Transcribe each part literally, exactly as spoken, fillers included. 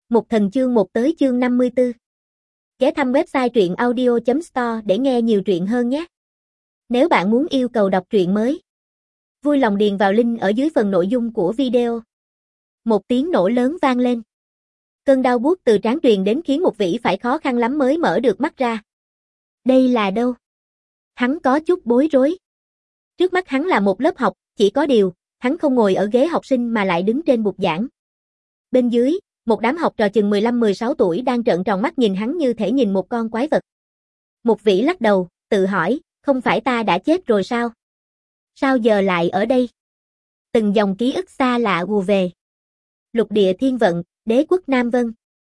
Mục Thần chương một tới chương năm mươi tư. Ghé thăm website truyện audio chấm store để nghe nhiều truyện hơn nhé. Nếu bạn muốn yêu cầu đọc truyện mới, vui lòng điền vào link ở dưới phần nội dung của video. Một tiếng nổ lớn vang lên. Cơn đau buốt từ trán truyền đến khiến Mục Vĩ phải khó khăn lắm mới mở được mắt ra. Đây là đâu? Hắn có chút bối rối. Trước mắt hắn là một lớp học, chỉ có điều, hắn không ngồi ở ghế học sinh mà lại đứng trên bục giảng. Bên dưới, một đám học trò chừng mười lăm mười sáu tuổi đang trợn tròn mắt nhìn hắn như thể nhìn một con quái vật. Mục Vĩ lắc đầu, tự hỏi, không phải ta đã chết rồi sao? Sao giờ lại ở đây? Từng dòng ký ức xa lạ ùa về. Lục địa thiên vận, đế quốc Nam Vân.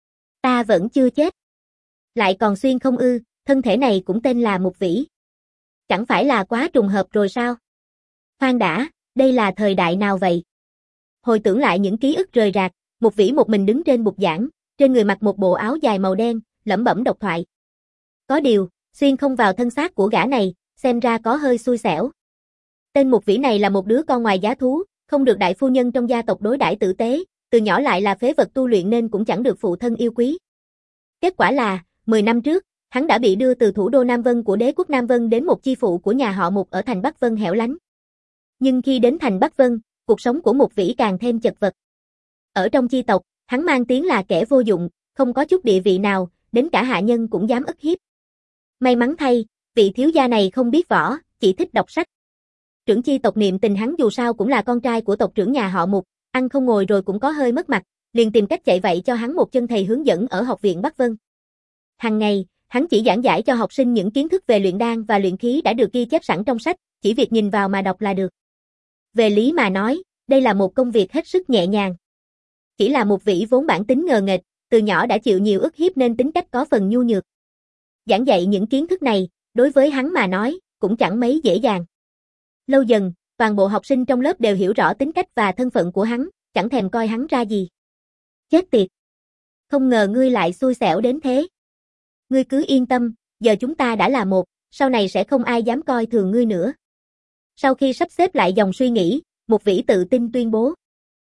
Ta vẫn chưa chết. Lại còn xuyên không ư, thân thể này cũng tên là Mục Vĩ. Chẳng phải là quá trùng hợp rồi sao? Khoan đã, đây là thời đại nào vậy? Hồi tưởng lại những ký ức rời rạc, Mục Vĩ một mình đứng trên bục giảng, trên người mặc một bộ áo dài màu đen, lẩm bẩm độc thoại. Có điều, xuyên không vào thân xác của gã này, xem ra có hơi xui xẻo. Tên Mục Vĩ này là một đứa con ngoài giá thú, không được đại phu nhân trong gia tộc đối đãi tử tế, từ nhỏ lại là phế vật tu luyện nên cũng chẳng được phụ thân yêu quý. Kết quả là, mười năm trước, hắn đã bị đưa từ thủ đô Nam Vân của đế quốc Nam Vân đến một chi phủ của nhà họ Mục ở thành Bắc Vân hẻo lánh. Nhưng khi đến thành Bắc Vân, cuộc sống của Mục Vĩ càng thêm chật vật. Ở trong chi tộc, hắn mang tiếng là kẻ vô dụng, không có chút địa vị nào, đến cả hạ nhân cũng dám ức hiếp. May mắn thay, vị thiếu gia này không biết võ, chỉ thích đọc sách. Trưởng chi tộc niệm tình hắn dù sao cũng là con trai của tộc trưởng nhà họ Mục, ăn không ngồi rồi cũng có hơi mất mặt, liền tìm cách chạy vậy cho hắn một chân thầy hướng dẫn ở học viện Bắc Vân. Hàng ngày, hắn chỉ giảng giải cho học sinh những kiến thức về luyện đan và luyện khí đã được ghi chép sẵn trong sách, chỉ việc nhìn vào mà đọc là được. Về lý mà nói, đây là một công việc hết sức nhẹ nhàng. Chỉ là Mục Vĩ vốn bản tính ngờ nghệch, từ nhỏ đã chịu nhiều ức hiếp nên tính cách có phần nhu nhược. Giảng dạy những kiến thức này, đối với hắn mà nói, cũng chẳng mấy dễ dàng. Lâu dần, toàn bộ học sinh trong lớp đều hiểu rõ tính cách và thân phận của hắn, chẳng thèm coi hắn ra gì. Chết tiệt! Không ngờ ngươi lại xui xẻo đến thế. Ngươi cứ yên tâm, giờ chúng ta đã là một, sau này sẽ không ai dám coi thường ngươi nữa. Sau khi sắp xếp lại dòng suy nghĩ, Mục Vĩ tự tin tuyên bố.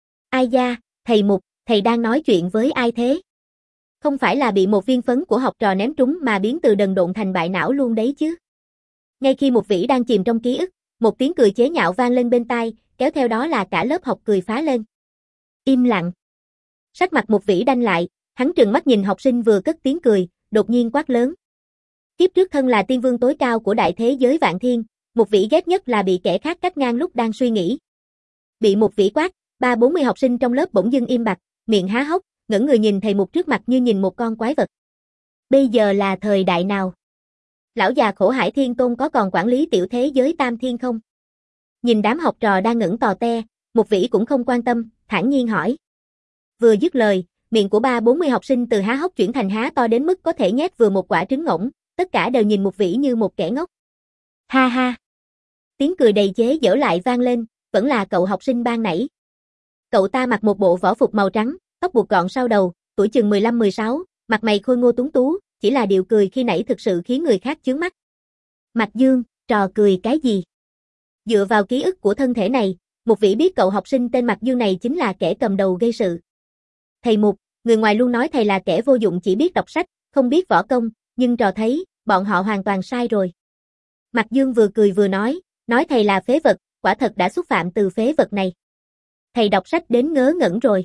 Ai da, thầy Mục, thầy đang nói chuyện với ai thế? Không phải là bị một viên phấn của học trò ném trúng mà biến từ đần độn thành bại não luôn đấy chứ? Ngay khi Mục Vĩ đang chìm trong ký ức, một tiếng cười chế nhạo vang lên bên tai, kéo theo đó là cả lớp học cười phá lên. Im lặng. Sắc mặt Mục Vĩ đanh lại, hắn trừng mắt nhìn học sinh vừa cất tiếng cười, đột nhiên quát lớn. Kiếp trước thân là tiên vương tối cao của đại thế giới vạn thiên, Mục Vĩ ghét nhất là bị kẻ khác cắt ngang lúc đang suy nghĩ. Bị Mục Vĩ quát, ba bốn mươi học sinh trong lớp bỗng dưng im bặt, miệng há hốc, ngẩng người nhìn thầy Mục trước mặt như nhìn một con quái vật. Bây giờ là thời đại nào? Lão già Khổ Hải Thiên Tôn có còn quản lý tiểu thế giới tam thiên không? Nhìn đám học trò đang ngẩn tò te, Mục Vĩ cũng không quan tâm, thản nhiên hỏi. Vừa dứt lời, miệng của ba bốn mươi học sinh từ há hốc chuyển thành há to đến mức có thể nhét vừa một quả trứng ngỗng, tất cả đều nhìn Mục Vĩ như một kẻ ngốc. Ha ha! Tiếng cười đầy chế giễu lại vang lên, vẫn là cậu học sinh ban nãy. Cậu ta mặc một bộ võ phục màu trắng, tóc buộc gọn sau đầu, tuổi chừng mười lăm mười sáu, mặt mày khôi ngô tuấn tú, chỉ là điệu cười khi nãy thực sự khiến người khác chướng mắt. Mạc Dương, trò cười cái gì? Dựa vào ký ức của thân thể này, Mục Vĩ biết cậu học sinh tên Mạc Dương này chính là kẻ cầm đầu gây sự. Thầy Mục, người ngoài luôn nói thầy là kẻ vô dụng chỉ biết đọc sách, không biết võ công, nhưng trò thấy, bọn họ hoàn toàn sai rồi. Mạc Dương vừa cười vừa nói, nói thầy là phế vật, quả thật đã xúc phạm từ phế vật này. Thầy đọc sách đến ngớ ngẩn rồi.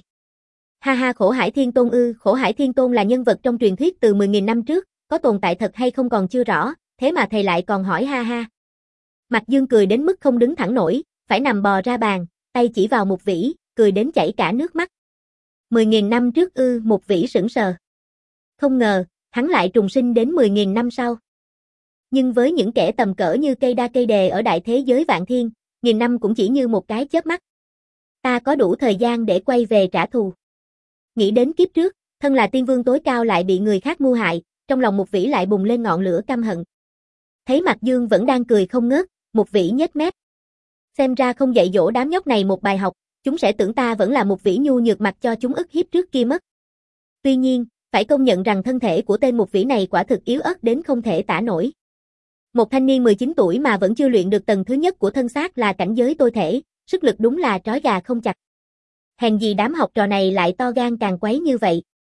Ha ha, Khổ Hải Thiên Tôn ư, Khổ Hải Thiên Tôn là nhân vật trong truyền thuyết từ mười nghìn năm trước, có tồn tại thật hay không còn chưa rõ, thế mà thầy lại còn hỏi ha ha. Mạc Dương cười đến mức không đứng thẳng nổi, phải nằm bò ra bàn, tay chỉ vào Mục Vĩ, cười đến chảy cả nước mắt. Mười nghìn năm trước ư, Mục Vĩ sững sờ. Không ngờ, hắn lại trùng sinh đến mười nghìn năm sau. Nhưng với những kẻ tầm cỡ như cây đa cây đề ở đại thế giới vạn thiên, nghìn năm cũng chỉ như một cái chớp mắt. Ta có đủ thời gian để quay về trả thù. Nghĩ đến kiếp trước, thân là tiên vương tối cao lại bị người khác mưu hại, trong lòng Mục Vĩ lại bùng lên ngọn lửa căm hận. Thấy Mạc Dương vẫn đang cười không ngớt, Mục Vĩ nhếch mép. Xem ra không dạy dỗ đám nhóc này một bài học, chúng sẽ tưởng ta vẫn là Mục Vĩ nhu nhược mặt cho chúng ức hiếp trước kia mất. Tuy nhiên, phải công nhận rằng thân thể của tên Mục Vĩ này quả thực yếu ớt đến không thể tả nổi. Một thanh niên mười chín tuổi mà vẫn chưa luyện được tầng thứ nhất của thân xác là cảnh giới tôi thể, sức lực đúng là trói gà không chặt. Hèn gì đám học trò này lại to gan càng quấy như vậy.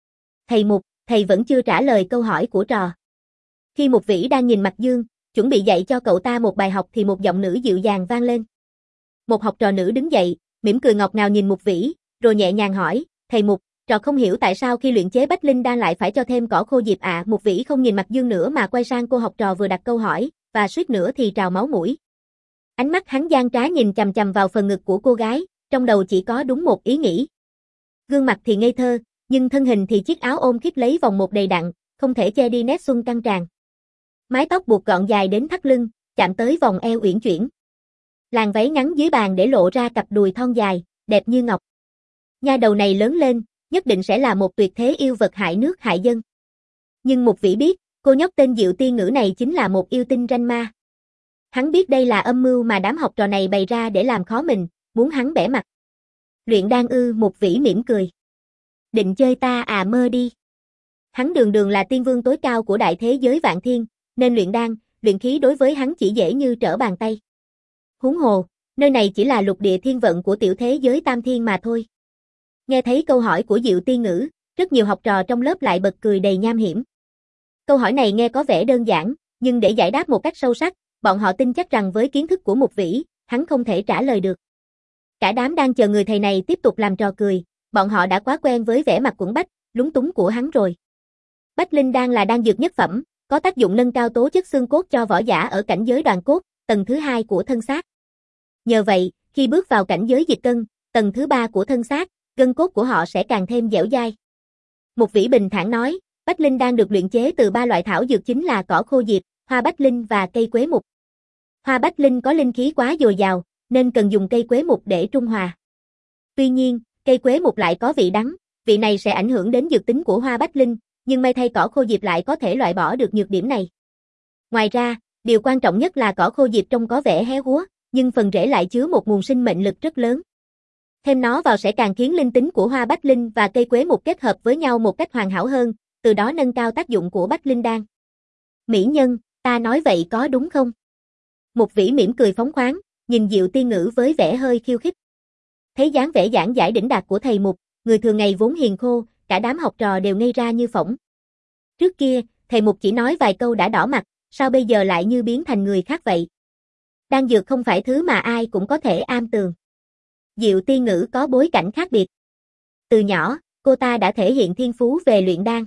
Thầy Mục, thầy vẫn chưa trả lời câu hỏi của trò. Khi Mục Vĩ đang nhìn Mạc Dương, chuẩn bị dạy cho cậu ta một bài học thì một giọng nữ dịu dàng vang lên. Một học trò nữ đứng dậy, mỉm cười ngọt ngào nhìn Mục Vĩ, rồi nhẹ nhàng hỏi, thầy Mục, trò không hiểu tại sao khi luyện chế Bách Linh Đan lại phải cho thêm cỏ khô diệp ạ. À? Mục Vĩ không nhìn Mạc Dương nữa mà quay sang cô học trò vừa đặt câu hỏi, và suýt nữa thì trào máu mũi. Ánh mắt hắn gian trá nhìn chằm chằm vào phần ngực của cô gái, trong đầu chỉ có đúng một ý nghĩ. Gương mặt thì ngây thơ, nhưng thân hình thì chiếc áo ôm khít lấy vòng một đầy đặn, không thể che đi nét xuân căng tràn. Mái tóc buộc gọn dài đến thắt lưng, chạm tới vòng eo uyển chuyển. Làn váy ngắn dưới bàn để lộ ra cặp đùi thon dài, đẹp như ngọc. Nha đầu này lớn lên, nhất định sẽ là một tuyệt thế yêu vật hại nước hại dân. Nhưng Mục Vĩ biết, cô nhóc tên Diệu Tiên Ngữ này chính là một yêu tinh ranh ma. Hắn biết đây là âm mưu mà đám học trò này bày ra để làm khó mình, muốn hắn bẻ mặt. Luyện đan ư? Mục Vĩ mỉm cười. Định chơi ta à, mơ đi. Hắn đường đường là tiên vương tối cao của đại thế giới vạn thiên, nên luyện đan, luyện khí đối với hắn chỉ dễ như trở bàn tay. Huống hồ, nơi này chỉ là lục địa thiên vận của tiểu thế giới tam thiên mà thôi. Nghe thấy câu hỏi của Diệu Tiên Ngữ, rất nhiều học trò trong lớp lại bật cười đầy nham hiểm. Câu hỏi này nghe có vẻ đơn giản, nhưng để giải đáp một cách sâu sắc, bọn họ tin chắc rằng với kiến thức của Mục Vĩ, hắn không thể trả lời được. Cả đám đang chờ người thầy này tiếp tục làm trò cười, bọn họ đã quá quen với vẻ mặt quẫn bách, lúng túng của hắn rồi. Bách Linh Đan là đan dược nhất phẩm, có tác dụng nâng cao tố chất xương cốt cho võ giả ở cảnh giới đoàn cốt, tầng thứ hai của thân xác. Nhờ vậy, khi bước vào cảnh giới dịch cân, tầng thứ ba của thân xác, gân cốt của họ sẽ càng thêm dẻo dai. Mục Vĩ bình thản nói, Bách Linh Đan được luyện chế từ ba loại thảo dược chính là cỏ khô diệp, hoa bách linh và cây quế mục. Hoa bách linh có linh khí quá dồi dào, nên cần dùng cây quế mục để trung hòa. Tuy nhiên, cây quế mục lại có vị đắng, vị này sẽ ảnh hưởng đến dược tính của hoa bách linh, nhưng may thay cỏ khô diệp lại có thể loại bỏ được nhược điểm này. Ngoài ra, điều quan trọng nhất là cỏ khô diệp trông có vẻ hé húa, nhưng phần rễ lại chứa một nguồn sinh mệnh lực rất lớn. Thêm nó vào sẽ càng khiến linh tính của hoa bách linh và cây quế mục kết hợp với nhau một cách hoàn hảo hơn, từ đó nâng cao tác dụng của Bách Linh Đan. Mỹ nhân, ta nói vậy có đúng không? Mục Vĩ mỉm cười phóng khoáng, nhìn Diệu Tiên Ngữ với vẻ hơi khiêu khích. Thấy dáng vẻ giảng giải đỉnh đạt của thầy Mục, người thường ngày vốn hiền khô, cả đám học trò đều ngây ra như phỗng. Trước kia, thầy Mục chỉ nói vài câu đã đỏ mặt, sao bây giờ lại như biến thành người khác vậy? Đan dược không phải thứ mà ai cũng có thể am tường. Diệu Tiên Ngữ có bối cảnh khác biệt. Từ nhỏ, cô ta đã thể hiện thiên phú về luyện đan.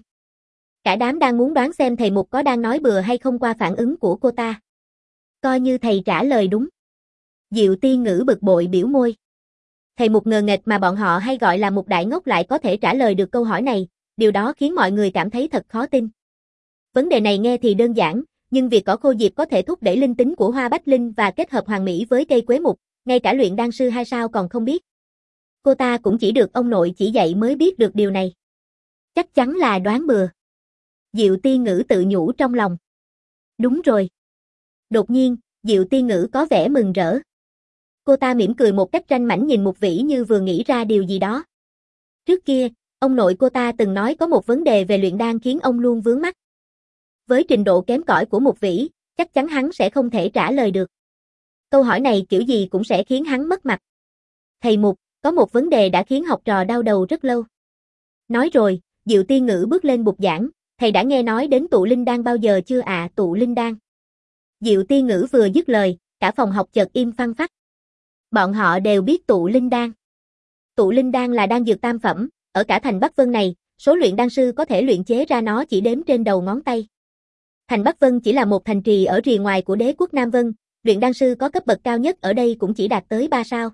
Cả đám đang muốn đoán xem thầy Mục có đang nói bừa hay không qua phản ứng của cô ta. Coi như thầy trả lời đúng. Diệu Tiên Ngữ bực bội biểu môi. Thầy Mục ngờ nghệch mà bọn họ hay gọi là một đại ngốc lại có thể trả lời được câu hỏi này, điều đó khiến mọi người cảm thấy thật khó tin. Vấn đề này nghe thì đơn giản, nhưng việc cỏ khô diệp có thể thúc đẩy linh tính của hoa bách linh và kết hợp hoàn mỹ với cây quế mục, ngay cả luyện đan sư hai sao còn không biết. Cô ta cũng chỉ được ông nội chỉ dạy mới biết được điều này. Chắc chắn là đoán bừa. Diệu Tiên Ngữ tự nhủ trong lòng. Đúng rồi. Đột nhiên, Diệu Tiên Ngữ có vẻ mừng rỡ. Cô ta mỉm cười một cách ranh mãnh nhìn Mục Vĩ như vừa nghĩ ra điều gì đó. Trước kia, ông nội cô ta từng nói có một vấn đề về luyện đan khiến ông luôn vướng mắc. Với trình độ kém cỏi của Mục Vĩ, chắc chắn hắn sẽ không thể trả lời được. Câu hỏi này kiểu gì cũng sẽ khiến hắn mất mặt. Thầy Mục, có một vấn đề đã khiến học trò đau đầu rất lâu. Nói rồi, Diệu Tiên Ngữ bước lên bục giảng, thầy đã nghe nói đến tụ linh đan bao giờ chưa ạ? À, tụ linh đan. Diệu Tiên Ngữ vừa dứt lời, cả phòng học chợt im phăng phắc. Bọn họ đều biết tụ linh đan. Tụ linh đan là đan dược tam phẩm, ở cả thành Bắc Vân này, số luyện đan sư có thể luyện chế ra nó chỉ đếm trên đầu ngón tay. Thành Bắc Vân chỉ là một thành trì ở rìa ngoài của đế quốc Nam Vân, luyện đan sư có cấp bậc cao nhất ở đây cũng chỉ đạt tới ba sao.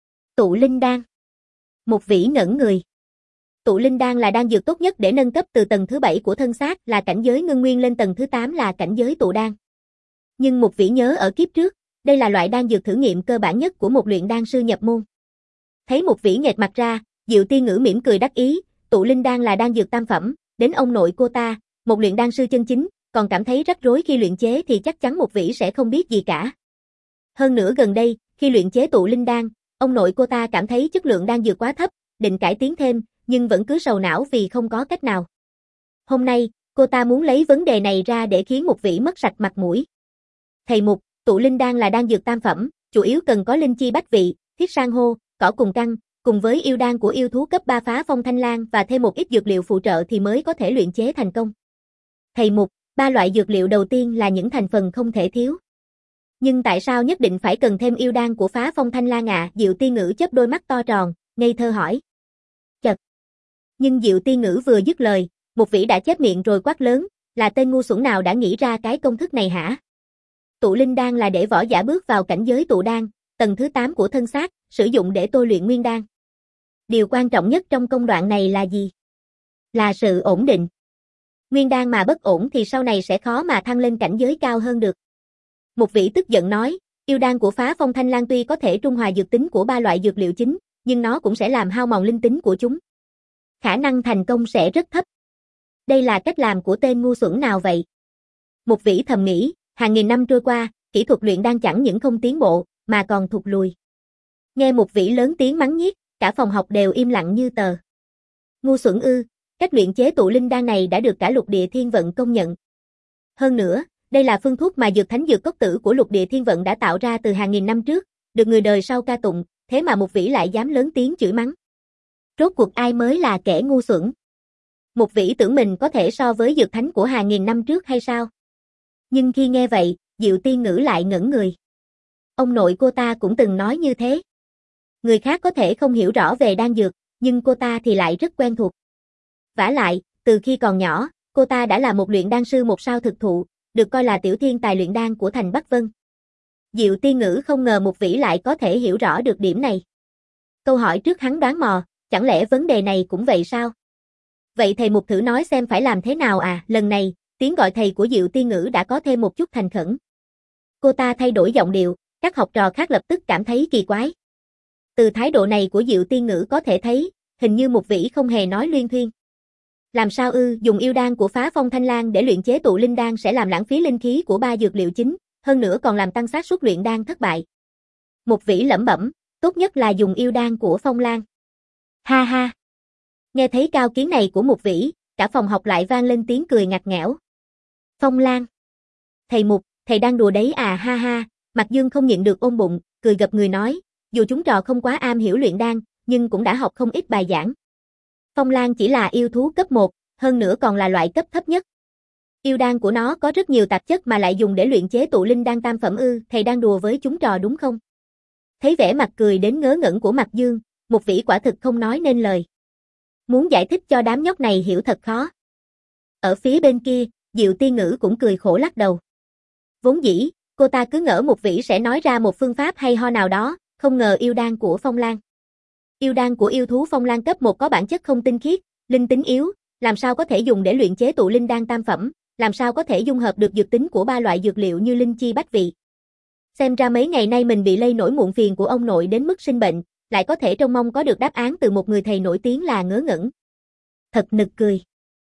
Tụ linh đan. Mục Vĩ ngẩn người. Tụ linh đan là đan dược tốt nhất để nâng cấp từ tầng thứ bảy của thân xác là cảnh giới ngưng nguyên lên tầng thứ tám là cảnh giới tụ đan. Nhưng Mục Vĩ nhớ ở kiếp trước, đây là loại đan dược thử nghiệm cơ bản nhất của một luyện đan sư nhập môn. Thấy Mục Vĩ nghệt mặt ra, Diệu Tiên Ngữ mỉm cười đắc ý, tụ linh đan là đan dược tam phẩm, đến ông nội cô ta, một luyện đan sư chân chính, còn cảm thấy rắc rối khi luyện chế thì chắc chắn Mục Vĩ sẽ không biết gì cả. Hơn nữa gần đây, khi luyện chế tụ linh đan, ông nội cô ta cảm thấy chất lượng đan dược quá thấp, định cải tiến thêm, nhưng vẫn cứ sầu não vì không có cách nào. Hôm nay, cô ta muốn lấy vấn đề này ra để khiến Mục Vĩ mất sạch mặt mũi. Thầy Mục, tụ linh đan là đan dược tam phẩm, chủ yếu cần có linh chi bách vị, thiết san hô, cỏ cùng căn, cùng với yêu đan của yêu thú cấp ba Phá Phong Thanh Lang và thêm một ít dược liệu phụ trợ thì mới có thể luyện chế thành công. Thầy Mục, ba loại dược liệu đầu tiên là những thành phần không thể thiếu. Nhưng tại sao nhất định phải cần thêm yêu đan của Phá Phong Thanh Lang ạ? À? Diệu Tiên Ngữ chớp đôi mắt to tròn, ngây thơ hỏi. Chật. Nhưng Diệu Tiên Ngữ vừa dứt lời, Mục Vĩ đã chép miệng rồi quát lớn, là tên ngu xuẩn nào đã nghĩ ra cái công thức này hả? Tụ linh đan là để võ giả bước vào cảnh giới tụ đan, tầng thứ tám của thân xác, sử dụng để tôi luyện nguyên đan. Điều quan trọng nhất trong công đoạn này là gì? Là sự ổn định. Nguyên đan mà bất ổn thì sau này sẽ khó mà thăng lên cảnh giới cao hơn được. Mục Vĩ tức giận nói, yêu đan của Phá Phong Thanh Lang tuy có thể trung hòa dược tính của ba loại dược liệu chính, nhưng nó cũng sẽ làm hao mòn linh tính của chúng. Khả năng thành công sẽ rất thấp. Đây là cách làm của tên ngu xuẩn nào vậy? Mục Vĩ thầm nghĩ, hàng nghìn năm trôi qua, kỹ thuật luyện đan chẳng những không tiến bộ, mà còn thụt lùi. Nghe Mục Vĩ lớn tiếng mắng nhiếc, cả phòng học đều im lặng như tờ. Ngu xuẩn ư, cách luyện chế tụ linh đan này đã được cả Lục Địa Thiên Vận công nhận. Hơn nữa, đây là phương thuốc mà Dược Thánh Dược Cốc Tử của Lục Địa Thiên Vận đã tạo ra từ hàng nghìn năm trước, được người đời sau ca tụng, thế mà Mục Vĩ lại dám lớn tiếng chửi mắng. Rốt cuộc ai mới là kẻ ngu xuẩn? Mục Vĩ tưởng mình có thể so với Dược Thánh của hàng nghìn năm trước hay sao? Nhưng khi nghe vậy, Diệu Tiên Ngữ lại ngẩn người. Ông nội cô ta cũng từng nói như thế. Người khác có thể không hiểu rõ về đan dược, nhưng cô ta thì lại rất quen thuộc. Vả lại, từ khi còn nhỏ, cô ta đã là một luyện đan sư một sao thực thụ, được coi là tiểu thiên tài luyện đan của thành Bắc Vân. Diệu Tiên Ngữ không ngờ Mục Vĩ lại có thể hiểu rõ được điểm này. Câu hỏi trước hắn đoán mò, chẳng lẽ vấn đề này cũng vậy sao? Vậy thầy Mục thử nói xem phải làm thế nào à? Lần này, tiếng gọi thầy của Diệu Tiên Ngữ đã có thêm một chút thành khẩn. Cô ta thay đổi giọng điệu, các học trò khác lập tức cảm thấy kỳ quái. Từ thái độ này của Diệu Tiên Ngữ có thể thấy, hình như Mục Vĩ không hề nói luyên thuyên. Làm sao ư, dùng yêu đan của Phá Phong Thanh Lang để luyện chế tụ linh đan sẽ làm lãng phí linh khí của ba dược liệu chính, hơn nữa còn làm tăng xác suất luyện đan thất bại. Mục Vĩ lẩm bẩm, tốt nhất là dùng yêu đan của Phong Lang. Ha ha. Nghe thấy cao kiến này của Mục Vĩ, cả phòng học lại vang lên tiếng cười ngặt nghẽo. Phong Lang. Thầy Mục, thầy đang đùa đấy à? Ha ha. Mạc Dương không nhịn được ôm bụng, cười gập người nói, dù chúng trò không quá am hiểu luyện đan, nhưng cũng đã học không ít bài giảng. Phong Lang chỉ là yêu thú cấp một, hơn nữa còn là loại cấp thấp nhất. Yêu đan của nó có rất nhiều tạp chất mà lại dùng để luyện chế tụ linh đan tam phẩm ư? Thầy đang đùa với chúng trò đúng không? Thấy vẻ mặt cười đến ngớ ngẩn của Mạc Dương, Mục Vĩ quả thực không nói nên lời. Muốn giải thích cho đám nhóc này hiểu thật khó. Ở phía bên kia, Diệu Tiên Ngữ cũng cười khổ lắc đầu. Vốn dĩ, cô ta cứ ngỡ Mục Vĩ sẽ nói ra một phương pháp hay ho nào đó, không ngờ yêu đan của Phong Lang. Yêu đan của yêu thú Phong Lang cấp một có bản chất không tinh khiết, linh tính yếu, làm sao có thể dùng để luyện chế tụ linh đan tam phẩm, làm sao có thể dung hợp được dược tính của ba loại dược liệu như linh chi bách vị. Xem ra mấy ngày nay mình bị lây nổi muộn phiền của ông nội đến mức sinh bệnh, lại có thể trông mong có được đáp án từ một người thầy nổi tiếng là ngớ ngẩn. Thật nực cười.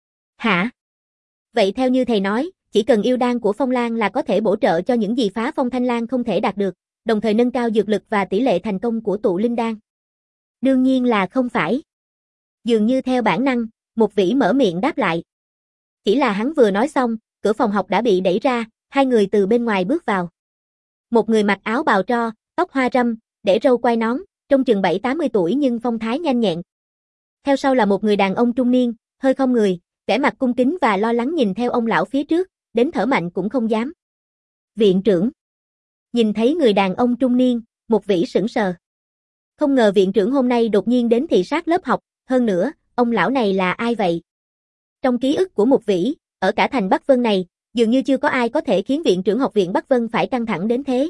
Hả? Vậy theo như thầy nói, chỉ cần yêu đan của Phong Lang là có thể bổ trợ cho những gì Phá Phong Thanh Lang không thể đạt được, đồng thời nâng cao dược lực và tỷ lệ thành công của tụ linh đan. Đương nhiên là không phải. Dường như theo bản năng, Mục Vĩ mở miệng đáp lại. Chỉ là hắn vừa nói xong, cửa phòng học đã bị đẩy ra, hai người từ bên ngoài bước vào. Một người mặc áo bào tro, tóc hoa râm, để râu quai nón, trông chừng bảy tám mươi tuổi nhưng phong thái nhanh nhẹn. Theo sau là một người đàn ông trung niên, hơi khom người, vẻ mặt cung kính và lo lắng nhìn theo ông lão phía trước, đến thở mạnh cũng không dám. Viện trưởng. Nhìn thấy người đàn ông trung niên, Mục Vĩ sững sờ. Không ngờ viện trưởng hôm nay đột nhiên đến thị sát lớp học, hơn nữa, ông lão này là ai vậy? Trong ký ức của Mục Vĩ, ở cả thành Bắc Vân này, dường như chưa có ai có thể khiến viện trưởng học viện Bắc Vân phải căng thẳng đến thế.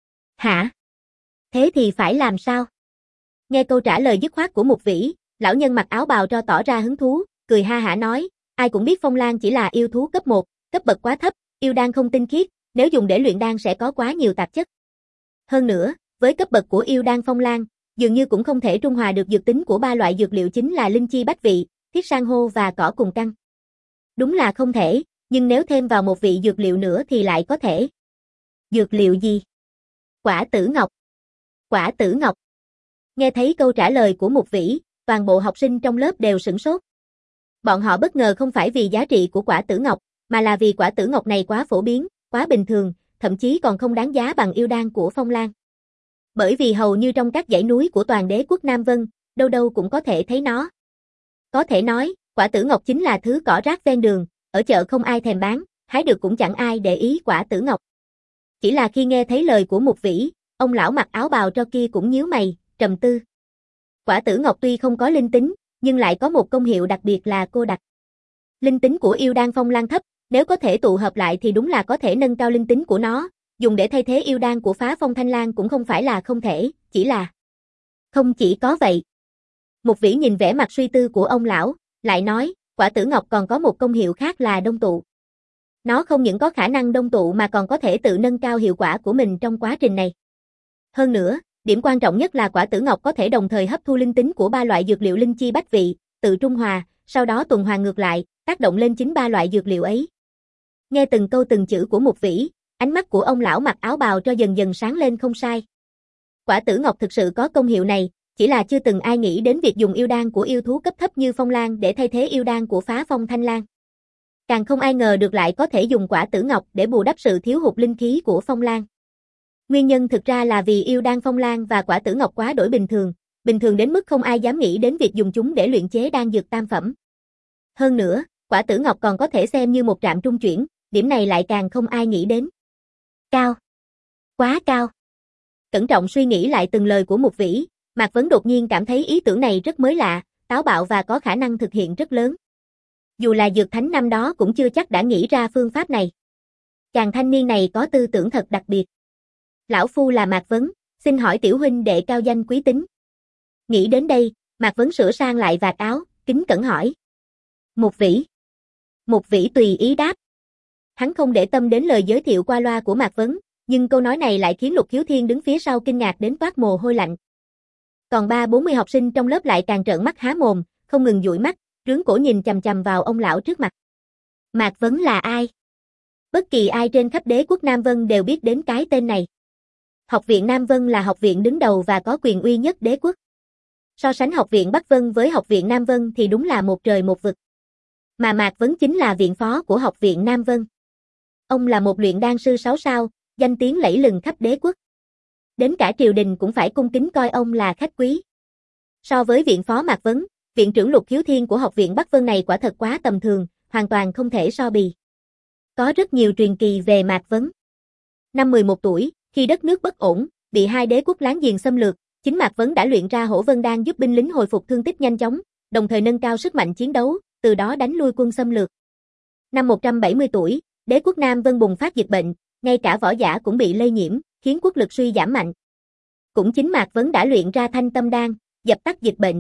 Hả? Thế thì phải làm sao? Nghe câu trả lời dứt khoát của Mục Vĩ, lão nhân mặc áo bào tro tỏ ra hứng thú, cười ha hả nói, ai cũng biết Phong Lang chỉ là yêu thú cấp một, cấp bậc quá thấp, yêu đan không tinh khiết, nếu dùng để luyện đan sẽ có quá nhiều tạp chất. Hơn nữa, với cấp bậc của yêu đan Phong Lang, dường như cũng không thể trung hòa được dược tính của ba loại dược liệu chính là linh chi bách vị, thiết san hô và cỏ cùng căn. Đúng là không thể, nhưng nếu thêm vào một vị dược liệu nữa thì lại có thể. Dược liệu gì? Quả tử ngọc. Quả tử ngọc. Nghe thấy câu trả lời của Mục Vĩ, toàn bộ học sinh trong lớp đều sửng sốt. Bọn họ bất ngờ không phải vì giá trị của quả tử ngọc, mà là vì quả tử ngọc này quá phổ biến, quá bình thường, thậm chí còn không đáng giá bằng yêu đan của Phong Lang. Bởi vì hầu như trong các dãy núi của toàn đế quốc Nam Vân, đâu đâu cũng có thể thấy nó. Có thể nói, quả tử ngọc chính là thứ cỏ rác ven đường, ở chợ không ai thèm bán, hái được cũng chẳng ai để ý quả tử ngọc. Chỉ là khi nghe thấy lời của Mục Vĩ, ông lão mặc áo bào tro kia cũng nhíu mày, trầm tư. Quả tử ngọc tuy không có linh tính, nhưng lại có một công hiệu đặc biệt là cô đặc. Linh tính của yêu đan phong lan thấp, nếu có thể tụ hợp lại thì đúng là có thể nâng cao linh tính của nó, dùng để thay thế yêu đan của phá phong thanh lan cũng không phải là không thể, chỉ là... Không chỉ có vậy. Mục Vĩ nhìn vẻ mặt suy tư của ông lão, lại nói, quả tử ngọc còn có một công hiệu khác là đông tụ. Nó không những có khả năng đông tụ mà còn có thể tự nâng cao hiệu quả của mình trong quá trình này. Hơn nữa, điểm quan trọng nhất là quả tử ngọc có thể đồng thời hấp thu linh tính của ba loại dược liệu linh chi bách vị, tự trung hòa, sau đó tuần hoàn ngược lại, tác động lên chính ba loại dược liệu ấy. Nghe từng câu từng chữ của Mục Vĩ, ánh mắt của ông lão mặc áo bào cho dần dần sáng lên không sai. Quả tử ngọc thực sự có công hiệu này, chỉ là chưa từng ai nghĩ đến việc dùng yêu đan của yêu thú cấp thấp như phong lan để thay thế yêu đan của phá phong thanh lan. Càng không ai ngờ được lại có thể dùng quả tử ngọc để bù đắp sự thiếu hụt linh khí của phong lan. Nguyên nhân thực ra là vì yêu đan phong lan và quả tử ngọc quá đổi bình thường, bình thường đến mức không ai dám nghĩ đến việc dùng chúng để luyện chế đan dược tam phẩm. Hơn nữa, quả tử ngọc còn có thể xem như một trạm trung chuyển, điểm này lại càng không ai nghĩ đến. Cao. Quá cao. Cẩn trọng suy nghĩ lại từng lời của Mục Vĩ, Mạc Vấn đột nhiên cảm thấy ý tưởng này rất mới lạ, táo bạo và có khả năng thực hiện rất lớn. Dù là dược thánh năm đó cũng chưa chắc đã nghĩ ra phương pháp này. Chàng thanh niên này có tư tưởng thật đặc biệt. Lão phu là Mạc Vấn, xin hỏi tiểu huynh đệ cao danh quý tính. Nghĩ đến đây, Mạc Vấn sửa sang lại vạt áo, kính cẩn hỏi. Mục Vĩ. Mục Vĩ tùy ý đáp. Hắn không để tâm đến lời giới thiệu qua loa của Mạc Vấn, nhưng câu nói này lại khiến Lục Khiếu Thiên đứng phía sau kinh ngạc đến toát mồ hôi lạnh. Còn ba bốn mươi học sinh trong lớp lại càng trợn mắt há mồm, không ngừng dụi mắt, rướn cổ nhìn chằm chằm vào ông lão trước mặt. Mạc Vấn là ai? Bất kỳ ai trên khắp đế quốc Nam Vân đều biết đến cái tên này. Học viện Nam Vân là học viện đứng đầu và có quyền uy nhất đế quốc. So sánh học viện Bắc Vân với học viện Nam Vân thì đúng là một trời một vực. Mà Mạc Vấn chính là viện phó của học viện Nam Vân. Ông là một luyện đan sư sáu sao, danh tiếng lẫy lừng khắp đế quốc. Đến cả triều đình cũng phải cung kính coi ông là khách quý. So với viện phó Mạc Vấn, viện trưởng Lục Khiếu Thiên của học viện Bắc Vân này quả thật quá tầm thường, hoàn toàn không thể so bì. Có rất nhiều truyền kỳ về Mạc Vấn. Năm mười một tuổi, khi đất nước bất ổn, bị hai đế quốc láng giềng xâm lược, chính Mạc Vấn đã luyện ra Hổ Vân Đan giúp binh lính hồi phục thương tích nhanh chóng, đồng thời nâng cao sức mạnh chiến đấu, từ đó đánh lui quân xâm lược. Năm một trăm bảy mươi tuổi, đế quốc Nam Vân bùng phát dịch bệnh, ngay cả võ giả cũng bị lây nhiễm, khiến quốc lực suy giảm mạnh. Cũng chính Mạc Vấn đã luyện ra Thanh Tâm Đan, dập tắt dịch bệnh.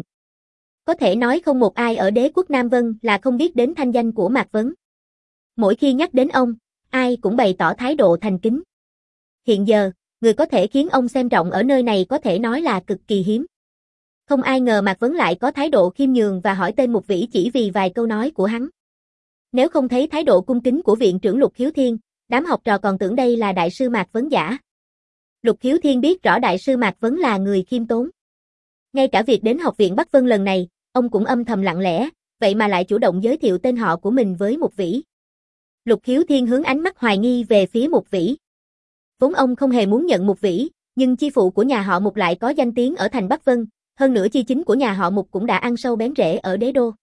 Có thể nói không một ai ở đế quốc Nam Vân là không biết đến thanh danh của Mạc Vấn. Mỗi khi nhắc đến ông, ai cũng bày tỏ thái độ thành kính. Hiện giờ, người có thể khiến ông xem trọng ở nơi này có thể nói là cực kỳ hiếm. Không ai ngờ Mạc Vấn lại có thái độ khiêm nhường và hỏi tên Mục Vĩ chỉ vì vài câu nói của hắn. Nếu không thấy thái độ cung kính của viện trưởng Lục Khiếu Thiên, đám học trò còn tưởng đây là đại sư Mạc Vấn giả. Lục Khiếu Thiên biết rõ đại sư Mạc Vấn là người khiêm tốn. Ngay cả việc đến học viện Bắc Vân lần này, ông cũng âm thầm lặng lẽ, vậy mà lại chủ động giới thiệu tên họ của mình với Mục Vĩ. Lục Khiếu Thiên hướng ánh mắt hoài nghi về phía Mục Vĩ. Vốn ông không hề muốn nhận Mục Vĩ, nhưng chi phụ của nhà họ Mục lại có danh tiếng ở thành Bắc Vân, hơn nữa chi chính của nhà họ Mục cũng đã ăn sâu bén rễ ở đế đô.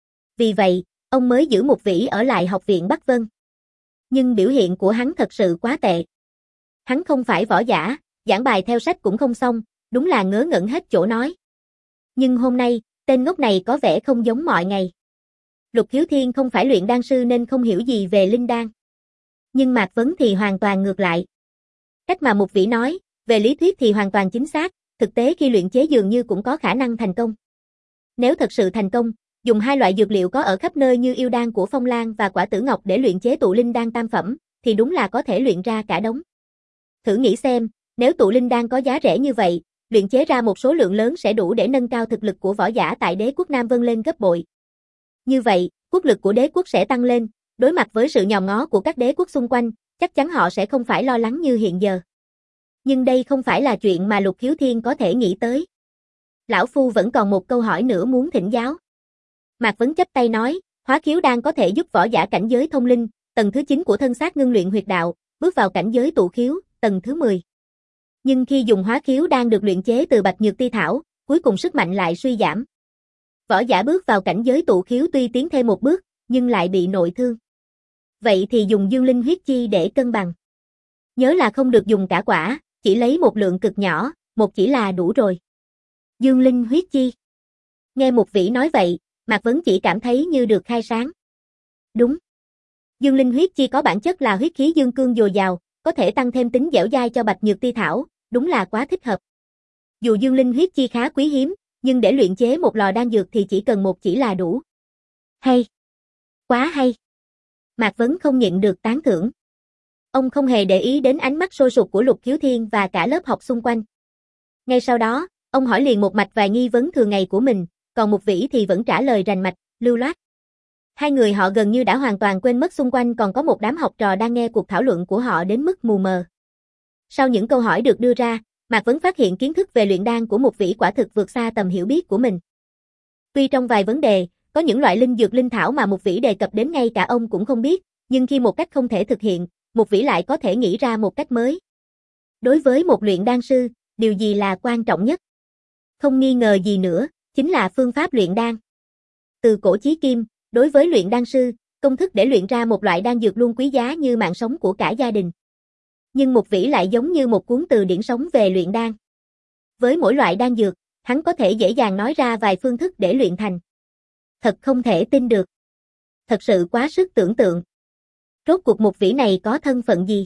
Vì vậy, ông mới giữ Mục Vĩ ở lại học viện Bắc Vân. Nhưng biểu hiện của hắn thật sự quá tệ. Hắn không phải võ giả, giảng bài theo sách cũng không xong, đúng là ngớ ngẩn hết chỗ nói. Nhưng hôm nay, tên ngốc này có vẻ không giống mọi ngày. Lục Khiếu Thiên không phải luyện đan sư nên không hiểu gì về linh đan. Nhưng Mạc Vấn thì hoàn toàn ngược lại. Cách mà Mục Vĩ nói, về lý thuyết thì hoàn toàn chính xác, thực tế khi luyện chế dường như cũng có khả năng thành công. Nếu thật sự thành công, dùng hai loại dược liệu có ở khắp nơi như yêu đan của Phong Lan và quả tử ngọc để luyện chế tụ linh đan tam phẩm, thì đúng là có thể luyện ra cả đống. Thử nghĩ xem, nếu tụ linh đan có giá rẻ như vậy, luyện chế ra một số lượng lớn sẽ đủ để nâng cao thực lực của võ giả tại đế quốc Nam Vân lên gấp bội. Như vậy, quốc lực của đế quốc sẽ tăng lên, đối mặt với sự nhòm ngó của các đế quốc xung quanh, chắc chắn họ sẽ không phải lo lắng như hiện giờ. Nhưng đây không phải là chuyện mà Lục Khiếu Thiên có thể nghĩ tới. Lão Phu vẫn còn một câu hỏi nữa muốn thỉnh giáo. Mạc Vấn chấp tay nói, hóa khiếu đan có thể giúp võ giả cảnh giới thông linh, tầng thứ chín của thân xác ngưng luyện huyệt đạo, bước vào cảnh giới tụ khiếu, tầng thứ mười. Nhưng khi dùng hóa khiếu đan được luyện chế từ bạch nhược ti thảo, cuối cùng sức mạnh lại suy giảm. Võ giả bước vào cảnh giới tụ khiếu tuy tiến thêm một bước, nhưng lại bị nội thương. Vậy thì dùng dương linh huyết chi để cân bằng. Nhớ là không được dùng cả quả, chỉ lấy một lượng cực nhỏ, một chỉ là đủ rồi. Dương linh huyết chi. Nghe Mục Vĩ nói vậy, Mạc Vấn chỉ cảm thấy như được khai sáng. Đúng. Dương linh huyết chi có bản chất là huyết khí dương cương dồi dào, có thể tăng thêm tính dẻo dai cho Bạch Nhược Ti thảo, đúng là quá thích hợp. Dù dương linh huyết chi khá quý hiếm, nhưng để luyện chế một lò đan dược thì chỉ cần một chỉ là đủ. Hay. Quá hay. Mạc Vấn không nhịn được tán thưởng. Ông không hề để ý đến ánh mắt sôi sục của Lục Khiếu Thiên và cả lớp học xung quanh. Ngay sau đó, ông hỏi liền một mạch vài nghi vấn thường ngày của mình, còn Mục Vĩ thì vẫn trả lời rành mạch, lưu loát. Hai người họ gần như đã hoàn toàn quên mất xung quanh còn có một đám học trò đang nghe cuộc thảo luận của họ đến mức mù mờ. Sau những câu hỏi được đưa ra, Mạc Vấn phát hiện kiến thức về luyện đan của Mục Vĩ quả thực vượt xa tầm hiểu biết của mình. Tuy trong vài vấn đề, có những loại linh dược linh thảo mà Mục Vĩ đề cập đến ngay cả ông cũng không biết, nhưng khi một cách không thể thực hiện, Mục Vĩ lại có thể nghĩ ra một cách mới. Đối với một luyện đan sư, điều gì là quan trọng nhất? Không nghi ngờ gì nữa, chính là phương pháp luyện đan. Từ cổ chí kim, đối với luyện đan sư, công thức để luyện ra một loại đan dược luôn quý giá như mạng sống của cả gia đình. Nhưng Mục Vĩ lại giống như một cuốn từ điển sống về luyện đan. Với mỗi loại đan dược, hắn có thể dễ dàng nói ra vài phương thức để luyện thành. Thật không thể tin được. Thật sự quá sức tưởng tượng. Rốt cuộc Mục Vĩ này có thân phận gì?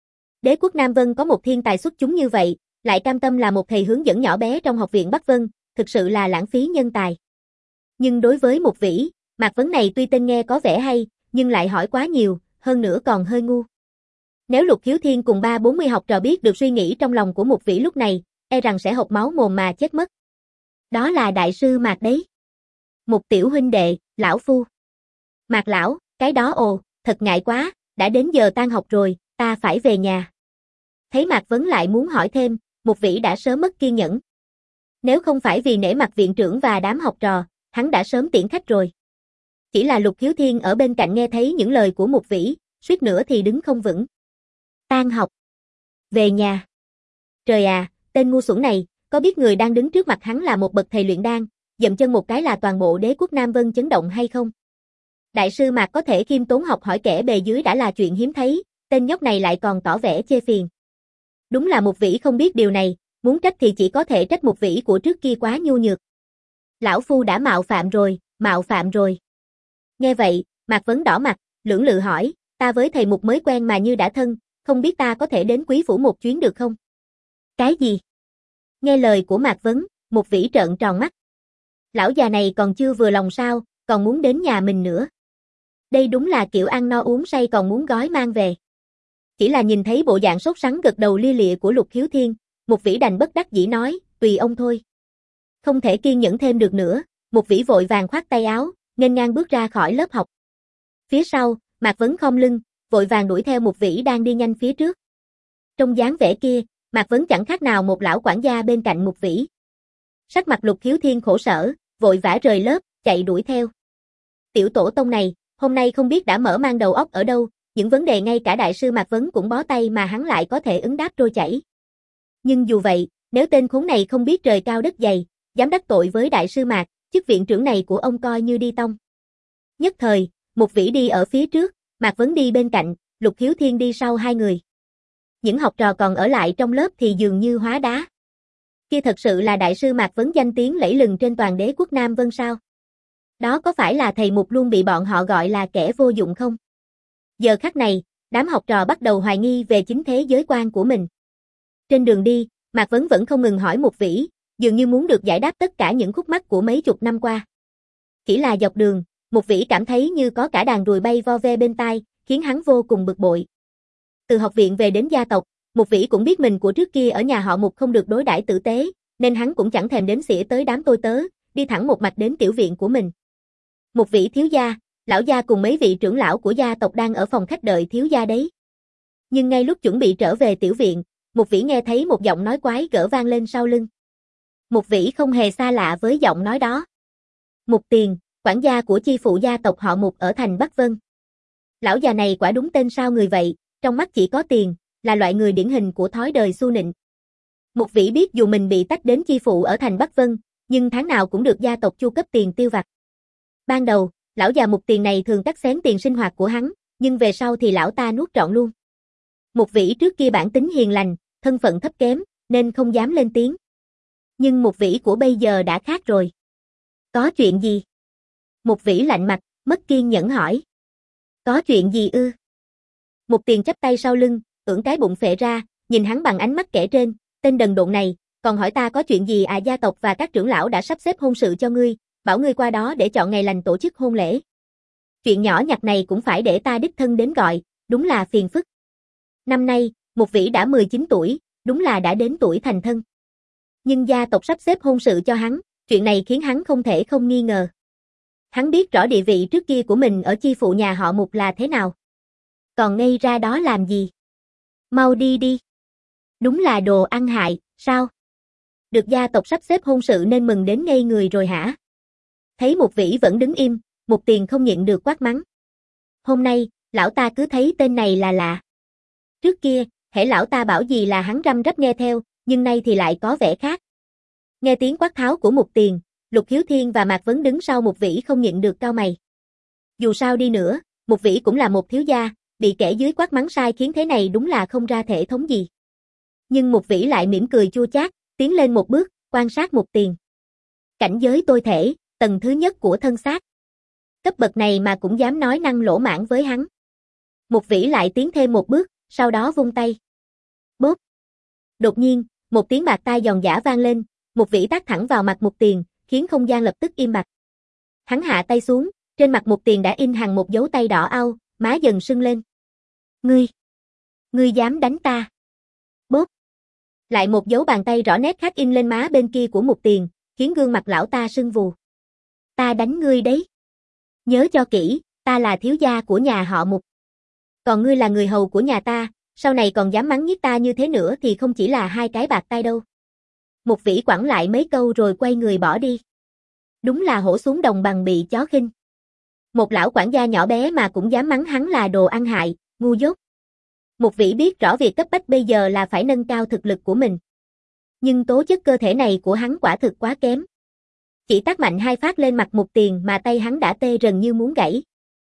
Đế quốc Nam Vân có một thiên tài xuất chúng như vậy, lại cam tâm là một thầy hướng dẫn nhỏ bé trong học viện Bắc Vân, thực sự là lãng phí nhân tài. Nhưng đối với Mục Vĩ, Mạc Vấn này tuy tên nghe có vẻ hay, nhưng lại hỏi quá nhiều, hơn nữa còn hơi ngu. Nếu Lục Khiếu Thiên cùng ba bốn mươi học trò biết được suy nghĩ trong lòng của Mục Vĩ lúc này, e rằng sẽ hộc máu mồm mà chết mất. Đó là đại sư Mạc đấy. Mục tiểu huynh đệ, lão phu. Mạc lão, cái đó ồ, thật ngại quá, đã đến giờ tan học rồi, ta phải về nhà. Thấy Mạc Vấn lại muốn hỏi thêm, Mục Vĩ đã sớm mất kiên nhẫn. Nếu không phải vì nể mặt viện trưởng và đám học trò, hắn đã sớm tiễn khách rồi. Chỉ là Lục Khiếu Thiên ở bên cạnh nghe thấy những lời của Mục Vĩ, suýt nữa thì đứng không vững. Tan học. Về nhà. Trời à, tên ngu xuẩn này, có biết người đang đứng trước mặt hắn là một bậc thầy luyện đan, dậm chân một cái là toàn bộ đế quốc Nam Vân chấn động hay không? Đại sư Mạc có thể khiêm tốn học hỏi kẻ bề dưới đã là chuyện hiếm thấy, tên nhóc này lại còn tỏ vẻ chê phiền. Đúng là Mục Vĩ không biết điều này, muốn trách thì chỉ có thể trách Mục Vĩ của trước kia quá nhu nhược. Lão phu đã mạo phạm rồi, mạo phạm rồi. Nghe vậy, Mạc Vấn đỏ mặt, lưỡng lự hỏi, ta với thầy Mục mới quen mà như đã thân, không biết ta có thể đến quý phủ một chuyến được không? Cái gì? Nghe lời của Mạc Vấn, Mục Vĩ trợn tròn mắt. Lão già này còn chưa vừa lòng sao, còn muốn đến nhà mình nữa. Đây đúng là kiểu ăn no uống say còn muốn gói mang về. Chỉ là nhìn thấy bộ dạng sốt sắng gật đầu lia lịa của Lục Khiếu Thiên, Mục Vĩ đành bất đắc dĩ nói, tùy ông thôi. Không thể kiên nhẫn thêm được nữa, Mục Vĩ vội vàng khoát tay áo, nghênh ngang bước ra khỏi lớp học. Phía sau, Mạc Vấn khom lưng, vội vàng đuổi theo Mục Vĩ đang đi nhanh phía trước. Trong dáng vẻ kia, Mạc Vấn chẳng khác nào một lão quản gia bên cạnh Mục Vĩ. Sắc mặt Lục Khiếu Thiên khổ sở, vội vã rời lớp, chạy đuổi theo. Tiểu tổ tông này, hôm nay không biết đã mở mang đầu óc ở đâu, những vấn đề ngay cả đại sư Mạc Vấn cũng bó tay mà hắn lại có thể ứng đáp trôi chảy. Nhưng dù vậy, nếu tên khốn này không biết trời cao đất dày, dám đắc tội với đại sư Mạc, chức viện trưởng này của ông coi như đi tông. Nhất thời, Mục Vĩ đi ở phía trước, Mạc Vấn đi bên cạnh, Lục Khiếu Thiên đi sau hai người. Những học trò còn ở lại trong lớp thì dường như hóa đá. Kia thật sự là đại sư Mạc Vấn danh tiếng lẫy lừng trên toàn đế quốc Nam Vân sao? Đó có phải là thầy Mục luôn bị bọn họ gọi là kẻ vô dụng không? Giờ khắc này, đám học trò bắt đầu hoài nghi về chính thế giới quan của mình. Trên đường đi, Mạc Vấn vẫn không ngừng hỏi Mục Vĩ, dường như muốn được giải đáp tất cả những khúc mắc của mấy chục năm qua. Chỉ là dọc đường, Mục Vĩ cảm thấy như có cả đàn ruồi bay vo ve bên tai, khiến hắn vô cùng bực bội. Từ học viện về đến gia tộc, Mục Vĩ cũng biết mình của trước kia ở nhà họ Mục không được đối đãi tử tế, nên hắn cũng chẳng thèm đếm xỉa tới đám tôi tớ, đi thẳng một mạch đến tiểu viện của mình. Mục Vĩ thiếu gia, lão gia cùng mấy vị trưởng lão của gia tộc đang ở phòng khách đợi thiếu gia đấy. Nhưng ngay lúc chuẩn bị trở về tiểu viện, Mục Vĩ nghe thấy một giọng nói quái gở vang lên sau lưng. Mục Vĩ không hề xa lạ với giọng nói đó. Mục Tiền, quản gia của chi phụ gia tộc họ Mục ở thành Bắc Vân. Lão già này quả đúng tên sao người vậy, trong mắt chỉ có tiền, là loại người điển hình của thói đời xu nịnh. Mục Vĩ biết dù mình bị tách đến chi phụ ở thành Bắc Vân, nhưng tháng nào cũng được gia tộc chu cấp tiền tiêu vặt. Ban đầu, lão già Mục Tiền này thường cắt xén tiền sinh hoạt của hắn, nhưng về sau thì lão ta nuốt trọn luôn. Mục Vĩ trước kia bản tính hiền lành, thân phận thấp kém, nên không dám lên tiếng. Nhưng Mục Vĩ của bây giờ đã khác rồi. Có chuyện gì? Mục Vĩ lạnh mặt, mất kiên nhẫn hỏi. Có chuyện gì ư? Mục Tiền chắp tay sau lưng, ưỡn cái bụng phệ ra, nhìn hắn bằng ánh mắt kẻ trên, tên đần độn này, còn hỏi ta có chuyện gì à? Gia tộc và các trưởng lão đã sắp xếp hôn sự cho ngươi, bảo ngươi qua đó để chọn ngày lành tổ chức hôn lễ. Chuyện nhỏ nhặt này cũng phải để ta đích thân đến gọi, đúng là phiền phức. Năm nay, Mục Vĩ đã mười chín tuổi, đúng là đã đến tuổi thành thân. Nhưng gia tộc sắp xếp hôn sự cho hắn, chuyện này khiến hắn không thể không nghi ngờ. Hắn biết rõ địa vị trước kia của mình ở chi phụ nhà họ Mục là thế nào. Còn ngây ra đó làm gì? Mau đi đi. Đúng là đồ ăn hại, sao? Được gia tộc sắp xếp hôn sự nên mừng đến ngây người rồi hả? Thấy Mục Vĩ vẫn đứng im, Mục Tiền không nhịn được quát mắng. Hôm nay, lão ta cứ thấy tên này là lạ. Trước kia, hễ lão ta bảo gì là hắn răm rắp nghe theo, nhưng nay thì lại có vẻ khác. Nghe tiếng quát tháo của Mục Tiền, Lục Hiếu Thiên và Mạc Vấn đứng sau Mục Vĩ không nhịn được cau mày. Dù sao đi nữa, Mục Vĩ cũng là một thiếu gia, bị kẻ dưới quát mắng sai khiến thế này đúng là không ra thể thống gì. Nhưng Mục Vĩ lại mỉm cười chua chát, tiến lên một bước, quan sát Mục Tiền. Cảnh giới tôi thể, tầng thứ nhất của thân xác. Cấp bậc này mà cũng dám nói năng lỗ mãng với hắn. Mục Vĩ lại tiến thêm một bước, sau đó vung tay. Bốp. Đột nhiên, một tiếng bạt tai giòn giã vang lên, Mục Vĩ tát thẳng vào mặt Mục Tiền, khiến không gian lập tức im bặt. Hắn hạ tay xuống, trên mặt Mục Tiền đã in hằn một dấu tay đỏ au, má dần sưng lên. Ngươi! Ngươi dám đánh ta! Bốp! Lại một dấu bàn tay rõ nét khác in lên má bên kia của Mục Tiền, khiến gương mặt lão ta sưng vù. Ta đánh ngươi đấy! Nhớ cho kỹ, ta là thiếu gia của nhà họ Mục. Còn ngươi là người hầu của nhà ta, sau này còn dám mắng nhiếc ta như thế nữa thì không chỉ là hai cái bạt tay đâu. Mục Vĩ quẳng lại mấy câu rồi quay người bỏ đi. Đúng là hổ xuống đồng bằng bị chó khinh. Một lão quản gia nhỏ bé mà cũng dám mắng hắn là đồ ăn hại, ngu dốt. Mục Vĩ biết rõ việc cấp bách bây giờ là phải nâng cao thực lực của mình. Nhưng tố chất cơ thể này của hắn quả thực quá kém. Chỉ tát mạnh hai phát lên mặt Mục Tiền mà tay hắn đã tê rần như muốn gãy.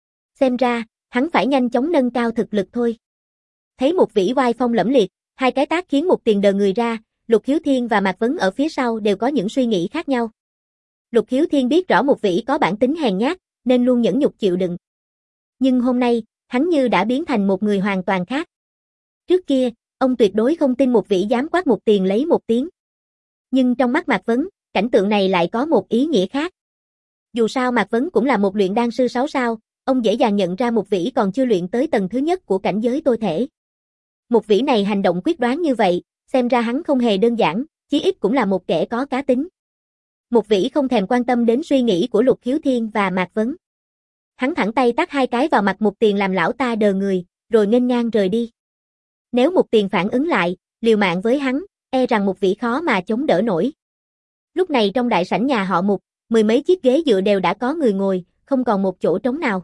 Xem ra, hắn phải nhanh chóng nâng cao thực lực thôi. Thấy Mục Vĩ oai phong lẫm liệt, hai cái tát khiến Mục Tiền đờ người ra, Lục Hiếu Thiên và Mạc Vấn ở phía sau đều có những suy nghĩ khác nhau. Lục Hiếu Thiên biết rõ Mục Vĩ có bản tính hèn nhát, nên luôn nhẫn nhục chịu đựng. Nhưng hôm nay, hắn như đã biến thành một người hoàn toàn khác. Trước kia, ông tuyệt đối không tin Mục Vĩ dám quát Mục Tiền lấy một tiếng. Nhưng trong mắt Mạc Vấn, cảnh tượng này lại có một ý nghĩa khác. Dù sao Mạc Vấn cũng là một luyện đan sư sáu sao, ông dễ dàng nhận ra Mục Vĩ còn chưa luyện tới tầng thứ nhất của cảnh giới tôi thể. Mục Vĩ này hành động quyết đoán như vậy, xem ra hắn không hề đơn giản, chí ít cũng là một kẻ có cá tính. Mục Vĩ không thèm quan tâm đến suy nghĩ của Lục Hiếu Thiên và Mạc Vấn. Hắn thẳng tay tát hai cái vào mặt Mục Tiền làm lão ta đờ người, rồi nghênh ngang rời đi. Nếu Mục Tiền phản ứng lại, liều mạng với hắn, e rằng Mục Vĩ khó mà chống đỡ nổi. Lúc này trong đại sảnh nhà họ Mục, mười mấy chiếc ghế dựa đều đã có người ngồi, không còn một chỗ trống nào.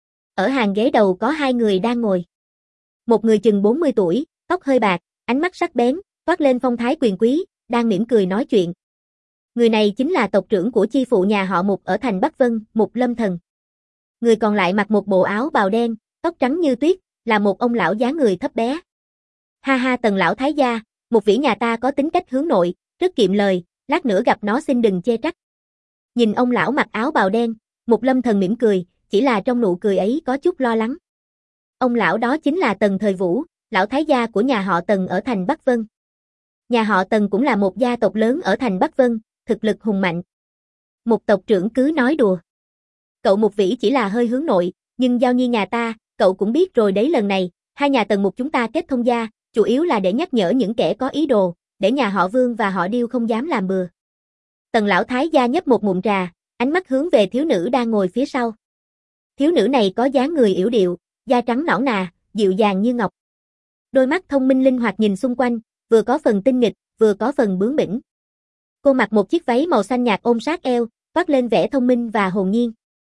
Ở hàng ghế đầu có hai người đang ngồi. Một người chừng bốn mươi tuổi, tóc hơi bạc, ánh mắt sắc bén, toát lên phong thái quyền quý, đang mỉm cười nói chuyện. Người này chính là tộc trưởng của chi phụ nhà họ Mục ở thành Bắc Vân, Mục Lâm Thần. Người còn lại mặc một bộ áo bào đen, tóc trắng như tuyết, là một ông lão dáng người thấp bé. Ha ha Tần lão thái gia, Mục Vĩ nhà ta có tính cách hướng nội, rất kiệm lời, lát nữa gặp nó xin đừng chê trách. Nhìn ông lão mặc áo bào đen, Mục Lâm Thần mỉm cười, chỉ là trong nụ cười ấy có chút lo lắng. Ông lão đó chính là Tần Thời Vũ, lão thái gia của nhà họ Tần ở thành Bắc Vân. Nhà họ Tần cũng là một gia tộc lớn ở thành Bắc Vân, thực lực hùng mạnh. Mục tộc trưởng cứ nói đùa. Cậu Mục Vĩ chỉ là hơi hướng nội, nhưng Giao Nhi nhà ta, cậu cũng biết rồi đấy, lần này, hai nhà Tần Mục chúng ta kết thông gia, chủ yếu là để nhắc nhở những kẻ có ý đồ, để nhà họ Vương và họ Điêu không dám làm bừa. Tần lão thái gia nhấp một ngụm trà, ánh mắt hướng về thiếu nữ đang ngồi phía sau. Thiếu nữ này có dáng người yểu điệu, da trắng nõn nà, dịu dàng như ngọc. Đôi mắt thông minh linh hoạt nhìn xung quanh, vừa có phần tinh nghịch, vừa có phần bướng bỉnh. Cô mặc một chiếc váy màu xanh nhạt ôm sát eo, toát lên vẻ thông minh và hồn nhiên.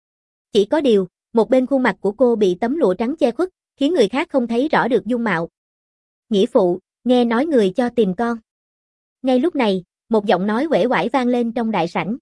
Chỉ có điều, một bên khuôn mặt của cô bị tấm lụa trắng che khuất, khiến người khác không thấy rõ được dung mạo. Nghĩa phụ, nghe nói người cho tìm con. Ngay lúc này, một giọng nói uể oải vang lên trong đại sảnh.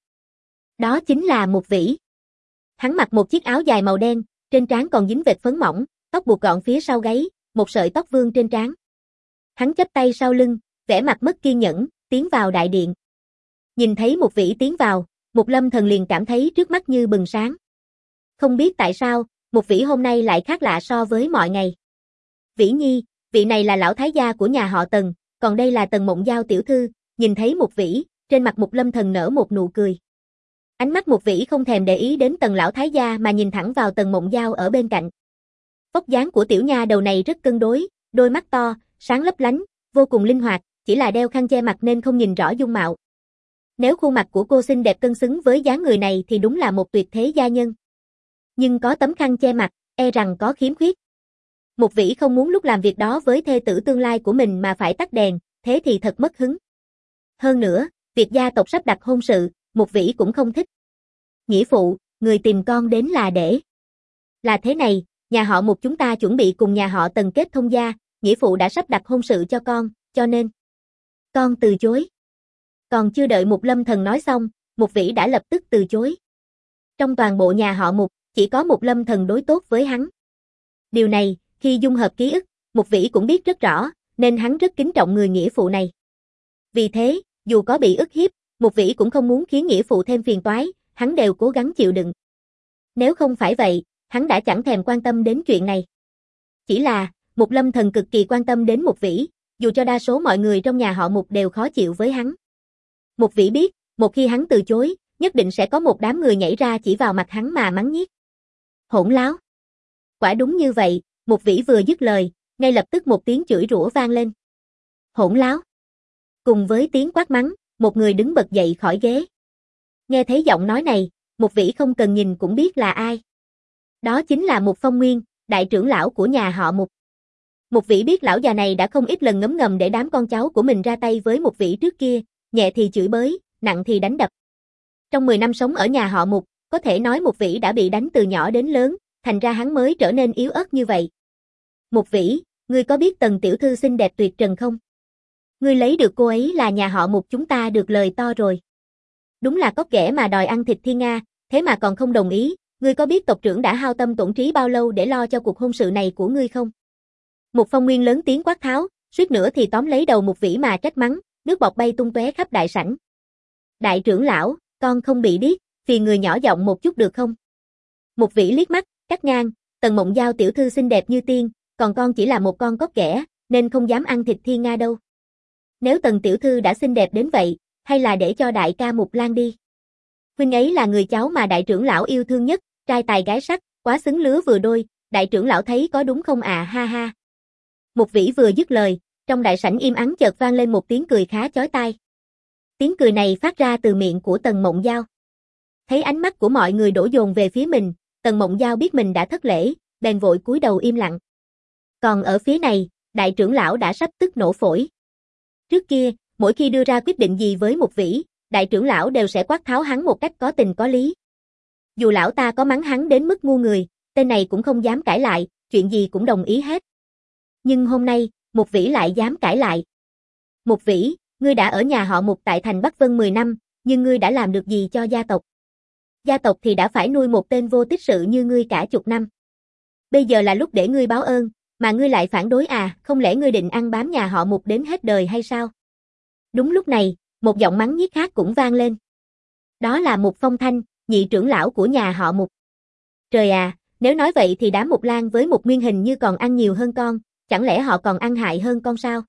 Đó chính là Mục Vĩ. Hắn mặc một chiếc áo dài màu đen, trên trán còn dính vệt phấn mỏng, tóc buộc gọn phía sau gáy, một sợi tóc vương trên trán. Hắn chắp tay sau lưng, vẻ mặt mất kiên nhẫn, tiến vào đại điện. Nhìn thấy Mục Vĩ tiến vào, Mục Lâm Thần liền cảm thấy trước mắt như bừng sáng. Không biết tại sao, Mục Vĩ hôm nay lại khác lạ so với mọi ngày. Vĩ Nhi, vị này là lão thái gia của nhà họ Tần, còn đây là Tần Mộng Giao tiểu thư. Nhìn thấy Mục Vĩ, trên mặt Mục Lâm Thần nở một nụ cười. Ánh mắt Mục Vĩ không thèm để ý đến Tần lão thái gia mà nhìn thẳng vào Tần Mộng Giao ở bên cạnh. Vóc dáng của tiểu nha đầu này rất cân đối, đôi mắt to, sáng lấp lánh, vô cùng linh hoạt, chỉ là đeo khăn che mặt nên không nhìn rõ dung mạo. Nếu khuôn mặt của cô xinh đẹp cân xứng với dáng người này thì đúng là một tuyệt thế gia nhân. Nhưng có tấm khăn che mặt, e rằng có khiếm khuyết. Mục Vĩ không muốn lúc làm việc đó với thê tử tương lai của mình mà phải tắt đèn, thế thì thật mất hứng. Hơn nữa, việc gia tộc sắp đặt hôn sự, Mục Vĩ cũng không thích. Nghĩa phụ, người tìm con đến là để. Là thế này, nhà họ Mục chúng ta chuẩn bị cùng nhà họ Tần kết thông gia, nghĩa phụ đã sắp đặt hôn sự cho con, cho nên con từ chối. Còn chưa đợi Mục Lâm Thần nói xong, Mục Vĩ đã lập tức từ chối. Trong toàn bộ nhà họ Mục, chỉ có Mục Lâm Thần đối tốt với hắn. Điều này, khi dung hợp ký ức, Mục Vĩ cũng biết rất rõ, nên hắn rất kính trọng người nghĩa phụ này. Vì thế, dù có bị ức hiếp, Mục Vĩ cũng không muốn khiến nghĩa phụ thêm phiền toái, hắn đều cố gắng chịu đựng. Nếu không phải vậy, hắn đã chẳng thèm quan tâm đến chuyện này. Chỉ là, Mục Lâm Thần cực kỳ quan tâm đến Mục Vĩ, dù cho đa số mọi người trong nhà họ Mục đều khó chịu với hắn. Mục Vĩ biết, một khi hắn từ chối, nhất định sẽ có một đám người nhảy ra chỉ vào mặt hắn mà mắng nhiếc. Hỗn láo. Quả đúng như vậy, Mục Vĩ vừa dứt lời, ngay lập tức một tiếng chửi rủa vang lên. Hỗn láo. Cùng với tiếng quát mắng, một người đứng bật dậy khỏi ghế. Nghe thấy giọng nói này, Mục Vĩ không cần nhìn cũng biết là ai. Đó chính là Mục Phong Nguyên, đại trưởng lão của nhà họ Mục. Mục Vĩ biết lão già này đã không ít lần ngấm ngầm để đám con cháu của mình ra tay với Mục Vĩ trước kia, nhẹ thì chửi bới, nặng thì đánh đập. Trong mười năm sống ở nhà họ Mục, có thể nói Mục Vĩ đã bị đánh từ nhỏ đến lớn, thành ra hắn mới trở nên yếu ớt như vậy. Mục Vĩ, ngươi có biết Tần tiểu thư xinh đẹp tuyệt trần không? Ngươi lấy được cô ấy là nhà họ Mục chúng ta được lời to rồi. Đúng là cóc ghẻ mà đòi ăn thịt thiên nga, thế mà còn không đồng ý, ngươi có biết tộc trưởng đã hao tâm tổn trí bao lâu để lo cho cuộc hôn sự này của ngươi không? Mục Phong Nguyên lớn tiếng quát tháo, suýt nữa thì tóm lấy đầu Mục Vĩ mà trách mắng, nước bọt bay tung tóe khắp đại sảnh. Đại trưởng lão, con không bị điếc, phiền người nhỏ giọng một chút được không? Mục Vĩ liếc mắt, cắt ngang, Tần Mộng Giao tiểu thư xinh đẹp như tiên, còn con chỉ là một con cóc ghẻ, nên không dám ăn thịt thiên nga đâu. Nếu Tần tiểu thư đã xinh đẹp đến vậy, hay là để cho đại ca Mục Lan đi. Huynh ấy là người cháu mà đại trưởng lão yêu thương nhất, trai tài gái sắc, quá xứng lứa vừa đôi, đại trưởng lão thấy có đúng không à ha ha. Mục Vĩ vừa dứt lời, trong đại sảnh im ắng chợt vang lên một tiếng cười khá chói tai. Tiếng cười này phát ra từ miệng của Tần Mộng Giao. Thấy ánh mắt của mọi người đổ dồn về phía mình, Tần Mộng Giao biết mình đã thất lễ, bèn vội cúi đầu im lặng. Còn ở phía này, đại trưởng lão đã sắp tức nổ phổi. Trước kia, mỗi khi đưa ra quyết định gì với Mục Vĩ, đại trưởng lão đều sẽ quát tháo hắn một cách có tình có lý. Dù lão ta có mắng hắn đến mức ngu người, tên này cũng không dám cãi lại, chuyện gì cũng đồng ý hết. Nhưng hôm nay, Mục Vĩ lại dám cãi lại. Mục Vĩ, ngươi đã ở nhà họ Mục tại thành Bắc Vân mười năm, nhưng ngươi đã làm được gì cho gia tộc? Gia tộc thì đã phải nuôi một tên vô tích sự như ngươi cả chục năm. Bây giờ là lúc để ngươi báo ơn, mà ngươi lại phản đối à, không lẽ ngươi định ăn bám nhà họ Mục đến hết đời hay sao? Đúng lúc này, một giọng mắng nhiếc khác cũng vang lên. Đó là Mục Phong Thanh, nhị trưởng lão của nhà họ Mục. Trời à, nếu nói vậy thì đám Mục Lan với Mục Nguyên hình như còn ăn nhiều hơn con, chẳng lẽ họ còn ăn hại hơn con sao?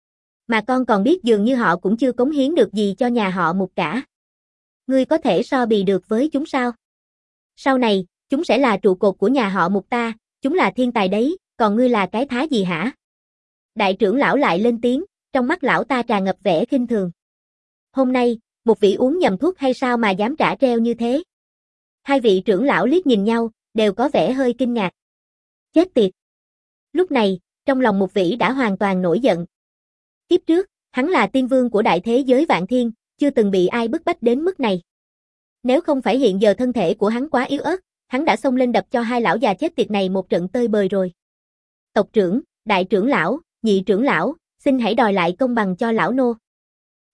Mà con còn biết dường như họ cũng chưa cống hiến được gì cho nhà họ Mục cả. Ngươi có thể so bì được với chúng sao? Sau này, chúng sẽ là trụ cột của nhà họ Mục ta, chúng là thiên tài đấy, còn ngươi là cái thá gì hả? Đại trưởng lão lại lên tiếng, trong mắt lão ta tràn ngập vẻ khinh thường. Hôm nay, Mục Vĩ uống nhầm thuốc hay sao mà dám trả treo như thế? Hai vị trưởng lão liếc nhìn nhau, đều có vẻ hơi kinh ngạc. Chết tiệt! Lúc này, trong lòng Mục Vĩ đã hoàn toàn nổi giận. Kiếp trước, hắn là tiên vương của đại thế giới vạn thiên, chưa từng bị ai bức bách đến mức này. Nếu không phải hiện giờ thân thể của hắn quá yếu ớt, hắn đã xông lên đập cho hai lão già chết tiệt này một trận tơi bời rồi. Tộc trưởng, đại trưởng lão, nhị trưởng lão, xin hãy đòi lại công bằng cho lão nô.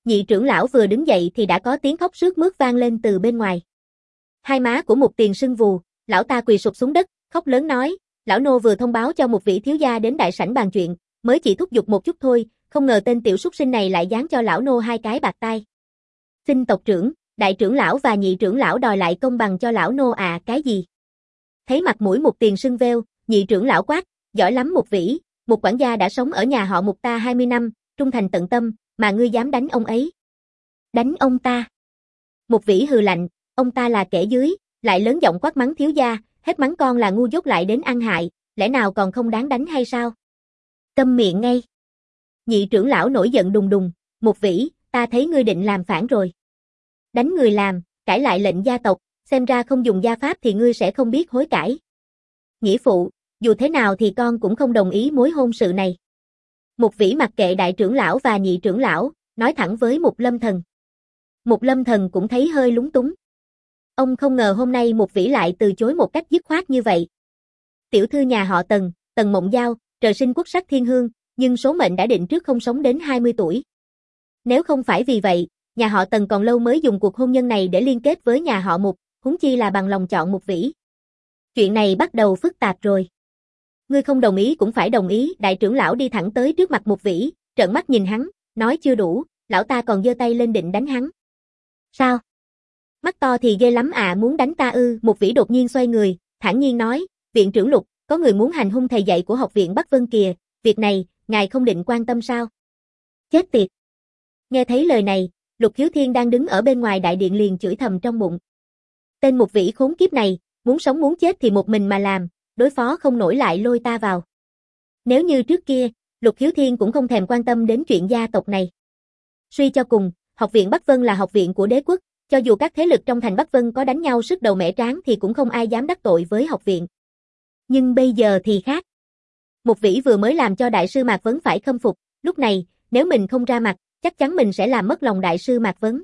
Nhị trưởng lão vừa đứng dậy thì đã có tiếng khóc sướt mướt vang lên từ bên ngoài. Hai má của Mục Tiền sưng vù, lão ta quỳ sụp xuống đất, khóc lớn nói, lão nô vừa thông báo cho một vị thiếu gia đến đại sảnh bàn chuyện, mới chỉ thúc giục một chút thôi, không ngờ tên tiểu súc sinh này lại giáng cho lão nô hai cái bạc tai. Xin tộc trưởng, đại trưởng lão và nhị trưởng lão đòi lại công bằng cho lão nô à, cái gì? Thấy mặt mũi Mục Tiền sưng veo, nhị trưởng lão quát, giỏi lắm Mục Vĩ, một quản gia đã sống ở nhà họ Mục ta hai mươi năm, trung thành tận tâm, mà ngươi dám đánh ông ấy. Đánh ông ta? Mục Vĩ hừ lạnh, ông ta là kẻ dưới, lại lớn giọng quát mắng thiếu gia, hết mắng con là ngu dốt lại đến ăn hại, lẽ nào còn không đáng đánh hay sao? Câm miệng ngay. Nhị trưởng lão nổi giận đùng đùng, Mục Vĩ, ta thấy ngươi định làm phản rồi. Đánh người làm, cãi lại lệnh gia tộc, xem ra không dùng gia pháp thì ngươi sẽ không biết hối cải. Nghĩa phụ, dù thế nào thì con cũng không đồng ý mối hôn sự này. Mục Vĩ mặc kệ đại trưởng lão và nhị trưởng lão, nói thẳng với Mục Lâm Thần. Mục Lâm Thần cũng thấy hơi lúng túng. Ông không ngờ hôm nay Mục Vĩ lại từ chối một cách dứt khoát như vậy. Tiểu thư nhà họ Tần, Tần Mộng Giao, trời sinh quốc sắc thiên hương, nhưng số mệnh đã định trước không sống đến hai mươi tuổi. Nếu không phải vì vậy, nhà họ Tần còn lâu mới dùng cuộc hôn nhân này để liên kết với nhà họ Mục, huống chi là bằng lòng chọn Mục Vĩ. Chuyện này bắt đầu phức tạp rồi. Ngươi không đồng ý cũng phải đồng ý, đại trưởng lão đi thẳng tới trước mặt Mục Vĩ, trợn mắt nhìn hắn, nói chưa đủ, lão ta còn giơ tay lên định đánh hắn. Sao? Mắt to thì ghê lắm à, muốn đánh ta ư? Mục Vĩ đột nhiên xoay người, thản nhiên nói, viện trưởng Lục, có người muốn hành hung thầy dạy của học viện Bắc Vân kìa, việc này, ngài không định quan tâm sao? Chết tiệt! Nghe thấy lời này, Lục Hiếu Thiên đang đứng ở bên ngoài đại điện liền chửi thầm trong bụng. Tên Mục Vĩ khốn kiếp này, muốn sống muốn chết thì một mình mà làm, đối phó không nổi lại lôi ta vào. Nếu như trước kia, Lục Hiếu Thiên cũng không thèm quan tâm đến chuyện gia tộc này. Suy cho cùng, học viện Bắc Vân là học viện của đế quốc, cho dù các thế lực trong thành Bắc Vân có đánh nhau sức đầu mẻ tráng thì cũng không ai dám đắc tội với học viện. Nhưng bây giờ thì khác. Mục Vĩ vừa mới làm cho đại sư Mạc Vấn phải khâm phục, lúc này, nếu mình không ra mặt, chắc chắn mình sẽ làm mất lòng đại sư Mạc Vấn.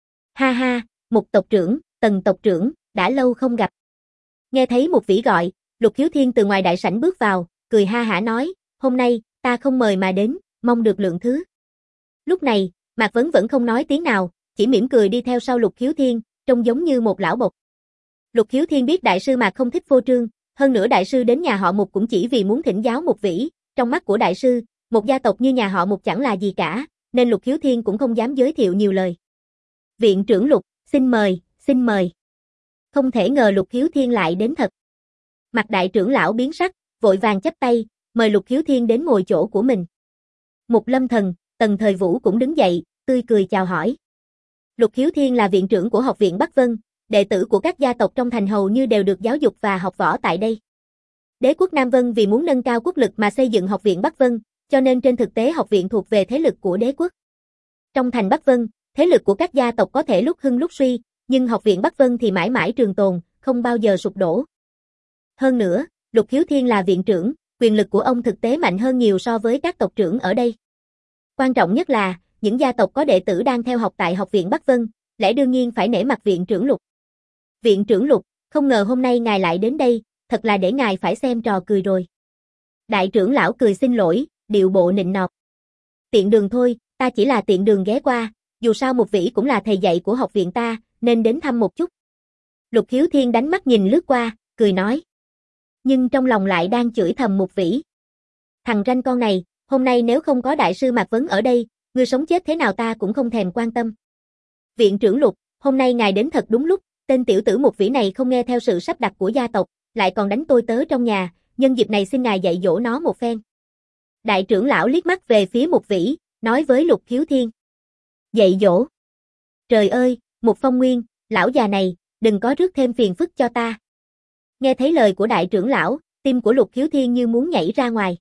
Ha ha, Mục tộc trưởng, Tần tộc trưởng, đã lâu không gặp. Nghe thấy Mục Vĩ gọi, Lục Hiếu Thiên từ ngoài đại sảnh bước vào, cười ha hả nói, hôm nay, ta không mời mà đến, mong được lượng thứ. Lúc này, Mạc Vấn vẫn không nói tiếng nào, chỉ mỉm cười đi theo sau Lục Hiếu Thiên, trông giống như một lão bộc. Lục Hiếu Thiên biết đại sư Mạc không thích phô trương, hơn nữa đại sư đến nhà họ Mục cũng chỉ vì muốn thỉnh giáo Mục Vĩ, trong mắt của đại sư, một gia tộc như nhà họ Mục chẳng là gì cả, nên Lục Hiếu Thiên cũng không dám giới thiệu nhiều lời. Viện trưởng Lục, xin mời, xin mời. Không thể ngờ Lục Hiếu Thiên lại đến thật. Mặt đại trưởng lão biến sắc, vội vàng chắp tay, mời Lục Hiếu Thiên đến ngồi chỗ của mình. Mục Lâm Thần, Tần Thời Vũ cũng đứng dậy, tươi cười chào hỏi. Lục Hiếu Thiên là viện trưởng của học viện Bắc Vân, đệ tử của các gia tộc trong thành hầu như đều được giáo dục và học võ tại đây. Đế quốc Nam Vân vì muốn nâng cao quốc lực mà xây dựng học viện Bắc Vân, cho nên trên thực tế học viện thuộc về thế lực của đế quốc. Trong thành Bắc Vân, thế lực của các gia tộc có thể lúc hưng lúc suy, nhưng học viện Bắc Vân thì mãi mãi trường tồn, không bao giờ sụp đổ. Hơn nữa, Lục Hiếu Thiên là viện trưởng, quyền lực của ông thực tế mạnh hơn nhiều so với các tộc trưởng ở đây. Quan trọng nhất là, những gia tộc có đệ tử đang theo học tại học viện Bắc Vân, lẽ đương nhiên phải nể mặt viện trưởng Lục. Viện trưởng Lục, không ngờ hôm nay ngài lại đến đây, thật là để ngài phải xem trò cười rồi. Đại trưởng lão cười xin lỗi, điệu bộ nịnh nọt. Tiện đường thôi, ta chỉ là tiện đường ghé qua, dù sao Mục Vĩ cũng là thầy dạy của học viện ta, nên đến thăm một chút. Lục Hiếu Thiên đánh mắt nhìn lướt qua, cười nói. Nhưng trong lòng lại đang chửi thầm Mục Vĩ. Thằng ranh con này, hôm nay nếu không có đại sư Mạc Vấn ở đây, ngươi sống chết thế nào ta cũng không thèm quan tâm. Viện trưởng Lục, hôm nay ngài đến thật đúng lúc, tên tiểu tử Mục Vĩ này không nghe theo sự sắp đặt của gia tộc, lại còn đánh tôi tớ trong nhà, nhân dịp này xin ngài dạy dỗ nó một phen. Đại trưởng lão liếc mắt về phía Mục Vĩ, nói với Lục Hiếu Thiên. Dạy dỗ. Trời ơi, Mục Phong Nguyên, lão già này, đừng có rước thêm phiền phức cho ta. Nghe thấy lời của đại trưởng lão, tim của Lục Hiếu Thiên như muốn nhảy ra ngoài.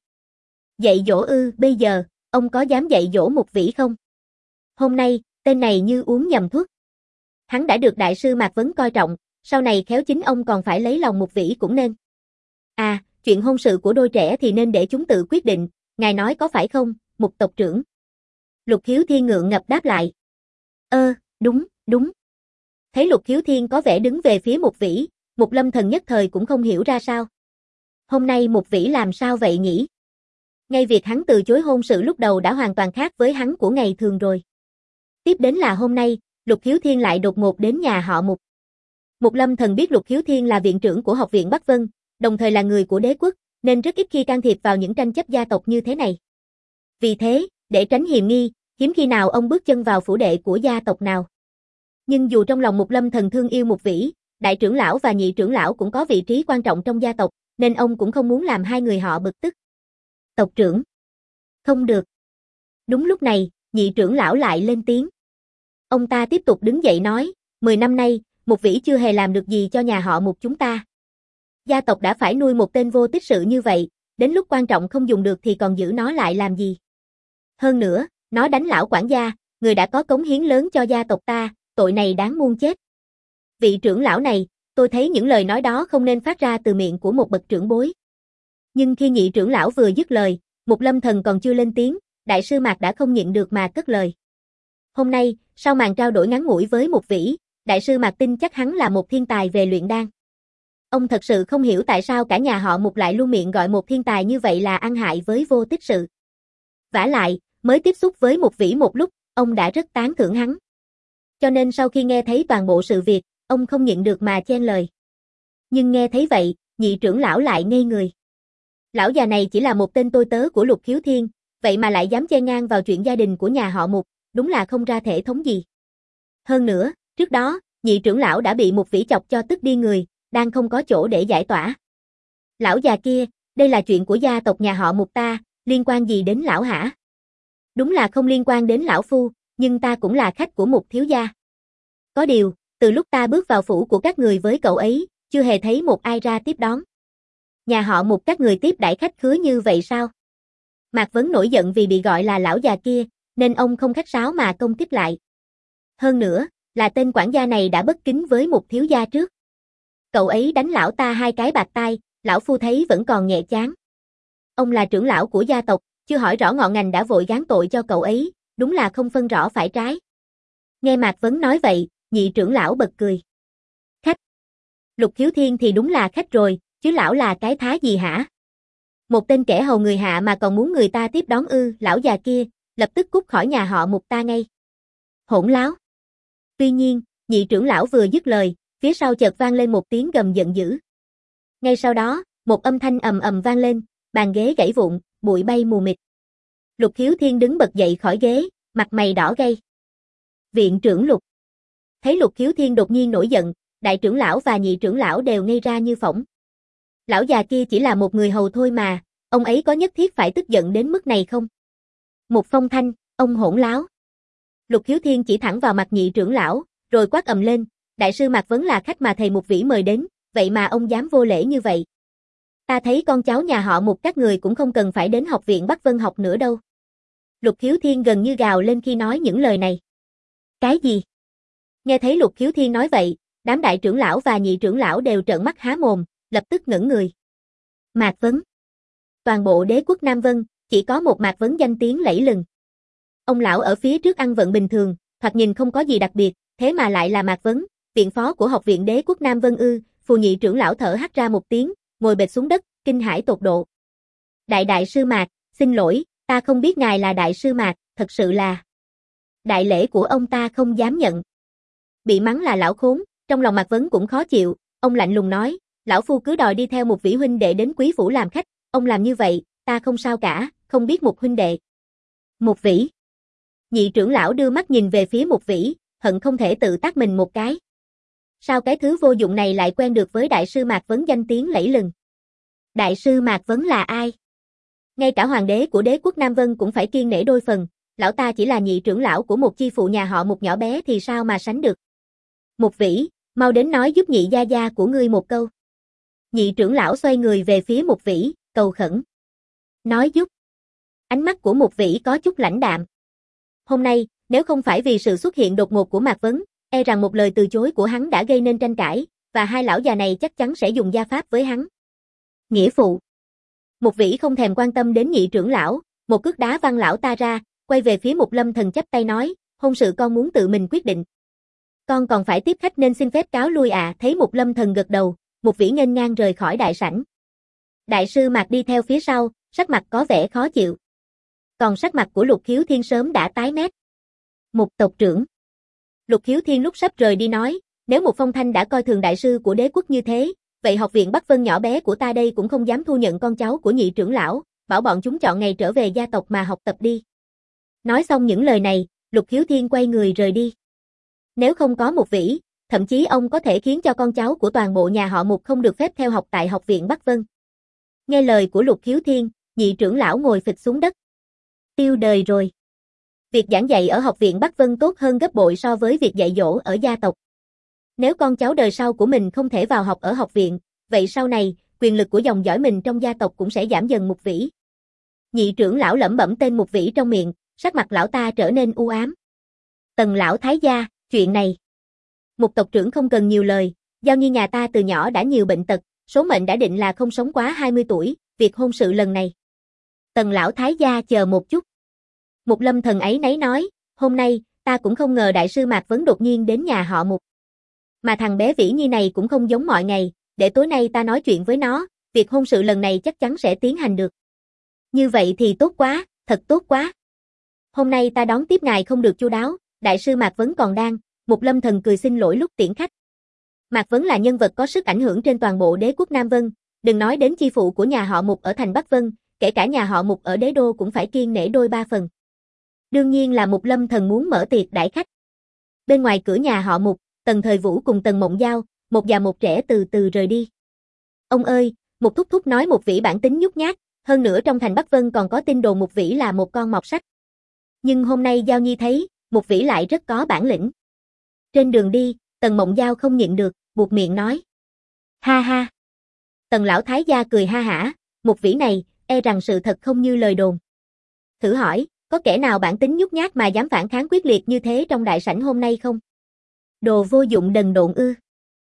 Dạy dỗ ư, bây giờ, ông có dám dạy dỗ Mục Vĩ không? Hôm nay, tên này như uống nhầm thuốc. Hắn đã được đại sư Mạc Vấn coi trọng, sau này khéo chính ông còn phải lấy lòng Mục Vĩ cũng nên. À, chuyện hôn sự của đôi trẻ thì nên để chúng tự quyết định, ngài nói có phải không, Mục tộc trưởng? Lục Hiếu Thiên ngượng ngập đáp lại. Ơ, đúng, đúng. Thấy Lục Hiếu Thiên có vẻ đứng về phía Mục Vĩ, Mục Lâm Thần nhất thời cũng không hiểu ra sao. Hôm nay Mục Vĩ làm sao vậy nhỉ? Ngay việc hắn từ chối hôn sự lúc đầu đã hoàn toàn khác với hắn của ngày thường rồi. Tiếp đến là hôm nay, Lục Khiếu Thiên lại đột ngột đến nhà họ Mục. Mục Lâm Thần biết Lục Khiếu Thiên là viện trưởng của học viện Bắc Vân, đồng thời là người của đế quốc, nên rất ít khi can thiệp vào những tranh chấp gia tộc như thế này. Vì thế, để tránh hiềm nghi, hiếm khi nào ông bước chân vào phủ đệ của gia tộc nào. Nhưng dù trong lòng Mục Lâm Thần thương yêu Mục Vĩ, đại trưởng lão và nhị trưởng lão cũng có vị trí quan trọng trong gia tộc, nên ông cũng không muốn làm hai người họ bực tức. Tộc trưởng. Không được. Đúng lúc này, nhị trưởng lão lại lên tiếng. Ông ta tiếp tục đứng dậy nói, mười năm nay, Mục Vĩ chưa hề làm được gì cho nhà họ Mục chúng ta. Gia tộc đã phải nuôi một tên vô tích sự như vậy, đến lúc quan trọng không dùng được thì còn giữ nó lại làm gì. Hơn nữa, nó đánh lão quản gia, người đã có cống hiến lớn cho gia tộc ta, tội này đáng muôn chết. Vị trưởng lão này, tôi thấy những lời nói đó không nên phát ra từ miệng của một bậc trưởng bối. Nhưng khi nhị trưởng lão vừa dứt lời, Mục Lâm Thần còn chưa lên tiếng, đại sư Mạc đã không nhịn được mà cất lời. Hôm nay, sau màn trao đổi ngắn ngủi với Mục Vĩ, đại sư Mạc tin chắc hắn là một thiên tài về luyện đan. Ông thật sự không hiểu tại sao cả nhà họ Mục lại luôn miệng gọi một thiên tài như vậy là ăn hại với vô tích sự. Vả lại, mới tiếp xúc với Mục Vĩ một lúc, ông đã rất tán thưởng hắn. Cho nên sau khi nghe thấy toàn bộ sự việc, ông không nhịn được mà chen lời. Nhưng nghe thấy vậy, nhị trưởng lão lại ngây người. Lão già này chỉ là một tên tôi tớ của Lục Khiếu Thiên, vậy mà lại dám chen ngang vào chuyện gia đình của nhà họ Mục, đúng là không ra thể thống gì. Hơn nữa, trước đó, nhị trưởng lão đã bị Mục Vĩ chọc cho tức điên người, đang không có chỗ để giải tỏa. Lão già kia, đây là chuyện của gia tộc nhà họ Mục ta, liên quan gì đến lão hả? Đúng là không liên quan đến lão phu, nhưng ta cũng là khách của Mục thiếu gia. Có điều, từ lúc ta bước vào phủ của các người với cậu ấy, chưa hề thấy một ai ra tiếp đón. Nhà họ Mục các người tiếp đãi khách khứa như vậy sao? Mạc Vấn nổi giận vì bị gọi là lão già kia, nên ông không khách sáo mà công kích lại. Hơn nữa, là tên quản gia này đã bất kính với Mục thiếu gia trước. Cậu ấy đánh lão ta hai cái bạt tai, lão phu thấy vẫn còn nhẹ chán. Ông là trưởng lão của gia tộc, chưa hỏi rõ ngọn ngành đã vội gán tội cho cậu ấy, đúng là không phân rõ phải trái. Nghe Mạc Vấn nói vậy, nhị trưởng lão bật cười. Khách. Lục Khiếu Thiên thì đúng là khách rồi, chứ lão là cái thá gì hả? Một tên kẻ hầu người hạ mà còn muốn người ta tiếp đón ư, lão già kia, lập tức cút khỏi nhà họ Mục ta ngay. Hỗn láo. Tuy nhiên, nhị trưởng lão vừa dứt lời, phía sau chợt vang lên một tiếng gầm giận dữ. Ngay sau đó, một âm thanh ầm ầm vang lên, bàn ghế gãy vụn, bụi bay mù mịt. Lục Khiếu Thiên đứng bật dậy khỏi ghế, mặt mày đỏ gay. Viện trưởng Lục. Thấy Lục Khiếu Thiên đột nhiên nổi giận, đại trưởng lão và nhị trưởng lão đều ngây ra như phỏng. Lão già kia chỉ là một người hầu thôi mà, ông ấy có nhất thiết phải tức giận đến mức này không? Một phong thanh, ông hỗn láo. Lục Khiếu Thiên chỉ thẳng vào mặt nhị trưởng lão, rồi quát ầm lên, đại sư Mạc Vấn là khách mà thầy Mục Vĩ mời đến, vậy mà ông dám vô lễ như vậy. Ta thấy con cháu nhà họ Mục các người cũng không cần phải đến học viện Bắc Vân học nữa đâu. Lục Khiếu Thiên gần như gào lên khi nói những lời này. Cái gì? Nghe thấy Lục Khiếu Thiên nói vậy, đám đại trưởng lão và nhị trưởng lão đều trợn mắt há mồm, lập tức ngẩn người. Mạc Vấn. Toàn bộ đế quốc Nam Vân, chỉ có một Mạc Vấn danh tiếng lẫy lừng. Ông lão ở phía trước ăn vận bình thường, thoạt nhìn không có gì đặc biệt, thế mà lại là Mạc Vấn, viện phó của học viện đế quốc Nam Vân ư? Phù nhị trưởng lão thở hắt ra một tiếng, ngồi bệt xuống đất, kinh hãi tột độ. Đại đại sư Mạc, xin lỗi, ta không biết ngài là đại sư Mạc, thật sự là. Đại lễ của ông ta không dám nhận. Bị mắng là lão khốn, trong lòng Mạc Vấn cũng khó chịu, ông lạnh lùng nói, lão phu cứ đòi đi theo Mục Vĩ huynh đệ đến quý phủ làm khách, ông làm như vậy, ta không sao cả, không biết Mục huynh đệ. Mục Vĩ. Nhị trưởng lão đưa mắt nhìn về phía Mục Vĩ, hận không thể tự tát mình một cái. Sao cái thứ vô dụng này lại quen được với đại sư Mạc Vấn danh tiếng lẫy lừng? Đại sư Mạc Vấn là ai? Ngay cả hoàng đế của đế quốc Nam Vân cũng phải kiêng nể đôi phần, lão ta chỉ là nhị trưởng lão của một chi phụ nhà họ Mục nhỏ bé thì sao mà sánh được. Mục Vĩ, mau đến nói giúp nhị gia gia của ngươi một câu. Nhị trưởng lão xoay người về phía Mục Vĩ, cầu khẩn. Nói giúp. Ánh mắt của Mục Vĩ có chút lãnh đạm. Hôm nay, nếu không phải vì sự xuất hiện đột ngột của Mạc Vấn, e rằng một lời từ chối của hắn đã gây nên tranh cãi, và hai lão già này chắc chắn sẽ dùng gia pháp với hắn. Nghĩa phụ. Mục Vĩ không thèm quan tâm đến nhị trưởng lão, một cước đá văng lão ta ra, quay về phía Mục Lâm Thần chắp tay nói, hôn sự con muốn tự mình quyết định. Con còn phải tiếp khách nên xin phép cáo lui ạ. À. Thấy Mục Lâm Thần gật đầu, Mục Vĩ nghênh ngang rời khỏi đại sảnh. Đại sư Mạc đi theo phía sau, sắc mặt có vẻ khó chịu. Còn sắc mặt của Lục Khiếu Thiên sớm đã tái mét. Một tộc trưởng. Lục Khiếu Thiên lúc sắp rời đi nói, nếu một Phong Thanh đã coi thường đại sư của đế quốc như thế, vậy học viện Bắc Vân nhỏ bé của ta đây cũng không dám thu nhận con cháu của nhị trưởng lão, bảo bọn chúng chọn ngày trở về gia tộc mà học tập đi. Nói xong những lời này, Lục Khiếu Thiên quay người rời đi. Nếu không có Mục Vĩ, thậm chí ông có thể khiến cho con cháu của toàn bộ nhà họ Mục không được phép theo học tại học viện Bắc Vân. Nghe lời của Lục Khiếu Thiên, nhị trưởng lão ngồi phịch xuống đất. Tiêu đời rồi. Việc giảng dạy ở học viện Bắc Vân tốt hơn gấp bội so với việc dạy dỗ ở gia tộc. Nếu con cháu đời sau của mình không thể vào học ở học viện, vậy sau này, quyền lực của dòng dõi mình trong gia tộc cũng sẽ giảm dần. Mục Vĩ. Nhị trưởng lão lẩm bẩm tên Mục Vĩ trong miệng, sắc mặt lão ta trở nên u ám. Tần lão thái gia, chuyện này. Một tộc trưởng không cần nhiều lời, Giao Nhi nhà ta từ nhỏ đã nhiều bệnh tật, số mệnh đã định là không sống quá hai mươi tuổi, việc hôn sự lần này. Tần lão thái gia chờ một chút. Mục Lâm Thần ấy nấy nói, hôm nay, ta cũng không ngờ đại sư Mạc Vấn đột nhiên đến nhà họ Mục. Mà thằng bé Vĩ Nhi này cũng không giống mọi ngày, để tối nay ta nói chuyện với nó, việc hôn sự lần này chắc chắn sẽ tiến hành được. Như vậy thì tốt quá, thật tốt quá. Hôm nay ta đón tiếp ngài không được chu đáo, đại sư Mạc Vấn còn đang, Mục Lâm Thần cười xin lỗi lúc tiễn khách. Mạc Vấn là nhân vật có sức ảnh hưởng trên toàn bộ đế quốc Nam Vân, đừng nói đến chi phụ của nhà họ Mục ở thành Bắc Vân, kể cả nhà họ Mục ở đế đô cũng phải kiêng nể đôi ba phần. Đương nhiên là Mục Lâm Thần muốn mở tiệc đãi khách. Bên ngoài cửa nhà họ Mục, Tần Thời Vũ cùng Tần Mộng Giao, một già một trẻ từ từ rời đi. Ông ơi, Mục thúc thúc nói Mục Vĩ bản tính nhút nhát, hơn nữa trong thành Bắc Vân còn có tin đồn Mục Vĩ là một con mọt sách. Nhưng hôm nay Giao Nhi thấy, Mục Vĩ lại rất có bản lĩnh. Trên đường đi, Tần Mộng Giao không nhịn được, buột miệng nói. Ha ha. Tần lão thái gia cười ha hả, Mục Vĩ này, e rằng sự thật không như lời đồn. Thử hỏi, có kẻ nào bản tính nhút nhát mà dám phản kháng quyết liệt như thế trong đại sảnh hôm nay không? Đồ vô dụng đần độn ư.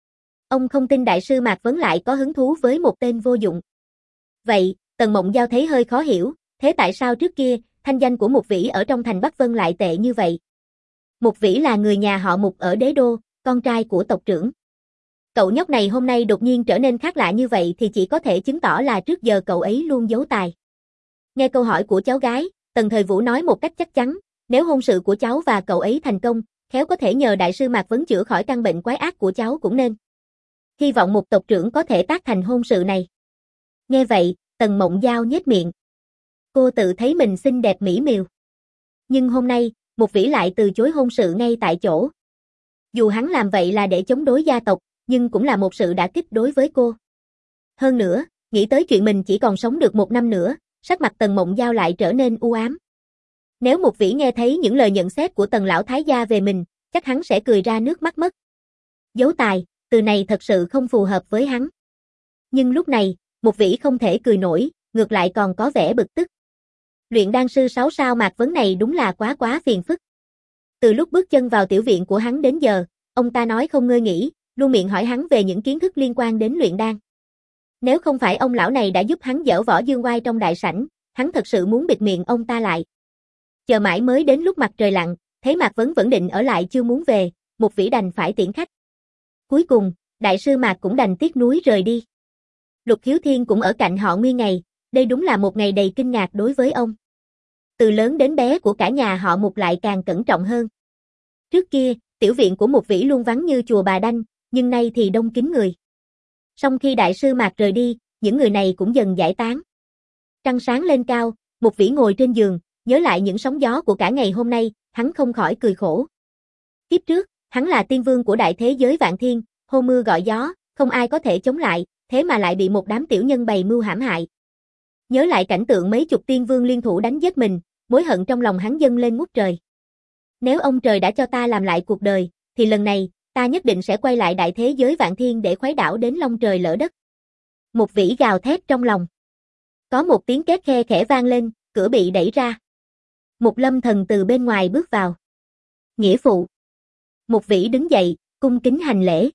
Ông không tin đại sư Mạc Vấn lại có hứng thú với một tên vô dụng. Vậy, Tần Mộng Giao thấy hơi khó hiểu, thế tại sao trước kia, thanh danh của Mục Vĩ ở trong thành Bắc Vân lại tệ như vậy? Mục Vĩ là người nhà họ Mục ở đế đô, con trai của tộc trưởng. Cậu nhóc này hôm nay đột nhiên trở nên khác lạ như vậy thì chỉ có thể chứng tỏ là trước giờ cậu ấy luôn giấu tài. Nghe câu hỏi của cháu gái, Tần Thời Vũ nói một cách chắc chắn, nếu hôn sự của cháu và cậu ấy thành công, khéo có thể nhờ đại sư Mạc Vấn chữa khỏi căn bệnh quái ác của cháu cũng nên. Hy vọng một tộc trưởng có thể tác thành hôn sự này. Nghe vậy, Tần Mộng Giao nhếch miệng. Cô tự thấy mình xinh đẹp mỹ miều. Nhưng hôm nay, Mục Vĩ lại từ chối hôn sự ngay tại chỗ. Dù hắn làm vậy là để chống đối gia tộc, nhưng cũng là một sự đả kích đối với cô. Hơn nữa, nghĩ tới chuyện mình chỉ còn sống được một năm nữa, sắc mặt Tần Mộng Giao lại trở nên u ám. Nếu Mục Vĩ nghe thấy những lời nhận xét của Tần lão thái gia về mình, chắc hắn sẽ cười ra nước mắt mất. Giấu tài, từ này thật sự không phù hợp với hắn. Nhưng lúc này, Mục Vĩ không thể cười nổi, ngược lại còn có vẻ bực tức. Luyện đan sư sáu sao Mạc Vấn này đúng là quá quá phiền phức. Từ lúc bước chân vào tiểu viện của hắn đến giờ, ông ta nói không ngơi nghỉ, luôn miệng hỏi hắn về những kiến thức liên quan đến luyện đan. Nếu không phải ông lão này đã giúp hắn dở võ dương oai trong đại sảnh, hắn thật sự muốn bịt miệng ông ta lại. Chờ mãi mới đến lúc mặt trời lặn, thấy Mạc Vấn vẫn định ở lại chưa muốn về, Mục Vĩ đành phải tiễn khách. Cuối cùng, đại sư Mạc cũng đành tiếc nuối rời đi. Lục Khiếu Thiên cũng ở cạnh họ nguyên ngày, đây đúng là một ngày đầy kinh ngạc đối với ông. Từ lớn đến bé của cả nhà họ Mục lại càng cẩn trọng hơn. Trước kia, tiểu viện của Mục Vĩ luôn vắng như chùa Bà Đanh, nhưng nay thì đông kín người. Song khi đại sư Mạc rời đi, những người này cũng dần giải tán. Trăng sáng lên cao, Mục Vĩ ngồi trên giường, nhớ lại những sóng gió của cả ngày hôm nay, hắn không khỏi cười khổ. Kiếp trước, hắn là tiên vương của đại thế giới vạn thiên, hô mưa gọi gió, không ai có thể chống lại, thế mà lại bị một đám tiểu nhân bày mưu hãm hại. Nhớ lại cảnh tượng mấy chục tiên vương liên thủ đánh giết mình, mối hận trong lòng hắn dâng lên ngút trời. Nếu ông trời đã cho ta làm lại cuộc đời, thì lần này, ta nhất định sẽ quay lại đại thế giới vạn thiên để khuấy đảo đến long trời lỡ đất. Mục Vĩ gào thét trong lòng. Có một tiếng két khe khẽ vang lên, cửa bị đẩy ra. Mục Lâm Thần từ bên ngoài bước vào. Nghĩa phụ. Mục Vĩ đứng dậy, cung kính hành lễ.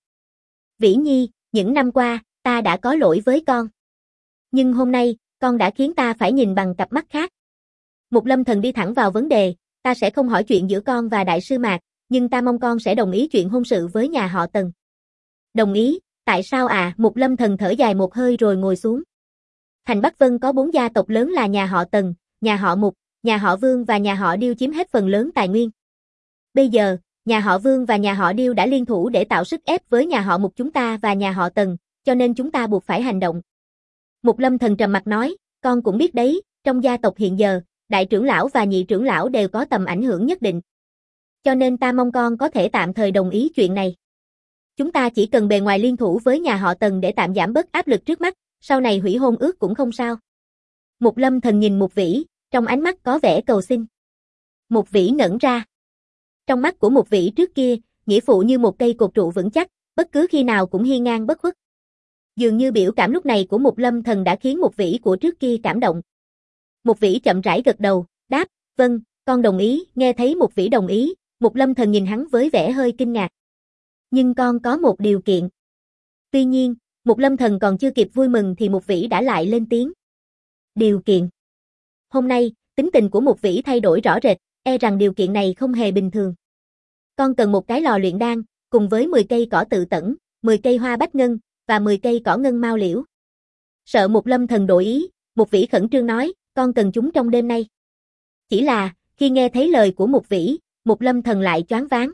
Vĩ Nhi, những năm qua, ta đã có lỗi với con. Nhưng hôm nay, con đã khiến ta phải nhìn bằng cặp mắt khác. Mục Lâm Thần đi thẳng vào vấn đề, ta sẽ không hỏi chuyện giữa con và đại sư Mạc, nhưng ta mong con sẽ đồng ý chuyện hôn sự với nhà họ Tần. Đồng ý, tại sao à? Mục Lâm Thần thở dài một hơi rồi ngồi xuống. Thành Bắc Vân có bốn gia tộc lớn là nhà họ Tần, nhà họ Mục, nhà họ Vương và nhà họ Điêu chiếm hết phần lớn tài nguyên. Bây giờ, nhà họ Vương và nhà họ Điêu đã liên thủ để tạo sức ép với nhà họ Mục chúng ta và nhà họ Tần, cho nên chúng ta buộc phải hành động. Mục Lâm Thần trầm mặt nói, con cũng biết đấy, trong gia tộc hiện giờ, đại trưởng lão và nhị trưởng lão đều có tầm ảnh hưởng nhất định. Cho nên ta mong con có thể tạm thời đồng ý chuyện này. Chúng ta chỉ cần bề ngoài liên thủ với nhà họ Tần để tạm giảm bớt áp lực trước mắt, sau này hủy hôn ước cũng không sao. Mục Lâm Thần nhìn Mục Vĩ, trong ánh mắt có vẻ cầu xin. Mục Vĩ ngẩn ra. Trong mắt của Mục Vĩ trước kia, nghĩa phụ như một cây cột trụ vững chắc, bất cứ khi nào cũng hiên ngang bất khuất. Dường như biểu cảm lúc này của Mục Lâm Thần đã khiến Mục Vĩ của trước kia cảm động. Mục Vĩ chậm rãi gật đầu, đáp, vâng, con đồng ý. Nghe thấy Mục Vĩ đồng ý, Mục Lâm Thần nhìn hắn với vẻ hơi kinh ngạc. Nhưng con có một điều kiện. Tuy nhiên, Mục Lâm Thần còn chưa kịp vui mừng thì Mục Vĩ đã lại lên tiếng. Điều kiện. Hôm nay, tính tình của Mục Vĩ thay đổi rõ rệt, e rằng điều kiện này không hề bình thường. Con cần một cái lò luyện đan, cùng với mười cây cỏ tự tẩn, mười cây hoa bách ngân, và mười cây cỏ ngân mao liễu. Sợ Mục Lâm Thần đổi ý, Mục Vĩ khẩn trương nói, con cần chúng trong đêm nay. Chỉ là, khi nghe thấy lời của Mục Vĩ, Mục Lâm Thần lại choáng váng.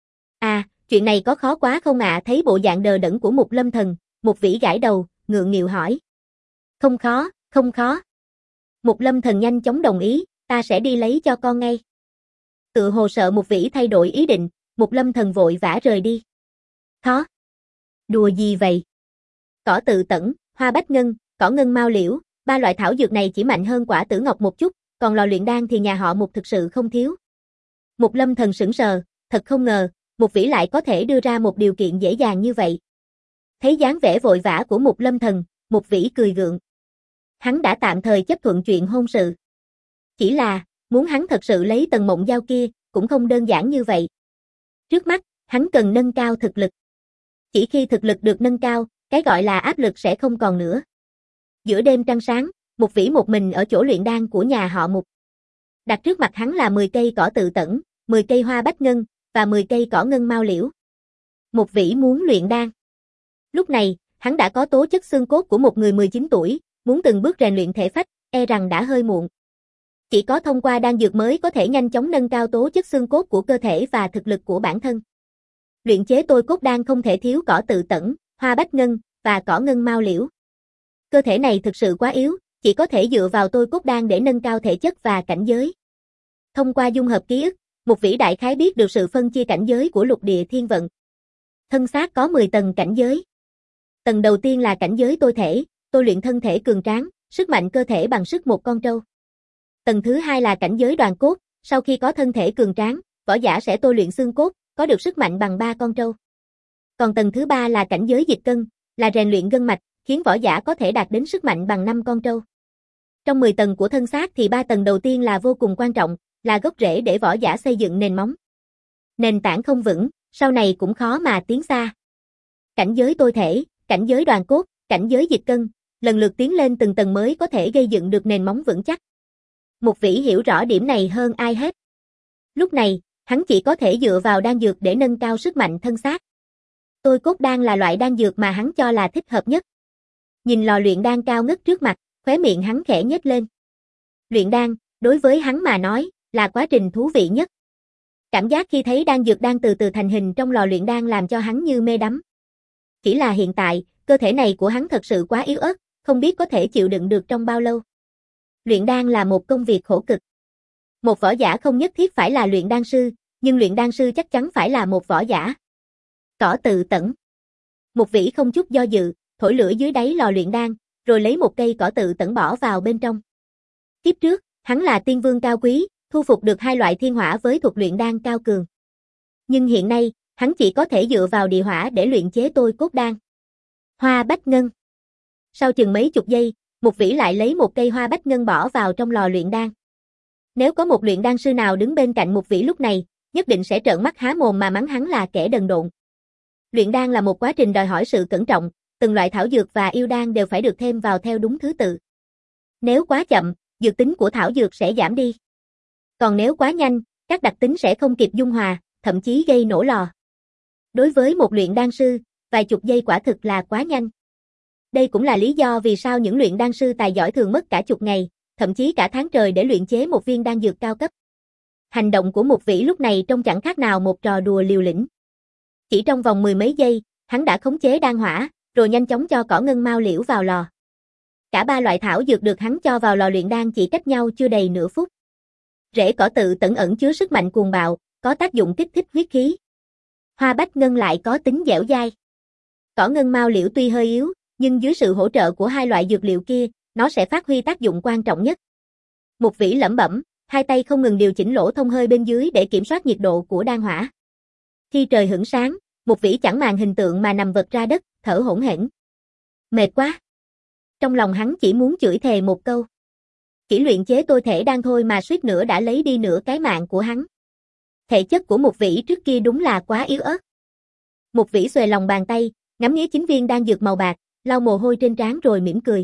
À, chuyện này có khó quá không ạ? Thấy bộ dạng đờ đẫn của Mục Lâm Thần, Mục Vĩ gãi đầu, ngượng nghịu hỏi. Không khó, không khó. Mục Lâm Thần nhanh chóng đồng ý, ta sẽ đi lấy cho con ngay. Tự hồ sợ Mục Vĩ thay đổi ý định, Mục Lâm Thần vội vã rời đi. Khó? Đùa gì vậy? Cỏ tự tẩn, hoa bách ngân, cỏ ngân mao liễu, ba loại thảo dược này chỉ mạnh hơn quả tử ngọc một chút, còn lò luyện đan thì nhà họ Mục thực sự không thiếu. Mục Lâm Thần sững sờ, thật không ngờ, Mục Vĩ lại có thể đưa ra một điều kiện dễ dàng như vậy. Thấy dáng vẻ vội vã của Mục Lâm Thần, Mục Vĩ cười gượng. Hắn đã tạm thời chấp thuận chuyện hôn sự. Chỉ là, muốn hắn thật sự lấy Tần Mộng Giao kia, cũng không đơn giản như vậy. Trước mắt, hắn cần nâng cao thực lực. Chỉ khi thực lực được nâng cao, cái gọi là áp lực sẽ không còn nữa. Giữa đêm trăng sáng, Mục Vĩ một mình ở chỗ luyện đan của nhà họ Mục. Đặt trước mặt hắn là mười cây cỏ tự tẩn, mười cây hoa bách ngân, và mười cây cỏ ngân mao liễu. Mục Vĩ muốn luyện đan. Lúc này, hắn đã có tố chất xương cốt của một người mười chín tuổi, muốn từng bước rèn luyện thể phách, e rằng đã hơi muộn. Chỉ có thông qua đan dược mới có thể nhanh chóng nâng cao tố chất xương cốt của cơ thể và thực lực của bản thân. Luyện chế tôi cốt đan không thể thiếu cỏ tự tẩn, hoa bách ngân, và cỏ ngân mao liễu. Cơ thể này thực sự quá yếu, chỉ có thể dựa vào tôi cốt đan để nâng cao thể chất và cảnh giới. Thông qua dung hợp ký ức, Mục Vĩ đại khái biết được sự phân chia cảnh giới của lục địa thiên vận. Thân xác có mười tầng cảnh giới. Tầng đầu tiên là cảnh giới tôi thể, tôi luyện thân thể cường tráng, sức mạnh cơ thể bằng sức một con trâu. Tầng thứ hai là cảnh giới đoàn cốt, sau khi có thân thể cường tráng, võ giả sẽ tôi luyện xương cốt, có được sức mạnh bằng ba con trâu. Còn tầng thứ ba là cảnh giới dịch cân, là rèn luyện gân mạch, khiến võ giả có thể đạt đến sức mạnh bằng năm con trâu. Trong mười tầng của thân xác thì ba tầng đầu tiên là vô cùng quan trọng, là gốc rễ để võ giả xây dựng nền móng. Nền tảng không vững, sau này cũng khó mà tiến xa. Cảnh giới tôi thể, cảnh giới đoàn cốt, cảnh giới dịch cân, lần lượt tiến lên từng tầng mới có thể gây dựng được nền móng vững chắc. Mục Vĩ hiểu rõ điểm này hơn ai hết. Lúc này, hắn chỉ có thể dựa vào đan dược để nâng cao sức mạnh thân xác. Tôi cốt đan là loại đan dược mà hắn cho là thích hợp nhất. Nhìn lò luyện đan cao ngất trước mặt, khóe miệng hắn khẽ nhếch lên. Luyện đan, đối với hắn mà nói, là quá trình thú vị nhất. Cảm giác khi thấy đan dược đang từ từ thành hình trong lò luyện đan làm cho hắn như mê đắm. Chỉ là hiện tại, cơ thể này của hắn thật sự quá yếu ớt, không biết có thể chịu đựng được trong bao lâu. Luyện đan là một công việc khổ cực. Một võ giả không nhất thiết phải là luyện đan sư, nhưng luyện đan sư chắc chắn phải là một võ giả. Cỏ tự tẩn. Mục Vĩ không chút do dự, thổi lửa dưới đáy lò luyện đan, rồi lấy một cây cỏ tự tẩn bỏ vào bên trong. Kiếp trước, hắn là tiên vương cao quý, thu phục được hai loại thiên hỏa với thuật luyện đan cao cường. Nhưng hiện nay, hắn chỉ có thể dựa vào địa hỏa để luyện chế tôi cốt đan. Hoa bách ngân. Sau chừng mấy chục giây, Mục Vĩ lại lấy một cây hoa bách ngân bỏ vào trong lò luyện đan. Nếu có một luyện đan sư nào đứng bên cạnh Mục Vĩ lúc này, nhất định sẽ trợn mắt há mồm mà mắng hắn là kẻ đần độn. Luyện đan là một quá trình đòi hỏi sự cẩn trọng, từng loại thảo dược và yêu đan đều phải được thêm vào theo đúng thứ tự. Nếu quá chậm, dược tính của thảo dược sẽ giảm đi. Còn nếu quá nhanh, các đặc tính sẽ không kịp dung hòa, thậm chí gây nổ lò. Đối với một luyện đan sư, vài chục giây quả thực là quá nhanh. Đây cũng là lý do vì sao những luyện đan sư tài giỏi thường mất cả chục ngày, thậm chí cả tháng trời để luyện chế một viên đan dược cao cấp. Hành động của Mục Vĩ lúc này trông chẳng khác nào một trò đùa liều lĩnh. Chỉ trong vòng mười mấy giây, hắn đã khống chế đan hỏa, rồi nhanh chóng cho cỏ ngân mao liễu vào lò. Cả ba loại thảo dược được hắn cho vào lò luyện đan chỉ cách nhau chưa đầy nửa phút. Rễ cỏ tự tẩn ẩn chứa sức mạnh cuồng bạo, có tác dụng kích thích huyết khí. Hoa bách ngân lại có tính dẻo dai. Cỏ ngân mao liễu tuy hơi yếu, nhưng dưới sự hỗ trợ của hai loại dược liệu kia, nó sẽ phát huy tác dụng quan trọng nhất. Mục Vĩ lẩm bẩm, hai tay không ngừng điều chỉnh lỗ thông hơi bên dưới để kiểm soát nhiệt độ của đan hỏa. Khi trời hửng sáng, Mục Vĩ chẳng màng hình tượng mà nằm vật ra đất, thở hổn hển. Mệt quá. Trong lòng hắn chỉ muốn chửi thề một câu. Kỹ luyện chế tôi thể đan thôi mà suýt nữa đã lấy đi nửa cái mạng của hắn. Thể chất của Mục Vĩ trước kia đúng là quá yếu ớt. Mục Vĩ xuề lòng bàn tay, ngắm nghía chín viên đan dược màu bạc, lau mồ hôi trên trán rồi mỉm cười.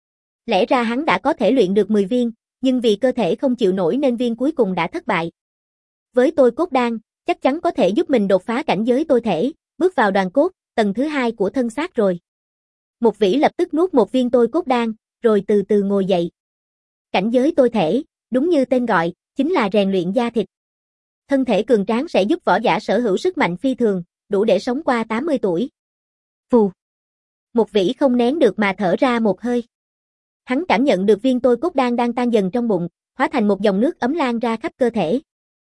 Lẽ ra hắn đã có thể luyện được mười viên, nhưng vì cơ thể không chịu nổi nên viên cuối cùng đã thất bại. Với tôi cốt đan, chắc chắn có thể giúp mình đột phá cảnh giới tôi thể, bước vào đoàn cốt, tầng thứ hai của thân xác rồi. Mục Vĩ lập tức nuốt một viên tôi cốt đan, rồi từ từ ngồi dậy. Cảnh giới tôi thể, đúng như tên gọi, chính là rèn luyện da thịt. Thân thể cường tráng sẽ giúp võ giả sở hữu sức mạnh phi thường, đủ để sống qua tám mươi tuổi. Phù. Mục Vĩ không nén được mà thở ra một hơi. Hắn cảm nhận được viên tôi cốt đan đang tan dần trong bụng, hóa thành một dòng nước ấm lan ra khắp cơ thể.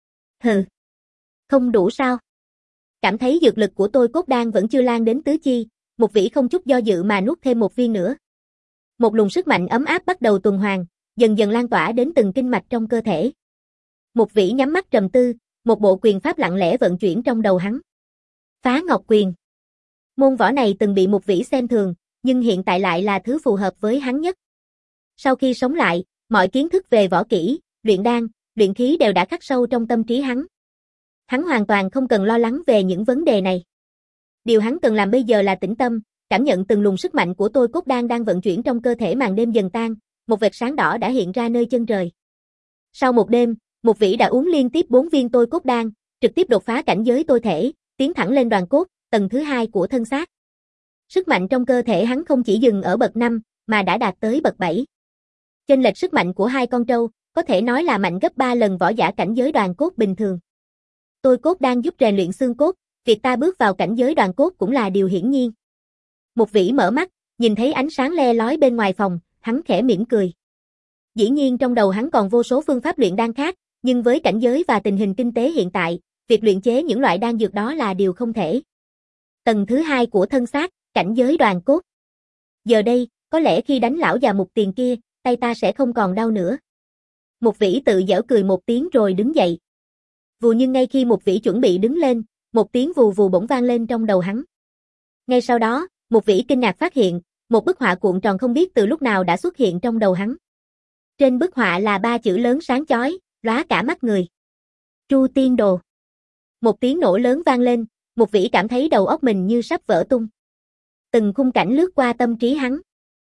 Hừ. Không đủ sao? Cảm thấy dược lực của tôi cốt đan vẫn chưa lan đến tứ chi, Mục Vĩ không chút do dự mà nuốt thêm một viên nữa. Một luồng sức mạnh ấm áp bắt đầu tuần hoàn, dần dần lan tỏa đến từng kinh mạch trong cơ thể. Mục Vĩ nhắm mắt trầm tư, một bộ quyền pháp lặng lẽ vận chuyển trong đầu hắn. Phá Ngọc Quyền. Môn võ này từng bị Mục Vĩ xem thường, nhưng hiện tại lại là thứ phù hợp với hắn nhất. Sau khi sống lại, mọi kiến thức về võ kỹ, luyện đan, luyện khí đều đã khắc sâu trong tâm trí hắn. Hắn hoàn toàn không cần lo lắng về những vấn đề này. Điều hắn cần làm bây giờ là tĩnh tâm, cảm nhận từng luồng sức mạnh của tôi cốt đan đang vận chuyển trong cơ thể. Màn đêm dần tan, một vệt sáng đỏ đã hiện ra nơi chân trời. Sau một đêm, Mục Vĩ đã uống liên tiếp bốn viên tôi cốt đan, trực tiếp đột phá cảnh giới tôi thể, tiến thẳng lên đoàn cốt, tầng thứ hai của thân xác. Sức mạnh trong cơ thể hắn không chỉ dừng ở bậc năm, mà đã đạt tới bậc bảy. Chênh lệch sức mạnh của hai con trâu, có thể nói là mạnh gấp ba lần võ giả cảnh giới đoàn cốt bình thường. Tôi cốt đang giúp rèn luyện xương cốt, việc ta bước vào cảnh giới đoàn cốt cũng là điều hiển nhiên. Mục Vĩ mở mắt, nhìn thấy ánh sáng le lói bên ngoài phòng, hắn khẽ mỉm cười. Dĩ nhiên trong đầu hắn còn vô số phương pháp luyện đan khác, nhưng với cảnh giới và tình hình kinh tế hiện tại, việc luyện chế những loại đan dược đó là điều không thể. Tầng thứ hai của thân xác, cảnh giới đoàn cốt. Giờ đây, có lẽ khi đánh lão già Mục Tiền kia, tay ta sẽ không còn đau nữa. Mục Vĩ tự giễu cười một tiếng rồi đứng dậy. Vù, nhưng ngay khi Mục Vĩ chuẩn bị đứng lên, một tiếng vù vù bỗng vang lên trong đầu hắn. Ngay sau đó, Mục Vĩ kinh ngạc phát hiện, một bức họa cuộn tròn không biết từ lúc nào đã xuất hiện trong đầu hắn. Trên bức họa là ba chữ lớn sáng chói, lóa cả mắt người. Tru Tiên Đồ. Một tiếng nổ lớn vang lên, Mục Vĩ cảm thấy đầu óc mình như sắp vỡ tung. Từng khung cảnh lướt qua tâm trí hắn.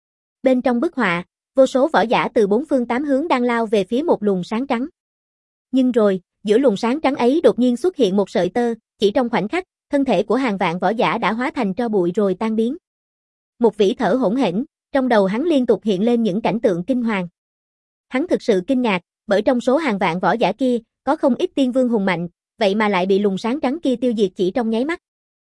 Bên trong bức họa, vô số võ giả từ bốn phương tám hướng đang lao về phía một luồng sáng trắng. Nhưng rồi, giữa luồng sáng trắng ấy đột nhiên xuất hiện một sợi tơ, chỉ trong khoảnh khắc, thân thể của hàng vạn võ giả đã hóa thành tro bụi rồi tan biến. Mục Vĩ thở hổn hển, trong đầu hắn liên tục hiện lên những cảnh tượng kinh hoàng. Hắn thực sự kinh ngạc, bởi trong số hàng vạn võ giả kia, có không ít tiên vương hùng mạnh, vậy mà lại bị luồng sáng trắng kia tiêu diệt chỉ trong nháy mắt.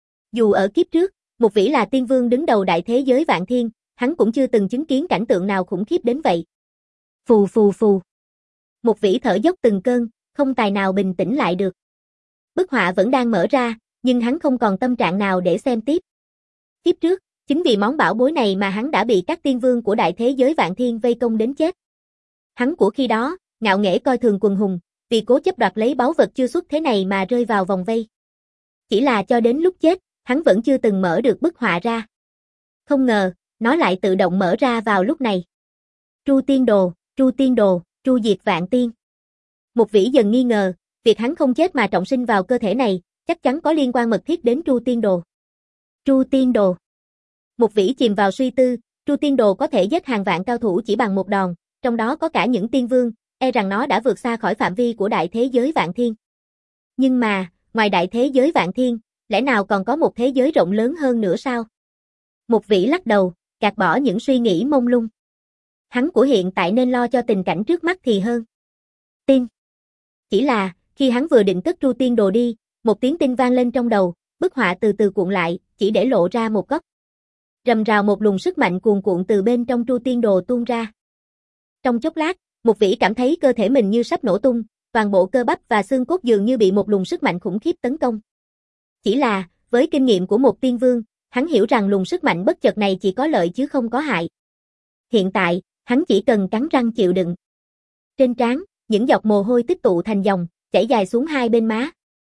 Dù ở kiếp trước, Mục Vĩ là tiên vương đứng đầu đại thế giới vạn thiên, hắn cũng chưa từng chứng kiến cảnh tượng nào khủng khiếp đến vậy. Phù phù phù. Mục Vĩ thở dốc từng cơn, không tài nào bình tĩnh lại được. Bức họa vẫn đang mở ra, nhưng hắn không còn tâm trạng nào để xem tiếp. Kiếp trước, chính vì món bảo bối này mà hắn đã bị các tiên vương của đại thế giới vạn thiên vây công đến chết. Hắn của khi đó, ngạo nghễ coi thường quần hùng, vì cố chấp đoạt lấy báu vật chưa xuất thế này mà rơi vào vòng vây. Chỉ là cho đến lúc chết, hắn vẫn chưa từng mở được bức họa ra. Không ngờ, nó lại tự động mở ra vào lúc này. Tru Tiên Đồ, Tru Tiên Đồ, tru diệt vạn tiên. Mục Vĩ dần nghi ngờ, việc hắn không chết mà trọng sinh vào cơ thể này, chắc chắn có liên quan mật thiết đến Tru Tiên Đồ. Tru Tiên Đồ. Mục Vĩ chìm vào suy tư, Tru Tiên Đồ có thể giết hàng vạn cao thủ chỉ bằng một đòn, trong đó có cả những tiên vương, e rằng nó đã vượt xa khỏi phạm vi của đại thế giới vạn thiên. Nhưng mà, ngoài đại thế giới vạn thiên, lẽ nào còn có một thế giới rộng lớn hơn nữa sao? Mục Vĩ lắc đầu, gạt bỏ những suy nghĩ mông lung. Hắn của hiện tại nên lo cho tình cảnh trước mắt thì hơn. Tiên. Chỉ là, khi hắn vừa định cất Tru Tiên Đồ đi, một tiếng tinh vang lên trong đầu, bức họa từ từ cuộn lại, chỉ để lộ ra một góc. Rầm rào một luồng sức mạnh cuồn cuộn từ bên trong Tru Tiên Đồ tuôn ra. Trong chốc lát, Mục Vĩ cảm thấy cơ thể mình như sắp nổ tung, toàn bộ cơ bắp và xương cốt dường như bị một luồng sức mạnh khủng khiếp tấn công. Chỉ là, với kinh nghiệm của một tiên vương, hắn hiểu rằng luồng sức mạnh bất chợt này chỉ có lợi chứ không có hại. Hiện tại, hắn chỉ cần cắn răng chịu đựng. Trên trán, những giọt mồ hôi tích tụ thành dòng, chảy dài xuống hai bên má.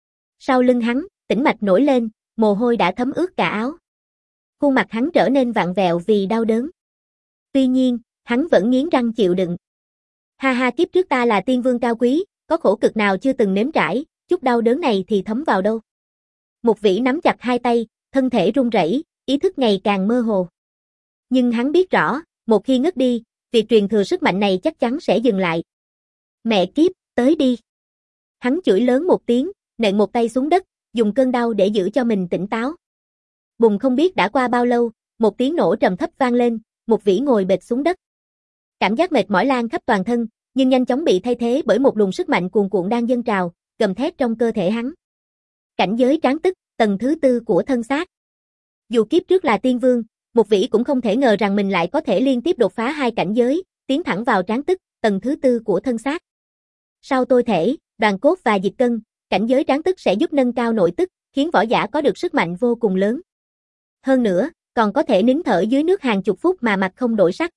Sau lưng hắn, tĩnh mạch nổi lên, mồ hôi đã thấm ướt cả áo. Khuôn mặt hắn trở nên vặn vẹo vì đau đớn. Tuy nhiên, hắn vẫn nghiến răng chịu đựng. Ha ha, kiếp trước ta là tiên vương cao quý, có khổ cực nào chưa từng nếm trải, chút đau đớn này thì thấm vào đâu. Mục Vĩ nắm chặt hai tay, thân thể run rẩy, ý thức ngày càng mơ hồ. Nhưng hắn biết rõ, một khi ngất đi, việc truyền thừa sức mạnh này chắc chắn sẽ dừng lại. Mẹ kiếp, tới đi. Hắn chửi lớn một tiếng, nện một tay xuống đất, dùng cơn đau để giữ cho mình tỉnh táo. Bùng, không biết đã qua bao lâu, một tiếng nổ trầm thấp vang lên, Mục Vĩ ngồi bệt xuống đất. Cảm giác mệt mỏi lan khắp toàn thân, nhưng nhanh chóng bị thay thế bởi một luồng sức mạnh cuồn cuộn đang dâng trào, gầm thét trong cơ thể hắn. Cảnh giới tráng tức, tầng thứ tư của thân xác. Dù kiếp trước là tiên vương, Mục Vĩ cũng không thể ngờ rằng mình lại có thể liên tiếp đột phá hai cảnh giới, tiến thẳng vào tráng tức, tầng thứ tư của thân xác. Sau tôi thể, đoàn cốt và dịch cân, cảnh giới tráng tức sẽ giúp nâng cao nội tức, khiến võ giả có được sức mạnh vô cùng lớn. Hơn nữa, còn có thể nín thở dưới nước hàng chục phút mà mặt không đổi sắc.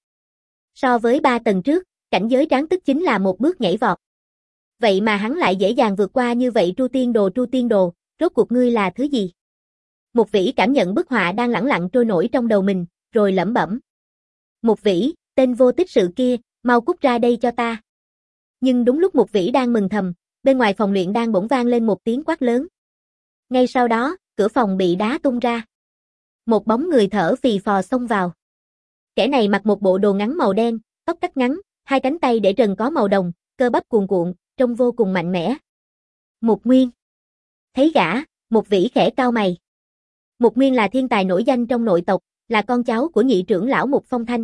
So với ba tầng trước, cảnh giới tráng tức chính là một bước nhảy vọt. Vậy mà hắn lại dễ dàng vượt qua như vậy. Tru Tiên Đồ, Tru Tiên Đồ, rốt cuộc ngươi là thứ gì? Mục Vĩ cảm nhận bức họa đang lẳng lặng trôi nổi trong đầu mình, rồi lẩm bẩm. Mục Vĩ, tên vô tích sự kia, mau cút ra đây cho ta. Nhưng đúng lúc Mục Vĩ đang mừng thầm, bên ngoài phòng luyện đang bỗng vang lên một tiếng quát lớn. Ngay sau đó, cửa phòng bị đá tung ra. Một bóng người thở phì phò xông vào. Kẻ này mặc một bộ đồ ngắn màu đen, tóc cắt ngắn, hai cánh tay để trần có màu đồng, cơ bắp cuồn cuộn, trông vô cùng mạnh mẽ. Mục Nguyên. Thấy gã, Mục Vĩ khẽ cau mày. Mục Nguyên là thiên tài nổi danh trong nội tộc, là con cháu của nhị trưởng lão Mục Phong Thanh.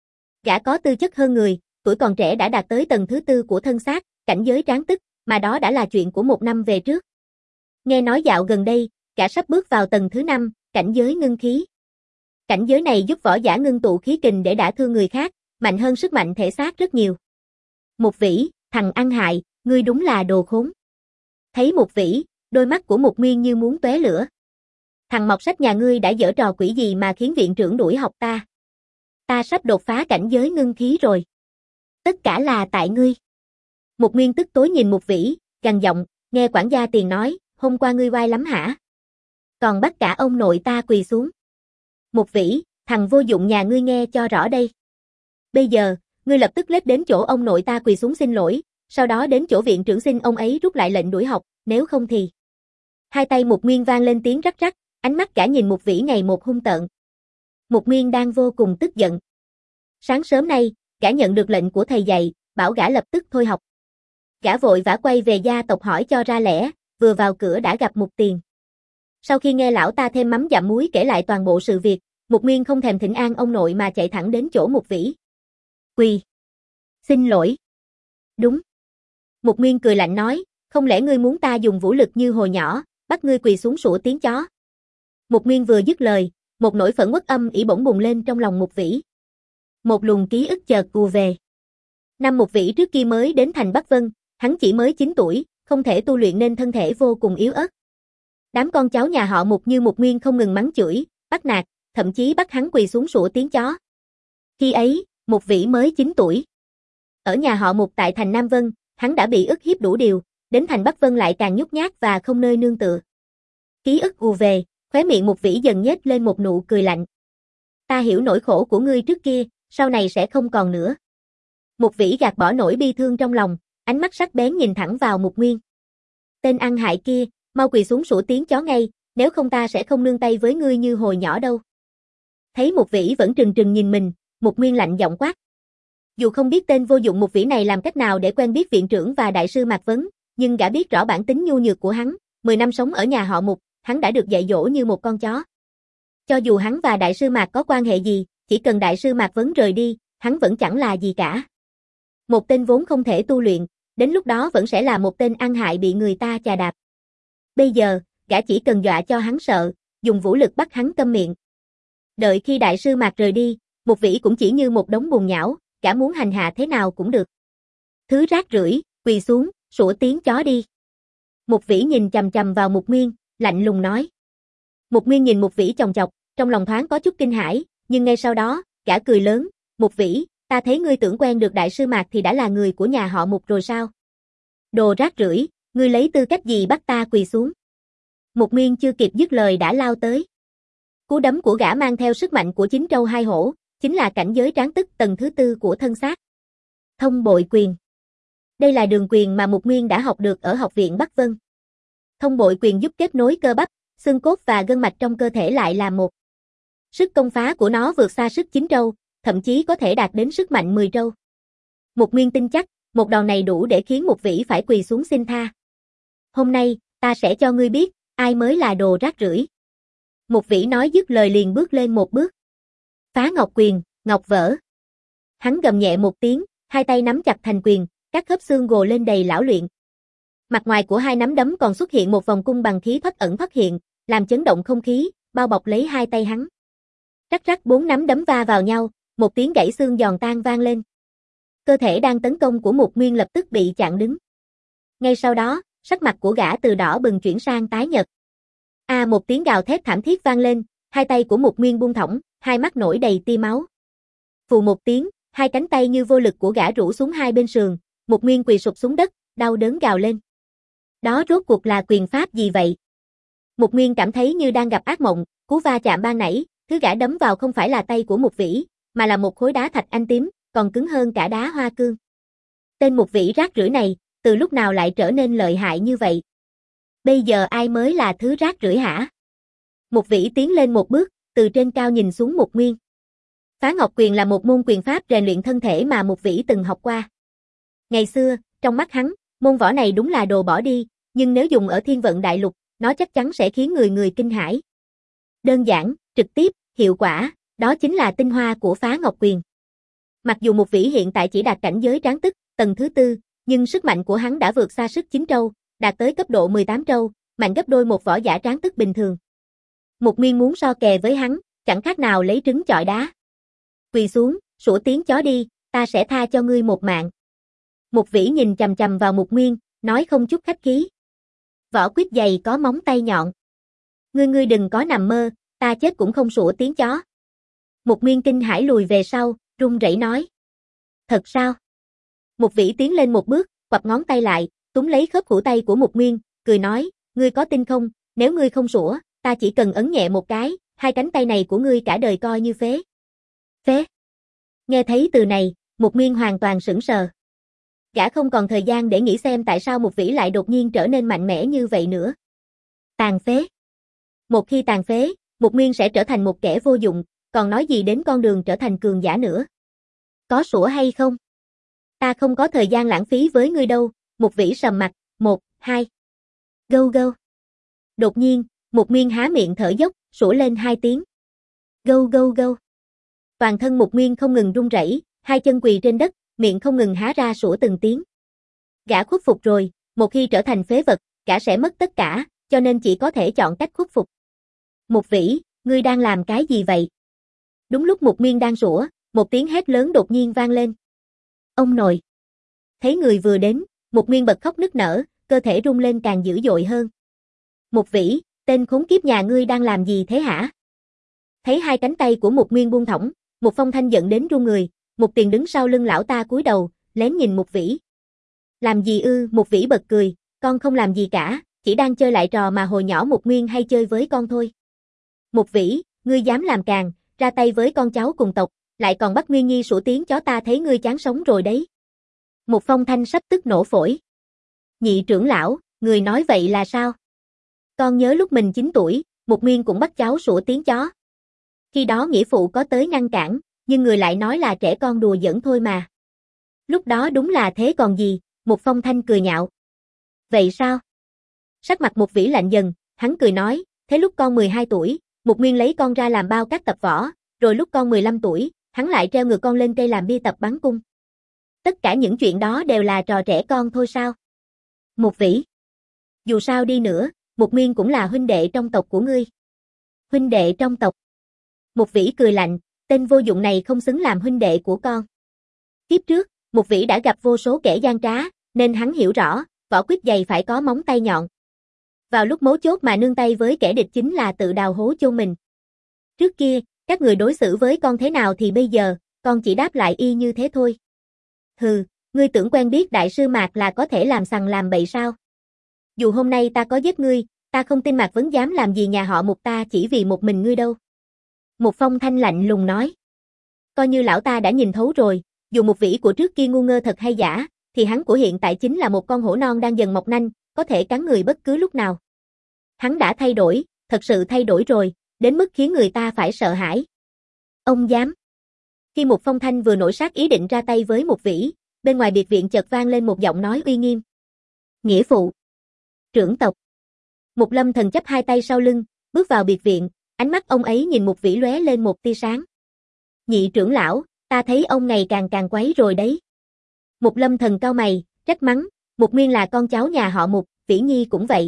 Gã có tư chất hơn người, tuổi còn trẻ đã đạt tới tầng thứ tư của thân xác, cảnh giới tráng tức, mà đó đã là chuyện của một năm về trước. Nghe nói dạo gần đây, gã sắp bước vào tầng thứ năm, cảnh giới ngưng khí. Cảnh giới này giúp võ giả ngưng tụ khí kình để đả thương người khác, mạnh hơn sức mạnh thể xác rất nhiều. Mục Vĩ, thằng ăn hại, ngươi đúng là đồ khốn. Thấy Mục Vĩ, đôi mắt của Mục Nguyên như muốn tóe lửa. Thằng mọc sách nhà ngươi đã giở trò quỷ gì mà khiến viện trưởng đuổi học ta? Ta sắp đột phá cảnh giới ngưng khí rồi. Tất cả là tại ngươi. Mục Nguyên tức tối nhìn Mục Vĩ, gằn giọng, nghe quản gia Tiền nói, hôm qua ngươi oai lắm hả? Còn bắt cả ông nội ta quỳ xuống. Mục Vĩ, thằng vô dụng nhà ngươi nghe cho rõ đây. Bây giờ, ngươi lập tức lết đến chỗ ông nội ta quỳ xuống xin lỗi, sau đó đến chỗ viện trưởng xin ông ấy rút lại lệnh đuổi học, nếu không thì. Hai tay Mục Nguyên vang lên tiếng rắc rắc, ánh mắt cả nhìn Mục Vĩ ngày một hung tợn. Mục Nguyên đang vô cùng tức giận. Sáng sớm nay, gã nhận được lệnh của thầy dạy, bảo gã lập tức thôi học. Gã vội vã quay về gia tộc hỏi cho ra lẽ, vừa vào cửa đã gặp Mục Tiền. Sau khi nghe lão ta thêm mắm dặm muối kể lại toàn bộ sự việc, Mục Nguyên không thèm thỉnh an ông nội mà chạy thẳng đến chỗ Mục Vĩ. Quỳ. Xin lỗi. Đúng. Mục Nguyên cười lạnh nói, không lẽ ngươi muốn ta dùng vũ lực như hồi nhỏ, bắt ngươi quỳ xuống sủa tiếng chó. Mục Nguyên vừa dứt lời, một nỗi phẫn uất âm ỉ bỗng bùng lên trong lòng Mục Vĩ. Một luồng ký ức chợt ùa về. Năm Mục Vĩ trước kia mới đến thành Bắc Vân, hắn chỉ mới chín tuổi, không thể tu luyện nên thân thể vô cùng yếu ớt. Đám con cháu nhà họ Mục như Mục Nguyên không ngừng mắng chửi, bắt nạt, thậm chí bắt hắn quỳ xuống sủa tiếng chó. Khi ấy, Mục Vĩ mới chín tuổi. Ở nhà họ Mục tại thành Nam Vân, hắn đã bị ức hiếp đủ điều, đến thành Bắc Vân lại càng nhút nhát và không nơi nương tựa. Ký ức ùa về, khóe miệng Mục Vĩ dần nhếch lên một nụ cười lạnh. Ta hiểu nỗi khổ của ngươi trước kia, sau này sẽ không còn nữa. Mục Vĩ gạt bỏ nỗi bi thương trong lòng, ánh mắt sắc bén nhìn thẳng vào Mục Nguyên. Tên ăn hại kia, mau quỳ xuống sủa tiếng chó ngay, nếu không ta sẽ không nương tay với ngươi như hồi nhỏ đâu. Thấy Mục Vĩ vẫn trừng trừng nhìn mình, Mục Nguyên lạnh giọng quát. Dù không biết tên vô dụng Mục Vĩ này làm cách nào để quen biết viện trưởng và đại sư Mạc Vấn, nhưng gã biết rõ bản tính nhu nhược của hắn, mười năm sống ở nhà họ Mục, hắn đã được dạy dỗ như một con chó. Cho dù hắn và đại sư Mạc có quan hệ gì, chỉ cần đại sư Mạc Vấn rời đi, hắn vẫn chẳng là gì cả. Một tên vốn không thể tu luyện, đến lúc đó vẫn sẽ là một tên ăn hại bị người ta chà đạp. Bây giờ, gã chỉ cần dọa cho hắn sợ, dùng vũ lực bắt hắn câm miệng. Đợi khi đại sư Mạc rời đi, Mục Vĩ cũng chỉ như một đống bùn nhão, gã muốn hành hạ thế nào cũng được. Thứ rác rưởi, quỳ xuống, sủa tiếng chó đi. Mục Vĩ nhìn chằm chằm vào Mục Nguyên, lạnh lùng nói. Mục Nguyên nhìn Mục Vĩ chòng chọc, trong lòng thoáng có chút kinh hãi, nhưng ngay sau đó, gã cười lớn, Mục Vĩ, ta thấy ngươi tưởng quen được đại sư Mạc thì đã là người của nhà họ Mục rồi sao? Đồ rác rưởi, ngươi lấy tư cách gì bắt ta quỳ xuống? Mục Nguyên chưa kịp dứt lời đã lao tới. Cú đấm của gã mang theo sức mạnh của chín trâu hai hổ, chính là cảnh giới tráng tức tầng thứ tư của thân xác. Thông bội quyền. Đây là đường quyền mà Mục Nguyên đã học được ở học viện Bắc Vân. Thông bội quyền giúp kết nối cơ bắp, xương cốt và gân mạch trong cơ thể lại là một. Sức công phá của nó vượt xa sức chín trâu, thậm chí có thể đạt đến sức mạnh mười trâu. Mục Nguyên tin chắc, một đòn này đủ để khiến Mục Vĩ phải quỳ xuống xin tha. Hôm nay, ta sẽ cho ngươi biết, ai mới là đồ rác rưởi. Mục Vĩ nói dứt lời liền bước lên một bước. Phá ngọc quyền, ngọc vỡ. Hắn gầm nhẹ một tiếng, hai tay nắm chặt thành quyền, các khớp xương gồ lên đầy lão luyện. Mặt ngoài của hai nắm đấm còn xuất hiện một vòng cung bằng khí thoát ẩn thoát hiện, làm chấn động không khí, bao bọc lấy hai tay hắn. Rắc rắc bốn nắm đấm va vào nhau, một tiếng gãy xương giòn tan vang lên. Cơ thể đang tấn công của Mục Nguyên lập tức bị chặn đứng. Ngay sau đó, sắc mặt của gã từ đỏ bừng chuyển sang tái nhợt. A à, một tiếng gào thét thảm thiết vang lên, hai tay của Mục Nguyên buông thõng, hai mắt nổi đầy tia máu. Phù một tiếng, hai cánh tay như vô lực của gã rũ xuống hai bên sườn, Mục Nguyên quỳ sụp xuống đất, đau đớn gào lên. Đó rốt cuộc là quyền pháp gì vậy? Mục Nguyên cảm thấy như đang gặp ác mộng, cú va chạm ban nãy, thứ gã đấm vào không phải là tay của Mục Vĩ, mà là một khối đá thạch anh tím, còn cứng hơn cả đá hoa cương. Tên Mục Vĩ rác rưởi này, từ lúc nào lại trở nên lợi hại như vậy? Bây giờ ai mới là thứ rác rưởi hả? Mục Vĩ tiến lên một bước, từ trên cao nhìn xuống Mục Nguyên. Phá ngọc quyền là một môn quyền pháp rèn luyện thân thể mà Mục Vĩ từng học qua. Ngày xưa, trong mắt hắn, môn võ này đúng là đồ bỏ đi, nhưng nếu dùng ở Thiên Vận Đại Lục, nó chắc chắn sẽ khiến người người kinh hãi. Đơn giản, trực tiếp, hiệu quả, đó chính là tinh hoa của phá ngọc quyền. Mặc dù Mục Vĩ hiện tại chỉ đạt cảnh giới tráng tức, tầng thứ tư, nhưng sức mạnh của hắn đã vượt xa sức chín trâu, đạt tới cấp độ mười tám trâu, mạnh gấp đôi một võ giả tráng tức bình thường. Mục Nguyên muốn so kè với hắn, chẳng khác nào lấy trứng chọi đá. Quỳ xuống, sủa tiếng chó đi, ta sẽ tha cho ngươi một mạng. Mục Vĩ nhìn chằm chằm vào Mục Nguyên, nói không chút khách khí. Võ quyết dày có móng tay nhọn. Ngươi ngươi đừng có nằm mơ, ta chết cũng không sủa tiếng chó. Mục Nguyên kinh hãi lùi về sau, run rẩy nói. Thật sao? Mục Vĩ tiến lên một bước, quặp ngón tay lại, túm lấy khớp khuỷu tay của Mục Nguyên, cười nói, ngươi có tin không, nếu ngươi không sủa, ta chỉ cần ấn nhẹ một cái, hai cánh tay này của ngươi cả đời coi như phế. Phế? Nghe thấy từ này, Mục Nguyên hoàn toàn sững sờ. Gã không còn thời gian để nghĩ xem tại sao Mục Vĩ lại đột nhiên trở nên mạnh mẽ như vậy nữa. Tàn phế. Một khi tàn phế, Mục Nguyên sẽ trở thành một kẻ vô dụng, còn nói gì đến con đường trở thành cường giả nữa. Có sủa hay không? Ta không có thời gian lãng phí với ngươi đâu. Mục Vĩ sầm mặt, một, hai. Gâu gâu. Đột nhiên, Mục Nguyên há miệng thở dốc, sủa lên hai tiếng. Gâu gâu gâu. Toàn thân Mục Nguyên không ngừng run rẩy, hai chân quỳ trên đất, miệng không ngừng há ra sủa từng tiếng. Gã khuất phục rồi, một khi trở thành phế vật, gã sẽ mất tất cả, cho nên chỉ có thể chọn cách khuất phục. Mục Vĩ, ngươi đang làm cái gì vậy? Đúng lúc Mục Nguyên đang sủa, một tiếng hét lớn đột nhiên vang lên. Ông nội. Thấy người vừa đến, Mục Nguyên bật khóc nức nở, cơ thể rung lên càng dữ dội hơn. Mục Vĩ, tên khốn kiếp nhà ngươi đang làm gì thế hả? Thấy hai cánh tay của Mục Nguyên buông thõng, Mục Phong Thanh giận đến run người, Mục Tiền đứng sau lưng lão ta cúi đầu, lén nhìn Mục Vĩ. Làm gì ư? Mục Vĩ bật cười, con không làm gì cả, chỉ đang chơi lại trò mà hồi nhỏ Mục Nguyên hay chơi với con thôi. Mục Vĩ, ngươi dám làm càn, ra tay với con cháu cùng tộc, lại còn bắt Nguyên Nhi sủa tiếng chó, ta thấy ngươi chán sống rồi đấy. Mục Phong Thanh sắp tức nổ phổi. Nhị trưởng lão, người nói vậy là sao? Con nhớ lúc mình chín tuổi, Mục Nguyên cũng bắt cháu sủa tiếng chó. Khi đó nghĩa phụ có tới ngăn cản, nhưng người lại nói là trẻ con đùa giỡn thôi mà. Lúc đó đúng là thế còn gì, Mục Phong Thanh cười nhạo. Vậy sao? Sắc mặt Mục Vĩ lạnh dần, hắn cười nói, thế lúc con mười hai tuổi, Mục Nguyên lấy con ra làm bao các tập võ, rồi lúc con mười lăm tuổi, hắn lại treo ngược con lên cây làm bia tập bắn cung. Tất cả những chuyện đó đều là trò trẻ con thôi sao? Mục Vĩ. Dù sao đi nữa, Mục Nguyên cũng là huynh đệ trong tộc của ngươi. Huynh đệ trong tộc. Mục Vĩ cười lạnh, tên vô dụng này không xứng làm huynh đệ của con. Kiếp trước, Mục Vĩ đã gặp vô số kẻ gian trá, nên hắn hiểu rõ, vỏ quýt dày phải có móng tay nhọn. Vào lúc mấu chốt mà nương tay với kẻ địch chính là tự đào hố chôn mình. Trước kia, các người đối xử với con thế nào thì bây giờ, con chỉ đáp lại y như thế thôi. Hừ, ngươi tưởng quen biết Đại sư Mạc là có thể làm sằng làm bậy sao? Dù hôm nay ta có giết ngươi, ta không tin Mạc Vấn dám làm gì nhà họ Mục ta chỉ vì một mình ngươi đâu. Một phong thanh lạnh lùng nói. Coi như lão ta đã nhìn thấu rồi, dù Mục Vĩ của trước kia ngu ngơ thật hay giả, thì hắn của hiện tại chính là một con hổ non đang dần mọc nanh, có thể cắn người bất cứ lúc nào. Hắn đã thay đổi, thật sự thay đổi rồi, đến mức khiến người ta phải sợ hãi. Ông dám. Khi một phong thanh vừa nổi sát ý định ra tay với Mục Vĩ, bên ngoài biệt viện chợt vang lên một giọng nói uy nghiêm. Nghĩa phụ. Trưởng tộc. Mục Lâm Thần chắp hai tay sau lưng, bước vào biệt viện, ánh mắt ông ấy nhìn Mục Vĩ lóe lên một tia sáng. Nhị trưởng lão, ta thấy ông ngày càng càng quấy rồi đấy. Mục Lâm Thần cau mày, trách mắng, Mục Nguyên là con cháu nhà họ Mục, Vĩ Nhi cũng vậy.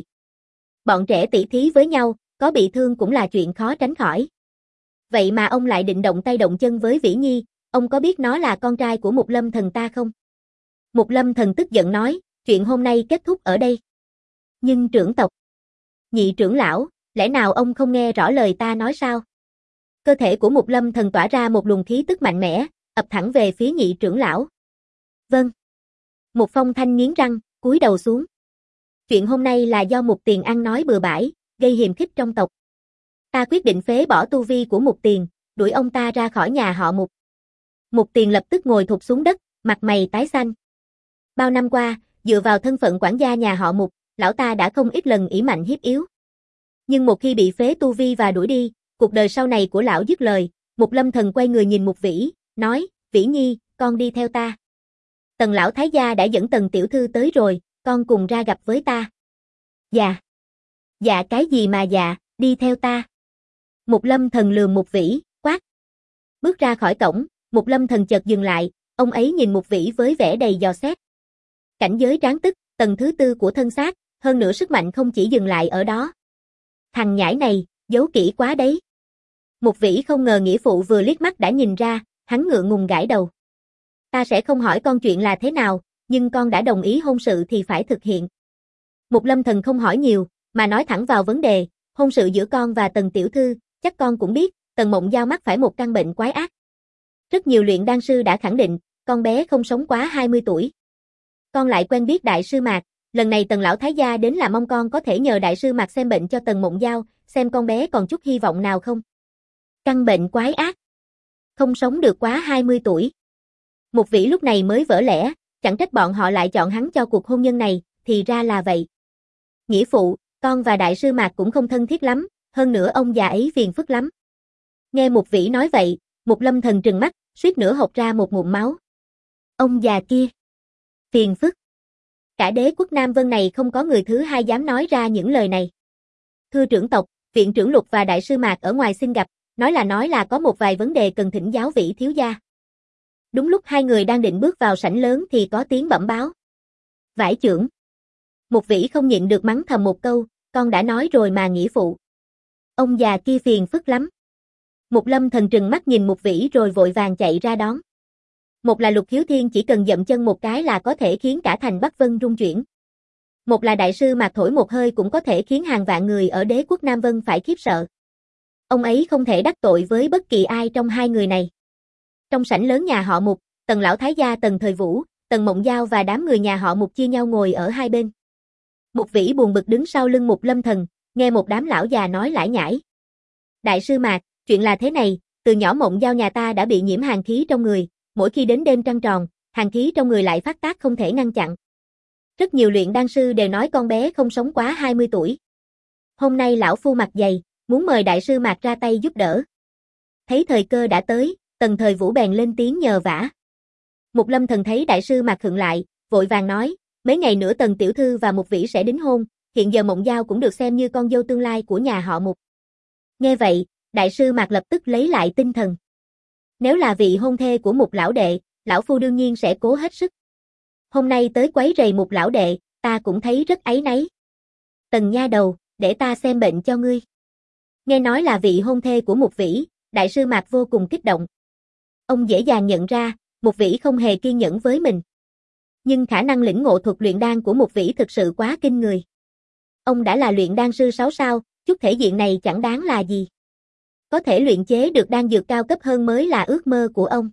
Bọn trẻ tỉ thí với nhau, có bị thương cũng là chuyện khó tránh khỏi. Vậy mà ông lại định động tay động chân với Vĩ Nhi, ông có biết nó là con trai của Mục Lâm Thần ta không? Mục Lâm Thần tức giận nói, chuyện hôm nay kết thúc ở đây. Nhưng trưởng tộc. Nhị trưởng lão, lẽ nào ông không nghe rõ lời ta nói sao? Cơ thể của Mục Lâm Thần tỏa ra một luồng khí tức mạnh mẽ, ập thẳng về phía nhị trưởng lão. Vâng. Mục Phong Thanh nghiến răng, cúi đầu xuống. Chuyện hôm nay là do Mục Tiền ăn nói bừa bãi, gây hiềm khích trong tộc. Ta quyết định phế bỏ tu vi của Mục Tiền, đuổi ông ta ra khỏi nhà họ Mục. Mục Tiền lập tức ngồi thụp xuống đất, mặt mày tái xanh. Bao năm qua, dựa vào thân phận quản gia nhà họ Mục, lão ta đã không ít lần ỷ mạnh hiếp yếu. Nhưng một khi bị phế tu vi và đuổi đi, cuộc đời sau này của lão dứt lời. Mục Lâm Thần quay người nhìn Mục Vĩ, nói, Vĩ Nhi, con đi theo ta. Tần lão thái gia đã dẫn Tần tiểu thư tới rồi, con cùng ra gặp với ta. Dạ. Dạ cái gì mà dạ, đi theo ta. Mục Lâm Thần lườm Mục Vĩ, quát. Bước ra khỏi cổng, Mục Lâm Thần chợt dừng lại, ông ấy nhìn Mục Vĩ với vẻ đầy dò xét. Cảnh giới tráng tức, tầng thứ tư của thân xác, hơn nữa sức mạnh không chỉ dừng lại ở đó. Thằng nhãi này, giấu kỹ quá đấy. Mục Vĩ không ngờ nghĩa phụ vừa liếc mắt đã nhìn ra, hắn ngượng ngùng gãi đầu. Ta sẽ không hỏi con chuyện là thế nào, nhưng con đã đồng ý hôn sự thì phải thực hiện. Mục Lâm Thần không hỏi nhiều, mà nói thẳng vào vấn đề, hôn sự giữa con và Tần tiểu thư, chắc con cũng biết, Tần Mộng Giao mắc phải một căn bệnh quái ác. Rất nhiều luyện đan sư đã khẳng định, con bé không sống quá hai mươi tuổi. Con lại quen biết Đại sư Mạc, lần này Tần lão thái gia đến là mong con có thể nhờ Đại sư Mạc xem bệnh cho Tần Mộng Giao, xem con bé còn chút hy vọng nào không. Căn bệnh quái ác. Không sống được quá hai mươi tuổi. Mục Vĩ lúc này mới vỡ lẽ, chẳng trách bọn họ lại chọn hắn cho cuộc hôn nhân này, thì ra là vậy. Nghĩa phụ, con và Đại sư Mạc cũng không thân thiết lắm, hơn nữa ông già ấy phiền phức lắm. Nghe Mục Vĩ nói vậy, Mục Lâm Thần trừng mắt, suýt nữa hộc ra một ngụm máu. Ông già kia. Phiền phức. Cả đế quốc Nam Vân này không có người thứ hai dám nói ra những lời này. Thưa trưởng tộc, viện trưởng Lục và Đại sư Mạc ở ngoài xin gặp, nói là nói là có một vài vấn đề cần thỉnh giáo Vĩ thiếu gia. Đúng lúc hai người đang định bước vào sảnh lớn thì có tiếng bẩm báo. Vải trưởng. Mục Vĩ không nhịn được mắng thầm một câu, con đã nói rồi mà nghĩa phụ. Ông già kia phiền phức lắm. Mục Lâm Thần trừng mắt nhìn Mục Vĩ rồi vội vàng chạy ra đón. Một là Lục Hiếu Thiên chỉ cần dậm chân một cái là có thể khiến cả thành Bắc Vân rung chuyển. Một là Đại sư Mạc thổi một hơi cũng có thể khiến hàng vạn người ở đế quốc Nam Vân phải khiếp sợ. Ông ấy không thể đắc tội với bất kỳ ai trong hai người này. Trong sảnh lớn nhà họ Mục, Tần lão thái gia Tần Thời Vũ, Tần Mộng Giao và đám người nhà họ Mục chia nhau ngồi ở hai bên. Mục Vĩ buồn bực đứng sau lưng Mục Lâm Thần, nghe một đám lão già nói lải nhải. Đại sư Mạc, chuyện là thế này, từ nhỏ Mộng Giao nhà ta đã bị nhiễm hàn khí trong người, mỗi khi đến đêm trăng tròn, hàn khí trong người lại phát tác không thể ngăn chặn. Rất nhiều luyện đan sư đều nói con bé không sống quá hai mươi tuổi. Hôm nay lão phu mặt dày, muốn mời Đại sư Mạc ra tay giúp đỡ. Thấy thời cơ đã tới, Tần Thời Vũ bèn lên tiếng nhờ vả. Mục Lâm Thần thấy Đại sư Mạc khựng lại, vội vàng nói, mấy ngày nữa Tần tiểu thư và Mục Vĩ sẽ đính hôn, hiện giờ Mộng Giao cũng được xem như con dâu tương lai của nhà họ Mục. Nghe vậy, Đại sư Mạc lập tức lấy lại tinh thần. Nếu là vị hôn thê của Mục lão đệ, lão phu đương nhiên sẽ cố hết sức. Hôm nay tới quấy rầy Mục lão đệ, ta cũng thấy rất áy náy. Tần nha đầu, để ta xem bệnh cho ngươi. Nghe nói là vị hôn thê của Mục Vĩ, đại sư Mạc vô cùng kích động. Ông dễ dàng nhận ra, Mục Vĩ không hề kiên nhẫn với mình. Nhưng khả năng lĩnh ngộ thuật luyện đan của Mục Vĩ thực sự quá kinh người. Ông đã là luyện đan sư sáu sao, chút thể diện này chẳng đáng là gì. Có thể luyện chế được đan dược cao cấp hơn mới là ước mơ của ông.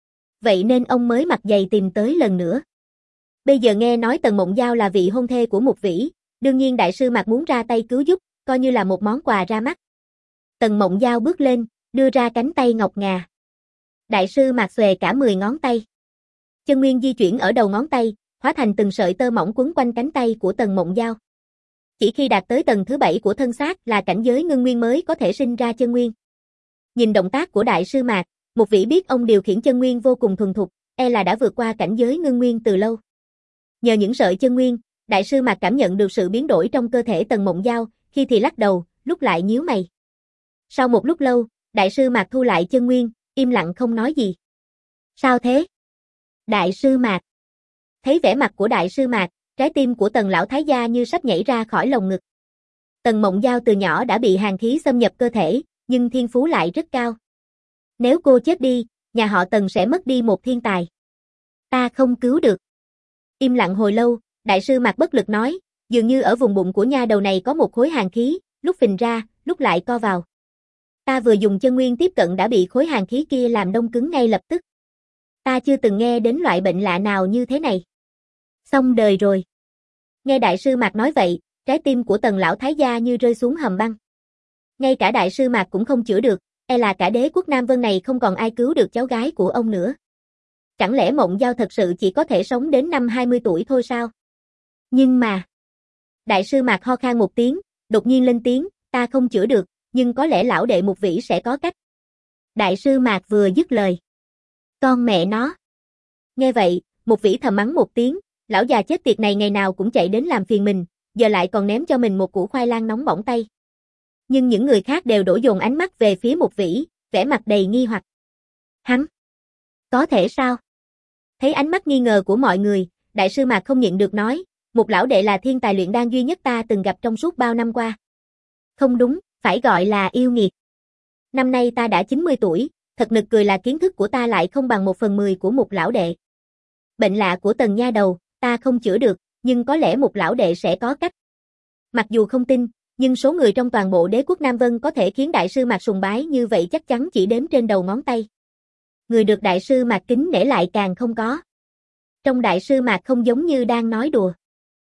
Vậy nên ông mới mặt dày tìm tới lần nữa. Bây giờ nghe nói Tần Mộng Giao là vị hôn thê của Mục Vĩ, đương nhiên đại sư Mạc muốn ra tay cứu giúp, coi như là một món quà ra mắt. Tần Mộng Giao bước lên, đưa ra cánh tay ngọc ngà. Đại sư Mạc xòe cả mười ngón tay. Chân nguyên di chuyển ở đầu ngón tay, hóa thành từng sợi tơ mỏng quấn quanh cánh tay của Tần Mộng Giao. Chỉ khi đạt tới tầng thứ bảy của thân xác là cảnh giới ngưng nguyên mới có thể sinh ra chân nguyên. Nhìn động tác của đại sư Mạc, Mục Vĩ biết ông điều khiển chân nguyên vô cùng thuần thục, e là đã vượt qua cảnh giới ngưng nguyên từ lâu. Nhờ những sợi chân nguyên, đại sư Mạc cảm nhận được sự biến đổi trong cơ thể Tần Mộng Giao, khi thì lắc đầu, lúc lại nhíu mày. Sau một lúc lâu, đại sư Mạc thu lại chân nguyên, im lặng không nói gì. Sao thế? Đại sư Mạc. Thấy vẻ mặt của đại sư Mạc, trái tim của Tần lão thái gia như sắp nhảy ra khỏi lồng ngực. Tần Mộng Giao từ nhỏ đã bị hàn khí xâm nhập cơ thể, nhưng thiên phú lại rất cao. Nếu cô chết đi, nhà họ Tần sẽ mất đi một thiên tài. Ta không cứu được. Im lặng hồi lâu, đại sư Mạc bất lực nói, dường như ở vùng bụng của nha đầu này có một khối hàn khí, lúc phình ra, lúc lại co vào. Ta vừa dùng chân nguyên tiếp cận đã bị khối hàn khí kia làm đông cứng ngay lập tức. Ta chưa từng nghe đến loại bệnh lạ nào như thế này. Xong đời rồi. Nghe đại sư Mạc nói vậy, trái tim của Tần lão thái gia như rơi xuống hầm băng. Ngay cả đại sư Mạc cũng không chữa được, e là cả đế quốc Nam Vân này không còn ai cứu được cháu gái của ông nữa. Chẳng lẽ Mộng Giao thật sự chỉ có thể sống đến năm hai mươi tuổi thôi sao? Nhưng mà... Đại sư Mạc ho khan một tiếng, đột nhiên lên tiếng, ta không chữa được, nhưng có lẽ lão đệ Mục Vĩ sẽ có cách. Đại sư Mạc vừa dứt lời. Con mẹ nó. Nghe vậy, Mục Vĩ thầm mắng một tiếng, lão già chết tiệt này ngày nào cũng chạy đến làm phiền mình, giờ lại còn ném cho mình một củ khoai lang nóng bỏng tay. Nhưng những người khác đều đổ dồn ánh mắt về phía Mục Vĩ, vẻ mặt đầy nghi hoặc. Hắn? Có thể sao? Thấy ánh mắt nghi ngờ của mọi người, đại sư Mạc không nhịn được nói, Mục lão đệ là thiên tài luyện đan duy nhất ta từng gặp trong suốt bao năm qua. Không đúng, phải gọi là yêu nghiệt. Năm nay ta đã chín mươi tuổi, thật nực cười là kiến thức của ta lại không bằng một phần mười của Mục lão đệ. Bệnh lạ của Tần nha đầu, ta không chữa được, nhưng có lẽ Mục lão đệ sẽ có cách. Mặc dù không tin, nhưng số người trong toàn bộ đế quốc Nam Vân có thể khiến đại sư Mạc sùng bái như vậy chắc chắn chỉ đếm trên đầu ngón tay. Người được đại sư Mạc kính nể lại càng không có. Trong đại sư Mạc không giống như đang nói đùa.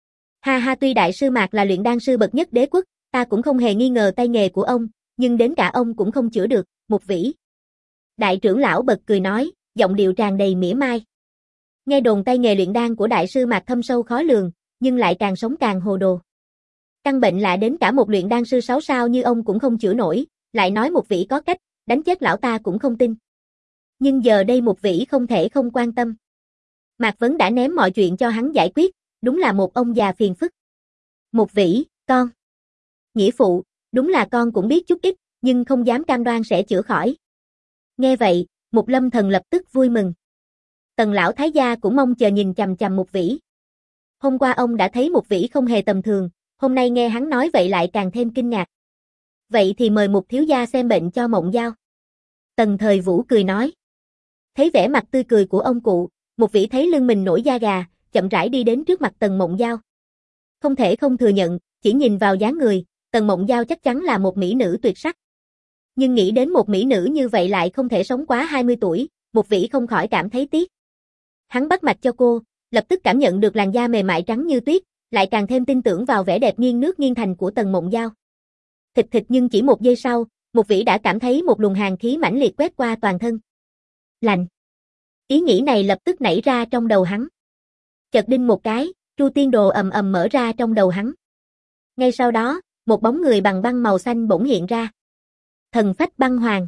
Ha ha, tuy đại sư Mạc là luyện đan sư bậc nhất đế quốc, ta cũng không hề nghi ngờ tay nghề của ông, nhưng đến cả ông cũng không chữa được, Mục Vĩ. Đại trưởng lão bật cười nói, giọng điệu tràn đầy mỉa mai. Nghe đồn tay nghề luyện đan của đại sư Mạc thâm sâu khó lường, nhưng lại càng sống càng hồ đồ. Căn bệnh lạ đến cả một luyện đan sư sáu sao như ông cũng không chữa nổi, lại nói Mục Vĩ có cách, đánh chết lão ta cũng không tin. Nhưng giờ đây Mục Vĩ không thể không quan tâm. Mạc Vấn đã ném mọi chuyện cho hắn giải quyết, đúng là một ông già phiền phức. Mục Vĩ, con. Nghĩa phụ, đúng là con cũng biết chút ít, nhưng không dám cam đoan sẽ chữa khỏi. Nghe vậy, Mục Lâm Thần lập tức vui mừng. Tần lão thái gia cũng mong chờ nhìn chằm chằm Mục Vĩ. Hôm qua ông đã thấy Mục Vĩ không hề tầm thường, hôm nay nghe hắn nói vậy lại càng thêm kinh ngạc. Vậy thì mời Mục thiếu gia xem bệnh cho Mộng Giao. Tần Thời Vũ cười nói. Thấy vẻ mặt tươi cười của ông cụ, Mục Vĩ thấy lưng mình nổi da gà, chậm rãi đi đến trước mặt Tần Mộng Giao. Không thể không thừa nhận, chỉ nhìn vào dáng người, Tần Mộng Giao chắc chắn là một mỹ nữ tuyệt sắc. Nhưng nghĩ đến một mỹ nữ như vậy lại không thể sống quá hai mươi tuổi, Mục Vĩ không khỏi cảm thấy tiếc. Hắn bắt mạch cho cô, lập tức cảm nhận được làn da mềm mại trắng như tuyết, lại càng thêm tin tưởng vào vẻ đẹp nghiêng nước nghiêng thành của Tần Mộng Giao. Thịt thịt nhưng chỉ một giây sau, Mục Vĩ đã cảm thấy một luồng hàn khí mãnh liệt quét qua toàn thân. Lạnh. Ý nghĩ này lập tức nảy ra trong đầu hắn. Chợt đinh một cái, Tru Tiên Đồ ầm ầm mở ra trong đầu hắn. Ngay sau đó, một bóng người bằng băng màu xanh bỗng hiện ra. Thần phách băng hoàng.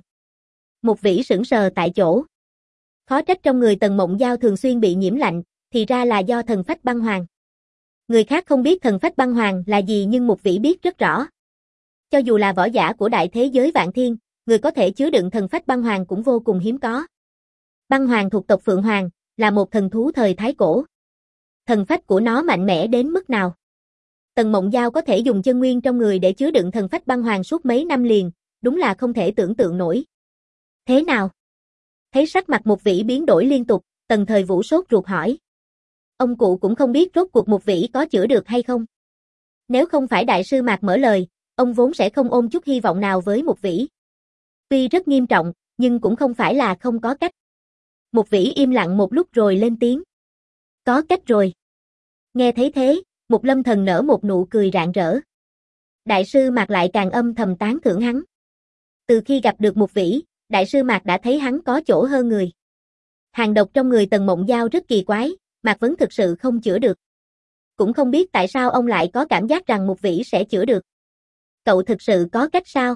Mục Vĩ sững sờ tại chỗ. Khó trách trong người Tần Mộng Giao thường xuyên bị nhiễm lạnh, thì ra là do thần phách băng hoàng. Người khác không biết thần phách băng hoàng là gì nhưng Mục Vĩ biết rất rõ. Cho dù là võ giả của đại thế giới vạn thiên, người có thể chứa đựng thần phách băng hoàng cũng vô cùng hiếm có. Băng hoàng thuộc tộc Phượng Hoàng, là một thần thú thời Thái Cổ. Thần phách của nó mạnh mẽ đến mức nào? Tần Mộng Giao có thể dùng chân nguyên trong người để chứa đựng thần phách băng hoàng suốt mấy năm liền, đúng là không thể tưởng tượng nổi. Thế nào? Thấy sắc mặt Mục Vĩ biến đổi liên tục, Tần Thời Vũ sốt ruột hỏi. Ông cụ cũng không biết rốt cuộc Mục Vĩ có chữa được hay không. Nếu không phải đại sư Mạc mở lời, ông vốn sẽ không ôm chút hy vọng nào với Mục Vĩ. Tuy rất nghiêm trọng, nhưng cũng không phải là không có cách. Mục Vĩ im lặng một lúc rồi lên tiếng. Có cách rồi. Nghe thấy thế, Mục Lâm Thần nở một nụ cười rạng rỡ. Đại sư Mạc lại càng âm thầm tán thưởng hắn. Từ khi gặp được Mục Vĩ, đại sư Mạc đã thấy hắn có chỗ hơn người. Hàng độc trong người Tần Mộng Giao rất kỳ quái, Mạc Vấn thực sự không chữa được. Cũng không biết tại sao ông lại có cảm giác rằng Mục Vĩ sẽ chữa được. Cậu thực sự có cách sao?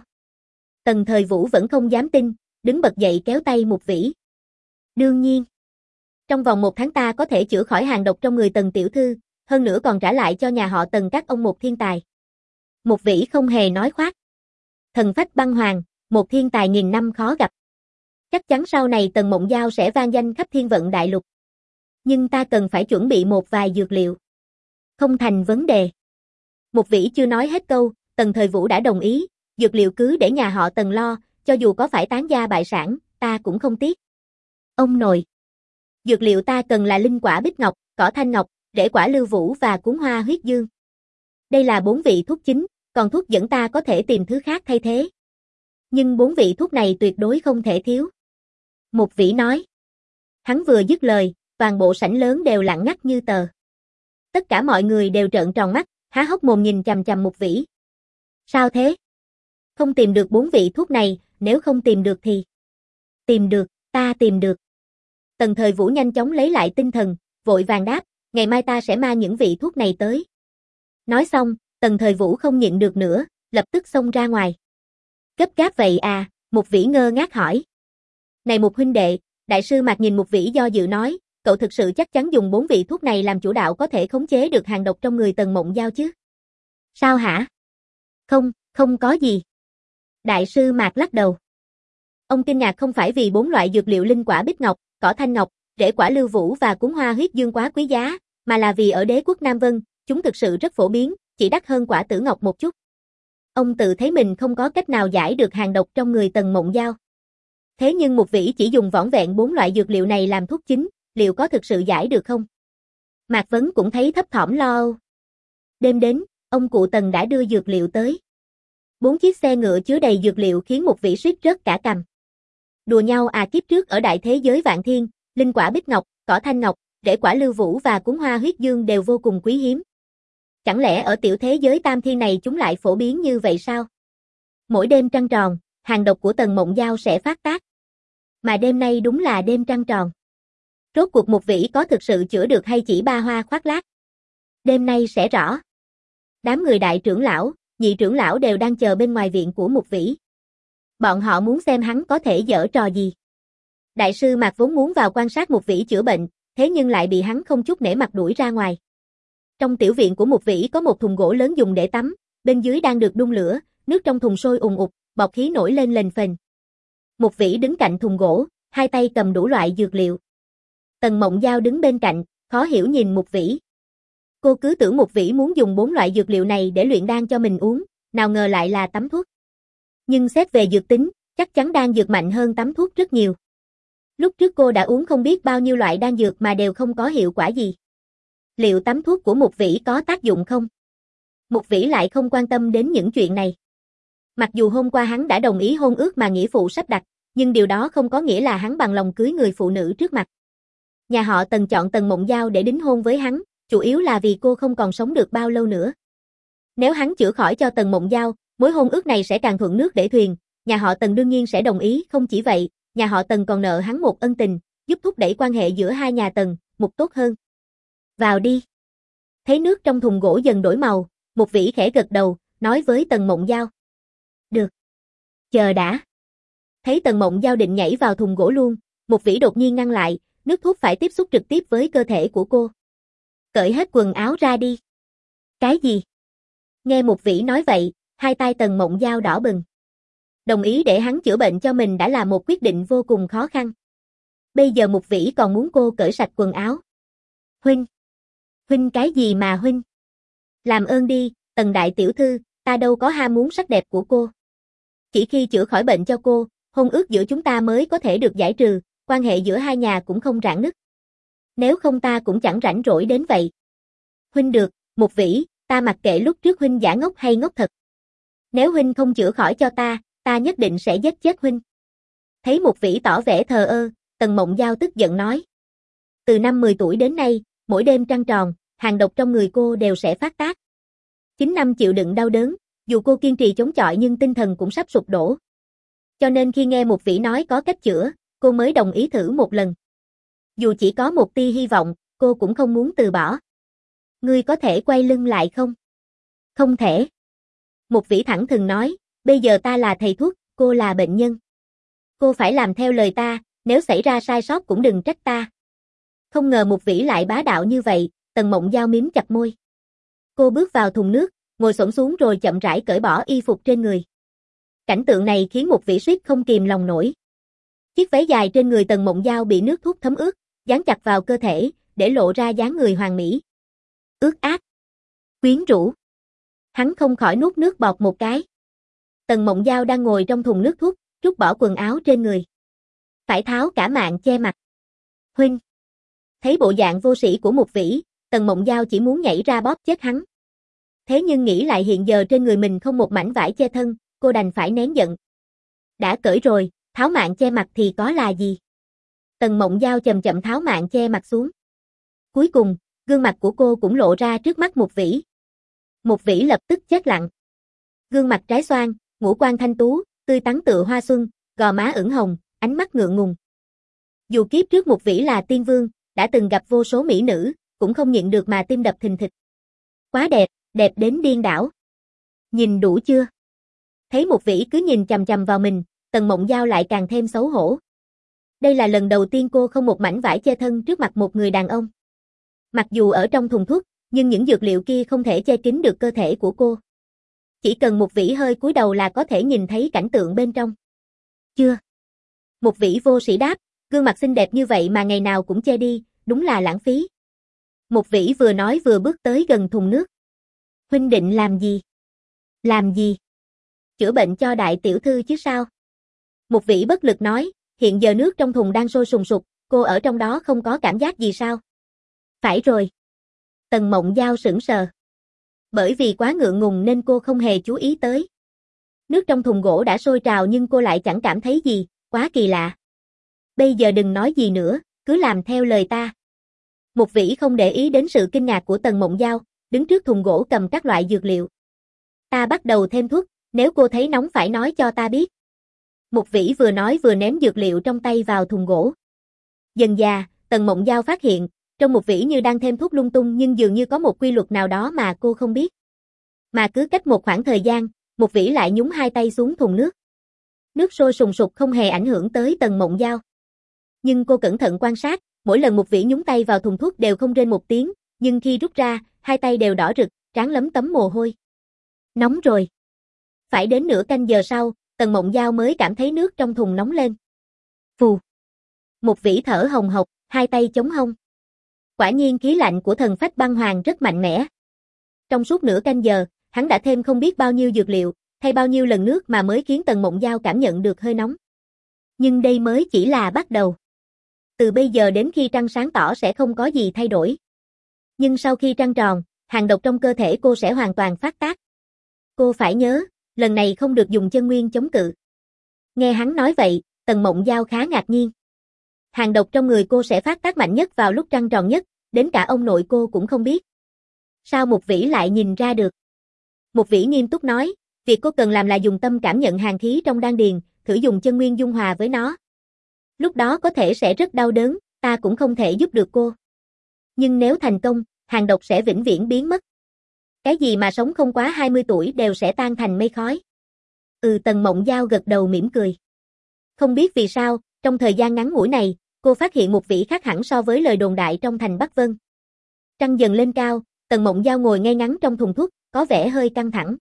Tần Thời Vũ vẫn không dám tin, đứng bật dậy kéo tay Mục Vĩ. Đương nhiên. Trong vòng một tháng ta có thể chữa khỏi hàng độc trong người Tần tiểu thư, hơn nữa còn trả lại cho nhà họ Tần các ông một thiên tài. Mục Vĩ không hề nói khoác. Thần phách băng hoàng, một thiên tài nghìn năm khó gặp. Chắc chắn sau này Tần Mộng Giao sẽ vang danh khắp thiên vận đại lục. Nhưng ta cần phải chuẩn bị một vài dược liệu. Không thành vấn đề. Mục Vĩ chưa nói hết câu, Tần Thời Vũ đã đồng ý, dược liệu cứ để nhà họ Tần lo, cho dù có phải tán gia bại sản, ta cũng không tiếc. Ông nội. Dược liệu ta cần là linh quả bích ngọc, cỏ thanh ngọc, rễ quả lưu vũ và cuốn hoa huyết dương. Đây là bốn vị thuốc chính, còn thuốc dẫn ta có thể tìm thứ khác thay thế. Nhưng bốn vị thuốc này tuyệt đối không thể thiếu. Mục Vĩ nói. Hắn vừa dứt lời, toàn bộ sảnh lớn đều lặng ngắt như tờ. Tất cả mọi người đều trợn tròn mắt, há hốc mồm nhìn chằm chằm Mục Vĩ. Sao thế? Không tìm được bốn vị thuốc này, nếu không tìm được thì... Tìm được, ta tìm được. Tần Thời Vũ nhanh chóng lấy lại tinh thần, vội vàng đáp, ngày mai ta sẽ mang những vị thuốc này tới. Nói xong, Tần Thời Vũ không nhịn được nữa, lập tức xông ra ngoài. Gấp gáp vậy à, Mục Vĩ ngơ ngác hỏi. Này Mục huynh đệ, đại sư Mạc nhìn Mục Vĩ do dự nói, cậu thực sự chắc chắn dùng bốn vị thuốc này làm chủ đạo có thể khống chế được hàng độc trong người Tần Mộng Giao chứ? Sao hả? Không, không có gì. Đại sư Mạc lắc đầu. Ông kinh ngạc không phải vì bốn loại dược liệu linh quả bích ngọc, cỏ thanh ngọc, rễ quả lưu vũ và cuốn hoa huyết dương quá quý giá, mà là vì ở đế quốc Nam Vân, chúng thực sự rất phổ biến, chỉ đắt hơn quả tử ngọc một chút. Ông tự thấy mình không có cách nào giải được hàng độc trong người Tần Mộng Giao. Thế nhưng Mục Vĩ chỉ dùng vỏn vẹn bốn loại dược liệu này làm thuốc chính, liệu có thực sự giải được không? Mạc Vấn cũng thấy thấp thỏm lo âu. Đêm đến, ông cụ Tần đã đưa dược liệu tới. Bốn chiếc xe ngựa chứa đầy dược liệu khiến Mục Vĩ suýt rớt cả cằm. Đùa nhau à, kiếp trước ở đại thế giới Vạn Thiên, linh quả bích ngọc, cỏ thanh ngọc, rễ quả lưu vũ và cuốn hoa huyết dương đều vô cùng quý hiếm. Chẳng lẽ ở tiểu thế giới Tam Thiên này chúng lại phổ biến như vậy sao? Mỗi đêm trăng tròn, hàng độc của Tần Mộng Giao sẽ phát tác. Mà đêm nay đúng là đêm trăng tròn. Rốt cuộc Mục Vĩ có thực sự chữa được hay chỉ ba hoa khoác lác? Đêm nay sẽ rõ. Đám người đại trưởng lão, nhị trưởng lão đều đang chờ bên ngoài viện của Mục Vĩ. Bọn họ muốn xem hắn có thể giở trò gì. Đại sư Mạc vốn muốn vào quan sát Mục Vĩ chữa bệnh, thế nhưng lại bị hắn không chút nể mặt đuổi ra ngoài. Trong tiểu viện của Mục Vĩ có một thùng gỗ lớn dùng để tắm, bên dưới đang được đun lửa, nước trong thùng sôi ùn ục, bọt khí nổi lên lềnh phềnh. Mục Vĩ đứng cạnh thùng gỗ, hai tay cầm đủ loại dược liệu. Tần Mộng Giao đứng bên cạnh, khó hiểu nhìn Mục Vĩ. Cô cứ tưởng Mục Vĩ muốn dùng bốn loại dược liệu này để luyện đan cho mình uống, nào ngờ lại là tắm thuốc. Nhưng xét về dược tính, chắc chắn đan dược mạnh hơn tắm thuốc rất nhiều. Lúc trước cô đã uống không biết bao nhiêu loại đan dược mà đều không có hiệu quả gì. Liệu tắm thuốc của Mục Vĩ có tác dụng không? Mục Vĩ lại không quan tâm đến những chuyện này. Mặc dù hôm qua hắn đã đồng ý hôn ước mà nghĩa phụ sắp đặt, nhưng điều đó không có nghĩa là hắn bằng lòng cưới người phụ nữ trước mặt. Nhà họ Tần chọn Tần Mộng Giao để đính hôn với hắn, chủ yếu là vì cô không còn sống được bao lâu nữa. Nếu hắn chữa khỏi cho Tần Mộng Giao, mối hôn ước này sẽ càng thuận nước để thuyền, nhà họ Tần đương nhiên sẽ đồng ý, không chỉ vậy, nhà họ Tần còn nợ hắn một ân tình, giúp thúc đẩy quan hệ giữa hai nhà Tần, một tốt hơn. Vào đi. Thấy nước trong thùng gỗ dần đổi màu, Mục Vĩ khẽ gật đầu, nói với Tần Mộng Giao. Được. Chờ đã. Thấy Tần Mộng Giao định nhảy vào thùng gỗ luôn, Mục Vĩ đột nhiên ngăn lại, nước thuốc phải tiếp xúc trực tiếp với cơ thể của cô. Cởi hết quần áo ra đi. Cái gì? Nghe Mục Vĩ nói vậy, hai tay Tần Mộng Giao đỏ bừng. Đồng ý để hắn chữa bệnh cho mình đã là một quyết định vô cùng khó khăn. Bây giờ Mục Vĩ còn muốn cô cởi sạch quần áo. Huynh! Huynh cái gì mà huynh? Làm ơn đi, Tần đại tiểu thư, ta đâu có ham muốn sắc đẹp của cô. Chỉ khi chữa khỏi bệnh cho cô, hôn ước giữa chúng ta mới có thể được giải trừ, quan hệ giữa hai nhà cũng không rạn nứt. Nếu không ta cũng chẳng rảnh rỗi đến vậy. Huynh được, Mục Vĩ, ta mặc kệ lúc trước huynh giả ngốc hay ngốc thật. Nếu huynh không chữa khỏi cho ta, ta nhất định sẽ giết chết huynh. Thấy Mục Vĩ tỏ vẻ thờ ơ, Tần Mộng Giao tức giận nói. Từ năm mười tuổi đến nay, mỗi đêm trăng tròn, hàng độc trong người cô đều sẽ phát tác. Chín năm chịu đựng đau đớn, dù cô kiên trì chống chọi nhưng tinh thần cũng sắp sụp đổ. Cho nên khi nghe Mục Vĩ nói có cách chữa, cô mới đồng ý thử một lần. Dù chỉ có một tia hy vọng, cô cũng không muốn từ bỏ. Ngươi có thể quay lưng lại không? Không thể. Mục Vĩ thẳng thừng nói, bây giờ ta là thầy thuốc, cô là bệnh nhân. Cô phải làm theo lời ta, nếu xảy ra sai sót cũng đừng trách ta. Không ngờ Mục Vĩ lại bá đạo như vậy, Tần Mộng Giao mím chặt môi. Cô bước vào thùng nước, ngồi xổm xuống rồi chậm rãi cởi bỏ y phục trên người. Cảnh tượng này khiến Mục Vĩ suýt không kìm lòng nổi. Chiếc váy dài trên người Tần Mộng Giao bị nước thuốc thấm ướt, dán chặt vào cơ thể, để lộ ra dáng người hoàn mỹ. Ướt át, quyến rũ. Hắn không khỏi nuốt nước bọt một cái. Tần Mộng Giao đang ngồi trong thùng nước thuốc, trút bỏ quần áo trên người. Phải tháo cả mạng che mặt. Huynh! Thấy bộ dạng vô sĩ của Mục Vĩ, Tần Mộng Giao chỉ muốn nhảy ra bóp chết hắn. Thế nhưng nghĩ lại hiện giờ trên người mình không một mảnh vải che thân, cô đành phải nén giận. Đã cởi rồi, tháo mạng che mặt thì có là gì? Tần Mộng Giao chậm chậm tháo mạng che mặt xuống. Cuối cùng, gương mặt của cô cũng lộ ra trước mắt Mục Vĩ. Mục Vĩ lập tức chết lặng. Gương mặt trái xoan, ngũ quan thanh tú, tươi tắn tựa hoa xuân, gò má ửng hồng, ánh mắt ngượng ngùng. Dù kiếp trước Mục Vĩ là tiên vương, đã từng gặp vô số mỹ nữ, cũng không nhịn được mà tim đập thình thịch. Quá đẹp, đẹp đến điên đảo. Nhìn đủ chưa? Thấy Mục Vĩ cứ nhìn chằm chằm vào mình, Tần Mộng Giao lại càng thêm xấu hổ. Đây là lần đầu tiên cô không một mảnh vải che thân trước mặt một người đàn ông. Mặc dù ở trong thùng thuốc, nhưng những dược liệu kia không thể che kín được cơ thể của cô. Chỉ cần Mục Vĩ hơi cúi đầu là có thể nhìn thấy cảnh tượng bên trong. Chưa. Mục Vĩ vô sĩ đáp, gương mặt xinh đẹp như vậy mà ngày nào cũng che đi, đúng là lãng phí. Mục Vĩ vừa nói vừa bước tới gần thùng nước. Huynh định làm gì? Làm gì? Chữa bệnh cho đại tiểu thư chứ sao? Mục Vĩ bất lực nói, hiện giờ nước trong thùng đang sôi sùng sục, cô ở trong đó không có cảm giác gì sao? Phải rồi. Tần Mộng Giao sững sờ. Bởi vì quá ngượng ngùng nên cô không hề chú ý tới. Nước trong thùng gỗ đã sôi trào nhưng cô lại chẳng cảm thấy gì, quá kỳ lạ. Bây giờ đừng nói gì nữa, cứ làm theo lời ta. Mục Vĩ không để ý đến sự kinh ngạc của Tần Mộng Giao, đứng trước thùng gỗ cầm các loại dược liệu. Ta bắt đầu thêm thuốc, nếu cô thấy nóng phải nói cho ta biết. Mục Vĩ vừa nói vừa ném dược liệu trong tay vào thùng gỗ. Dần dà, Tần Mộng Giao phát hiện, trong Mục Vĩ như đang thêm thuốc lung tung nhưng dường như có một quy luật nào đó mà cô không biết. Mà cứ cách một khoảng thời gian, Mục Vĩ lại nhúng hai tay xuống thùng nước. Nước sôi sùng sục không hề ảnh hưởng tới Tần Mộng Giao. Nhưng cô cẩn thận quan sát, mỗi lần Mục Vĩ nhúng tay vào thùng thuốc đều không rên một tiếng, nhưng khi rút ra, hai tay đều đỏ rực, trán lấm tấm mồ hôi. Nóng rồi. Phải đến nửa canh giờ sau, Tần Mộng Giao mới cảm thấy nước trong thùng nóng lên. Phù. Mục Vĩ thở hồng hộc, hai tay chống hông. Quả nhiên khí lạnh của thần phách băng hoàng rất mạnh mẽ. Trong suốt nửa canh giờ, hắn đã thêm không biết bao nhiêu dược liệu, thay bao nhiêu lần nước mà mới khiến Tần Mộng Giao cảm nhận được hơi nóng. Nhưng đây mới chỉ là bắt đầu. Từ bây giờ đến khi trăng sáng tỏ sẽ không có gì thay đổi. Nhưng sau khi trăng tròn, hàng độc trong cơ thể cô sẽ hoàn toàn phát tác. Cô phải nhớ, lần này không được dùng chân nguyên chống cự. Nghe hắn nói vậy, Tần Mộng Giao khá ngạc nhiên. Hàng độc trong người cô sẽ phát tác mạnh nhất vào lúc trăng tròn nhất, đến cả ông nội cô cũng không biết. Sao Mục Vĩ lại nhìn ra được? Mục Vĩ nghiêm túc nói, việc cô cần làm là dùng tâm cảm nhận hàn khí trong đan điền, thử dùng chân nguyên dung hòa với nó. Lúc đó có thể sẽ rất đau đớn, ta cũng không thể giúp được cô. Nhưng nếu thành công, hàng độc sẽ vĩnh viễn biến mất. Cái gì mà sống không quá hai mươi tuổi đều sẽ tan thành mây khói. Ừ, Tần Mộng Giao gật đầu mỉm cười. Không biết vì sao, trong thời gian ngắn ngủi này, cô phát hiện Mục Vĩ khác hẳn so với lời đồn đại trong thành Bắc Vân. Trăng dần lên cao, Tần Mộng Giao ngồi ngay ngắn trong thùng thuốc, có vẻ hơi căng thẳng.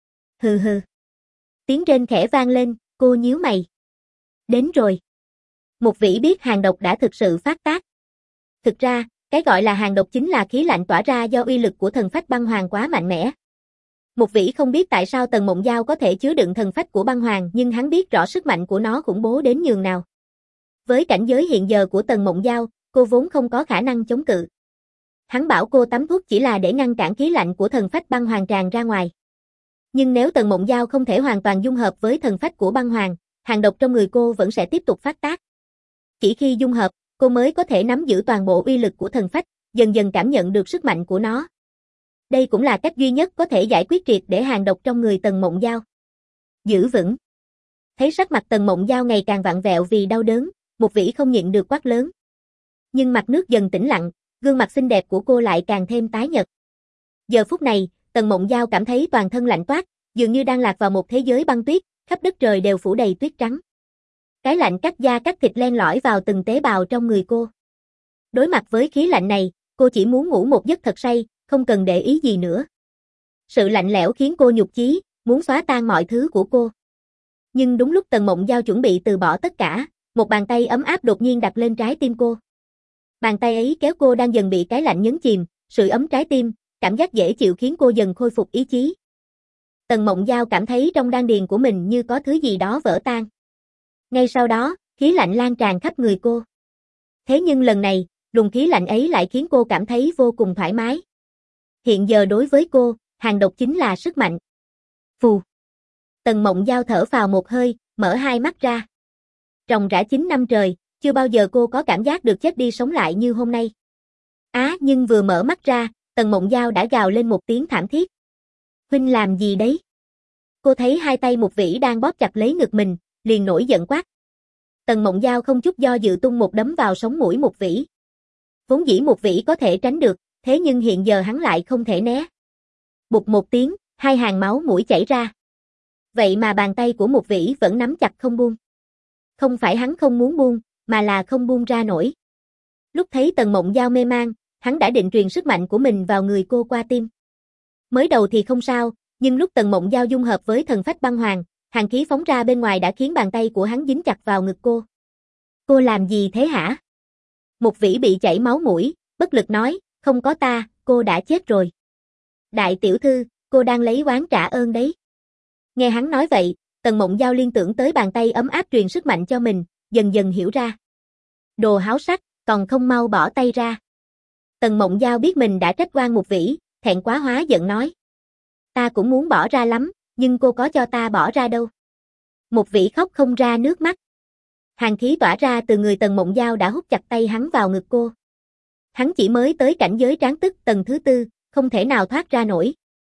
Hừ hừ. Tiếng rên khẽ vang lên, cô nhíu mày. Đến rồi. Mục Vĩ biết hàn độc đã thực sự phát tác. Thực ra, cái gọi là hàn độc chính là khí lạnh tỏa ra do uy lực của thần phách băng hoàng quá mạnh mẽ. Mục Vĩ không biết tại sao Tần Mộng Giao có thể chứa đựng thần phách của băng hoàng, nhưng hắn biết rõ sức mạnh của nó khủng bố đến nhường nào. Với cảnh giới hiện giờ của Tần Mộng Giao, cô vốn không có khả năng chống cự. Hắn bảo cô tắm thuốc chỉ là để ngăn cản khí lạnh của thần phách băng hoàng tràn ra ngoài. Nhưng nếu Tần Mộng Giao không thể hoàn toàn dung hợp với thần phách của băng hoàng, hàn độc trong người cô vẫn sẽ tiếp tục phát tác. Chỉ khi dung hợp, cô mới có thể nắm giữ toàn bộ uy lực của thần phách, dần dần cảm nhận được sức mạnh của nó. Đây cũng là cách duy nhất có thể giải quyết triệt để hàn độc trong người Tần Mộng Giao. Giữ vững. Thấy sắc mặt Tần Mộng Giao ngày càng vặn vẹo vì đau đớn, Mục Vĩ không nhịn được quát lớn. Nhưng mặt nước dần tĩnh lặng, gương mặt xinh đẹp của cô lại càng thêm tái nhợt. Giờ phút này, Tần Mộng Giao cảm thấy toàn thân lạnh toát, dường như đang lạc vào một thế giới băng tuyết, khắp đất trời đều phủ đầy tuyết trắng. Cái lạnh cắt da cắt thịt len lỏi vào từng tế bào trong người cô. Đối mặt với khí lạnh này, cô chỉ muốn ngủ một giấc thật say, không cần để ý gì nữa. Sự lạnh lẽo khiến cô nhục chí, muốn xóa tan mọi thứ của cô. Nhưng đúng lúc Tần Mộng Giao chuẩn bị từ bỏ tất cả, một bàn tay ấm áp đột nhiên đặt lên trái tim cô. Bàn tay ấy kéo cô đang dần bị cái lạnh nhấn chìm, sưởi ấm trái tim, cảm giác dễ chịu khiến cô dần khôi phục ý chí. Tần Mộng Giao cảm thấy trong đan điền của mình như có thứ gì đó vỡ tan. Ngay sau đó, khí lạnh lan tràn khắp người cô. Thế nhưng lần này, luồng khí lạnh ấy lại khiến cô cảm thấy vô cùng thoải mái. Hiện giờ đối với cô, hàn độc chính là sức mạnh. Phù. Tần Mộng Giao thở phào một hơi, mở hai mắt ra. Ròng rã chín năm trời, chưa bao giờ cô có cảm giác được chết đi sống lại như hôm nay. Á, à, nhưng vừa mở mắt ra, Tần Mộng Giao đã gào lên một tiếng thảm thiết. Huynh làm gì đấy? Cô thấy hai tay Mục Vĩ đang bóp chặt lấy ngực mình, liền nổi giận quát. Tần Mộng Giao không chút do dự tung một đấm vào sống mũi Mục Vĩ. Vốn dĩ Mục Vĩ có thể tránh được, thế nhưng hiện giờ hắn lại không thể né. Bụp một tiếng, hai hàng máu mũi chảy ra. Vậy mà bàn tay của Mục Vĩ vẫn nắm chặt không buông. Không phải hắn không muốn buông, mà là không buông ra nổi. Lúc thấy Tần Mộng Giao mê man, hắn đã định truyền sức mạnh của mình vào người cô qua tim. Mới đầu thì không sao, nhưng lúc Tần Mộng Giao dung hợp với thần phách băng hoàng, hàn khí phóng ra bên ngoài đã khiến bàn tay của hắn dính chặt vào ngực cô. Cô làm gì thế hả? Mục Vĩ bị chảy máu mũi, bất lực nói, không có ta, cô đã chết rồi. Đại tiểu thư, cô đang lấy oán trả ơn đấy. Nghe hắn nói vậy, Tần Mộng Giao liên tưởng tới bàn tay ấm áp truyền sức mạnh cho mình, dần dần hiểu ra. Đồ háo sắc, còn không mau bỏ tay ra. Tần Mộng Giao biết mình đã trách oan Mục Vĩ, thẹn quá hóa giận nói. Ta cũng muốn bỏ ra lắm, nhưng cô có cho ta bỏ ra đâu. Mục Vĩ khóc không ra nước mắt. Hàn khí tỏa ra từ người Tần Mộng Giao đã hút chặt tay hắn vào ngực cô. Hắn chỉ mới tới cảnh giới tráng tức tầng thứ tư, không thể nào thoát ra nổi.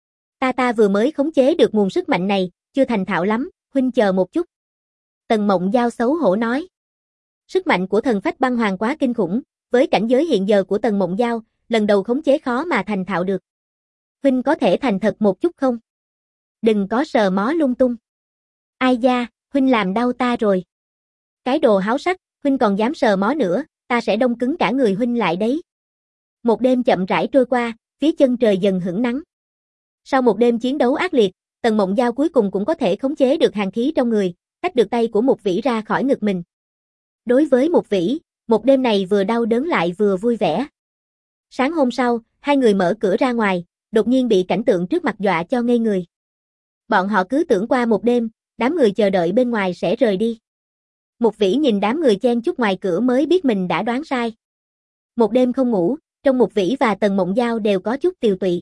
Ta ta vừa mới khống chế được nguồn sức mạnh này, chưa thành thạo lắm, huynh chờ một chút. Tần Mộng Giao xấu hổ nói. Sức mạnh của thần phách băng hoàng quá kinh khủng, với cảnh giới hiện giờ của Tần Mộng Giao, lần đầu khống chế khó mà thành thạo được. Huynh có thể thành thật một chút không? Đừng có sờ mó lung tung. Ai da, huynh làm đau ta rồi. Cái đồ háo sắc, huynh còn dám sờ mó nữa, ta sẽ đông cứng cả người huynh lại đấy. Một đêm chậm rãi trôi qua, phía chân trời dần hửng nắng. Sau một đêm chiến đấu ác liệt, Tần Mộng Giao cuối cùng cũng có thể khống chế được hàn khí trong người, tách được tay của Mục Vĩ ra khỏi ngực mình. Đối với Mục Vĩ, một đêm này vừa đau đớn lại vừa vui vẻ. Sáng hôm sau, hai người mở cửa ra ngoài, đột nhiên bị cảnh tượng trước mặt dọa cho ngây người. Bọn họ cứ tưởng qua một đêm, đám người chờ đợi bên ngoài sẽ rời đi. Mục Vĩ nhìn đám người chen chúc ngoài cửa mới biết mình đã đoán sai. Một đêm không ngủ, trong Mục Vĩ và Tần Mộng Giao đều có chút tiều tụy.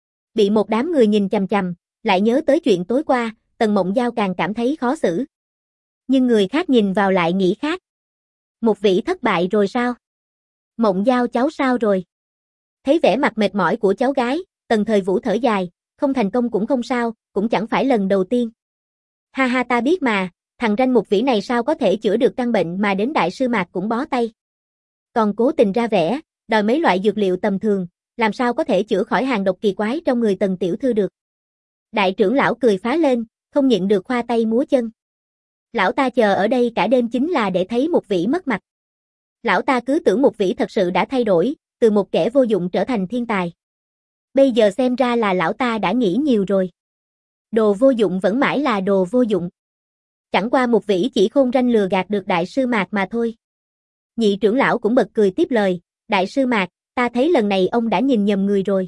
Bị một đám người nhìn chằm chằm, lại nhớ tới chuyện tối qua, Tần Mộng Giao càng cảm thấy khó xử. Nhưng người khác nhìn vào lại nghĩ khác. Mục Vĩ thất bại rồi sao? Mộng Giao cháu sao rồi? Thấy vẻ mặt mệt mỏi của cháu gái, Tần Thời Vũ thở dài, không thành công cũng không sao, cũng chẳng phải lần đầu tiên. Ha ha, ta biết mà, thằng ranh Mục Vĩ này sao có thể chữa được căn bệnh mà đến đại sư Mạc cũng bó tay. Còn cố tình ra vẻ, đòi mấy loại dược liệu tầm thường, làm sao có thể chữa khỏi hàng độc kỳ quái trong người Tần tiểu thư được. Đại trưởng lão cười phá lên, không nhịn được khoa tay múa chân. Lão ta chờ ở đây cả đêm chính là để thấy Mục Vĩ mất mặt. Lão ta cứ tưởng Mục Vĩ thật sự đã thay đổi, từ một kẻ vô dụng trở thành thiên tài. Bây giờ xem ra là lão ta đã nghĩ nhiều rồi. Đồ vô dụng vẫn mãi là đồ vô dụng. Chẳng qua Mục Vĩ chỉ khôn ranh lừa gạt được đại sư Mạc mà thôi. Nhị trưởng lão cũng bật cười tiếp lời, đại sư Mạc, ta thấy lần này ông đã nhìn nhầm người rồi.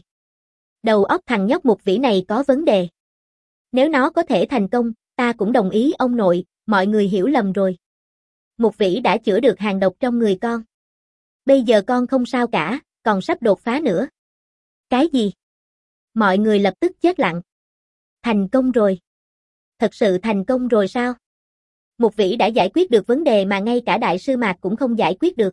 Đầu óc thằng nhóc Mục Vĩ này có vấn đề. Nếu nó có thể thành công, ta cũng đồng ý ông nội, mọi người hiểu lầm rồi. Mục Vĩ đã chữa được hàng độc trong người con. Bây giờ con không sao cả, còn sắp đột phá nữa. Cái gì? Mọi người lập tức chết lặng. Thành công rồi. Thật sự thành công rồi sao? Mục Vĩ đã giải quyết được vấn đề mà ngay cả đại sư Mạc cũng không giải quyết được.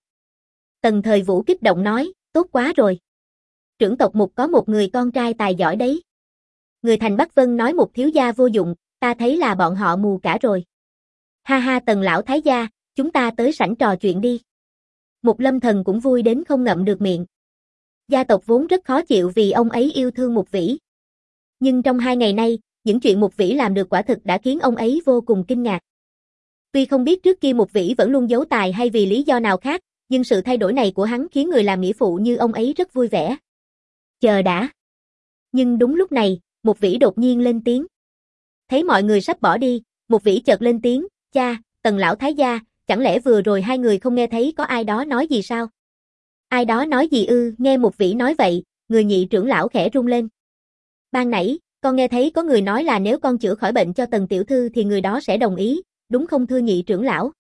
Tần Thời Vũ kích động nói, tốt quá rồi. Trưởng tộc Mục có một người con trai tài giỏi đấy. Người thành Bắc Vân nói Mục thiếu gia vô dụng, ta thấy là bọn họ mù cả rồi. Ha ha Tần lão thái gia, chúng ta tới sảnh trò chuyện đi. Mục Lâm Thần cũng vui đến không ngậm được miệng. Gia tộc vốn rất khó chịu vì ông ấy yêu thương Mục Vĩ. Nhưng trong hai ngày nay, những chuyện Mục Vĩ làm được quả thực đã khiến ông ấy vô cùng kinh ngạc. Tuy không biết trước kia Mục Vĩ vẫn luôn giấu tài hay vì lý do nào khác, nhưng sự thay đổi này của hắn khiến người làm nghĩa phụ như ông ấy rất vui vẻ. Chờ đã. Nhưng đúng lúc này, Mục Vĩ đột nhiên lên tiếng. Thấy mọi người sắp bỏ đi, Mục Vĩ chợt lên tiếng, cha, Tần lão thái gia, chẳng lẽ vừa rồi hai người không nghe thấy có ai đó nói gì sao? Ai đó nói gì ư? Nghe Mục Vĩ nói vậy, người nhị trưởng lão khẽ run lên. Ban nãy, con nghe thấy có người nói là nếu con chữa khỏi bệnh cho Tần tiểu thư thì người đó sẽ đồng ý, đúng không thưa nhị trưởng lão?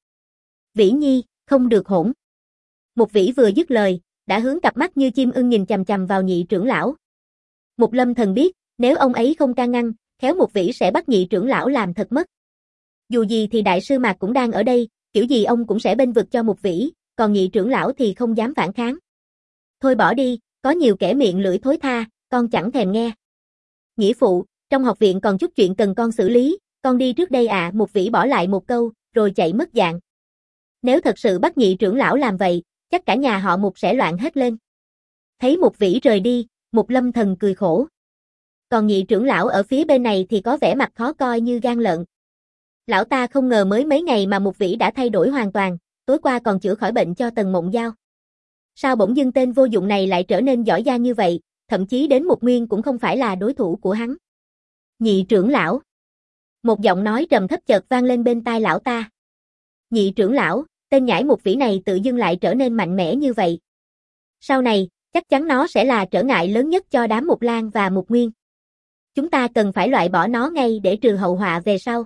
Vĩ Nhi, không được hỗn. Mục Vĩ vừa dứt lời, đã hướng cặp mắt như chim ưng nhìn chằm chằm vào nhị trưởng lão. Mục Lâm Thần biết, nếu ông ấy không can ngăn, khéo Mục Vĩ sẽ bắt nhị trưởng lão làm thật mất. Dù gì thì đại sư Mạc cũng đang ở đây, kiểu gì ông cũng sẽ bênh vực cho Mục Vĩ, còn nhị trưởng lão thì không dám phản kháng. Thôi bỏ đi, có nhiều kẻ miệng lưỡi thối tha, con chẳng thèm nghe. Nghĩa phụ, trong học viện còn chút chuyện cần con xử lý, con đi trước đây ạ. À, Mục Vĩ bỏ lại một câu, rồi chạy mất dạng. Nếu thật sự bắt nhị trưởng lão làm vậy, chắc cả nhà họ Mục sẽ loạn hết lên. Thấy Mục Vĩ rời đi, Mục Lâm Thần cười khổ. Còn nhị trưởng lão ở phía bên này thì có vẻ mặt khó coi như gan lợn. Lão ta không ngờ mới mấy ngày mà Mục Vĩ đã thay đổi hoàn toàn, tối qua còn chữa khỏi bệnh cho Tần Mộng Giao. Sao bỗng dưng tên vô dụng này lại trở nên giỏi giang như vậy, thậm chí đến Mục Nguyên cũng không phải là đối thủ của hắn. Nhị trưởng lão. Một giọng nói trầm thấp chợt vang lên bên tai lão ta. Nhị trưởng lão, tên nhãi Mục Vĩ này tự dưng lại trở nên mạnh mẽ như vậy. Sau này, chắc chắn nó sẽ là trở ngại lớn nhất cho đám Mục Lan và Mục Nguyên. Chúng ta cần phải loại bỏ nó ngay để trừ hậu họa về sau.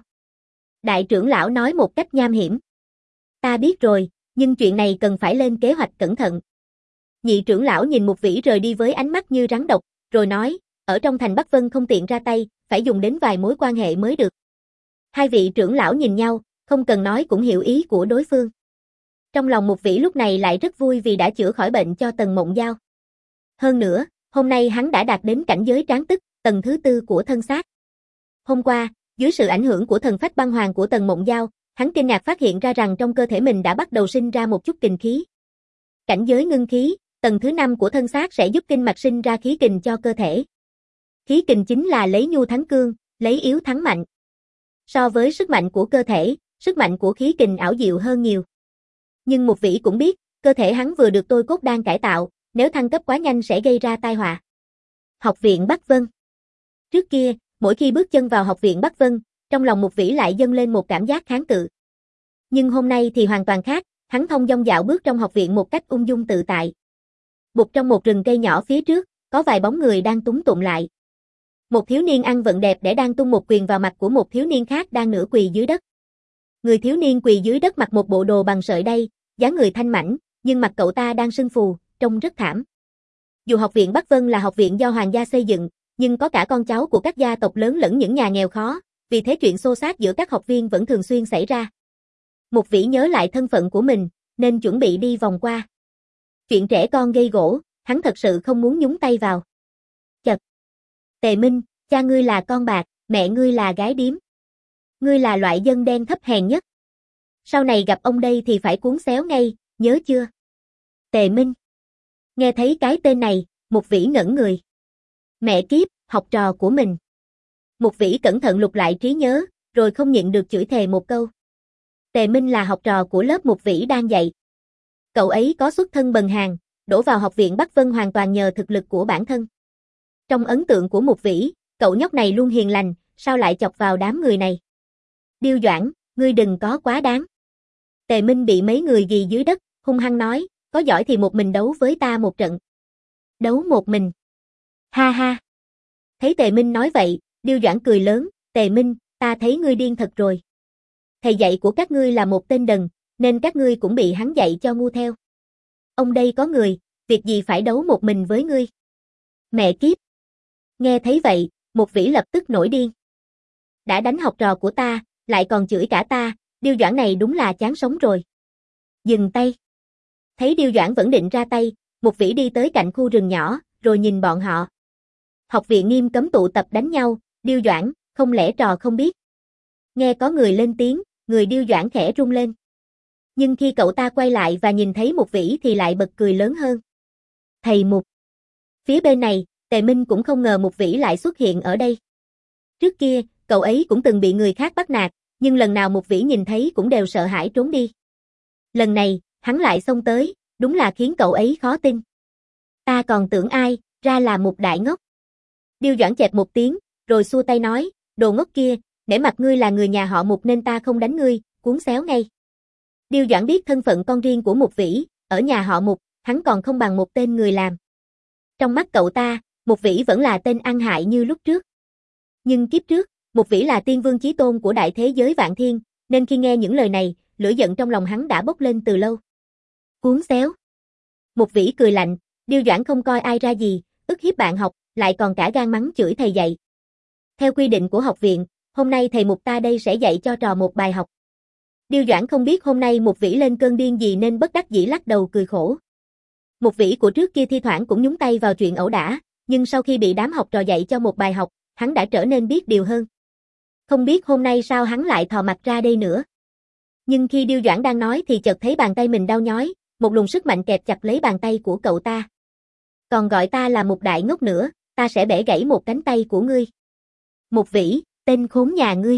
Đại trưởng lão nói một cách nham hiểm. Ta biết rồi, nhưng chuyện này cần phải lên kế hoạch cẩn thận. Nhị trưởng lão nhìn Mục Vĩ rời đi với ánh mắt như rắn độc, rồi nói, ở trong thành Bắc Vân không tiện ra tay, phải dùng đến vài mối quan hệ mới được. Hai vị trưởng lão nhìn nhau, không cần nói cũng hiểu ý của đối phương. Trong lòng Mục Vĩ lúc này lại rất vui vì đã chữa khỏi bệnh cho Tần Mộng Giao. Hơn nữa, hôm nay hắn đã đạt đến cảnh giới tráng tức, tầng thứ tư của thân xác. Hôm qua, dưới sự ảnh hưởng của thần phách băng hoàng của Tần Mộng Giao, hắn kinh ngạc phát hiện ra rằng trong cơ thể mình đã bắt đầu sinh ra một chút kình khí. Cảnh giới ngưng khí, tầng thứ năm của thân xác sẽ giúp kinh mạch sinh ra khí kình cho cơ thể. Khí kình chính là lấy nhu thắng cương, lấy yếu thắng mạnh. So với sức mạnh của cơ thể, sức mạnh của khí kình ảo diệu hơn nhiều. Nhưng Mục Vĩ cũng biết, cơ thể hắn vừa được tôi cốt đan cải tạo, nếu thăng cấp quá nhanh sẽ gây ra tai họa. Học viện Bắc Vân. Trước kia, mỗi khi bước chân vào học viện Bắc Vân, trong lòng Mục Vĩ lại dâng lên một cảm giác kháng cự. Nhưng hôm nay thì hoàn toàn khác, hắn thông dong dạo bước trong học viện một cách ung dung tự tại. Bụt trong một rừng cây nhỏ phía trước, có vài bóng người đang túm tụm lại. Một thiếu niên ăn vận đẹp để đang tung một quyền vào mặt của một thiếu niên khác đang nửa quỳ dưới đất. Người thiếu niên quỳ dưới đất mặc một bộ đồ bằng sợi đay, dáng người thanh mảnh, nhưng mặt cậu ta đang sưng phù, trông rất thảm. Dù học viện Bắc Vân là học viện do hoàng gia xây dựng, nhưng có cả con cháu của các gia tộc lớn lẫn những nhà nghèo khó, vì thế chuyện xô xát giữa các học viên vẫn thường xuyên xảy ra. Mục Vĩ nhớ lại thân phận của mình, nên chuẩn bị đi vòng qua. Chuyện trẻ con gây gổ, hắn thật sự không muốn nhúng tay vào. Chật! Tề Minh, cha ngươi là con bạc, mẹ ngươi là gái điếm. Ngươi là loại dân đen thấp hèn nhất. Sau này gặp ông đây thì phải cuốn xéo ngay, nhớ chưa? Tề Minh. Nghe thấy cái tên này, Mục Vĩ ngẩn người. Mẹ kiếp, học trò của mình. Mục Vĩ cẩn thận lục lại trí nhớ, rồi không nhịn được chửi thề một câu. Tề Minh là học trò của lớp Mục Vĩ đang dạy. Cậu ấy có xuất thân bần hàn, đổ vào học viện Bắc Vân hoàn toàn nhờ thực lực của bản thân. Trong ấn tượng của Mục Vĩ, cậu nhóc này luôn hiền lành, sao lại chọc vào đám người này? Điêu Doãn, ngươi đừng có quá đáng. Tề Minh bị mấy người ghì dưới đất, hung hăng nói, có giỏi thì một mình đấu với ta một trận. Đấu một mình. Ha ha. Thấy Tề Minh nói vậy, Điêu Doãn cười lớn, Tề Minh, ta thấy ngươi điên thật rồi. Thầy dạy của các ngươi là một tên đần, nên các ngươi cũng bị hắn dạy cho ngu theo. Ông đây có người, việc gì phải đấu một mình với ngươi. Mẹ kiếp. Nghe thấy vậy, Một Vĩ lập tức nổi điên. Đã đánh học trò của ta, lại còn chửi cả ta, Điêu Doãn này đúng là chán sống rồi. Dừng tay. Thấy Điêu Doãn vẫn định ra tay, Một Vĩ đi tới cạnh khu rừng nhỏ, rồi nhìn bọn họ. Học viện nghiêm cấm tụ tập đánh nhau, Điêu Doãn, không lẽ trò không biết. Nghe có người lên tiếng, người Điêu Doãn khẽ rung lên. Nhưng khi cậu ta quay lại và nhìn thấy Một Vĩ thì lại bật cười lớn hơn. Thầy Mục. Phía bên này, Tề Minh cũng không ngờ Một Vĩ lại xuất hiện ở đây. Trước kia, cậu ấy cũng từng bị người khác bắt nạt, nhưng lần nào Một Vĩ nhìn thấy cũng đều sợ hãi trốn đi. Lần này, hắn lại xông tới, đúng là khiến cậu ấy khó tin. Ta còn tưởng ai, ra là một đại ngốc. Điêu Doãn chẹp một tiếng, rồi xua tay nói, đồ ngốc kia, nể mặt ngươi là người nhà họ Mục nên ta không đánh ngươi, cuốn xéo ngay. Điêu Doãn biết thân phận con riêng của Một Vĩ, ở nhà họ Mục, hắn còn không bằng một tên người làm. Trong mắt cậu ta, Một Vĩ vẫn là tên ăn hại như lúc trước. Nhưng kiếp trước, Một Vĩ là tiên vương chí tôn của đại thế giới vạn thiên, nên khi nghe những lời này, lửa giận trong lòng hắn đã bốc lên từ lâu. Cuốn xéo. Một Vĩ cười lạnh, Điêu Doãn không coi ai ra gì, ức hiếp bạn học, lại còn cả gan mắng chửi thầy dạy. Theo quy định của học viện, hôm nay thầy Mục ta đây sẽ dạy cho trò một bài học. Điêu Doãn không biết hôm nay Một Vĩ lên cơn điên gì nên bất đắc dĩ lắc đầu cười khổ. Một Vĩ của trước kia thi thoảng cũng nhúng tay vào chuyện ẩu đả, nhưng sau khi bị đám học trò dạy cho một bài học, hắn đã trở nên biết điều hơn. Không biết hôm nay sao hắn lại thò mặt ra đây nữa. Nhưng khi Điêu Doãn đang nói thì chợt thấy bàn tay mình đau nhói, một luồng sức mạnh kẹp chặt lấy bàn tay của cậu ta. Còn gọi ta là một đại ngốc nữa, ta sẽ bẻ gãy một cánh tay của ngươi. Một Vĩ, tên khốn nhà ngươi.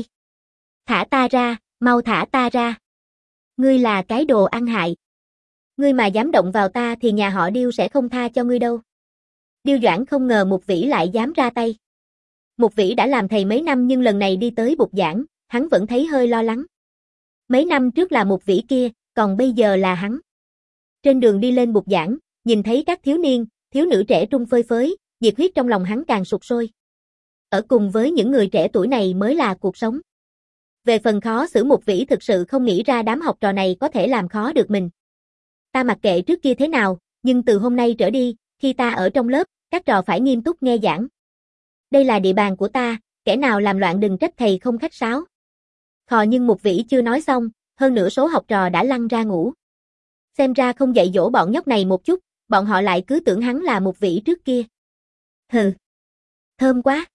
Thả ta ra, mau thả ta ra. Ngươi là cái đồ ăn hại. Ngươi mà dám động vào ta thì nhà họ Điêu sẽ không tha cho ngươi đâu. Điêu Doãn không ngờ Một Vĩ lại dám ra tay. Một Vĩ đã làm thầy mấy năm nhưng lần này đi tới bục giảng, hắn vẫn thấy hơi lo lắng. Mấy năm trước là Một Vĩ kia, còn bây giờ là hắn. Trên đường đi lên bục giảng, nhìn thấy các thiếu niên, thiếu nữ trẻ trung phơi phới, nhiệt huyết trong lòng hắn càng sục sôi. Ở cùng với những người trẻ tuổi này mới là cuộc sống. Về phần khó xử Một Vĩ thực sự không nghĩ ra đám học trò này có thể làm khó được mình. Ta mặc kệ trước kia thế nào, nhưng từ hôm nay trở đi, khi ta ở trong lớp, các trò phải nghiêm túc nghe giảng. Đây là địa bàn của ta, kẻ nào làm loạn đừng trách thầy không khách sáo. Khò nhưng Một Vĩ chưa nói xong, hơn nửa số học trò đã lăn ra ngủ. Xem ra không dạy dỗ bọn nhóc này một chút, bọn họ lại cứ tưởng hắn là Một Vĩ trước kia. Hừ. Thơm quá.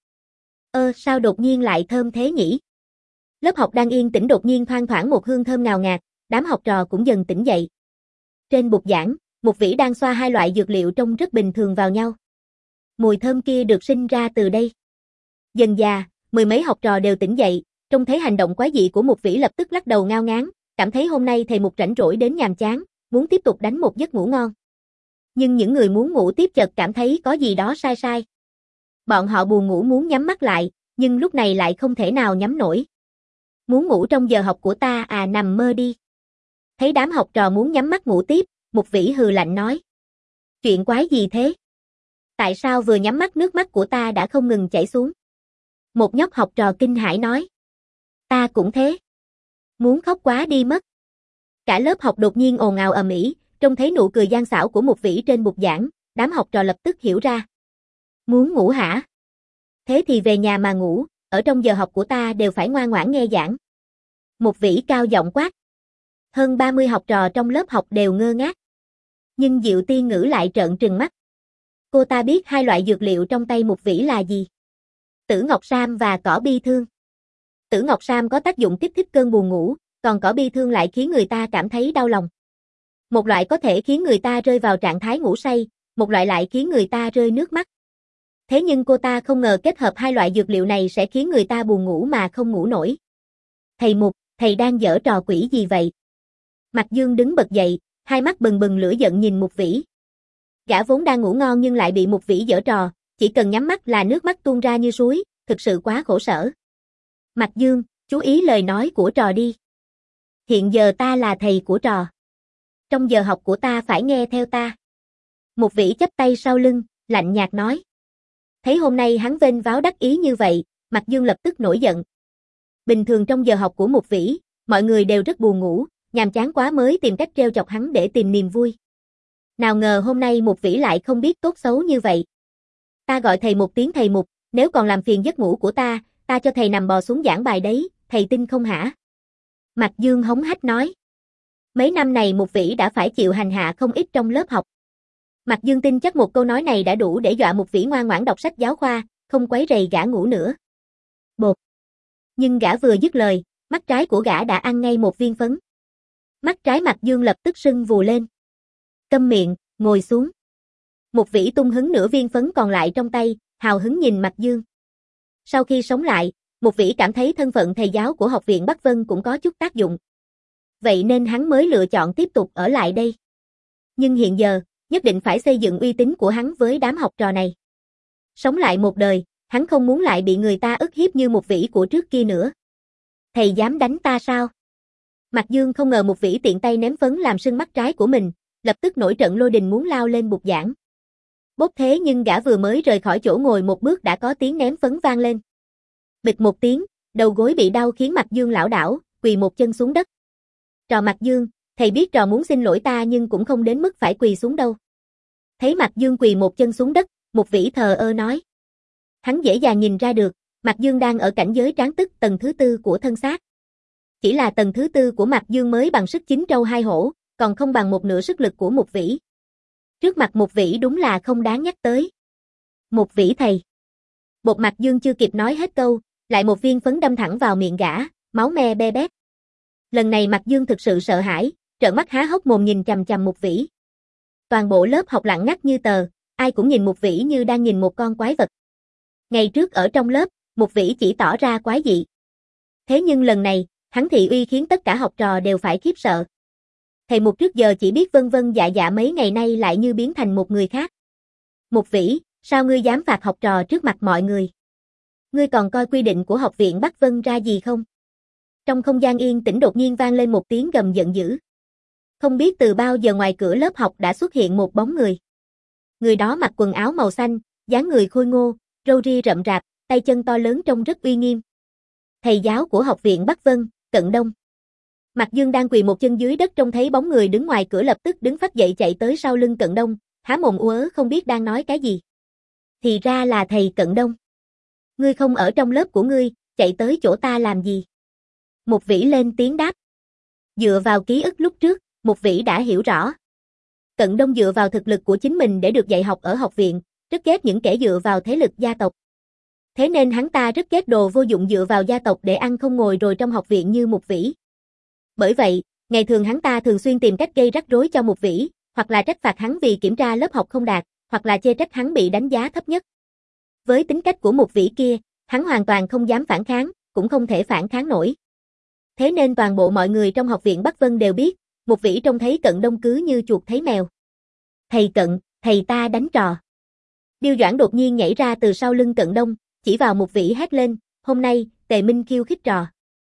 Ơ sao đột nhiên lại thơm thế nhỉ? Lớp học đang yên tĩnh đột nhiên thoang thoảng một hương thơm ngào ngạt, đám học trò cũng dần tỉnh dậy. Trên bục giảng, Một Vĩ đang xoa hai loại dược liệu trông rất bình thường vào nhau. Mùi thơm kia được sinh ra từ đây. Dần dà, mười mấy học trò đều tỉnh dậy, trông thấy hành động quái dị của Một Vĩ lập tức lắc đầu ngao ngán, cảm thấy hôm nay thầy Mục rảnh rỗi đến nhàm chán, muốn tiếp tục đánh một giấc ngủ ngon. Nhưng những người muốn ngủ tiếp chợt cảm thấy có gì đó sai sai. Bọn họ buồn ngủ muốn nhắm mắt lại, nhưng lúc này lại không thể nào nhắm nổi. Muốn ngủ trong giờ học của ta à, nằm mơ đi. Thấy đám học trò muốn nhắm mắt ngủ tiếp, Một Vĩ hừ lạnh nói. Chuyện quái gì thế? Tại sao vừa nhắm mắt nước mắt của ta đã không ngừng chảy xuống? Một nhóc học trò kinh hãi nói. Ta cũng thế. Muốn khóc quá đi mất. Cả lớp học đột nhiên ồn ào ầm ĩ, trông thấy nụ cười gian xảo của Một Vĩ trên bục giảng, đám học trò lập tức hiểu ra. Muốn ngủ hả? Thế thì về nhà mà ngủ, ở trong giờ học của ta đều phải ngoan ngoãn nghe giảng. Một Vĩ cao giọng quát. Hơn ba mươi học trò trong lớp học đều ngơ ngác. Nhưng Diệu Tiên Ngữ lại trợn trừng mắt. Cô ta biết hai loại dược liệu trong tay Một Vĩ là gì? Tử Ngọc Sam và cỏ bi thương. Tử Ngọc Sam có tác dụng kích thích cơn buồn ngủ, còn cỏ bi thương lại khiến người ta cảm thấy đau lòng. Một loại có thể khiến người ta rơi vào trạng thái ngủ say, một loại lại khiến người ta rơi nước mắt. Thế nhưng cô ta không ngờ kết hợp hai loại dược liệu này sẽ khiến người ta buồn ngủ mà không ngủ nổi. Thầy Mục, thầy đang giở trò quỷ gì vậy? Mạc Dương đứng bật dậy, hai mắt bừng bừng lửa giận nhìn Một Vĩ. Gã vốn đang ngủ ngon nhưng lại bị Một Vĩ giở trò, chỉ cần nhắm mắt là nước mắt tuôn ra như suối, thực sự quá khổ sở. Mạc Dương, chú ý lời nói của trò đi. Hiện giờ ta là thầy của trò. Trong giờ học của ta phải nghe theo ta. Một vĩ chắp tay sau lưng, lạnh nhạt nói. Thấy hôm nay hắn vênh váo đắc ý như vậy, Mạc Dương lập tức nổi giận. Bình thường trong giờ học của một vĩ, mọi người đều rất buồn ngủ, nhàm chán quá mới tìm cách trêu chọc hắn để tìm niềm vui. Nào ngờ hôm nay một vĩ lại không biết tốt xấu như vậy. Ta gọi thầy một tiếng thầy Mục, nếu còn làm phiền giấc ngủ của ta, ta cho thầy nằm bò xuống giảng bài đấy, thầy tin không hả? Mạc Dương hống hách nói. Mấy năm này một vĩ đã phải chịu hành hạ không ít trong lớp học. Mạc Dương tin chắc một câu nói này đã đủ để dọa một vĩ ngoan ngoãn đọc sách giáo khoa, không quấy rầy gã ngủ nữa. Bột. Nhưng gã vừa dứt lời, mắt trái của gã đã ăn ngay một viên phấn. Mắt trái Mạc Dương lập tức sưng vù lên. Câm miệng, ngồi xuống. Một vĩ tung hứng nửa viên phấn còn lại trong tay, hào hứng nhìn Mạc Dương. Sau khi sống lại, một vĩ cảm thấy thân phận thầy giáo của học viện Bắc Vân cũng có chút tác dụng. Vậy nên hắn mới lựa chọn tiếp tục ở lại đây. Nhưng hiện giờ, nhất định phải xây dựng uy tín của hắn với đám học trò này. Sống lại một đời, hắn không muốn lại bị người ta ức hiếp như một vĩ của trước kia nữa. Thầy dám đánh ta sao? Mạc Dương không ngờ một vĩ tiện tay ném phấn làm sưng mắt trái của mình, lập tức nổi trận lôi đình muốn lao lên bục giảng. Bốp thế nhưng gã vừa mới rời khỏi chỗ ngồi một bước đã có tiếng ném phấn vang lên. Bịch một tiếng, đầu gối bị đau khiến Mạc Dương lảo đảo, quỳ một chân xuống đất. Trò Mạc Dương, thầy biết trò muốn xin lỗi ta nhưng cũng không đến mức phải quỳ xuống đâu. Thấy Mạc Dương quỳ một chân xuống đất, một vĩ thờ ơ nói. Hắn dễ dàng nhìn ra được, Mạc Dương đang ở cảnh giới tráng tức tầng thứ tư của thân xác. Chỉ là tầng thứ tư của Mạc Dương mới bằng sức chín trâu hai hổ, còn không bằng một nửa sức lực của một vĩ. Trước mặt một vĩ đúng là không đáng nhắc tới. Một vĩ thầy. Bột Mạc Dương chưa kịp nói hết câu, lại một viên phấn đâm thẳng vào miệng gã, máu me be bét. Lần này Mạc Dương thực sự sợ hãi, trợn mắt há hốc mồm nhìn chằm chằm một vĩ. Toàn bộ lớp học lặng ngắt như tờ, ai cũng nhìn một vĩ như đang nhìn một con quái vật. Ngày trước ở trong lớp, một vĩ chỉ tỏ ra quái dị. Thế nhưng lần này, hắn thị uy khiến tất cả học trò đều phải khiếp sợ. Thầy Mục trước giờ chỉ biết vân vân dạ dạ mấy ngày nay lại như biến thành một người khác. Một vĩ, sao ngươi dám phạt học trò trước mặt mọi người? Ngươi còn coi quy định của học viện Bắc Vân ra gì không? Trong không gian yên tĩnh đột nhiên vang lên một tiếng gầm giận dữ. Không biết từ bao giờ ngoài cửa lớp học đã xuất hiện một bóng người. Người đó mặc quần áo màu xanh, dáng người khôi ngô, râu ria rậm rạp, tay chân to lớn trông rất uy nghiêm. Thầy giáo của học viện Bắc Vân, Cận Đông. Mạc Dương đang quỳ một chân dưới đất trông thấy bóng người đứng ngoài cửa lập tức đứng phắt dậy chạy tới sau lưng Cận Đông, há mồm ú không biết đang nói cái gì. Thì ra là thầy Cận Đông. Ngươi không ở trong lớp của ngươi, chạy tới chỗ ta làm gì? Một vĩ lên tiếng đáp. Dựa vào ký ức lúc trước, một vĩ đã hiểu rõ. Cận Đông dựa vào thực lực của chính mình để được dạy học ở học viện, rất ghét những kẻ dựa vào thế lực gia tộc. Thế nên hắn ta rất ghét đồ vô dụng dựa vào gia tộc để ăn không ngồi rồi trong học viện như một vĩ. Bởi vậy, ngày thường hắn ta thường xuyên tìm cách gây rắc rối cho một vĩ, hoặc là trách phạt hắn vì kiểm tra lớp học không đạt, hoặc là chê trách hắn bị đánh giá thấp nhất. Với tính cách của một vĩ kia, hắn hoàn toàn không dám phản kháng, cũng không thể phản kháng nổi. Thế nên toàn bộ mọi người trong học viện Bắc Vân đều biết, một vĩ trông thấy Cận Đông cứ như chuột thấy mèo. Thầy Cận, thầy ta đánh trò. Điêu Doãn đột nhiên nhảy ra từ sau lưng Cận Đông, chỉ vào một vĩ hét lên, hôm nay, Tề Minh khiêu khích trò.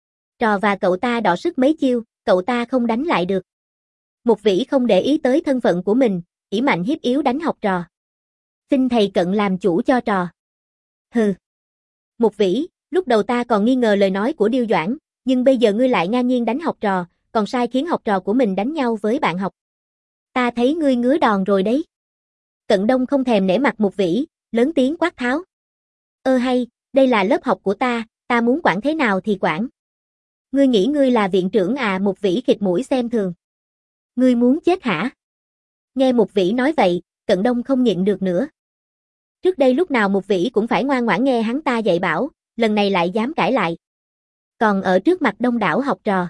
Trò và cậu ta đọ sức mấy chiêu, cậu ta không đánh lại được. Một vĩ không để ý tới thân phận của mình, ỷ mạnh hiếp yếu đánh học trò. Xin thầy Cận làm chủ cho trò. Hừ. Một vĩ, lúc đầu ta còn nghi ngờ lời nói của Điêu Doãn, nhưng bây giờ ngươi lại ngang nhiên đánh học trò, còn sai khiến học trò của mình đánh nhau với bạn học. Ta thấy ngươi ngứa đòn rồi đấy. Cận Đông không thèm nể mặt một vĩ, lớn tiếng quát tháo. Ơ hay, đây là lớp học của ta, ta muốn quản thế nào thì quản. Ngươi nghĩ ngươi là viện trưởng à? Một vĩ khịt mũi xem thường. Ngươi muốn chết hả? Nghe một vĩ nói vậy, Cận Đông không nhịn được nữa. Trước đây lúc nào một vĩ cũng phải ngoan ngoãn nghe hắn ta dạy bảo, lần này lại dám cãi lại. Còn ở trước mặt đông đảo học trò.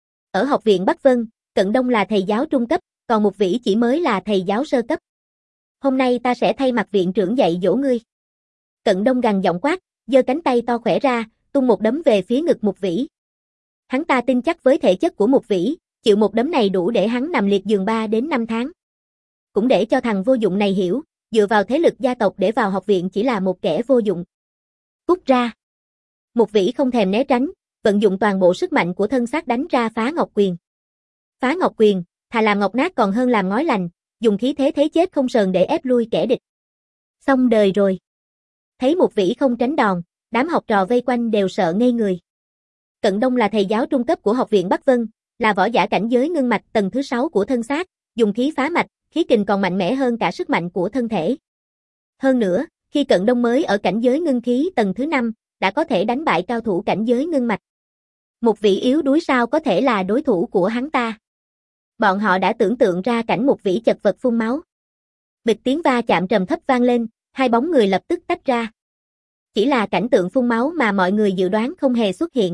Ở học viện Bắc Vân, Cận Đông là thầy giáo trung cấp, còn một vĩ chỉ mới là thầy giáo sơ cấp. Hôm nay ta sẽ thay mặt viện trưởng dạy dỗ ngươi. Cận Đông gằn giọng quát, giơ cánh tay to khỏe ra, tung một đấm về phía ngực một vĩ. Hắn ta tin chắc với thể chất của một vĩ, chịu một đấm này đủ để hắn nằm liệt giường ba đến năm tháng. Cũng để cho thằng vô dụng này hiểu, dựa vào thế lực gia tộc để vào học viện chỉ là một kẻ vô dụng. Cút ra. Một vĩ không thèm né tránh, vận dụng toàn bộ sức mạnh của thân xác đánh ra Phá Ngọc Quyền. Phá Ngọc Quyền, Thà làm ngọc nát còn hơn làm ngói lành, dùng khí thế thấy chết không sờn để ép lui kẻ địch. Xong đời rồi. Thấy Mục Vĩ không tránh đòn, đám học trò vây quanh đều sợ ngây người. Cận Đông là thầy giáo trung cấp của học viện Bắc Vân, là võ giả cảnh giới ngưng mạch tầng thứ sáu của thân xác, dùng khí phá mạch, khí kình còn mạnh mẽ hơn cả sức mạnh của thân thể. Hơn nữa, khi Cận Đông mới ở cảnh giới ngưng khí tầng thứ năm, đã có thể đánh bại cao thủ cảnh giới ngưng mạch. Mục Vĩ yếu đuối sao có thể là đối thủ của hắn ta. Bọn họ đã tưởng tượng ra cảnh Mục Vĩ chật vật phun máu. Bịch tiếng va chạm trầm thấp vang lên, hai bóng người lập tức tách ra. Chỉ là cảnh tượng phun máu mà mọi người dự đoán không hề xuất hiện.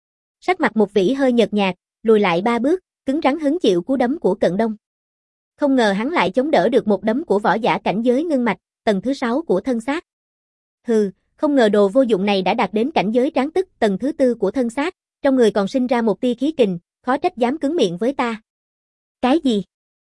Sắc mặt Mục Vĩ hơi nhợt nhạt, lùi lại ba bước, cứng rắn hứng chịu cú đấm của Cận Đông. Không ngờ hắn lại chống đỡ được một đấm của võ giả cảnh giới ngưng mạch, tầng thứ sáu của thân xác. Hừ, không ngờ đồ vô dụng này đã đạt đến cảnh giới tráng tức tầng thứ tư của thân xác, trong người còn sinh ra một tia khí kình, khó trách dám cứng miệng với ta. Cái gì?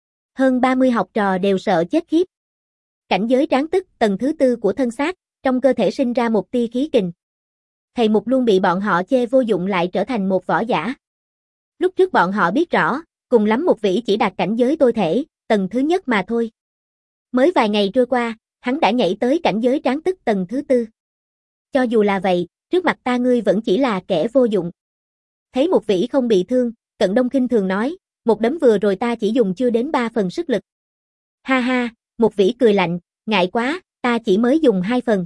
Hơn ba mươi học trò đều sợ chết khiếp. Cảnh giới tráng tức tầng thứ tư của thân xác, trong cơ thể sinh ra một tia khí kình. Thầy Mục luôn bị bọn họ chê vô dụng lại trở thành một võ giả. Lúc trước bọn họ biết rõ, cùng lắm Mục Vĩ chỉ đạt cảnh giới tôi thể, tầng thứ nhất mà thôi. Mới vài ngày trôi qua, hắn đã nhảy tới cảnh giới tráng tức tầng thứ tư. Cho dù là vậy, trước mặt ta ngươi vẫn chỉ là kẻ vô dụng. Thấy Mục Vĩ không bị thương, Cận Đông khinh thường nói, một đấm vừa rồi ta chỉ dùng chưa đến ba phần sức lực. Ha ha, Mục Vĩ cười lạnh, ngại quá, ta chỉ mới dùng hai phần.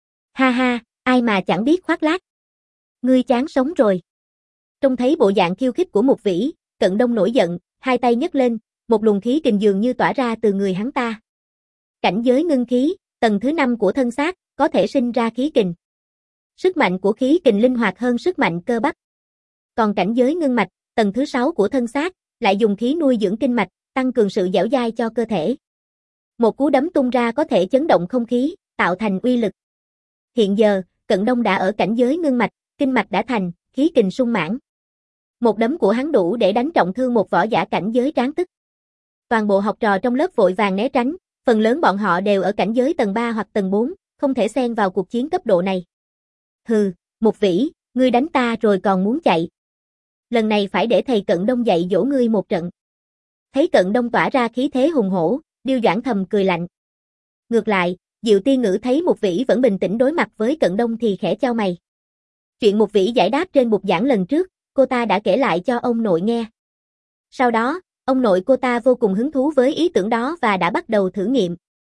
Ha ha, ai mà chẳng biết khoác lác. Ngươi chán sống rồi. Trông thấy bộ dạng khiêu khích của Mục Vĩ, Cận Đông nổi giận, hai tay nhấc lên, một luồng khí kình dường như tỏa ra từ người hắn ta. Cảnh giới ngưng khí, tầng thứ năm của thân xác, có thể sinh ra khí kình. Sức mạnh của khí kình linh hoạt hơn sức mạnh cơ bắp. Còn cảnh giới ngưng mạch, tầng thứ sáu của thân xác, lại dùng khí nuôi dưỡng kinh mạch, tăng cường sự dẻo dai cho cơ thể. Một cú đấm tung ra có thể chấn động không khí, tạo thành uy lực. Hiện giờ, Cận Đông đã ở cảnh giới ngưng mạch, kinh mạch đã thành, khí kình sung mãn. Một đấm của hắn đủ để đánh trọng thương một võ giả cảnh giới tráng tức. Toàn bộ học trò trong lớp vội vàng né tránh, phần lớn bọn họ đều ở cảnh giới tầng ba hoặc tầng bốn, không thể xen vào cuộc chiến cấp độ này. Hừ, Mục Vĩ, ngươi đánh ta rồi còn muốn chạy. Lần này phải để thầy Cận Đông dạy dỗ ngươi một trận. Thấy Cận Đông tỏa ra khí thế hùng hổ, Điêu Doãn thầm cười lạnh. Ngược lại, Diệu Tiên Ngữ thấy Mục Vĩ vẫn bình tĩnh đối mặt với Cận Đông thì khẽ chau mày. Chuyện Mục Vĩ giải đáp trên bục giảng lần trước, cô ta đã kể lại cho ông nội nghe. Sau đó, ông nội cô ta vô cùng hứng thú với ý tưởng đó và đã bắt đầu thử nghiệm.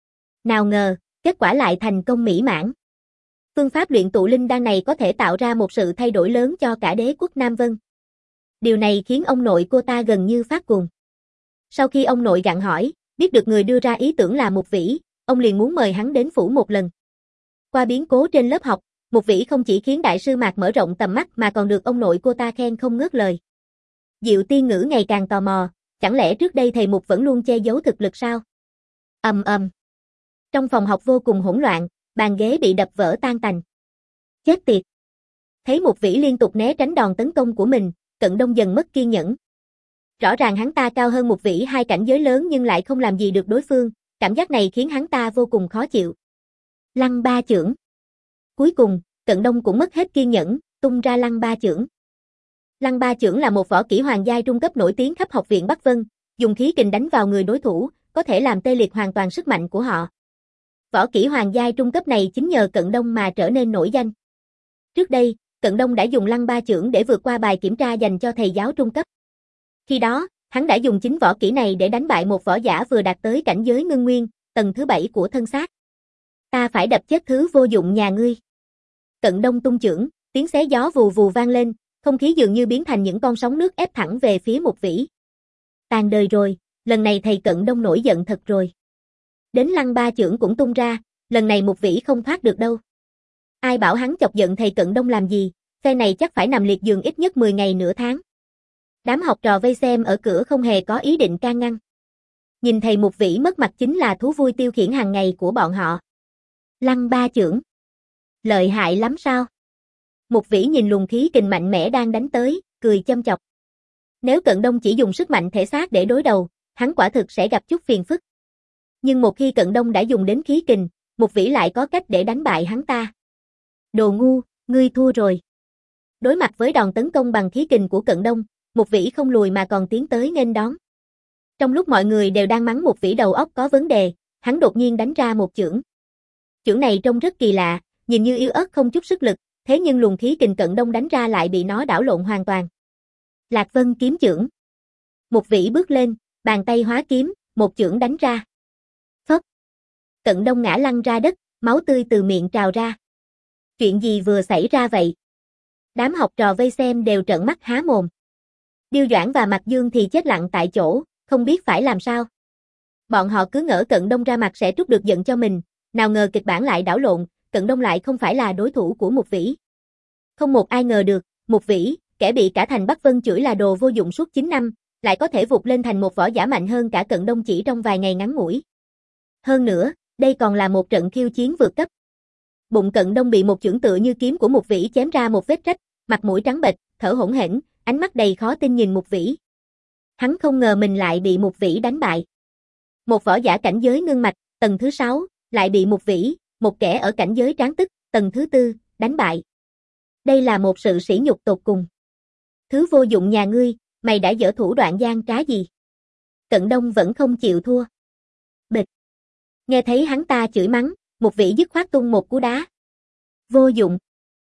Nào ngờ, kết quả lại thành công mỹ mãn. Phương pháp luyện tụ linh đan này có thể tạo ra một sự thay đổi lớn cho cả đế quốc Nam Vân. Điều này khiến ông nội cô ta gần như phát cuồng. Sau khi ông nội gặng hỏi, biết được người đưa ra ý tưởng là Mục Vĩ, ông liền muốn mời hắn đến phủ một lần. Qua biến cố trên lớp học, Mục Vĩ không chỉ khiến đại sư Mạc mở rộng tầm mắt mà còn được ông nội cô ta khen không ngớt lời. Diệu Tiên Ngữ ngày càng tò mò, chẳng lẽ trước đây thầy Mục vẫn luôn che giấu thực lực sao? Ầm ầm. Trong phòng học vô cùng hỗn loạn, bàn ghế bị đập vỡ tan tành. Chết tiệt. Thấy Mục Vĩ liên tục né tránh đòn tấn công của mình, Cận Đông dần mất kiên nhẫn. Rõ ràng hắn ta cao hơn Mục Vĩ hai cảnh giới lớn nhưng lại không làm gì được đối phương, cảm giác này khiến hắn ta vô cùng khó chịu. Lăng ba chưởng. Cuối cùng, Cận Đông cũng mất hết kiên nhẫn, tung ra lăng ba chưởng. Lăng ba chưởng là một võ kỹ hoàng giai trung cấp nổi tiếng khắp học viện Bắc Vân, dùng khí kình đánh vào người đối thủ, có thể làm tê liệt hoàn toàn sức mạnh của họ. Võ kỹ hoàng giai trung cấp này chính nhờ Cận Đông mà trở nên nổi danh. Trước đây, Cận Đông đã dùng lăng ba chưởng để vượt qua bài kiểm tra dành cho thầy giáo trung cấp. Khi đó, hắn đã dùng chính võ kỹ này để đánh bại một võ giả vừa đạt tới cảnh giới ngưng nguyên, tầng thứ bảy của thân xác. Ta phải đập chết thứ vô dụng nhà ngươi. Cận Đông tung chưởng, tiếng xé gió vù vù vang lên, không khí dường như biến thành những con sóng nước ép thẳng về phía Mục Vĩ. Tàn đời rồi, lần này thầy Cận Đông nổi giận thật rồi. Đến lăng ba chưởng cũng tung ra, lần này Mục Vĩ không thoát được đâu. Ai bảo hắn chọc giận thầy Cận Đông làm gì, phe này chắc phải nằm liệt giường ít nhất mười ngày nửa tháng. Đám học trò vây xem ở cửa không hề có ý định can ngăn. Nhìn thầy Mục Vĩ mất mặt chính là thú vui tiêu khiển hàng ngày của bọn họ. Lăng ba chưởng. Lợi hại lắm sao? Mục Vĩ nhìn luồng khí kình mạnh mẽ đang đánh tới, cười châm chọc. Nếu Cận Đông chỉ dùng sức mạnh thể xác để đối đầu, hắn quả thực sẽ gặp chút phiền phức. Nhưng một khi Cận Đông đã dùng đến khí kình, Mục Vĩ lại có cách để đánh bại hắn ta. Đồ ngu, ngươi thua rồi. Đối mặt với đòn tấn công bằng khí kình của Cận Đông, Mục Vĩ không lùi mà còn tiến tới nghênh đón. Trong lúc mọi người đều đang mắng Mục Vĩ đầu óc có vấn đề, hắn đột nhiên đánh ra một chưởng. Chưởng này trông rất kỳ lạ, nhìn như yếu ớt không chút sức lực, thế nhưng luồng khí kình Cận Đông đánh ra lại bị nó đảo lộn hoàn toàn. Lạc Vân kiếm chưởng. Mục Vĩ bước lên, bàn tay hóa kiếm, một chưởng đánh ra. Phốc. Cận Đông ngã lăn ra đất, máu tươi từ miệng trào ra. Chuyện gì vừa xảy ra vậy? Đám học trò vây xem đều trợn mắt há mồm. Điêu Doãn và Mạc Dương thì chết lặng tại chỗ, không biết phải làm sao. Bọn họ cứ ngỡ Cận Đông ra mặt sẽ trút được giận cho mình, nào ngờ kịch bản lại đảo lộn, Cận Đông lại không phải là đối thủ của Mục Vĩ. Không một ai ngờ được, Mục Vĩ, kẻ bị cả thành Bắc Vân chửi là đồ vô dụng suốt chín năm, lại có thể vụt lên thành một võ giả mạnh hơn cả Cận Đông chỉ trong vài ngày ngắn ngủi. Hơn nữa, đây còn là một trận khiêu chiến vượt cấp. Bụng Cận Đông bị một chưởng tựa như kiếm của Mục Vĩ chém ra một vết rách, mặt mũi trắng bệch, thở hổn hển, ánh mắt đầy khó tin nhìn Mục Vĩ. Hắn không ngờ mình lại bị Mục Vĩ đánh bại. Một võ giả cảnh giới ngưng mạch, tầng thứ sáu, lại bị Mục Vĩ, một kẻ ở cảnh giới tráng tức, tầng thứ tư, đánh bại. Đây là một sự sỉ nhục tột cùng. Thứ vô dụng nhà ngươi, mày đã dở thủ đoạn gian trá gì? Cận Đông vẫn không chịu thua. Bịch. Nghe thấy hắn ta chửi mắng, Mục Vĩ dứt khoát tung một cú đá. Vô dụng.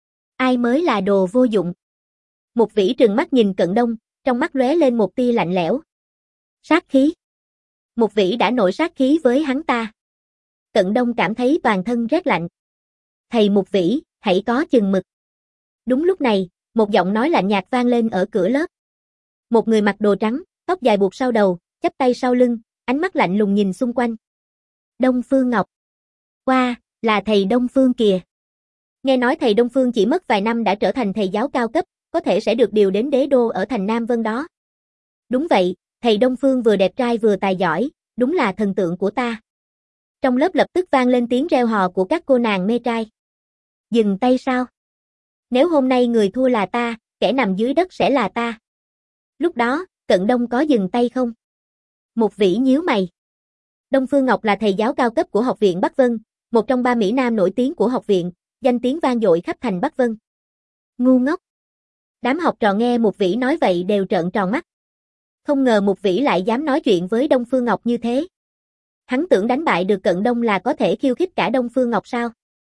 Ai mới là đồ vô dụng? Mục Vĩ trừng mắt nhìn Cận Đông, trong mắt lóe lên một tia lạnh lẽo. Sát khí. Mục Vĩ đã nổi sát khí với hắn ta. Cận Đông cảm thấy toàn thân rét lạnh. Thầy Mục Vĩ, hãy có chừng mực. Đúng lúc này, một giọng nói lạnh nhạt vang lên ở cửa lớp. Một người mặc đồ trắng, tóc dài buộc sau đầu, chắp tay sau lưng, ánh mắt lạnh lùng nhìn xung quanh. Đông Phương Ngọc. Wow, là thầy Đông Phương kìa. Nghe nói thầy Đông Phương chỉ mất vài năm đã trở thành thầy giáo cao cấp, có thể sẽ được điều đến đế đô ở thành Nam Vân đó. Đúng vậy, thầy Đông Phương vừa đẹp trai vừa tài giỏi, đúng là thần tượng của ta. Trong lớp lập tức vang lên tiếng reo hò của các cô nàng mê trai. Dừng tay sao? Nếu hôm nay người thua là ta, kẻ nằm dưới đất sẽ là ta. Lúc đó, Cận Đông có dừng tay không? Mục Vĩ nhíu mày. Đông Phương Ngọc là thầy giáo cao cấp của Học viện Bắc Vân, một trong ba mỹ nam nổi tiếng của học viện, danh tiếng vang dội khắp thành Bắc Vân. Ngu ngốc. Đám học trò nghe Mục Vĩ nói vậy đều trợn tròn mắt. Không ngờ Mục Vĩ lại dám nói chuyện với Đông Phương Ngọc như thế. Hắn tưởng đánh bại được Cận Đông là có thể khiêu khích cả Đông Phương Ngọc sao?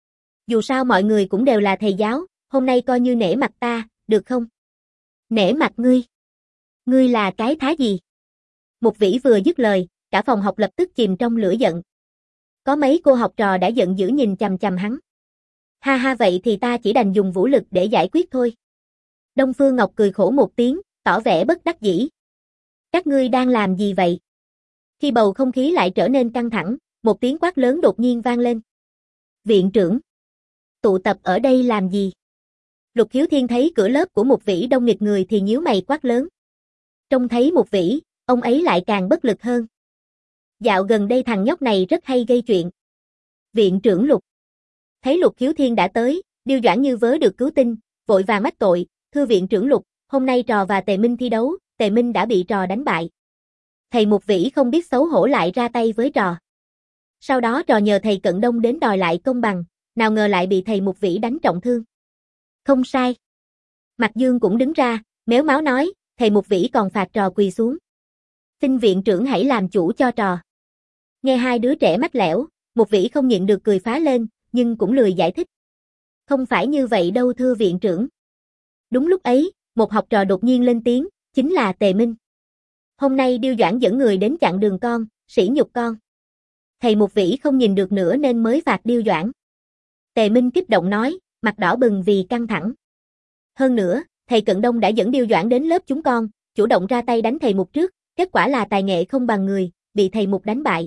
Dù sao mọi người cũng đều là thầy giáo, hôm nay coi như nể mặt ta, được không? Nể mặt ngươi? Ngươi là cái thá gì? Mục Vĩ vừa dứt lời, cả phòng học lập tức chìm trong lửa giận. Có mấy cô học trò đã giận dữ nhìn chằm chằm hắn. Ha ha, vậy thì ta chỉ đành dùng vũ lực để giải quyết thôi. Đông Phương Ngọc cười khổ một tiếng, tỏ vẻ bất đắc dĩ. Các ngươi đang làm gì vậy? Khi bầu không khí lại trở nên căng thẳng, một tiếng quát lớn đột nhiên vang lên. Viện trưởng! Tụ tập ở đây làm gì? Lục Khiếu Thiên thấy cửa lớp của Mục Vĩ đông nghịt người thì nhíu mày quát lớn. Trông thấy Mục Vĩ, ông ấy lại càng bất lực hơn. Dạo gần đây thằng nhóc này rất hay gây chuyện. Viện trưởng Lục. Thấy Lục Khiếu Thiên đã tới, Điêu Doãn như vớ được cứu tinh, vội vàng mách tội, thưa viện trưởng Lục, hôm nay Trò và Tề Minh thi đấu, Tề Minh đã bị Trò đánh bại. Thầy Mục Vĩ không biết xấu hổ lại ra tay với Trò. Sau đó Trò nhờ thầy Cận Đông đến đòi lại công bằng, nào ngờ lại bị thầy Mục Vĩ đánh trọng thương. Không sai. Mạc Dương cũng đứng ra, méo máo nói, thầy Mục Vĩ còn phạt Trò quỳ xuống. Xin viện trưởng hãy làm chủ cho Trò. Nghe hai đứa trẻ mách lẻo, Mục Vĩ không nhịn được cười phá lên, nhưng cũng lười giải thích. Không phải như vậy đâu thưa viện trưởng. Đúng lúc ấy, một học trò đột nhiên lên tiếng, chính là Tề Minh. Hôm nay Điêu Doãn dẫn người đến chặn đường con, sỉ nhục con. Thầy Mục Vĩ không nhìn được nữa nên mới phạt Điêu Doãn. Tề Minh kích động nói, mặt đỏ bừng vì căng thẳng. Hơn nữa, thầy Cận Đông đã dẫn Điêu Doãn đến lớp chúng con, chủ động ra tay đánh thầy Mục trước, kết quả là tài nghệ không bằng người, bị thầy Mục đánh bại.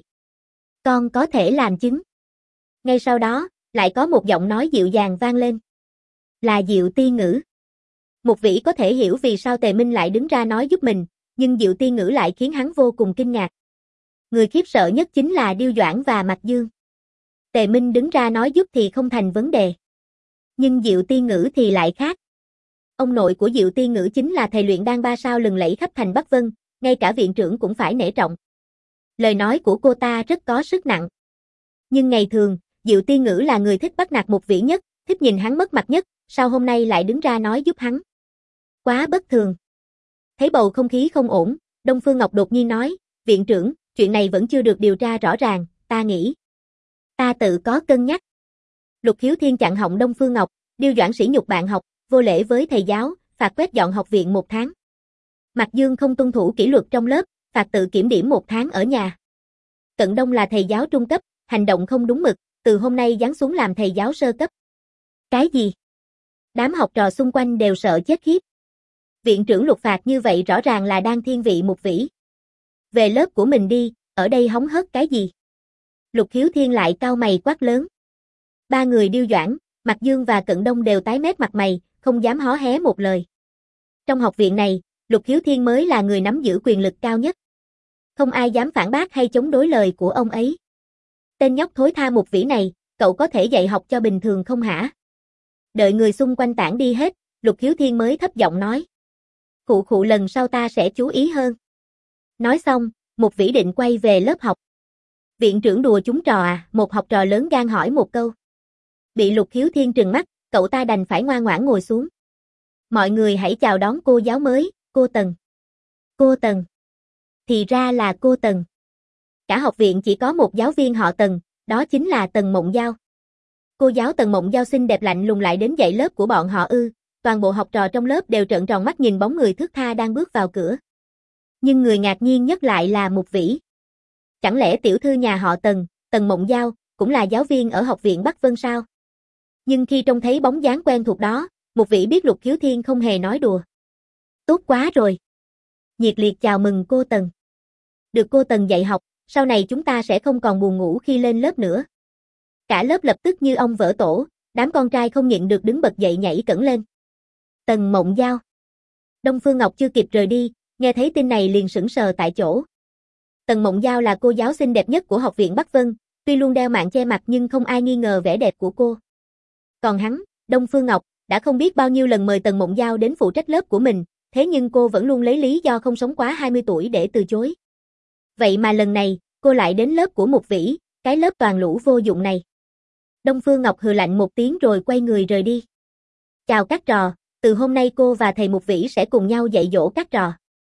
Con có thể làm chứng. Ngay sau đó, lại có một giọng nói dịu dàng vang lên. Là Diệu Ti Ngữ. Mục Vĩ có thể hiểu vì sao Tề Minh lại đứng ra nói giúp mình, nhưng Diệu Ti Ngữ lại khiến hắn vô cùng kinh ngạc. Người khiếp sợ nhất chính là Điêu Doãn và Mạc Dương. Tề Minh đứng ra nói giúp thì không thành vấn đề. Nhưng Diệu Ti Ngữ thì lại khác. Ông nội của Diệu Ti Ngữ chính là thầy luyện đan ba sao lừng lẫy khắp thành Bắc Vân, ngay cả viện trưởng cũng phải nể trọng. Lời nói của cô ta rất có sức nặng. Nhưng ngày thường, Diệu Ti Ngữ là người thích bắt nạt Mục Vĩ nhất, thích nhìn hắn mất mặt nhất, sao hôm nay lại đứng ra nói giúp hắn? Quá bất thường. Thấy bầu không khí không ổn, Đông Phương Ngọc đột nhiên nói, Viện trưởng, chuyện này vẫn chưa được điều tra rõ ràng, ta nghĩ. Ta tự có cân nhắc. Lục Khiếu Thiên chặn họng Đông Phương Ngọc, Điêu Doãn sỉ nhục bạn học, vô lễ với thầy giáo, phạt quét dọn học viện một tháng. Mạc Dương không tuân thủ kỷ luật trong lớp, phạt tự kiểm điểm một tháng ở nhà. Cận Đông là thầy giáo trung cấp, hành động không đúng mực, từ hôm nay giáng xuống làm thầy giáo sơ cấp. Cái gì? Đám học trò xung quanh đều sợ chết khiếp. Viện trưởng Lục phạt như vậy rõ ràng là đang thiên vị Mục Vĩ. Về lớp của mình đi, ở đây hóng hớt cái gì? Lục Khiếu Thiên lại cau mày quát lớn. Ba người Điêu Doãn, Mạc Dương và Cận Đông đều tái mét mặt mày, không dám hó hé một lời. Trong học viện này, Lục Khiếu Thiên mới là người nắm giữ quyền lực cao nhất. Không ai dám phản bác hay chống đối lời của ông ấy. Tên nhóc thối tha Mục Vĩ này, cậu có thể dạy học cho bình thường không hả? Đợi người xung quanh tản đi hết, Lục Khiếu Thiên mới thấp giọng nói. Khụ khụ, lần sau ta sẽ chú ý hơn. Nói xong, Mục Vĩ định quay về lớp học. Viện trưởng đùa chúng trò à? Một học trò lớn gan hỏi một câu. Bị Lục Khiếu Thiên trừng mắt, cậu ta đành phải ngoan ngoãn ngồi xuống. Mọi người hãy chào đón cô giáo mới, cô Tần. Cô Tần. Thì ra là cô Tần. Cả học viện chỉ có một giáo viên họ Tần, đó chính là Tần Mộng Giao. Cô giáo Tần Mộng Giao xinh đẹp lạnh lùng lại đến dạy lớp của bọn họ ư? Toàn bộ học trò trong lớp đều trợn tròn mắt nhìn bóng người thướt tha đang bước vào cửa. Nhưng người ngạc nhiên nhất lại là Mục Vĩ. Chẳng lẽ tiểu thư nhà họ Tần, Tần Mộng Giao, cũng là giáo viên ở học viện Bắc Vân sao? Nhưng khi trông thấy bóng dáng quen thuộc đó, Mục Vĩ biết Lục Khiếu Thiên không hề nói đùa. Tốt quá rồi. Nhiệt liệt chào mừng cô Tần. Được cô Tần dạy học, sau này chúng ta sẽ không còn buồn ngủ khi lên lớp nữa. Cả lớp lập tức như ong vỡ tổ, đám con trai không nhịn được đứng bật dậy nhảy cẫng lên. Tần Mộng Giao. Đông Phương Ngọc chưa kịp rời đi, nghe thấy tin này liền sững sờ tại chỗ. Tần Mộng Giao là cô giáo xinh đẹp nhất của học viện Bắc Vân, tuy luôn đeo mạng che mặt nhưng không ai nghi ngờ vẻ đẹp của cô. Còn hắn, Đông Phương Ngọc, đã không biết bao nhiêu lần mời Tần Mộng Giao đến phụ trách lớp của mình, thế nhưng cô vẫn luôn lấy lý do không sống quá hai mươi tuổi để từ chối. Vậy mà lần này, cô lại đến lớp của Mục Vĩ, cái lớp toàn lũ vô dụng này. Đông Phương Ngọc hừ lạnh một tiếng rồi quay người rời đi. Chào các trò, từ hôm nay cô và thầy Mục Vĩ sẽ cùng nhau dạy dỗ các trò.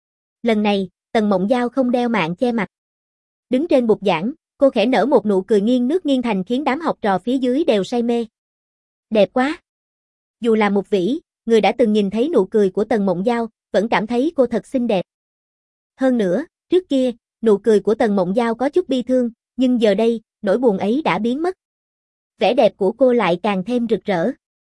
Lần này, Tần Mộng Giao không đeo mạng che mặt. Đứng trên bục giảng, cô khẽ nở một nụ cười nghiêng nước nghiêng thành khiến đám học trò phía dưới đều say mê. Đẹp quá. Dù là Mục Vĩ, người đã từng nhìn thấy nụ cười của Tần Mộng Giao, vẫn cảm thấy cô thật xinh đẹp. Hơn nữa, trước kia, nụ cười của Tần Mộng Giao có chút bi thương, nhưng giờ đây, nỗi buồn ấy đã biến mất. Vẻ đẹp của cô lại càng thêm rực rỡ.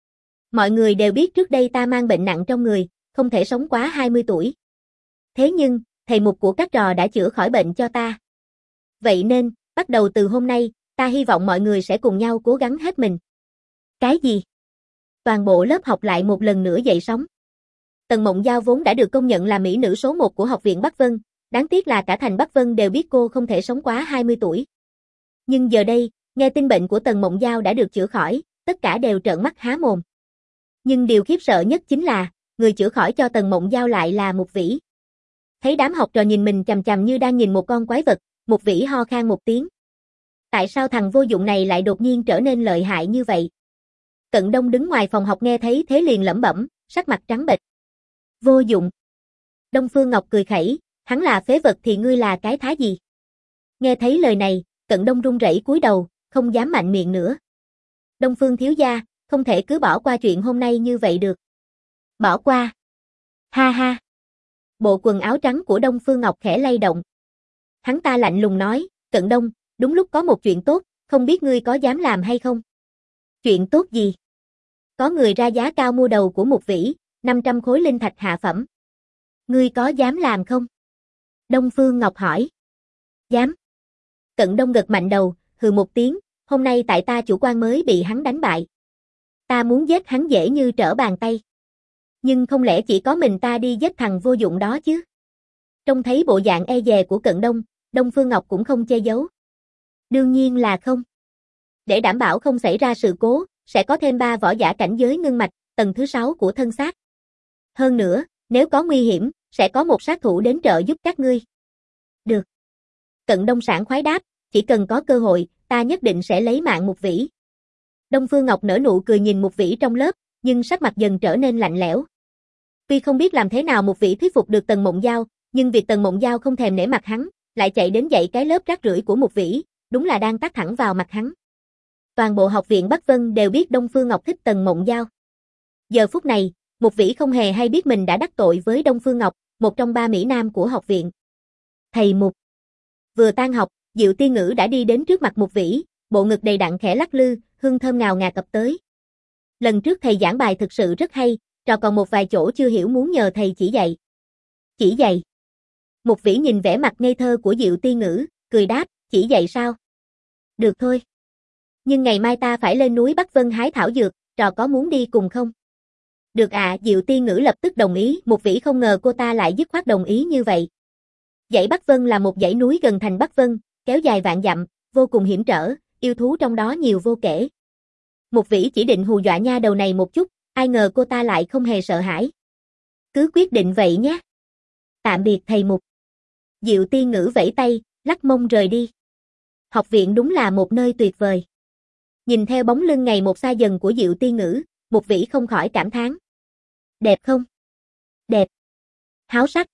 Mọi người đều biết trước đây ta mang bệnh nặng trong người, không thể sống quá hai mươi tuổi. Thế nhưng, thầy Mục của các trò đã chữa khỏi bệnh cho ta. Vậy nên, bắt đầu từ hôm nay, ta hy vọng mọi người sẽ cùng nhau cố gắng hết mình. Cái gì? Toàn bộ lớp học lại một lần nữa dậy sóng. Tần Mộng Giao vốn đã được công nhận là mỹ nữ số một của học viện Bắc Vân, đáng tiếc là cả thành Bắc Vân đều biết cô không thể sống quá hai mươi tuổi. Nhưng giờ đây, nghe tin bệnh của Tần Mộng Giao đã được chữa khỏi, tất cả đều trợn mắt há mồm. Nhưng điều khiếp sợ nhất chính là, người chữa khỏi cho Tần Mộng Giao lại là Mục Vĩ. Thấy đám học trò nhìn mình chằm chằm như đang nhìn một con quái vật, Mục Vĩ ho khan một tiếng. Tại sao thằng vô dụng này lại đột nhiên trở nên lợi hại như vậy? Cận Đông đứng ngoài phòng học nghe thấy thế liền lẩm bẩm, sắc mặt trắng bệch. Vô dụng. Đông Phương Ngọc cười khẩy, hắn là phế vật thì ngươi là cái thá gì? Nghe thấy lời này, Cận Đông run rẩy cúi đầu, không dám mạnh miệng nữa. Đông Phương thiếu gia, không thể cứ bỏ qua chuyện hôm nay như vậy được. Bỏ qua. Ha ha. Bộ quần áo trắng của Đông Phương Ngọc khẽ lay động. Hắn ta lạnh lùng nói, Cận Đông, đúng lúc có một chuyện tốt, không biết ngươi có dám làm hay không? Chuyện tốt gì? Có người ra giá cao mua đầu của Mục Vĩ, năm trăm khối linh thạch hạ phẩm. Ngươi có dám làm không? Đông Phương Ngọc hỏi. Dám. Cận Đông gật mạnh đầu, hừ một tiếng, hôm nay tại ta chủ quan mới bị hắn đánh bại. Ta muốn giết hắn dễ như trở bàn tay. Nhưng không lẽ chỉ có mình ta đi giết thằng vô dụng đó chứ? Trông thấy bộ dạng e dè của Cận Đông, Đông Phương Ngọc cũng không che giấu. Đương nhiên là không. Để đảm bảo không xảy ra sự cố, sẽ có thêm ba võ giả cảnh giới ngưng mạch, tầng thứ sáu của thân xác. Hơn nữa, nếu có nguy hiểm, sẽ có một sát thủ đến trợ giúp các ngươi. Được. Cận Đông sảng khoái đáp, chỉ cần có cơ hội, ta nhất định sẽ lấy mạng Mục Vĩ. Đông Phương Ngọc nở nụ cười nhìn Mục Vĩ trong lớp, nhưng sắc mặt dần trở nên lạnh lẽo. Tuy không biết làm thế nào Mục Vĩ thuyết phục được Tần Mộng Giao, nhưng việc Tần Mộng Giao không thèm nể mặt hắn, lại chạy đến dạy cái lớp rác rưởi của Mục Vĩ, đúng là đang tát thẳng vào mặt hắn. Toàn bộ học viện Bắc Vân đều biết Đông Phương Ngọc thích Tần Mộng Giao. Giờ phút này, Mục Vĩ không hề hay biết mình đã đắc tội với Đông Phương Ngọc, một trong ba mỹ nam của học viện. Thầy Mục. Vừa tan học, Diệu Tiên Ngữ đã đi đến trước mặt Mục Vĩ, bộ ngực đầy đặn khẽ lắc lư, hương thơm ngào ngạt ập tới. Lần trước thầy giảng bài thực sự rất hay, trò còn một vài chỗ chưa hiểu muốn nhờ thầy chỉ dạy. Chỉ dạy. Mục Vĩ nhìn vẻ mặt ngây thơ của Diệu Tiên Ngữ, cười đáp, chỉ dạy sao? Được thôi. Nhưng ngày mai ta phải lên núi Bắc Vân hái thảo dược, trò có muốn đi cùng không? Được ạ, à, Diệu Tiên Ngữ lập tức đồng ý, Mục Vĩ không ngờ cô ta lại dứt khoát đồng ý như vậy. Dãy Bắc Vân là một dãy núi gần thành Bắc Vân, kéo dài vạn dặm, vô cùng hiểm trở, yêu thú trong đó nhiều vô kể. Mục Vĩ chỉ định hù dọa nha đầu này một chút, ai ngờ cô ta lại không hề sợ hãi. Cứ quyết định vậy nhé. Tạm biệt thầy Mục. Diệu Tiên Ngữ vẫy tay, lắc mông rời đi. Học viện đúng là một nơi tuyệt vời. Nhìn theo bóng lưng ngày một xa dần của Diệu Tiên Ngữ, Mục Vĩ không khỏi cảm thán. Đẹp không? Đẹp. Háo sắc.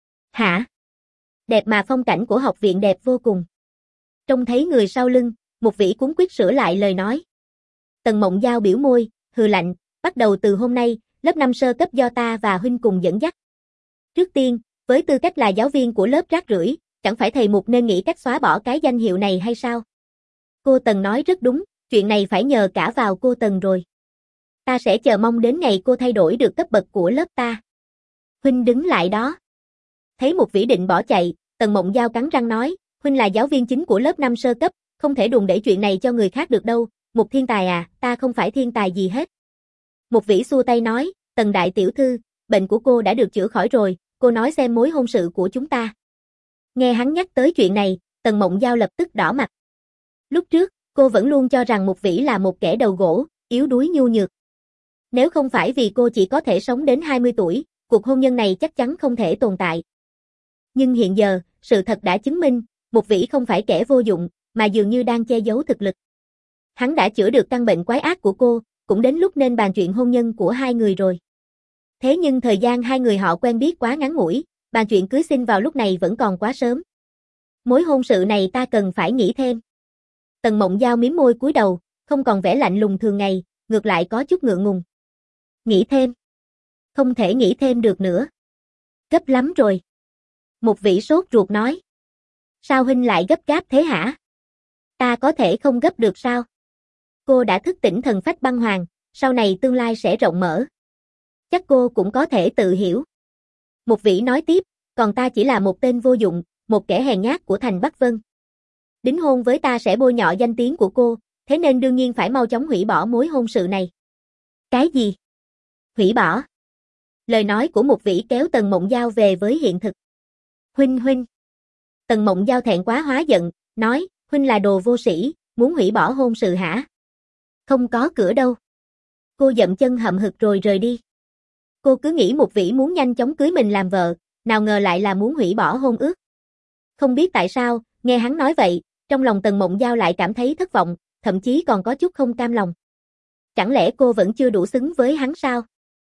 Hả? Đẹp mà phong cảnh của học viện đẹp vô cùng. Trông thấy người sau lưng, Mục Vĩ cuống quýt sửa lại lời nói. Tần Mộng Giao biểu môi, hừ lạnh, bắt đầu từ hôm nay, lớp năm sơ cấp do ta và huynh cùng dẫn dắt. Trước tiên, với tư cách là giáo viên của lớp rác rưởi, chẳng phải thầy Mục nên nghĩ cách xóa bỏ cái danh hiệu này hay sao? Cô Tần nói rất đúng, chuyện này phải nhờ cả vào cô Tần rồi. Ta sẽ chờ mong đến ngày cô thay đổi được cấp bậc của lớp ta. Huynh đứng lại đó. Thấy Mục Vĩ định bỏ chạy, Tần Mộng Giao cắn răng nói, huynh là giáo viên chính của lớp năm sơ cấp, không thể đùn đẩy chuyện này cho người khác được đâu. Mục thiên tài à, ta không phải thiên tài gì hết. Mục Vĩ xua tay nói, Tần đại tiểu thư, bệnh của cô đã được chữa khỏi rồi, cô nói xem mối hôn sự của chúng ta. Nghe hắn nhắc tới chuyện này, Tần Mộng Giao lập tức đỏ mặt. Lúc trước, cô vẫn luôn cho rằng Mục Vĩ là một kẻ đầu gỗ, yếu đuối nhu nhược. Nếu không phải vì cô chỉ có thể sống đến hai mươi tuổi, cuộc hôn nhân này chắc chắn không thể tồn tại. Nhưng hiện giờ, sự thật đã chứng minh, Mục Vĩ không phải kẻ vô dụng, mà dường như đang che giấu thực lực. Hắn đã chữa được căn bệnh quái ác của cô, cũng đến lúc nên bàn chuyện hôn nhân của hai người rồi. Thế nhưng thời gian hai người họ quen biết quá ngắn ngủi, bàn chuyện cưới xin vào lúc này vẫn còn quá sớm. Mối hôn sự này ta cần phải nghĩ thêm. Tần Mộng Giao mím môi cúi đầu, không còn vẻ lạnh lùng thường ngày, ngược lại có chút ngượng ngùng. Nghĩ thêm? Không thể nghĩ thêm được nữa. Gấp lắm rồi. Mục Vĩ sốt ruột nói. Sao huynh lại gấp gáp thế hả? Ta có thể không gấp được sao? Cô đã thức tỉnh thần phách băng hoàng, sau này tương lai sẽ rộng mở. Chắc cô cũng có thể tự hiểu. Mục Vĩ nói tiếp, còn ta chỉ là một tên vô dụng, một kẻ hèn nhát của thành Bắc Vân. Đính hôn với ta sẽ bôi nhọ danh tiếng của cô, thế nên đương nhiên phải mau chóng hủy bỏ mối hôn sự này. Cái gì? Hủy bỏ? Lời nói của Mục Vĩ kéo Tần Mộng Giao về với hiện thực. Huynh huynh. Tần Mộng Giao thẹn quá hóa giận, nói, huynh là đồ vô sĩ, muốn hủy bỏ hôn sự hả? Không có cửa đâu. Cô dậm chân hậm hực rồi rời đi. Cô cứ nghĩ Mục Vĩ muốn nhanh chóng cưới mình làm vợ, nào ngờ lại là muốn hủy bỏ hôn ước. Không biết tại sao, nghe hắn nói vậy, trong lòng Tần Mộng Giao lại cảm thấy thất vọng, thậm chí còn có chút không cam lòng. Chẳng lẽ cô vẫn chưa đủ xứng với hắn sao?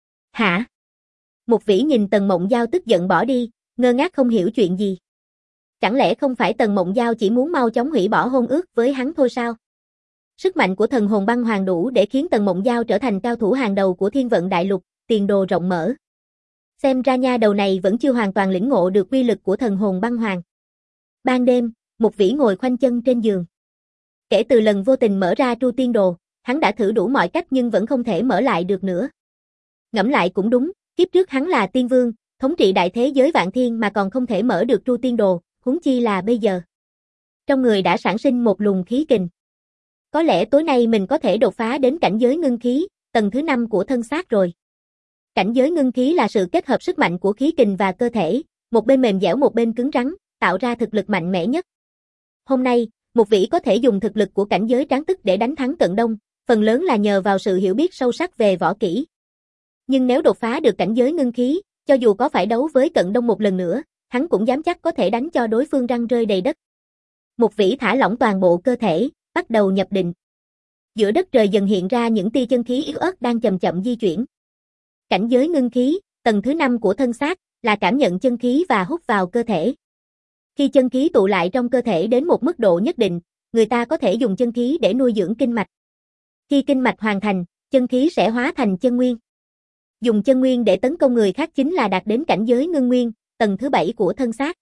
Hả? Mục Vĩ nhìn Tần Mộng Giao tức giận bỏ đi, ngơ ngác không hiểu chuyện gì. Chẳng lẽ không phải Tần Mộng Giao chỉ muốn mau chóng hủy bỏ hôn ước với hắn thôi sao? Sức mạnh của thần hồn băng hoàng đủ để khiến Tần Mộng Giao trở thành cao thủ hàng đầu của Thiên Vận Đại Lục, tiền đồ rộng mở. Xem ra nha đầu này vẫn chưa hoàn toàn lĩnh ngộ được uy lực của thần hồn băng hoàng. Ban đêm, Mục Vĩ ngồi khoanh chân trên giường. Kể từ lần vô tình mở ra Tru Tiên Đồ, hắn đã thử đủ mọi cách nhưng vẫn không thể mở lại được nữa. Ngẫm lại cũng đúng, kiếp trước hắn là tiên vương, thống trị đại thế giới vạn thiên mà còn không thể mở được Tru Tiên Đồ, huống chi là bây giờ. Trong người đã sản sinh một luồng khí kình. Có lẽ tối nay mình có thể đột phá đến cảnh giới ngưng khí, tầng thứ năm của thân xác rồi. Cảnh giới ngưng khí là sự kết hợp sức mạnh của khí kình và cơ thể, một bên mềm dẻo một bên cứng rắn, tạo ra thực lực mạnh mẽ nhất. Hôm nay, Mục Vĩ có thể dùng thực lực của cảnh giới tráng tức để đánh thắng Cận Đông, phần lớn là nhờ vào sự hiểu biết sâu sắc về võ kỹ. Nhưng nếu đột phá được cảnh giới ngưng khí, cho dù có phải đấu với Cận Đông một lần nữa, hắn cũng dám chắc có thể đánh cho đối phương răng rơi đầy đất. Mục Vĩ thả lỏng toàn bộ cơ thể, bắt đầu nhập định. Giữa đất trời dần hiện ra những tia chân khí yếu ớt đang chậm chậm di chuyển. Cảnh giới ngưng khí, tầng thứ năm của thân xác, là cảm nhận chân khí và hút vào cơ thể. Khi chân khí tụ lại trong cơ thể đến một mức độ nhất định, người ta có thể dùng chân khí để nuôi dưỡng kinh mạch. Khi kinh mạch hoàn thành, chân khí sẽ hóa thành chân nguyên. Dùng chân nguyên để tấn công người khác chính là đạt đến cảnh giới ngưng nguyên, tầng thứ bảy của thân xác.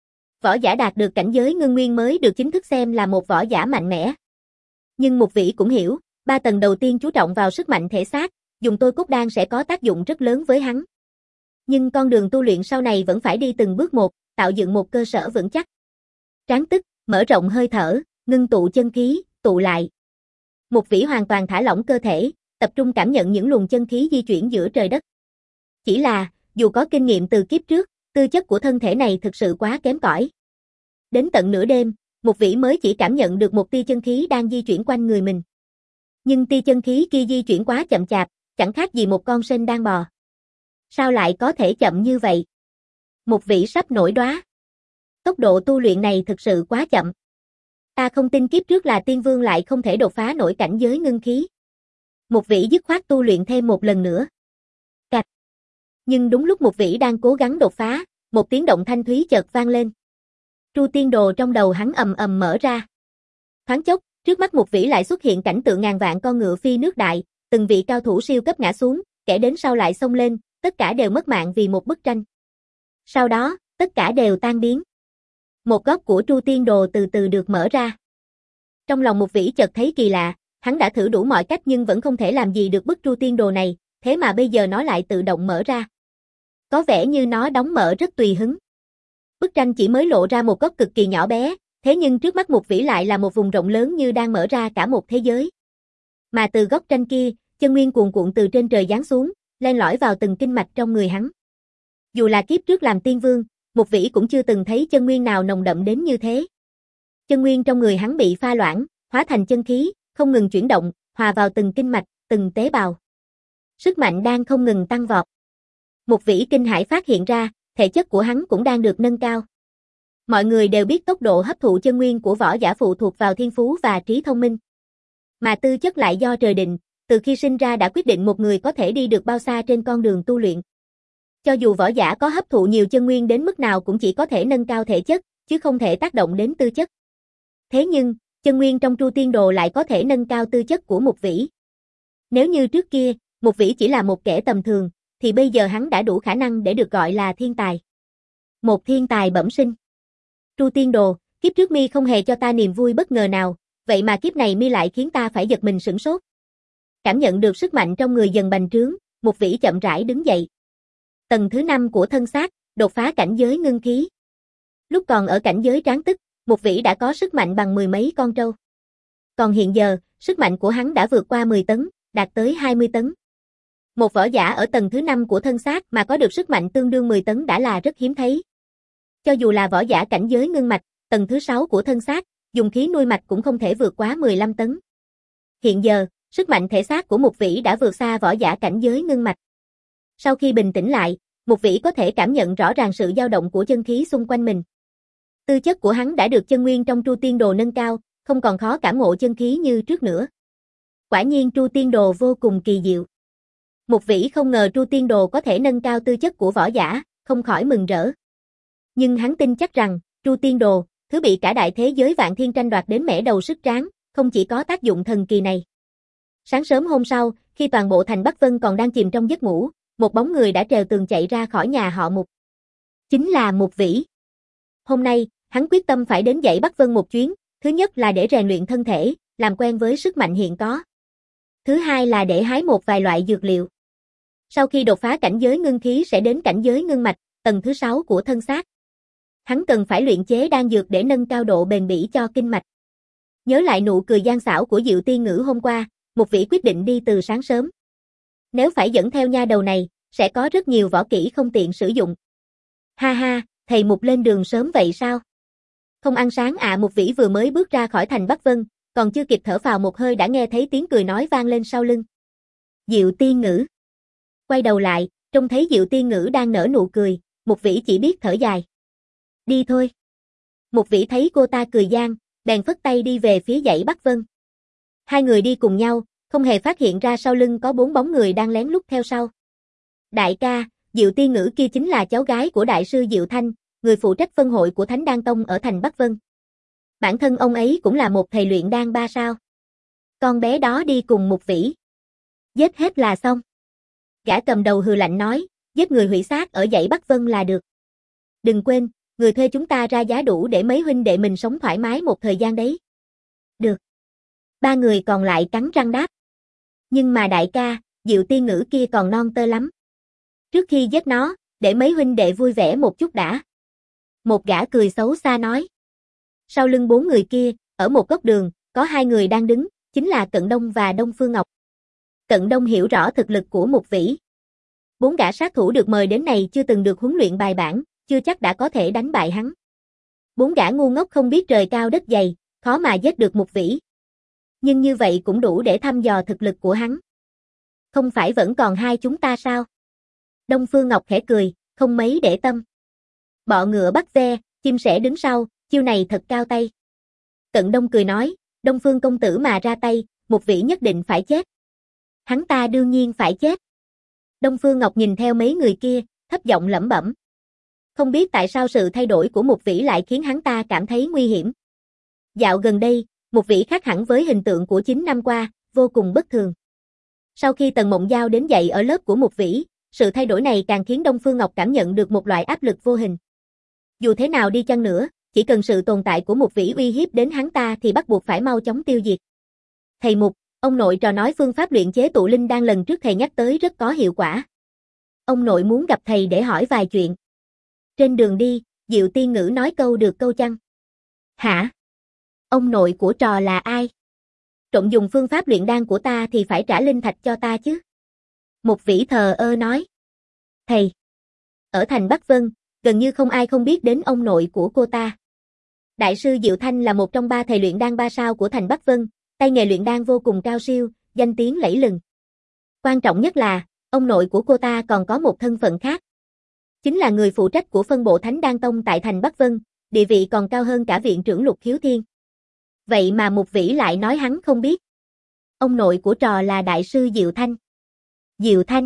Võ giả đạt được cảnh giới ngưng nguyên mới được chính thức xem là một võ giả mạnh mẽ. Nhưng Mục Vĩ cũng hiểu, ba tầng đầu tiên chú trọng vào sức mạnh thể xác, dùng tôi cốt đan sẽ có tác dụng rất lớn với hắn. Nhưng con đường tu luyện sau này vẫn phải đi từng bước một, tạo dựng một cơ sở vững chắc. Tráng tức, mở rộng hơi thở, ngưng tụ chân khí, tụ lại. Mục Vĩ hoàn toàn thả lỏng cơ thể, tập trung cảm nhận những luồng chân khí di chuyển giữa trời đất. Chỉ là, dù có kinh nghiệm từ kiếp trước, tư chất của thân thể này thực sự quá kém cỏi. Đến tận nửa đêm, Mục Vĩ mới chỉ cảm nhận được một tia chân khí đang di chuyển quanh người mình. Nhưng tia chân khí kia di chuyển quá chậm chạp, chẳng khác gì một con sên đang bò. Sao lại có thể chậm như vậy? Mục Vĩ sắp nổi đoá. Tốc độ tu luyện này thực sự quá chậm. Ta không tin kiếp trước là tiên vương lại không thể đột phá nổi cảnh giới ngưng khí. Mục Vĩ dứt khoát tu luyện thêm một lần nữa. Cạch. Nhưng đúng lúc Mục Vĩ đang cố gắng đột phá, một tiếng động thanh thúy chợt vang lên. Tru tiên đồ trong đầu hắn ầm ầm mở ra. Thoáng chốc, trước mắt Mục Vĩ lại xuất hiện cảnh tượng ngàn vạn con ngựa phi nước đại, từng vị cao thủ siêu cấp ngã xuống, kẻ đến sau lại xông lên, tất cả đều mất mạng vì một bức tranh. Sau đó, tất cả đều tan biến. Một góc của Tru tiên đồ từ từ được mở ra. Trong lòng Mục Vĩ chợt thấy kỳ lạ, hắn đã thử đủ mọi cách nhưng vẫn không thể làm gì được bức Tru tiên đồ này, thế mà bây giờ nó lại tự động mở ra. Có vẻ như nó đóng mở rất tùy hứng. Bức tranh chỉ mới lộ ra một góc cực kỳ nhỏ bé, thế nhưng trước mắt Mục Vĩ lại là một vùng rộng lớn như đang mở ra cả một thế giới. Mà từ góc tranh kia, chân nguyên cuồn cuộn từ trên trời giáng xuống, len lỏi vào từng kinh mạch trong người hắn. Dù là kiếp trước làm tiên vương, Mục Vĩ cũng chưa từng thấy chân nguyên nào nồng đậm đến như thế. Chân nguyên trong người hắn bị pha loãng, hóa thành chân khí, không ngừng chuyển động, hòa vào từng kinh mạch, từng tế bào. Sức mạnh đang không ngừng tăng vọt. Mục Vĩ kinh hãi phát hiện ra, thể chất của hắn cũng đang được nâng cao. Mọi người đều biết tốc độ hấp thụ chân nguyên của võ giả phụ thuộc vào thiên phú và trí thông minh. Mà tư chất lại do trời định, từ khi sinh ra đã quyết định một người có thể đi được bao xa trên con đường tu luyện. Cho dù võ giả có hấp thụ nhiều chân nguyên đến mức nào cũng chỉ có thể nâng cao thể chất, chứ không thể tác động đến tư chất. Thế nhưng, chân nguyên trong Tru tiên đồ lại có thể nâng cao tư chất của Mục Vĩ. Nếu như trước kia, Mục Vĩ chỉ là một kẻ tầm thường, thì bây giờ hắn đã đủ khả năng để được gọi là thiên tài. Một thiên tài bẩm sinh. Tru tiên đồ, kiếp trước mi không hề cho ta niềm vui bất ngờ nào, vậy mà kiếp này mi lại khiến ta phải giật mình sửng sốt. Cảm nhận được sức mạnh trong người dần bành trướng, Mục Vĩ chậm rãi đứng dậy. Tầng thứ năm của thân xác, đột phá cảnh giới ngưng khí. Lúc còn ở cảnh giới tráng tức, Mục Vĩ đã có sức mạnh bằng mười mấy con trâu. Còn hiện giờ, sức mạnh của hắn đã vượt qua mười tấn, đạt tới hai mươi tấn. Một võ giả ở tầng thứ năm của thân xác mà có được sức mạnh tương đương mười tấn đã là rất hiếm thấy. Cho dù là võ giả cảnh giới ngưng mạch, tầng thứ sáu của thân xác, dùng khí nuôi mạch cũng không thể vượt quá mười lăm tấn. Hiện giờ, sức mạnh thể xác của Mục Vĩ đã vượt xa võ giả cảnh giới ngưng mạch. Sau khi bình tĩnh lại, Mục Vĩ có thể cảm nhận rõ ràng sự dao động của chân khí xung quanh mình. Tư chất của hắn đã được chân nguyên trong Tru tiên đồ nâng cao, không còn khó cảm ngộ chân khí như trước nữa. Quả nhiên Tru tiên đồ vô cùng kỳ diệu. Mục Vĩ không ngờ Tru tiên đồ có thể nâng cao tư chất của võ giả, không khỏi mừng rỡ. Nhưng hắn tin chắc rằng, Tru tiên đồ, thứ bị cả đại thế giới vạn thiên tranh đoạt đến mẻ đầu sức tráng, không chỉ có tác dụng thần kỳ này. Sáng sớm hôm sau, khi toàn bộ thành Bắc Vân còn đang chìm trong giấc ngủ, một bóng người đã trèo tường chạy ra khỏi nhà họ Mục. Chính là Mục Vĩ. Hôm nay, hắn quyết tâm phải đến dãy Bắc Vân một chuyến, thứ nhất là để rèn luyện thân thể, làm quen với sức mạnh hiện có. Thứ hai là để hái một vài loại dược liệu. Sau khi đột phá cảnh giới ngưng khí sẽ đến cảnh giới ngưng mạch, tầng thứ sáu của thân xác. Hắn cần phải luyện chế đan dược để nâng cao độ bền bỉ cho kinh mạch. Nhớ lại nụ cười gian xảo của Diệu Tiên Ngữ hôm qua, Mục Vĩ quyết định đi từ sáng sớm. Nếu phải dẫn theo nha đầu này, sẽ có rất nhiều võ kỹ không tiện sử dụng. Ha ha, thầy Mục lên đường sớm vậy sao? Không ăn sáng ạ à, Mục Vĩ vừa mới bước ra khỏi thành Bắc Vân, còn chưa kịp thở phào một hơi đã nghe thấy tiếng cười nói vang lên sau lưng. Diệu Tiên Ngữ. Quay đầu lại, trông thấy Diệu Tiên Ngữ đang nở nụ cười, Mục Vĩ chỉ biết thở dài. Đi thôi. Mục Vĩ thấy cô ta cười gian, bèn phất tay đi về phía dãy Bắc Vân. Hai người đi cùng nhau, không hề phát hiện ra sau lưng có bốn bóng người đang lén lút theo sau. Đại ca, Diệu Tiên Ngữ kia chính là cháu gái của đại sư Diệu Thanh, người phụ trách phân hội của Thánh Đan Tông ở thành Bắc Vân. Bản thân ông ấy cũng là một thầy luyện đan ba sao. Con bé đó đi cùng Mục Vĩ. Giết hết là xong. Gã cầm đầu hừ lạnh nói, giết người hủy xác ở dãy Bắc Vân là được. Đừng quên, người thuê chúng ta ra giá đủ để mấy huynh đệ mình sống thoải mái một thời gian đấy. Được. Ba người còn lại cắn răng đáp. Nhưng mà đại ca, Diệu Tiên Ngữ kia còn non tơ lắm. Trước khi giết nó, để mấy huynh đệ vui vẻ một chút đã. Một gã cười xấu xa nói. Sau lưng bốn người kia, ở một góc đường, có hai người đang đứng, chính là Cận Đông và Đông Phương Ngọc. Cận Đông hiểu rõ thực lực của Mục Vĩ. Bốn gã sát thủ được mời đến này chưa từng được huấn luyện bài bản, chưa chắc đã có thể đánh bại hắn. Bốn gã ngu ngốc không biết trời cao đất dày, khó mà giết được Mục Vĩ. Nhưng như vậy cũng đủ để thăm dò thực lực của hắn. Không phải vẫn còn hai chúng ta sao? Đông Phương Ngọc khẽ cười, không mấy để tâm. Bọ ngựa bắt ve, chim sẻ đứng sau, chiêu này thật cao tay. Cận Đông cười nói, Đông Phương công tử mà ra tay, Mục Vĩ nhất định phải chết. Hắn ta đương nhiên phải chết. Đông Phương Ngọc nhìn theo mấy người kia, thấp giọng lẩm bẩm. Không biết tại sao sự thay đổi của Mục Vĩ lại khiến hắn ta cảm thấy nguy hiểm. Dạo gần đây, Mục Vĩ khác hẳn với hình tượng của chín năm qua, vô cùng bất thường. Sau khi Tần Mộng Giao đến dạy ở lớp của Mục Vĩ, sự thay đổi này càng khiến Đông Phương Ngọc cảm nhận được một loại áp lực vô hình. Dù thế nào đi chăng nữa, chỉ cần sự tồn tại của Mục Vĩ uy hiếp đến hắn ta thì bắt buộc phải mau chóng tiêu diệt. Thầy Mục, ông nội trò nói phương pháp luyện chế tụ linh đan lần trước thầy nhắc tới rất có hiệu quả. Ông nội muốn gặp thầy để hỏi vài chuyện. Trên đường đi, Diệu Tiên Ngữ nói câu được câu chăng. Hả? Ông nội của trò là ai? Trộm dùng phương pháp luyện đan của ta thì phải trả linh thạch cho ta chứ. Mục Vĩ thờ ơ nói. Thầy. Ở thành Bắc Vân, gần như không ai không biết đến ông nội của cô ta. Đại sư Diệu Thanh là một trong ba thầy luyện đan ba sao của thành Bắc Vân, tay nghề luyện đan vô cùng cao siêu, danh tiếng lẫy lừng. Quan trọng nhất là, ông nội của cô ta còn có một thân phận khác. Chính là người phụ trách của phân bộ Thánh Đan Tông tại thành Bắc Vân, địa vị còn cao hơn cả viện trưởng Lục Khiếu Thiên. Vậy mà Mục Vĩ lại nói hắn không biết. Ông nội của trò là đại sư Diệu Thanh. Diệu Thanh?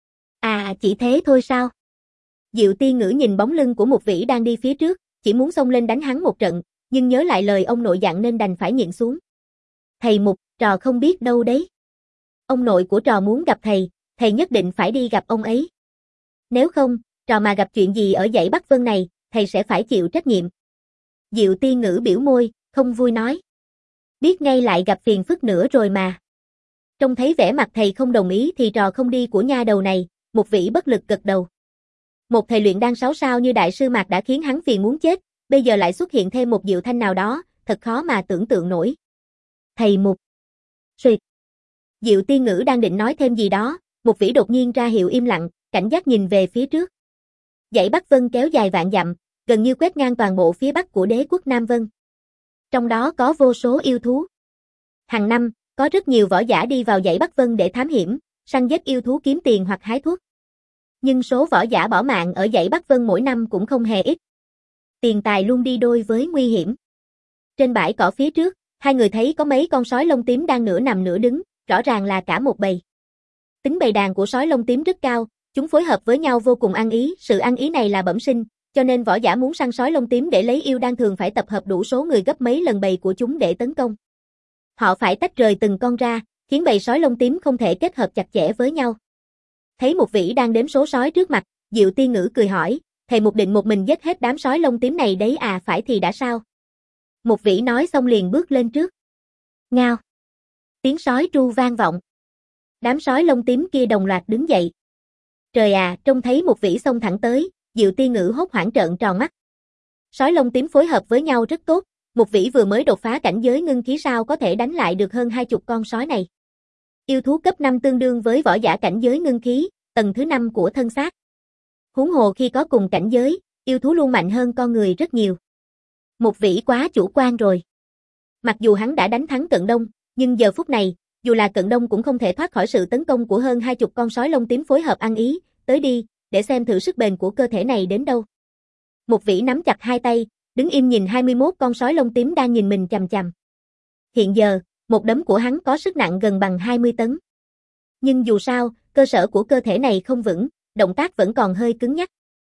À, chỉ thế thôi sao? Diệu Tiên Ngữ nhìn bóng lưng của Mục Vĩ đang đi phía trước, chỉ muốn xông lên đánh hắn một trận, nhưng nhớ lại lời ông nội dặn nên đành phải nhịn xuống. Thầy Mục, trò không biết đâu đấy. Ông nội của trò muốn gặp thầy, thầy nhất định phải đi gặp ông ấy. Nếu không, trò mà gặp chuyện gì ở dãy Bắc Vân này, thầy sẽ phải chịu trách nhiệm. Diệu Tiên Ngữ biểu môi, không vui nói. Biết ngay lại gặp phiền phức nữa rồi mà. Trông thấy vẻ mặt thầy không đồng ý thì trò không đi của nha đầu này, Mục Vĩ bất lực gật đầu. Một thầy luyện đan sáu sao như đại sư Mạc đã khiến hắn phiền muốn chết, bây giờ lại xuất hiện thêm một Diệu Thanh nào đó, thật khó mà tưởng tượng nổi. Thầy Mục. Xuyệt. Diệu Tiên Ngữ đang định nói thêm gì đó, Mục Vĩ đột nhiên ra hiệu im lặng, cảnh giác nhìn về phía trước. Dãy Bắc Vân kéo dài vạn dặm, gần như quét ngang toàn bộ phía bắc của đế quốc Nam Vân. Trong đó có vô số yêu thú. Hàng năm, có rất nhiều võ giả đi vào dãy Bắc Vân để thám hiểm, săn giết yêu thú kiếm tiền hoặc hái thuốc. Nhưng số võ giả bỏ mạng ở dãy Bắc Vân mỗi năm cũng không hề ít. Tiền tài luôn đi đôi với nguy hiểm. Trên bãi cỏ phía trước, hai người thấy có mấy con sói lông tím đang nửa nằm nửa đứng, rõ ràng là cả một bầy. Tính bầy đàn của sói lông tím rất cao, chúng phối hợp với nhau vô cùng ăn ý, sự ăn ý này là bẩm sinh, cho nên võ giả muốn săn sói lông tím để lấy yêu đan thường phải tập hợp đủ số người gấp mấy lần bầy của chúng để tấn công. Họ phải tách rời từng con ra, khiến bầy sói lông tím không thể kết hợp chặt chẽ với nhau. Thấy Mục Vĩ đang đếm số sói trước mặt, Diệu Tiên Ngữ cười hỏi, thầy Mục định một mình giết hết đám sói lông tím này đấy à, phải thì đã sao? Mục Vĩ nói xong liền bước lên trước. Ngao. Tiếng sói tru vang vọng. Đám sói lông tím kia đồng loạt đứng dậy. Trời à, trông thấy Mục Vĩ xông thẳng tới, Diệu Tiên Ngữ hốt hoảng trợn tròn mắt. Sói lông tím phối hợp với nhau rất tốt, Mục Vĩ vừa mới đột phá cảnh giới ngưng khí sao có thể đánh lại được hơn hai chục con sói này. Yêu thú cấp năm tương đương với võ giả cảnh giới ngưng khí, tầng thứ năm của thân xác. Huống hồ khi có cùng cảnh giới, yêu thú luôn mạnh hơn con người rất nhiều. Mục Vĩ quá chủ quan rồi. Mặc dù hắn đã đánh thắng Cận Đông, nhưng giờ phút này, dù là Cận Đông cũng không thể thoát khỏi sự tấn công của hơn hai chục con sói lông tím phối hợp ăn ý, tới đi, để xem thử sức bền của cơ thể này đến đâu. Mục Vĩ nắm chặt hai tay, đứng im nhìn hai mươi mốt con sói lông tím đang nhìn mình chằm chằm. Hiện giờ, một đấm của hắn có sức nặng gần bằng hai mươi tấn. Nhưng dù sao, cơ sở của cơ thể này không vững, động tác vẫn còn hơi cứng nhắc.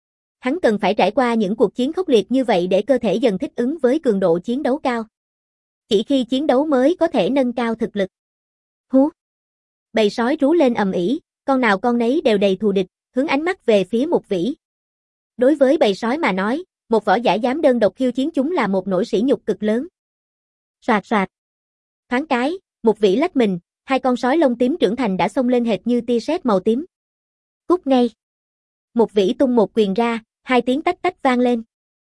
hắn cần phải trải qua những cuộc chiến khốc liệt như vậy để cơ thể dần thích ứng với cường độ chiến đấu cao. Chỉ khi chiến đấu mới có thể nâng cao thực lực. Hú! Bầy sói rú lên ầm ĩ, con nào con nấy đều đầy thù địch, hướng ánh mắt về phía Mục Vĩ. Đối với bầy sói mà nói, một võ giả dám đơn độc khiêu chiến chúng là một nỗi sỉ nhục cực lớn. Soạt soạt. Thoáng cái, Mục Vĩ lách mình, hai con sói lông tím trưởng thành đã xông lên hệt như tia sét màu tím. Cút ngay. Mục Vĩ tung một quyền ra, hai tiếng tách tách vang lên.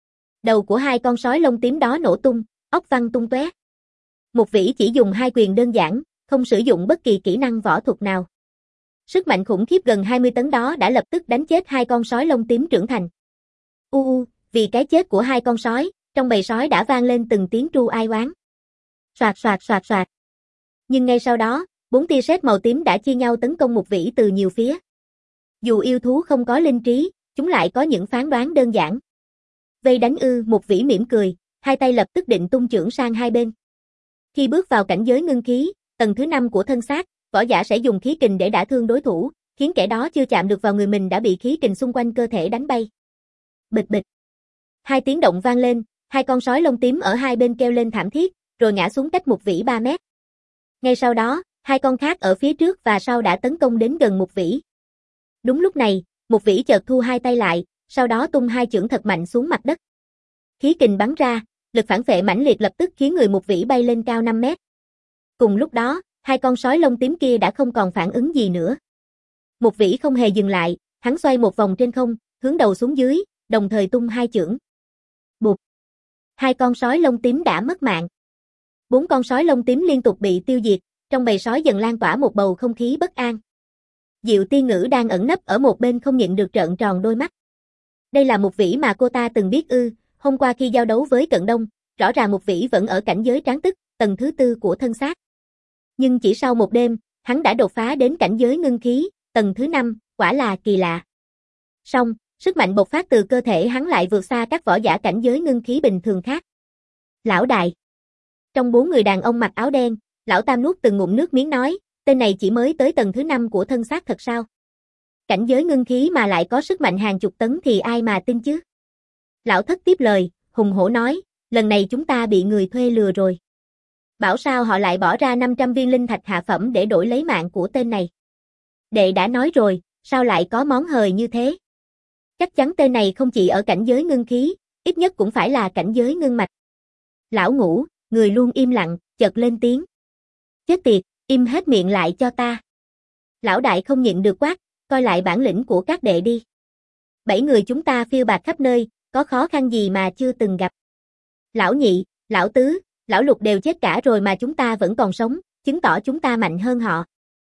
Đầu của hai con sói lông tím đó nổ tung, óc văng tung tóe. Mục Vĩ chỉ dùng hai quyền đơn giản, không sử dụng bất kỳ kỹ năng võ thuật nào. Sức mạnh khủng khiếp gần hai mươi tấn đó đã lập tức đánh chết hai con sói lông tím trưởng thành. U u, vì cái chết của hai con sói, trong bầy sói đã vang lên từng tiếng tru ai oán. Soạt soạt soạt soạt. Nhưng ngay sau đó, bốn tia sét màu tím đã chia nhau tấn công Mục Vĩ từ nhiều phía. Dù yêu thú không có linh trí, chúng lại có những phán đoán đơn giản. Vây đánh ư, Mục Vĩ mỉm cười, hai tay lập tức định tung chưởng sang hai bên. Khi bước vào cảnh giới ngưng khí, tầng thứ năm của thân xác, võ giả sẽ dùng khí kình để đả thương đối thủ, khiến kẻ đó chưa chạm được vào người mình đã bị khí kình xung quanh cơ thể đánh bay. Bịch bịch. Hai tiếng động vang lên, hai con sói lông tím ở hai bên kêu lên thảm thiết, rồi ngã xuống cách Mục Vĩ ba mét. Ngay sau đó, hai con khác ở phía trước và sau đã tấn công đến gần Mục Vĩ. Đúng lúc này, Mục Vĩ chợt thu hai tay lại, sau đó tung hai chưởng thật mạnh xuống mặt đất. Khí kình bắn ra, lực phản phệ mãnh liệt lập tức khiến người Mục Vĩ bay lên cao năm mét. Cùng lúc đó, hai con sói lông tím kia đã không còn phản ứng gì nữa. Mục Vĩ không hề dừng lại, hắn xoay một vòng trên không, hướng đầu xuống dưới, đồng thời tung hai chưởng. Bụp! Hai con sói lông tím đã mất mạng. Bốn con sói lông tím liên tục bị tiêu diệt, trong bầy sói dần lan tỏa một bầu không khí bất an. Diệu Tiên Ngữ đang ẩn nấp ở một bên không nhịn được trợn tròn đôi mắt. Đây là Mục Vĩ mà cô ta từng biết ư? Hôm qua khi giao đấu với Cận Đông, rõ ràng Mục Vĩ vẫn ở cảnh giới tráng tức, tầng thứ tư của thân xác. Nhưng chỉ sau một đêm, hắn đã đột phá đến cảnh giới ngưng khí, tầng thứ năm, quả là kỳ lạ. Song, sức mạnh bộc phát từ cơ thể hắn lại vượt xa các võ giả cảnh giới ngưng khí bình thường khác. Lão đại. Trong bốn người đàn ông mặc áo đen, lão Tam nuốt từng ngụm nước miếng nói, tên này chỉ mới tới tầng thứ năm của thân xác thật sao? Cảnh giới ngưng khí mà lại có sức mạnh hàng chục tấn thì ai mà tin chứ? Lão Thất tiếp lời, hùng hổ nói, lần này chúng ta bị người thuê lừa rồi. Bảo sao họ lại bỏ ra năm trăm viên linh thạch hạ phẩm để đổi lấy mạng của tên này. Đệ đã nói rồi, sao lại có món hời như thế? Chắc chắn tên này không chỉ ở cảnh giới ngưng khí, ít nhất cũng phải là cảnh giới ngưng mạch. Lão Ngũ, người luôn im lặng, chợt lên tiếng. Chết tiệt, im hết miệng lại cho ta. Lão Đại không nhịn được quát, coi lại bản lĩnh của các đệ đi. Bảy người chúng ta phiêu bạt khắp nơi, có khó khăn gì mà chưa từng gặp. Lão Nhị, Lão Tứ, Lão Lục đều chết cả rồi mà chúng ta vẫn còn sống, chứng tỏ chúng ta mạnh hơn họ.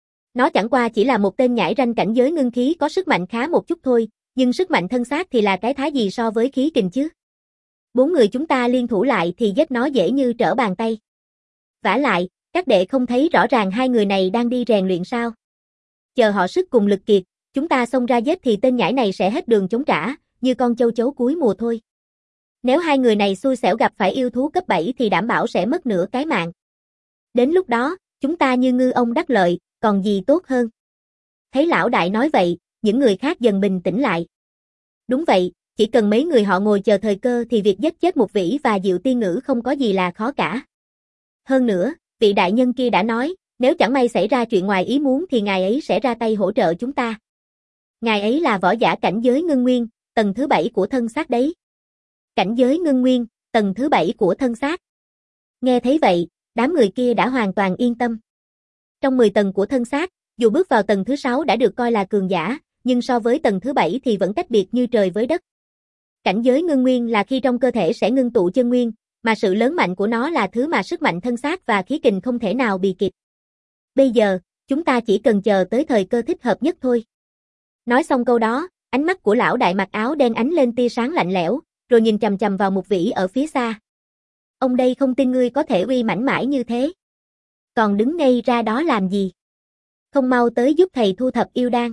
Nó chẳng qua chỉ là một tên nhãi ranh cảnh giới ngưng khí có sức mạnh khá một chút thôi, nhưng sức mạnh thân xác thì là cái thá gì so với khí kình chứ. Bốn người chúng ta liên thủ lại thì giết nó dễ như trở bàn tay. Vả lại, các đệ không thấy rõ ràng hai người này đang đi rèn luyện sao? Chờ họ sức cùng lực kiệt, chúng ta xông ra giết thì tên nhãi này sẽ hết đường chống trả, như con châu chấu cuối mùa thôi. Nếu hai người này xui xẻo gặp phải yêu thú cấp bảy thì đảm bảo sẽ mất nửa cái mạng. Đến lúc đó, chúng ta như ngư ông đắc lợi, còn gì tốt hơn. Thấy lão đại nói vậy, những người khác dần bình tĩnh lại. Đúng vậy, chỉ cần mấy người họ ngồi chờ thời cơ thì việc giết chết Mục Vĩ và Diệu Tiên Ngữ không có gì là khó cả. Hơn nữa, vị đại nhân kia đã nói, nếu chẳng may xảy ra chuyện ngoài ý muốn thì ngài ấy sẽ ra tay hỗ trợ chúng ta. Ngài ấy là võ giả cảnh giới ngưng nguyên, tầng thứ bảy của thân xác đấy. Cảnh giới ngưng nguyên, tầng thứ bảy của thân xác. Nghe thấy vậy, đám người kia đã hoàn toàn yên tâm. Trong mười tầng của thân xác, dù bước vào tầng thứ sáu đã được coi là cường giả, nhưng so với tầng thứ bảy thì vẫn cách biệt như trời với đất. Cảnh giới ngưng nguyên là khi trong cơ thể sẽ ngưng tụ chân nguyên, mà sự lớn mạnh của nó là thứ mà sức mạnh thân xác và khí kình không thể nào bì kịp. Bây giờ, chúng ta chỉ cần chờ tới thời cơ thích hợp nhất thôi. Nói xong câu đó, ánh mắt của lão đại mặc áo đen ánh lên tia sáng lạnh lẽo, rồi nhìn chằm chằm vào Mục Vĩ ở phía xa. Ông đây không tin ngươi có thể uy mãnh mãi như thế. Còn đứng ngay ra đó làm gì? Không mau tới giúp thầy thu thập yêu đan.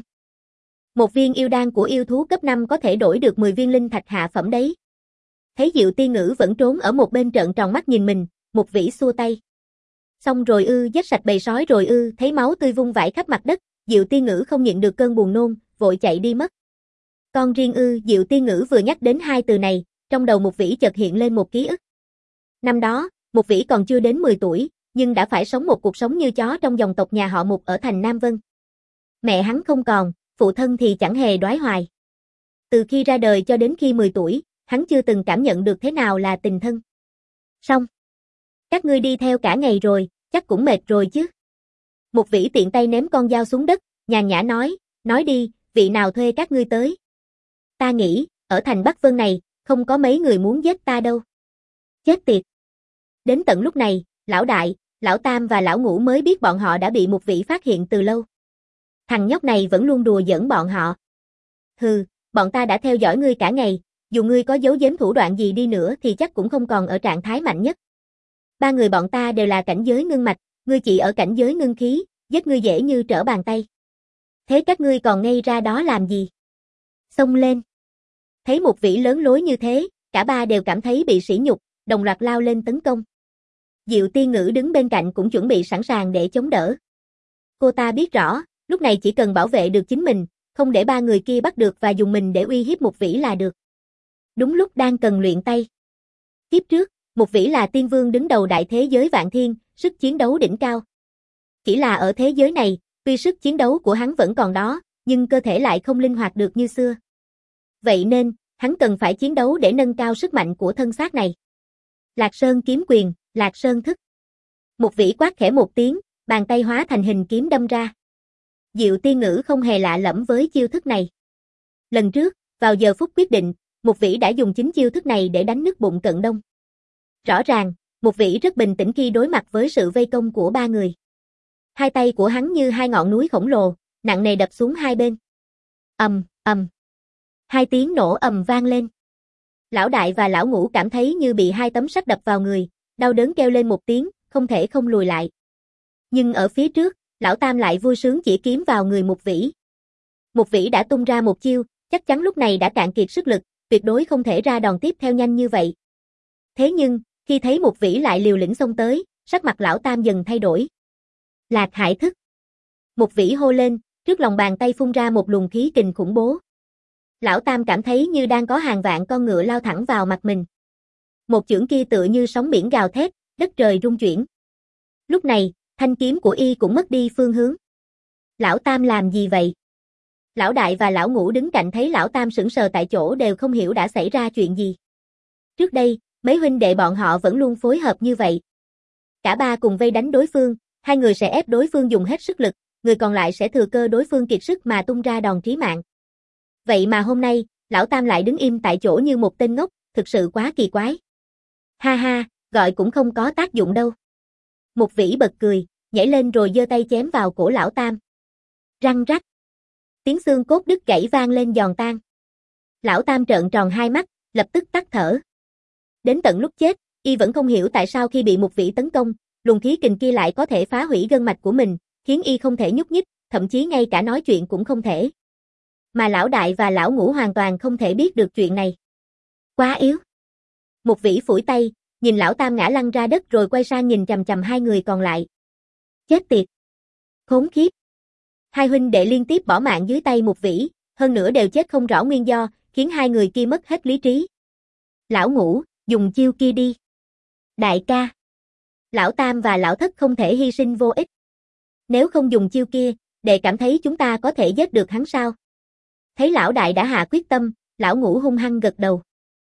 Một viên yêu đan của yêu thú cấp năm có thể đổi được mười viên linh thạch hạ phẩm đấy. Thấy Diệu Tiên Ngữ vẫn trốn ở một bên trợn tròn mắt nhìn mình, Mục Vĩ xua tay. Xong rồi ư, giết sạch bầy sói rồi ư, thấy máu tươi vung vãi khắp mặt đất, Diệu Tiên Ngữ không nhịn được cơn buồn nôn, vội chạy đi mất. Con riêng ư? Diệu Tiên Ngữ vừa nhắc đến hai từ này, trong đầu Mục Vĩ chợt hiện lên một ký ức. Năm đó, Mục Vĩ còn chưa đến mười tuổi, nhưng đã phải sống một cuộc sống như chó trong dòng tộc nhà họ Mục ở thành Nam Vân. Mẹ hắn không còn, phụ thân thì chẳng hề đoái hoài. Từ khi ra đời cho đến khi mười tuổi, hắn chưa từng cảm nhận được thế nào là tình thân. Xong. Các ngươi đi theo cả ngày rồi, chắc cũng mệt rồi chứ. Mục Vĩ tiện tay ném con dao xuống đất, nhàn nhã nói, nói đi, vị nào thuê các ngươi tới? Ta nghĩ, ở thành Bắc Vân này, không có mấy người muốn giết ta đâu. Chết tiệt. Đến tận lúc này, lão đại, lão tam và lão ngũ mới biết bọn họ đã bị Mục Vĩ phát hiện từ lâu. Thằng nhóc này vẫn luôn đùa giỡn bọn họ. Hừ, bọn ta đã theo dõi ngươi cả ngày, dù ngươi có giấu giếm thủ đoạn gì đi nữa thì chắc cũng không còn ở trạng thái mạnh nhất. Ba người bọn ta đều là cảnh giới ngưng mạch, ngươi chỉ ở cảnh giới ngưng khí, giết ngươi dễ như trở bàn tay. Thế các ngươi còn ngây ra đó làm gì? Xông lên. Thấy Mục Vĩ lớn lối như thế, cả ba đều cảm thấy bị sỉ nhục, đồng loạt lao lên tấn công. Diệu Tiên Ngữ đứng bên cạnh cũng chuẩn bị sẵn sàng để chống đỡ. Cô ta biết rõ, lúc này chỉ cần bảo vệ được chính mình, không để ba người kia bắt được và dùng mình để uy hiếp Mục Vĩ là được. Đúng lúc đang cần luyện tay. Kiếp trước, Mục Vĩ là tiên vương đứng đầu đại thế giới vạn thiên, sức chiến đấu đỉnh cao. Chỉ là ở thế giới này, tuy sức chiến đấu của hắn vẫn còn đó, nhưng cơ thể lại không linh hoạt được như xưa. Vậy nên, hắn cần phải chiến đấu để nâng cao sức mạnh của thân xác này. Lạc Sơn kiếm quyền, Lạc Sơn thức. Mục Vĩ quát khẽ một tiếng, bàn tay hóa thành hình kiếm đâm ra. Diệu Tiên Ngữ không hề lạ lẫm với chiêu thức này. Lần trước, vào giờ phút quyết định, Mục Vĩ đã dùng chính chiêu thức này để đánh nứt bụng Cận Đông. Rõ ràng, Mục Vĩ rất bình tĩnh khi đối mặt với sự vây công của ba người. Hai tay của hắn như hai ngọn núi khổng lồ, nặng nề đập xuống hai bên. Ầm, ầm. Hai tiếng nổ ầm vang lên. Lão đại và lão ngũ cảm thấy như bị hai tấm sắt đập vào người, đau đớn kêu lên một tiếng, không thể không lùi lại. Nhưng ở phía trước, lão tam lại vui sướng chỉ kiếm vào người Mục Vĩ. Mục Vĩ đã tung ra một chiêu, chắc chắn lúc này đã cạn kiệt sức lực, tuyệt đối không thể ra đòn tiếp theo nhanh như vậy. Thế nhưng, khi thấy Mục Vĩ lại liều lĩnh xông tới, sắc mặt lão tam dần thay đổi. Lạc Hải thức. Mục Vĩ hô lên, trước lòng bàn tay phun ra một luồng khí kình khủng bố. Lão tam cảm thấy như đang có hàng vạn con ngựa lao thẳng vào mặt mình. Một chưởng kia tựa như sóng biển gào thét, đất trời rung chuyển. Lúc này, thanh kiếm của y cũng mất đi phương hướng. Lão tam làm gì vậy? Lão đại và lão ngũ đứng cạnh thấy lão tam sững sờ tại chỗ đều không hiểu đã xảy ra chuyện gì. Trước đây, mấy huynh đệ bọn họ vẫn luôn phối hợp như vậy. Cả ba cùng vây đánh đối phương, hai người sẽ ép đối phương dùng hết sức lực, người còn lại sẽ thừa cơ đối phương kiệt sức mà tung ra đòn trí mạng. Vậy mà hôm nay, lão tam lại đứng im tại chỗ như một tên ngốc, thực sự quá kỳ quái. Ha ha, gọi cũng không có tác dụng đâu. Mục Vĩ bật cười, nhảy lên rồi giơ tay chém vào cổ lão tam. Răng rắc. Tiếng xương cốt đứt gãy vang lên giòn tan. Lão tam trợn tròn hai mắt, lập tức tắt thở. Đến tận lúc chết, y vẫn không hiểu tại sao khi bị Mục Vĩ tấn công, luồng khí kình kia lại có thể phá hủy gân mạch của mình, khiến y không thể nhúc nhích, thậm chí ngay cả nói chuyện cũng không thể. Mà lão đại và lão ngũ hoàn toàn không thể biết được chuyện này. Quá yếu. Mục Vĩ phủi tay, nhìn lão tam ngã lăn ra đất rồi quay sang nhìn chằm chằm hai người còn lại. Chết tiệt. Khốn kiếp. Hai huynh đệ liên tiếp bỏ mạng dưới tay Mục Vĩ, hơn nữa đều chết không rõ nguyên do, khiến hai người kia mất hết lý trí. Lão ngũ, dùng chiêu kia đi. Đại ca. Lão tam và lão thất không thể hy sinh vô ích. Nếu không dùng chiêu kia, đệ cảm thấy chúng ta có thể giết được hắn sao? Thấy lão đại đã hạ quyết tâm, lão ngũ hung hăng gật đầu.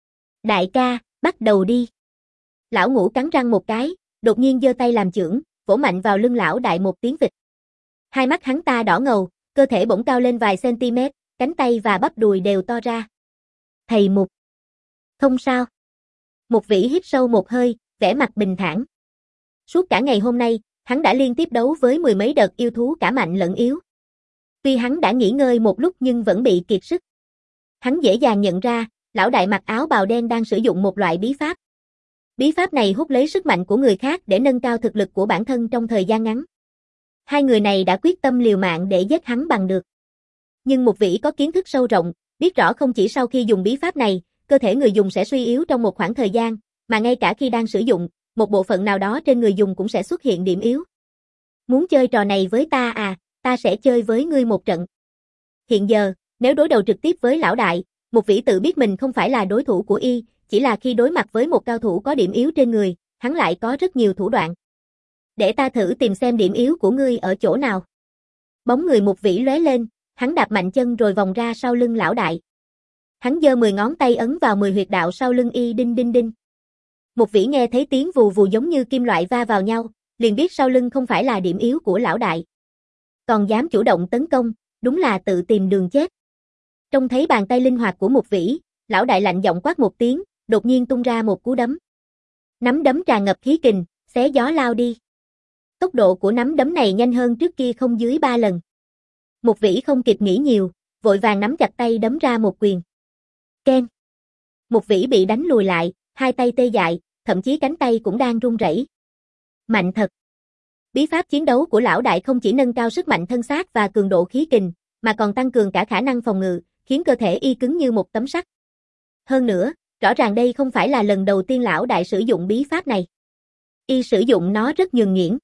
Đại ca, bắt đầu đi. Lão ngũ cắn răng một cái, đột nhiên giơ tay làm chưởng, vỗ mạnh vào lưng lão đại một tiếng vịt. Hai mắt hắn ta đỏ ngầu, cơ thể bỗng cao lên vài cm, cánh tay và bắp đùi đều to ra. Thầy Mục. Không sao. Mục Vĩ hít sâu một hơi, vẻ mặt bình thản. Suốt cả ngày hôm nay, hắn đã liên tiếp đấu với mười mấy đợt yêu thú cả mạnh lẫn yếu. Tuy hắn đã nghỉ ngơi một lúc nhưng vẫn bị kiệt sức. Hắn dễ dàng nhận ra, lão đại mặc áo bào đen đang sử dụng một loại bí pháp. Bí pháp này hút lấy sức mạnh của người khác để nâng cao thực lực của bản thân trong thời gian ngắn. Hai người này đã quyết tâm liều mạng để giết hắn bằng được. Nhưng Mục Vĩ có kiến thức sâu rộng, biết rõ không chỉ sau khi dùng bí pháp này, cơ thể người dùng sẽ suy yếu trong một khoảng thời gian, mà ngay cả khi đang sử dụng, một bộ phận nào đó trên người dùng cũng sẽ xuất hiện điểm yếu. Muốn chơi trò này với ta à, ta sẽ chơi với ngươi một trận. Hiện giờ, Nếu đối đầu trực tiếp với lão đại, Mục Vĩ tự biết mình không phải là đối thủ của y, chỉ là khi đối mặt với một cao thủ có điểm yếu trên người, hắn lại có rất nhiều thủ đoạn. Để ta thử tìm xem điểm yếu của ngươi ở chỗ nào. Bóng người Mục Vĩ lóe lên, hắn đạp mạnh chân rồi vòng ra sau lưng lão đại. Hắn giơ mười ngón tay ấn vào mười huyệt đạo sau lưng y, đinh đinh đinh. Mục Vĩ nghe thấy tiếng vù vù giống như kim loại va vào nhau, liền biết sau lưng không phải là điểm yếu của lão đại. Còn dám chủ động tấn công, đúng là tự tìm đường chết. Trông thấy bàn tay linh hoạt của Mục Vĩ, lão đại lạnh giọng quát một tiếng, đột nhiên tung ra một cú đấm. Nắm đấm tràn ngập khí kình, xé gió lao đi. Tốc độ của nắm đấm này nhanh hơn trước kia không dưới ba lần. Mục Vĩ không kịp nghĩ nhiều, vội vàng nắm chặt tay đấm ra một quyền. Keng. Mục Vĩ bị đánh lùi lại, hai tay tê dại, thậm chí cánh tay cũng đang run rẩy. Mạnh thật. Bí pháp chiến đấu của lão đại không chỉ nâng cao sức mạnh thân xác và cường độ khí kình, mà còn tăng cường cả khả năng phòng ngự, khiến cơ thể y cứng như một tấm sắt. Hơn nữa, rõ ràng đây không phải là lần đầu tiên lão đại sử dụng bí pháp này. Y sử dụng nó rất nhuần nhuyễn.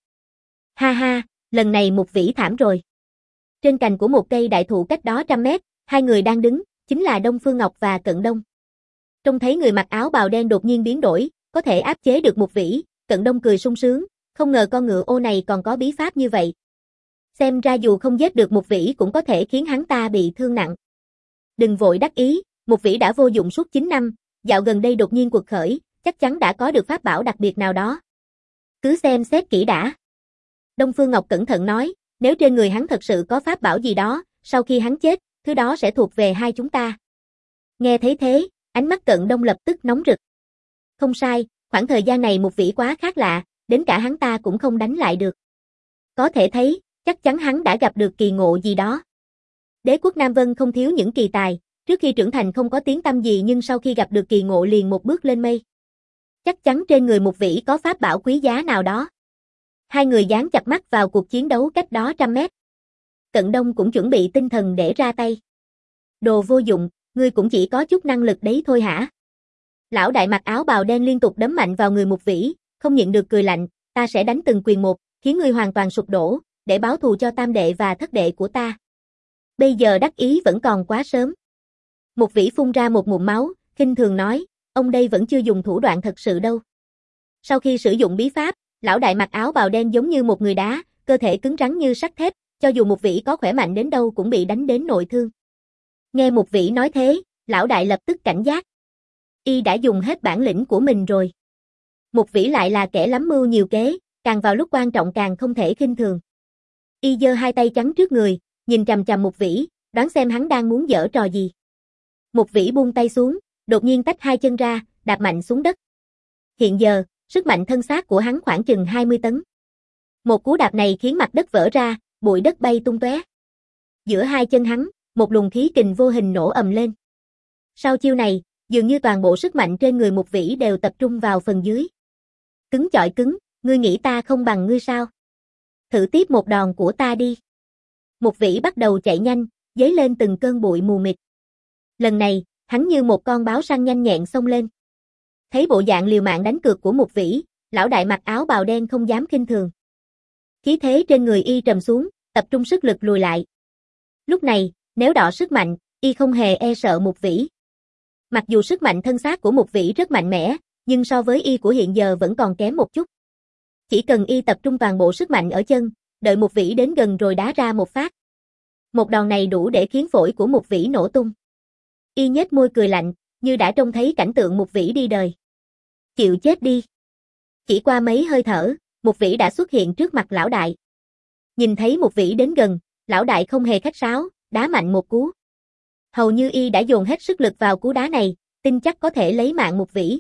Ha ha, lần này Mục Vĩ thảm rồi. Trên cành của một cây đại thụ cách đó trăm mét, hai người đang đứng, chính là Đông Phương Ngọc và Cận Đông. Trông thấy người mặc áo bào đen đột nhiên biến đổi, có thể áp chế được Mục Vĩ, Cận Đông cười sung sướng, không ngờ con ngựa ô này còn có bí pháp như vậy. Xem ra dù không giết được Mục Vĩ cũng có thể khiến hắn ta bị thương nặng. Đừng vội đắc ý, Mục Vĩ đã vô dụng suốt chín năm, dạo gần đây đột nhiên quật khởi, chắc chắn đã có được pháp bảo đặc biệt nào đó. Cứ xem xét kỹ đã. Đông Phương Ngọc cẩn thận nói, nếu trên người hắn thật sự có pháp bảo gì đó, sau khi hắn chết, thứ đó sẽ thuộc về hai chúng ta. Nghe thấy thế, ánh mắt Cận Đông lập tức nóng rực. Không sai, khoảng thời gian này Mục Vĩ quá khác lạ, đến cả hắn ta cũng không đánh lại được. Có thể thấy, chắc chắn hắn đã gặp được kỳ ngộ gì đó. Đế quốc Nam Vân không thiếu những kỳ tài, trước khi trưởng thành không có tiếng tăm gì nhưng sau khi gặp được kỳ ngộ liền một bước lên mây. Chắc chắn trên người Mục Vĩ có pháp bảo quý giá nào đó. Hai người dán chặt mắt vào cuộc chiến đấu cách đó trăm mét. Cận Đông cũng chuẩn bị tinh thần để ra tay. Đồ vô dụng, ngươi cũng chỉ có chút năng lực đấy thôi hả? Lão đại mặc áo bào đen liên tục đấm mạnh vào người Mục Vĩ, không nhịn được cười lạnh, ta sẽ đánh từng quyền một, khiến ngươi hoàn toàn sụp đổ, để báo thù cho tam đệ và thất đệ của ta. Bây giờ đắc ý vẫn còn quá sớm. Mục Vĩ phun ra một ngụm máu, khinh thường nói, ông đây vẫn chưa dùng thủ đoạn thật sự đâu. Sau khi sử dụng bí pháp, lão đại mặc áo bào đen giống như một người đá, cơ thể cứng rắn như sắt thép, cho dù Mục Vĩ có khỏe mạnh đến đâu cũng bị đánh đến nội thương. Nghe Mục Vĩ nói thế, lão đại lập tức cảnh giác. Y đã dùng hết bản lĩnh của mình rồi. Mục Vĩ lại là kẻ lắm mưu nhiều kế, càng vào lúc quan trọng càng không thể khinh thường. Y giơ hai tay chắn trước người, nhìn chằm chằm Mục Vĩ, đoán xem hắn đang muốn giở trò gì. Mục Vĩ buông tay xuống, đột nhiên tách hai chân ra, đạp mạnh xuống đất. Hiện giờ, sức mạnh thân xác của hắn khoảng chừng hai mươi tấn. Một cú đạp này khiến mặt đất vỡ ra, bụi đất bay tung tóe. Giữa hai chân hắn, một luồng khí kình vô hình nổ ầm lên. Sau chiêu này, dường như toàn bộ sức mạnh trên người Mục Vĩ đều tập trung vào phần dưới. Cứng chọi cứng, ngươi nghĩ ta không bằng ngươi sao? Thử tiếp một đòn của ta đi. Mục Vĩ bắt đầu chạy nhanh, dấy lên từng cơn bụi mù mịt. Lần này, hắn như một con báo săn nhanh nhẹn xông lên. Thấy bộ dạng liều mạng đánh cược của Mục Vĩ, lão đại mặc áo bào đen không dám khinh thường. Khí thế trên người y trầm xuống, tập trung sức lực lùi lại. Lúc này, nếu đọ sức mạnh, y không hề e sợ Mục Vĩ. Mặc dù sức mạnh thân xác của Mục Vĩ rất mạnh mẽ, nhưng so với y của hiện giờ vẫn còn kém một chút. Chỉ cần y tập trung toàn bộ sức mạnh ở chân, đợi Mục Vĩ đến gần rồi đá ra một phát. Một đòn này đủ để khiến phổi của Mục Vĩ nổ tung. Y nhếch môi cười lạnh, như đã trông thấy cảnh tượng Mục Vĩ đi đời. Chịu chết đi. Chỉ qua mấy hơi thở, Mục Vĩ đã xuất hiện trước mặt lão đại. Nhìn thấy Mục Vĩ đến gần, lão đại không hề khách sáo, đá mạnh một cú. Hầu như y đã dồn hết sức lực vào cú đá này, tin chắc có thể lấy mạng Mục Vĩ.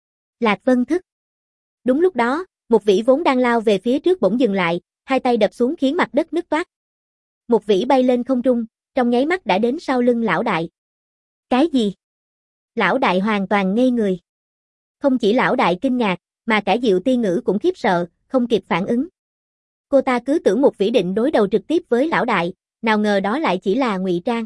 Lạc Vân thức. Đúng lúc đó, Mục Vĩ vốn đang lao về phía trước bỗng dừng lại, hai tay đập xuống khiến mặt đất nứt toác. Mục Vĩ bay lên không trung, trong nháy mắt đã đến sau lưng lão đại. Cái gì? Lão đại hoàn toàn ngây người. Không chỉ lão đại kinh ngạc, mà cả Diệu Tiên Ngữ cũng khiếp sợ, không kịp phản ứng. Cô ta cứ tưởng Mục Vĩ định đối đầu trực tiếp với lão đại, nào ngờ đó lại chỉ là ngụy trang.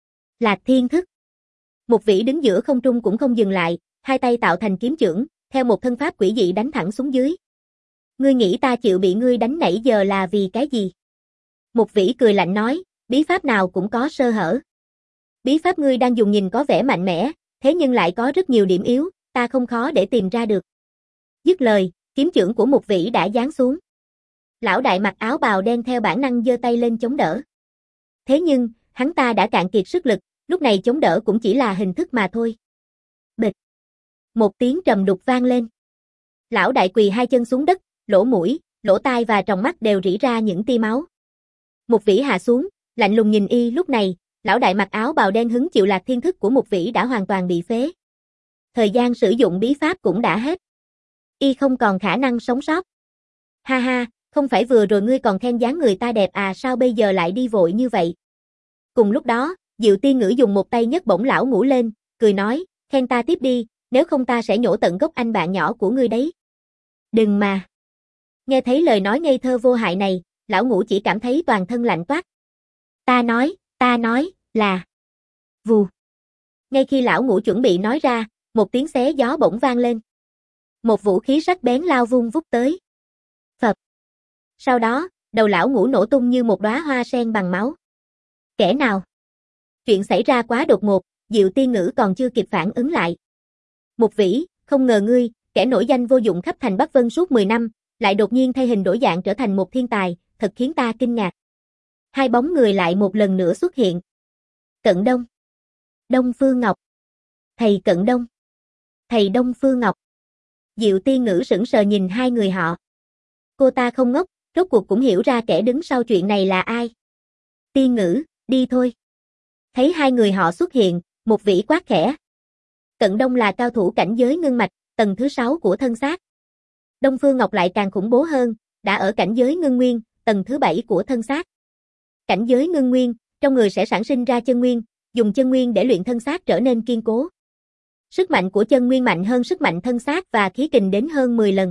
Lạc Thiên thức. Mục Vĩ đứng giữa không trung cũng không dừng lại, hai tay tạo thành kiếm chưởng, theo một thân pháp quỷ dị đánh thẳng xuống dưới. Ngươi nghĩ ta chịu bị ngươi đánh nãy giờ là vì cái gì? Mục Vĩ cười lạnh nói, bí pháp nào cũng có sơ hở. Bí pháp ngươi đang dùng nhìn có vẻ mạnh mẽ, thế nhưng lại có rất nhiều điểm yếu, ta không khó để tìm ra được. Dứt lời, kiếm chưởng của Mục Vĩ đã giáng xuống. Lão đại mặc áo bào đen theo bản năng giơ tay lên chống đỡ. Thế nhưng, hắn ta đã cạn kiệt sức lực, lúc này chống đỡ cũng chỉ là hình thức mà thôi. Bịch. Một tiếng trầm đục vang lên. Lão đại quỳ hai chân xuống đất, lỗ mũi, lỗ tai và tròng mắt đều rỉ ra những tia máu. Mục Vĩ hạ xuống, lạnh lùng nhìn y. Lúc này, lão đại mặc áo bào đen hứng chịu Lạc Thiên Thức của Mục Vĩ đã hoàn toàn bị phế. Thời gian sử dụng bí pháp cũng đã hết. Y không còn khả năng sống sót. Ha ha, không phải vừa rồi ngươi còn khen dáng người ta đẹp à, sao bây giờ lại đi vội như vậy? Cùng lúc đó, Diệu Tiên Ngữ dùng một tay nhấc bổng lão ngũ lên, cười nói, khen ta tiếp đi, nếu không ta sẽ nhổ tận gốc anh bạn nhỏ của ngươi đấy. Đừng mà. Nghe thấy lời nói ngây thơ vô hại này, lão ngũ chỉ cảm thấy toàn thân lạnh toát. Ta nói, ta nói, là... Vù. Ngay khi lão ngũ chuẩn bị nói ra, một tiếng xé gió bỗng vang lên. Một vũ khí sắc bén lao vung vút tới. Phập. Sau đó, đầu lão ngũ nổ tung như một đóa hoa sen bằng máu. Kẻ nào? Chuyện xảy ra quá đột ngột, Diệu Tiên Ngữ còn chưa kịp phản ứng lại. Mục Vĩ, không ngờ ngươi, kẻ nổi danh vô dụng khắp thành Bắc Vân suốt mười năm, lại đột nhiên thay hình đổi dạng trở thành một thiên tài, thật khiến ta kinh ngạc. Hai bóng người lại một lần nữa xuất hiện. Cận Đông. Đông Phương Ngọc. Thầy Cận Đông. Thầy Đông Phương Ngọc. Diệu Tiên Ngữ sững sờ nhìn hai người họ. Cô ta không ngốc, rốt cuộc cũng hiểu ra kẻ đứng sau chuyện này là ai. Tiên Ngữ, đi thôi. Thấy hai người họ xuất hiện, Mục Vĩ quát khẽ. Cận Đông là cao thủ cảnh giới ngưng mạch, tầng thứ sáu của thân xác. Đông Phương Ngọc lại càng khủng bố hơn, đã ở cảnh giới ngưng nguyên, tầng thứ bảy của thân xác. Cảnh giới ngưng nguyên, trong người sẽ sản sinh ra chân nguyên, dùng chân nguyên để luyện thân xác trở nên kiên cố. Sức mạnh của chân nguyên mạnh hơn sức mạnh thân xác và khí kình đến hơn mười lần.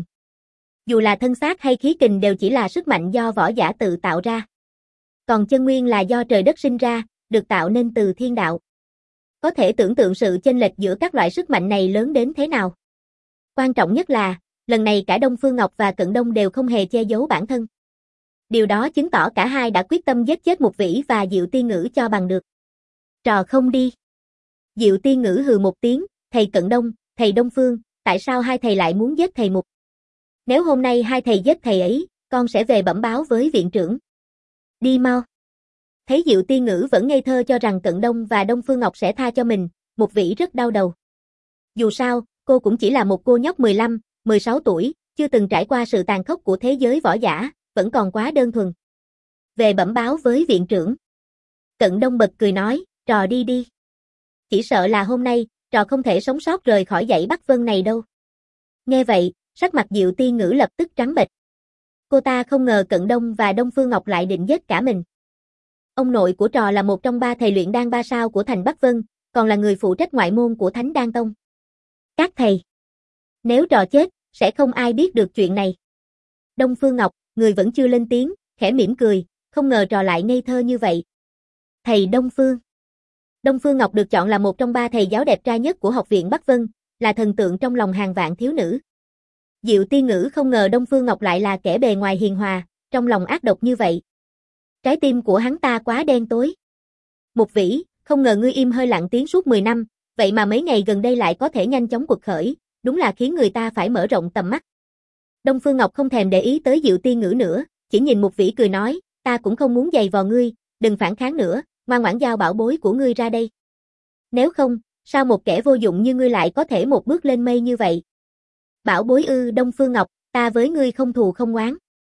Dù là thân xác hay khí kình đều chỉ là sức mạnh do võ giả tự tạo ra. Còn chân nguyên là do trời đất sinh ra, được tạo nên từ thiên đạo. Có thể tưởng tượng sự chênh lệch giữa các loại sức mạnh này lớn đến thế nào. Quan trọng nhất là, lần này cả Đông Phương Ngọc và Cận Đông đều không hề che giấu bản thân. Điều đó chứng tỏ cả hai đã quyết tâm giết chết Mục Vĩ và Diệu Tiên Ngữ cho bằng được. Trò không đi. Diệu Tiên Ngữ hừ một tiếng, thầy Cận Đông, thầy Đông Phương, tại sao hai thầy lại muốn giết thầy Mục? Nếu hôm nay hai thầy giết thầy ấy, con sẽ về bẩm báo với viện trưởng. Đi mau. Thấy Diệu Tiên Ngữ vẫn ngây thơ cho rằng Cận Đông và Đông Phương Ngọc sẽ tha cho mình, Mục Vĩ rất đau đầu. Dù sao, cô cũng chỉ là một cô nhóc mười lăm, mười sáu tuổi, chưa từng trải qua sự tàn khốc của thế giới võ giả, vẫn còn quá đơn thuần. Về bẩm báo với viện trưởng. Cận Đông bật cười nói, trò đi đi. Chỉ sợ là hôm nay, trò không thể sống sót rời khỏi dãy Bắc Vân này đâu. Nghe vậy, sắc mặt Diệu Tiên Ngữ lập tức trắng bệch. Cô ta không ngờ Cận Đông và Đông Phương Ngọc lại định giết cả mình. Ông nội của trò là một trong ba thầy luyện đan ba sao của thành Bắc Vân, còn là người phụ trách ngoại môn của Thánh Đan Tông. Các thầy. Nếu trò chết, sẽ không ai biết được chuyện này. Đông Phương Ngọc, người vẫn chưa lên tiếng, khẽ mỉm cười, không ngờ trò lại ngây thơ như vậy. Thầy Đông Phương. Đông Phương Ngọc được chọn là một trong ba thầy giáo đẹp trai nhất của học viện Bắc Vân, là thần tượng trong lòng hàng vạn thiếu nữ. Diệu Tiên Ngữ không ngờ Đông Phương Ngọc lại là kẻ bề ngoài hiền hòa, trong lòng ác độc như vậy. Trái tim của hắn ta quá đen tối. Mục Vĩ, không ngờ ngươi im hơi lặng tiếng suốt mười năm, vậy mà mấy ngày gần đây lại có thể nhanh chóng quật khởi, đúng là khiến người ta phải mở rộng tầm mắt. Đông Phương Ngọc không thèm để ý tới Diệu Tiên Ngữ nữa, chỉ nhìn Mục Vĩ cười nói, ta cũng không muốn giày vò ngươi, đừng phản kháng nữa, ngoan ngoãn giao bảo bối của ngươi ra đây. Nếu không, sao một kẻ vô dụng như ngươi lại có thể một bước lên mây như vậy? Bảo bối ư? Đông Phương Ngọc, ta với ngươi không thù không oán.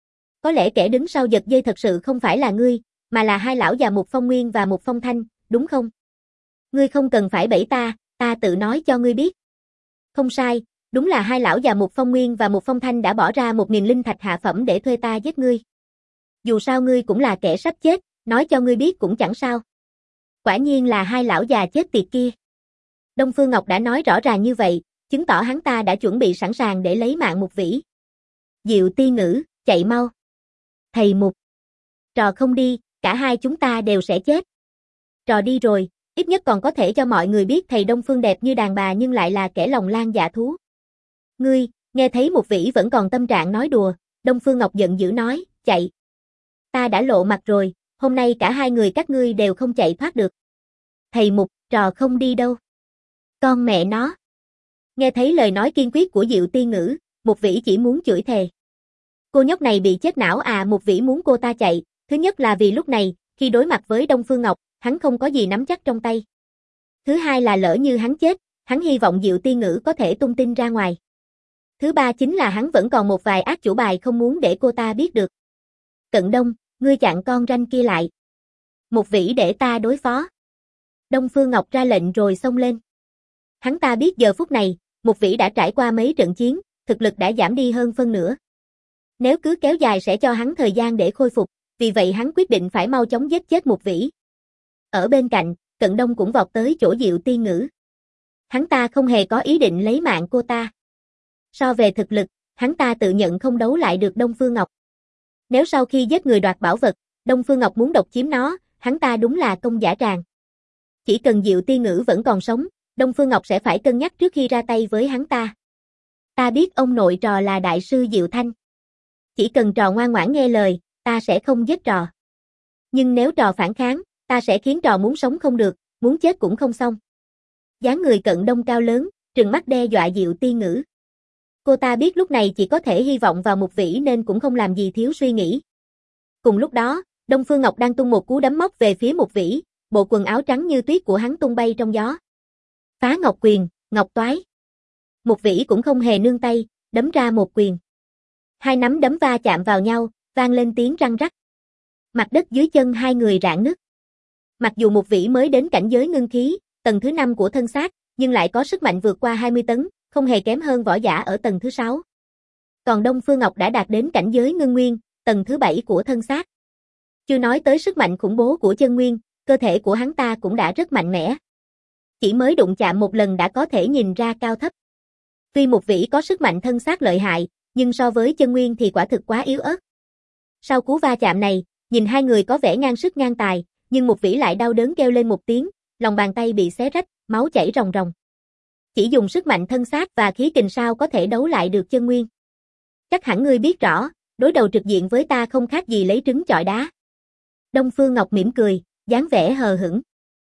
Có lẽ kẻ đứng sau giật dây thật sự không phải là ngươi, mà là hai lão già Mục Phong Nguyên và Mục Phong Thanh, đúng không? Ngươi không cần phải bẫy ta, ta tự nói cho ngươi biết. Không sai, đúng là hai lão già Mục Phong Nguyên và Mục Phong Thanh đã bỏ ra một nghìn linh thạch hạ phẩm để thuê ta giết ngươi. Dù sao ngươi cũng là kẻ sắp chết, nói cho ngươi biết cũng chẳng sao. Quả nhiên là hai lão già chết tiệt kia. Đông Phương Ngọc đã nói rõ ràng như vậy, chứng tỏ hắn ta đã chuẩn bị sẵn sàng để lấy mạng Mục Vĩ. Diệu Tiên Ngữ, chạy mau. Thầy Mục. Trò không đi, cả hai chúng ta đều sẽ chết. Trò đi rồi, ít nhất còn có thể cho mọi người biết thầy Đông Phương đẹp như đàn bà nhưng lại là kẻ lòng lang dạ thú. Ngươi, nghe thấy Mục Vĩ vẫn còn tâm trạng nói đùa, Đông Phương Ngọc giận dữ nói, chạy. Ta đã lộ mặt rồi, hôm nay cả hai người các ngươi đều không chạy thoát được. Thầy Mục, trò không đi đâu. Con mẹ nó. Nghe thấy lời nói kiên quyết của Diệu Tiên Ngữ, Mục Vĩ chỉ muốn chửi thề. Cô nhóc này bị chết não à. Mục Vĩ muốn cô ta chạy, thứ nhất là vì lúc này, khi đối mặt với Đông Phương Ngọc, hắn không có gì nắm chắc trong tay. Thứ hai là lỡ như hắn chết, hắn hy vọng Diệu Tiên Ngữ có thể tung tin ra ngoài. Thứ ba chính là hắn vẫn còn một vài ác chủ bài không muốn để cô ta biết được. Cận Đông, ngươi chặn con ranh kia lại. Mục Vĩ để ta đối phó. Đông Phương Ngọc ra lệnh rồi xông lên. Hắn ta biết giờ phút này, Mục Vĩ đã trải qua mấy trận chiến, thực lực đã giảm đi hơn phân nửa. Nếu cứ kéo dài sẽ cho hắn thời gian để khôi phục, vì vậy hắn quyết định phải mau chóng giết chết Mục Vĩ. Ở bên cạnh, Cận Đông cũng vọt tới chỗ Diệu Tiên Ngữ. Hắn ta không hề có ý định lấy mạng cô ta. So về thực lực, hắn ta tự nhận không đấu lại được Đông Phương Ngọc. Nếu sau khi giết người đoạt bảo vật, Đông Phương Ngọc muốn độc chiếm nó, hắn ta đúng là công giả tràng. Chỉ cần Diệu Tiên Ngữ vẫn còn sống, Đông Phương Ngọc sẽ phải cân nhắc trước khi ra tay với hắn ta. Ta biết ông nội trò là đại sư Diệu Thanh. Chỉ cần trò ngoan ngoãn nghe lời, ta sẽ không giết trò. Nhưng nếu trò phản kháng, ta sẽ khiến trò muốn sống không được, muốn chết cũng không xong. Dáng người Cận Đông cao lớn, trừng mắt đe dọa Diệu Tiên Ngữ. Cô ta biết lúc này chỉ có thể hy vọng vào Mục Vĩ nên cũng không làm gì thiếu suy nghĩ. Cùng lúc đó, Đông Phương Ngọc đang tung một cú đấm móc về phía Mục Vĩ, bộ quần áo trắng như tuyết của hắn tung bay trong gió. Phá Ngọc Quyền, Ngọc Toái. Mục Vĩ cũng không hề nương tay, đấm ra một quyền. Hai nắm đấm va chạm vào nhau, vang lên tiếng răng rắc. Mặt đất dưới chân hai người rạn nứt. Mặc dù Mục Vĩ mới đến cảnh giới ngưng khí, tầng thứ năm của thân xác, nhưng lại có sức mạnh vượt qua hai mươi tấn, không hề kém hơn võ giả ở tầng thứ sáu. Còn Đông Phương Ngọc đã đạt đến cảnh giới ngưng nguyên, tầng thứ bảy của thân xác. Chưa nói tới sức mạnh khủng bố của chân nguyên, cơ thể của hắn ta cũng đã rất mạnh mẽ. Chỉ mới đụng chạm một lần đã có thể nhìn ra cao thấp. Tuy Mục Vĩ có sức mạnh thân xác lợi hại, nhưng so với chân nguyên thì quả thực quá yếu ớt. Sau cú va chạm này, nhìn hai người có vẻ ngang sức ngang tài, nhưng Mục Vĩ lại đau đớn kêu lên một tiếng, lòng bàn tay bị xé rách, máu chảy ròng ròng. Chỉ dùng sức mạnh thân xác và khí kình sao có thể đấu lại được chân nguyên. Chắc hẳn ngươi biết rõ, đối đầu trực diện với ta không khác gì lấy trứng chọi đá. Đông Phương Ngọc mỉm cười, dáng vẻ hờ hững.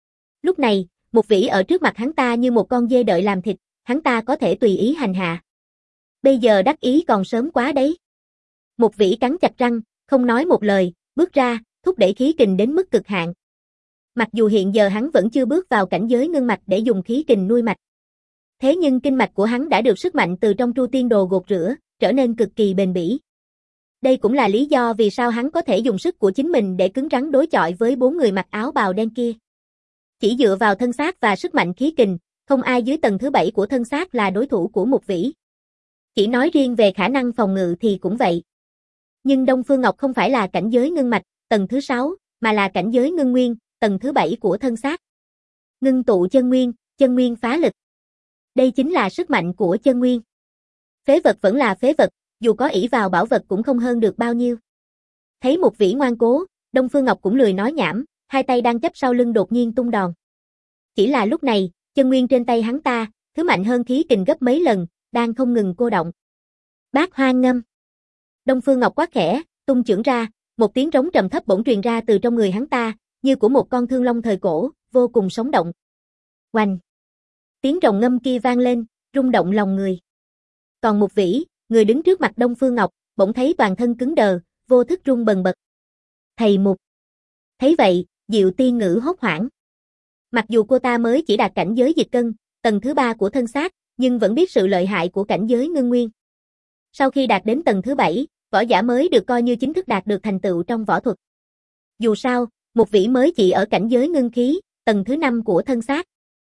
Lúc này, Mục Vĩ ở trước mặt hắn ta như một con dê đợi làm thịt, hắn ta có thể tùy ý hành hạ. Bây giờ đắc ý còn sớm quá đấy. Mục Vĩ cắn chặt răng, không nói một lời, bước ra, thúc đẩy khí kình đến mức cực hạn. Mặc dù hiện giờ hắn vẫn chưa bước vào cảnh giới ngưng mạch để dùng khí kình nuôi mạch. Thế nhưng kinh mạch của hắn đã được sức mạnh từ trong Tru Tiên Đồ gột rửa, trở nên cực kỳ bền bỉ. Đây cũng là lý do vì sao hắn có thể dùng sức của chính mình để cứng rắn đối chọi với bốn người mặc áo bào đen kia. Chỉ dựa vào thân xác và sức mạnh khí kình, không ai dưới tầng thứ bảy của thân xác là đối thủ của Mục Vĩ. Chỉ nói riêng về khả năng phòng ngự thì cũng vậy. Nhưng Đông Phương Ngọc không phải là cảnh giới ngưng mạch, tầng thứ sáu, mà là cảnh giới ngưng nguyên, tầng thứ bảy của thân xác. Ngưng tụ chân nguyên, chân nguyên phá lực. Đây chính là sức mạnh của chân nguyên. Phế vật vẫn là phế vật, dù có ỷ vào bảo vật cũng không hơn được bao nhiêu. Thấy Mục Vĩ ngoan cố, Đông Phương Ngọc cũng lười nói nhảm, hai tay đang chấp sau lưng đột nhiên tung đòn. Chỉ là lúc này, chân nguyên trên tay hắn ta, thứ mạnh hơn khí kình gấp mấy lần, đang không ngừng cô động. Bát Hoang Ngâm. Đông Phương Ngọc quát khẽ, tung chưởng ra, một tiếng trống trầm thấp bỗng truyền ra từ trong người hắn ta, như của một con thương long thời cổ, vô cùng sống động. Oanh! Tiếng rồng ngâm kia vang lên, rung động lòng người. Còn Mục Vĩ, người đứng trước mặt Đông Phương Ngọc, bỗng thấy toàn thân cứng đờ, vô thức run bần bật. Thầy Mục. Thấy vậy, Diệu Tiên Ngữ hốt hoảng. Mặc dù cô ta mới chỉ đạt cảnh giới dịch cân, tầng thứ ba của thân xác, nhưng vẫn biết sự lợi hại của cảnh giới ngưng nguyên. Sau khi đạt đến tầng thứ bảy, võ giả mới được coi như chính thức đạt được thành tựu trong võ thuật. Dù sao, Mục Vĩ mới chỉ ở cảnh giới ngưng khí, tầng thứ năm của thân xác.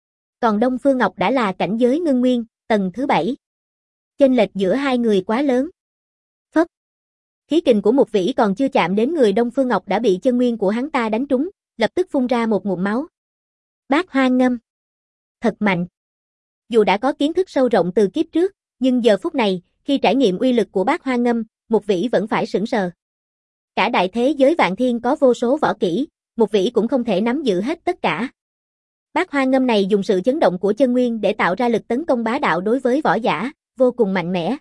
Còn Đông Phương Ngọc đã là cảnh giới ngưng nguyên, tầng thứ bảy. Chênh lệch giữa hai người quá lớn. Phất. Khí kình của Mục Vĩ còn chưa chạm đến người Đông Phương Ngọc đã bị chân nguyên của hắn ta đánh trúng, lập tức phun ra một ngụm máu. Bát Hoang Ngâm. Thật mạnh. Dù đã có kiến thức sâu rộng từ kiếp trước, nhưng giờ phút này, khi trải nghiệm uy lực của Bát Hoang Ngâm, Mục Vĩ vẫn phải sửng sờ. Cả đại thế giới vạn thiên có vô số võ kỹ, Mục Vĩ cũng không thể nắm giữ hết tất cả. Bát Hoang Ngâm này dùng sự chấn động của chân nguyên để tạo ra lực tấn công bá đạo đối với võ giả, vô cùng mạnh mẽ.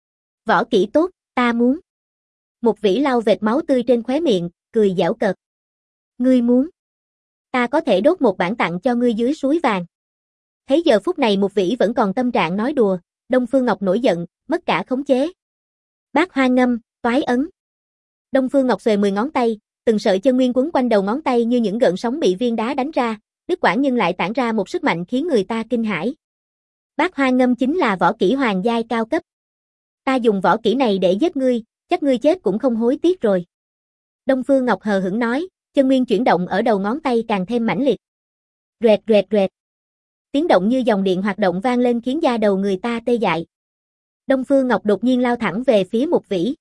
Võ kỹ tốt, ta muốn. Mục Vĩ lau vệt máu tươi trên khóe miệng, cười giễu cợt. Ngươi muốn? Ta có thể đốt một bản tặng cho ngươi dưới suối vàng. Thấy giờ phút này Mục Vĩ vẫn còn tâm trạng nói đùa, Đông Phương Ngọc nổi giận, mất cả khống chế. Bát Hoa Ngâm, toái ấn. Đông Phương Ngọc xuề mười ngón tay, từng sợi chân nguyên quấn quanh đầu ngón tay như những gợn sóng bị viên đá đánh ra, đứt quãng nhưng lại tản ra một sức mạnh khiến người ta kinh hãi. Bát Hoa Ngâm chính là võ kỹ hoàng giai cao cấp. Ta dùng võ kỹ này để giết ngươi, chắc ngươi chết cũng không hối tiếc rồi. Đông Phương Ngọc hờ hững nói, chân nguyên chuyển động ở đầu ngón tay càng thêm mãnh liệt. Rẹt rẹt rẹt. Tiếng động như dòng điện hoạt động vang lên khiến da đầu người ta tê dại. Đông Phương Ngọc đột nhiên lao thẳng về phía Mục Vĩ.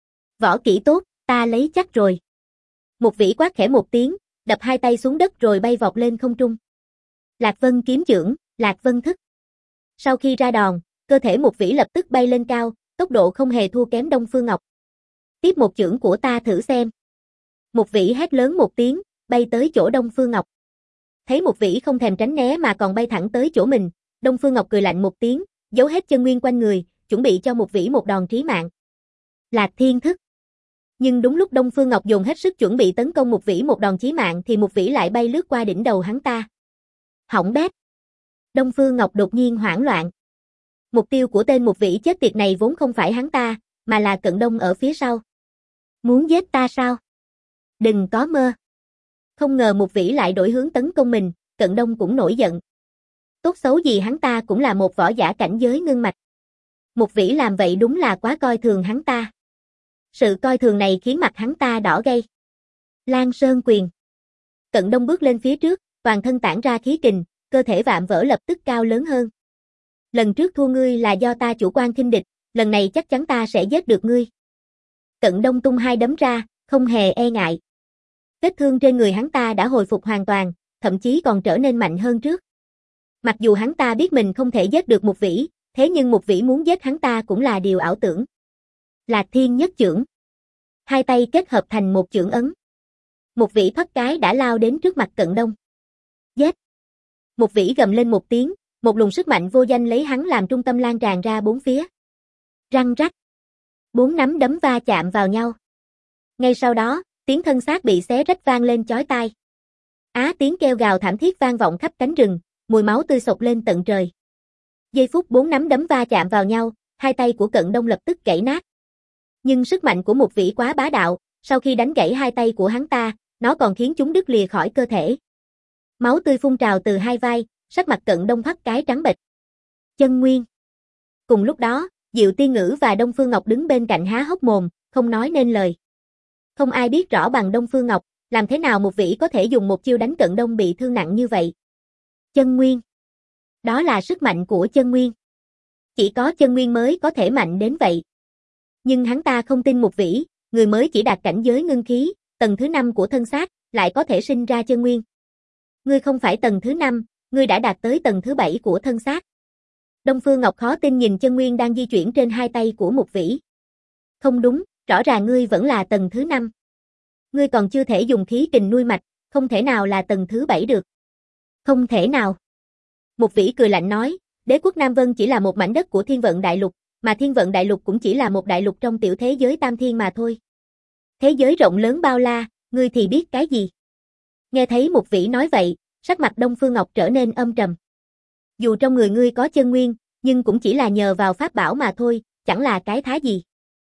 Võ kỹ tốt, ta lấy chắc rồi. Mục Vĩ quát khẽ một tiếng, đập hai tay xuống đất rồi bay vọt lên không trung. Lạc Vân kiếm chưởng, Lạc Vân thức. Sau khi ra đòn, cơ thể Mục Vĩ lập tức bay lên cao, tốc độ không hề thua kém Đông Phương Ngọc. Tiếp một chưởng của ta thử xem. Mục Vĩ hét lớn một tiếng, bay tới chỗ Đông Phương Ngọc. Thấy Mục Vĩ không thèm tránh né mà còn bay thẳng tới chỗ mình, Đông Phương Ngọc cười lạnh một tiếng, giấu hết chân nguyên quanh người, chuẩn bị cho Mục Vĩ một đòn trí mạng. Lạc Thiên thức. Nhưng đúng lúc Đông Phương Ngọc dồn hết sức chuẩn bị tấn công Mục Vĩ một đòn chí mạng thì Mục Vĩ lại bay lướt qua đỉnh đầu hắn ta. Hỏng bét. Đông Phương Ngọc đột nhiên hoảng loạn. Mục tiêu của tên Mục Vĩ chết tiệt này vốn không phải hắn ta, mà là Cận Đông ở phía sau. Muốn giết ta sao? Đừng có mơ. Không ngờ Mục Vĩ lại đổi hướng tấn công mình, Cận Đông cũng nổi giận. Tốt xấu gì hắn ta cũng là một võ giả cảnh giới ngưng mạch. Mục Vĩ làm vậy đúng là quá coi thường hắn ta. Sự coi thường này khiến mặt hắn ta đỏ gay. Lan Sơn quyền. Cận Đông bước lên phía trước, toàn thân tản ra khí kình, cơ thể vạm vỡ lập tức cao lớn hơn. Lần trước thua ngươi là do ta chủ quan khinh địch, lần này chắc chắn ta sẽ giết được ngươi. Cận Đông tung hai đấm ra, không hề e ngại. Vết thương trên người hắn ta đã hồi phục hoàn toàn, thậm chí còn trở nên mạnh hơn trước. Mặc dù hắn ta biết mình không thể giết được Mục Vĩ, thế nhưng Mục Vĩ muốn giết hắn ta cũng là điều ảo tưởng. Lạc Thiên nhất chưởng. Hai tay kết hợp thành một chưởng ấn. Mục Vĩ thoát cái đã lao đến trước mặt Cận Đông. Giết. Mục Vĩ gầm lên một tiếng, một luồng sức mạnh vô danh lấy hắn làm trung tâm lan tràn ra bốn phía. Răng rắc. Bốn nắm đấm va chạm vào nhau. Ngay sau đó, tiếng thân xác bị xé rách vang lên chói tai. Á tiếng kêu gào thảm thiết vang vọng khắp cánh rừng, mùi máu tươi sộc lên tận trời. Giây phút bốn nắm đấm va chạm vào nhau, hai tay của Cận Đông lập tức gãy nát. Nhưng sức mạnh của Mục Vĩ quá bá đạo, sau khi đánh gãy hai tay của hắn ta, nó còn khiến chúng đứt lìa khỏi cơ thể. Máu tươi phun trào từ hai vai, sắc mặt Cận Đông thoát cái trắng bệch. Chân nguyên. Cùng lúc đó, Diệu Tiên Ngữ và Đông Phương Ngọc đứng bên cạnh há hốc mồm, không nói nên lời. Không ai biết rõ bằng Đông Phương Ngọc, làm thế nào Mục Vĩ có thể dùng một chiêu đánh Cận Đông bị thương nặng như vậy. Chân nguyên. Đó là sức mạnh của chân nguyên. Chỉ có chân nguyên mới có thể mạnh đến vậy. Nhưng hắn ta không tin Mục Vĩ, người mới chỉ đạt cảnh giới ngưng khí, tầng thứ năm của thân xác, lại có thể sinh ra chân nguyên. Ngươi không phải tầng thứ năm, ngươi đã đạt tới tầng thứ bảy của thân xác. Đông Phương Ngọc khó tin nhìn chân nguyên đang di chuyển trên hai tay của Mục Vĩ. Không đúng, rõ ràng ngươi vẫn là tầng thứ năm. Ngươi còn chưa thể dùng khí kình nuôi mạch, không thể nào là tầng thứ bảy được. Không thể nào. Mục Vĩ cười lạnh nói, đế quốc Nam Vân chỉ là một mảnh đất của Thiên Vận Đại Lục, mà Thiên Vận Đại Lục cũng chỉ là một đại lục trong tiểu thế giới Tam Thiên mà thôi. Thế giới rộng lớn bao la, ngươi thì biết cái gì? Nghe thấy Mục Vĩ nói vậy, sắc mặt Đông Phương Ngọc trở nên âm trầm. Dù trong người ngươi có chân nguyên, nhưng cũng chỉ là nhờ vào pháp bảo mà thôi, chẳng là cái thá gì.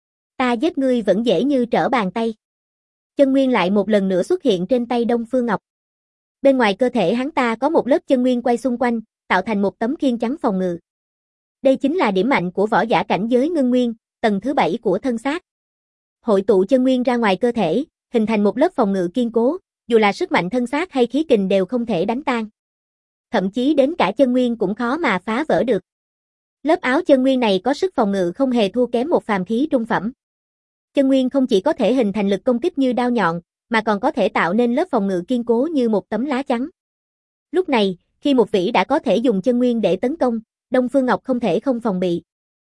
Ta giết ngươi vẫn dễ như trở bàn tay. Chân nguyên lại một lần nữa xuất hiện trên tay Đông Phương Ngọc. Bên ngoài cơ thể hắn ta có một lớp chân nguyên quay xung quanh, tạo thành một tấm khiên chắn phòng ngự. Đây chính là điểm mạnh của võ giả cảnh giới ngưng nguyên, tầng thứ bảy của thân xác. Hội tụ chân nguyên ra ngoài cơ thể, hình thành một lớp phòng ngự kiên cố, dù là sức mạnh thân xác hay khí kình đều không thể đánh tan. Thậm chí đến cả chân nguyên cũng khó mà phá vỡ được. Lớp áo chân nguyên này có sức phòng ngự không hề thua kém một phàm khí trung phẩm. Chân nguyên không chỉ có thể hình thành lực công kích như đao nhọn, mà còn có thể tạo nên lớp phòng ngự kiên cố như một tấm lá chắn. Lúc này, khi Mục Vĩ đã có thể dùng chân nguyên để tấn công, Đông Phương Ngọc không thể không phòng bị.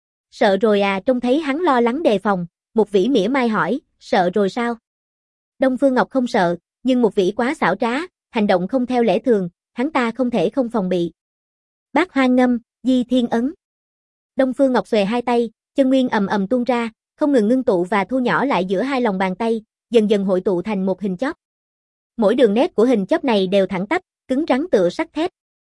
Sợ rồi à? Trông thấy hắn lo lắng đề phòng, Mục Vĩ mỉa mai hỏi, sợ rồi sao? Đông Phương Ngọc không sợ, nhưng Mục Vĩ quá xảo trá, hành động không theo lẽ thường, hắn ta không thể không phòng bị. Bát Hoa Ngâm, Di Thiên ấn. Đông Phương Ngọc xuề hai tay, chân nguyên ầm ầm tuôn ra, không ngừng ngưng tụ và thu nhỏ lại giữa hai lòng bàn tay, dần dần hội tụ thành một hình chóp. Mỗi đường nét của hình chóp này đều thẳng tắp, cứng rắn tựa sắt thép.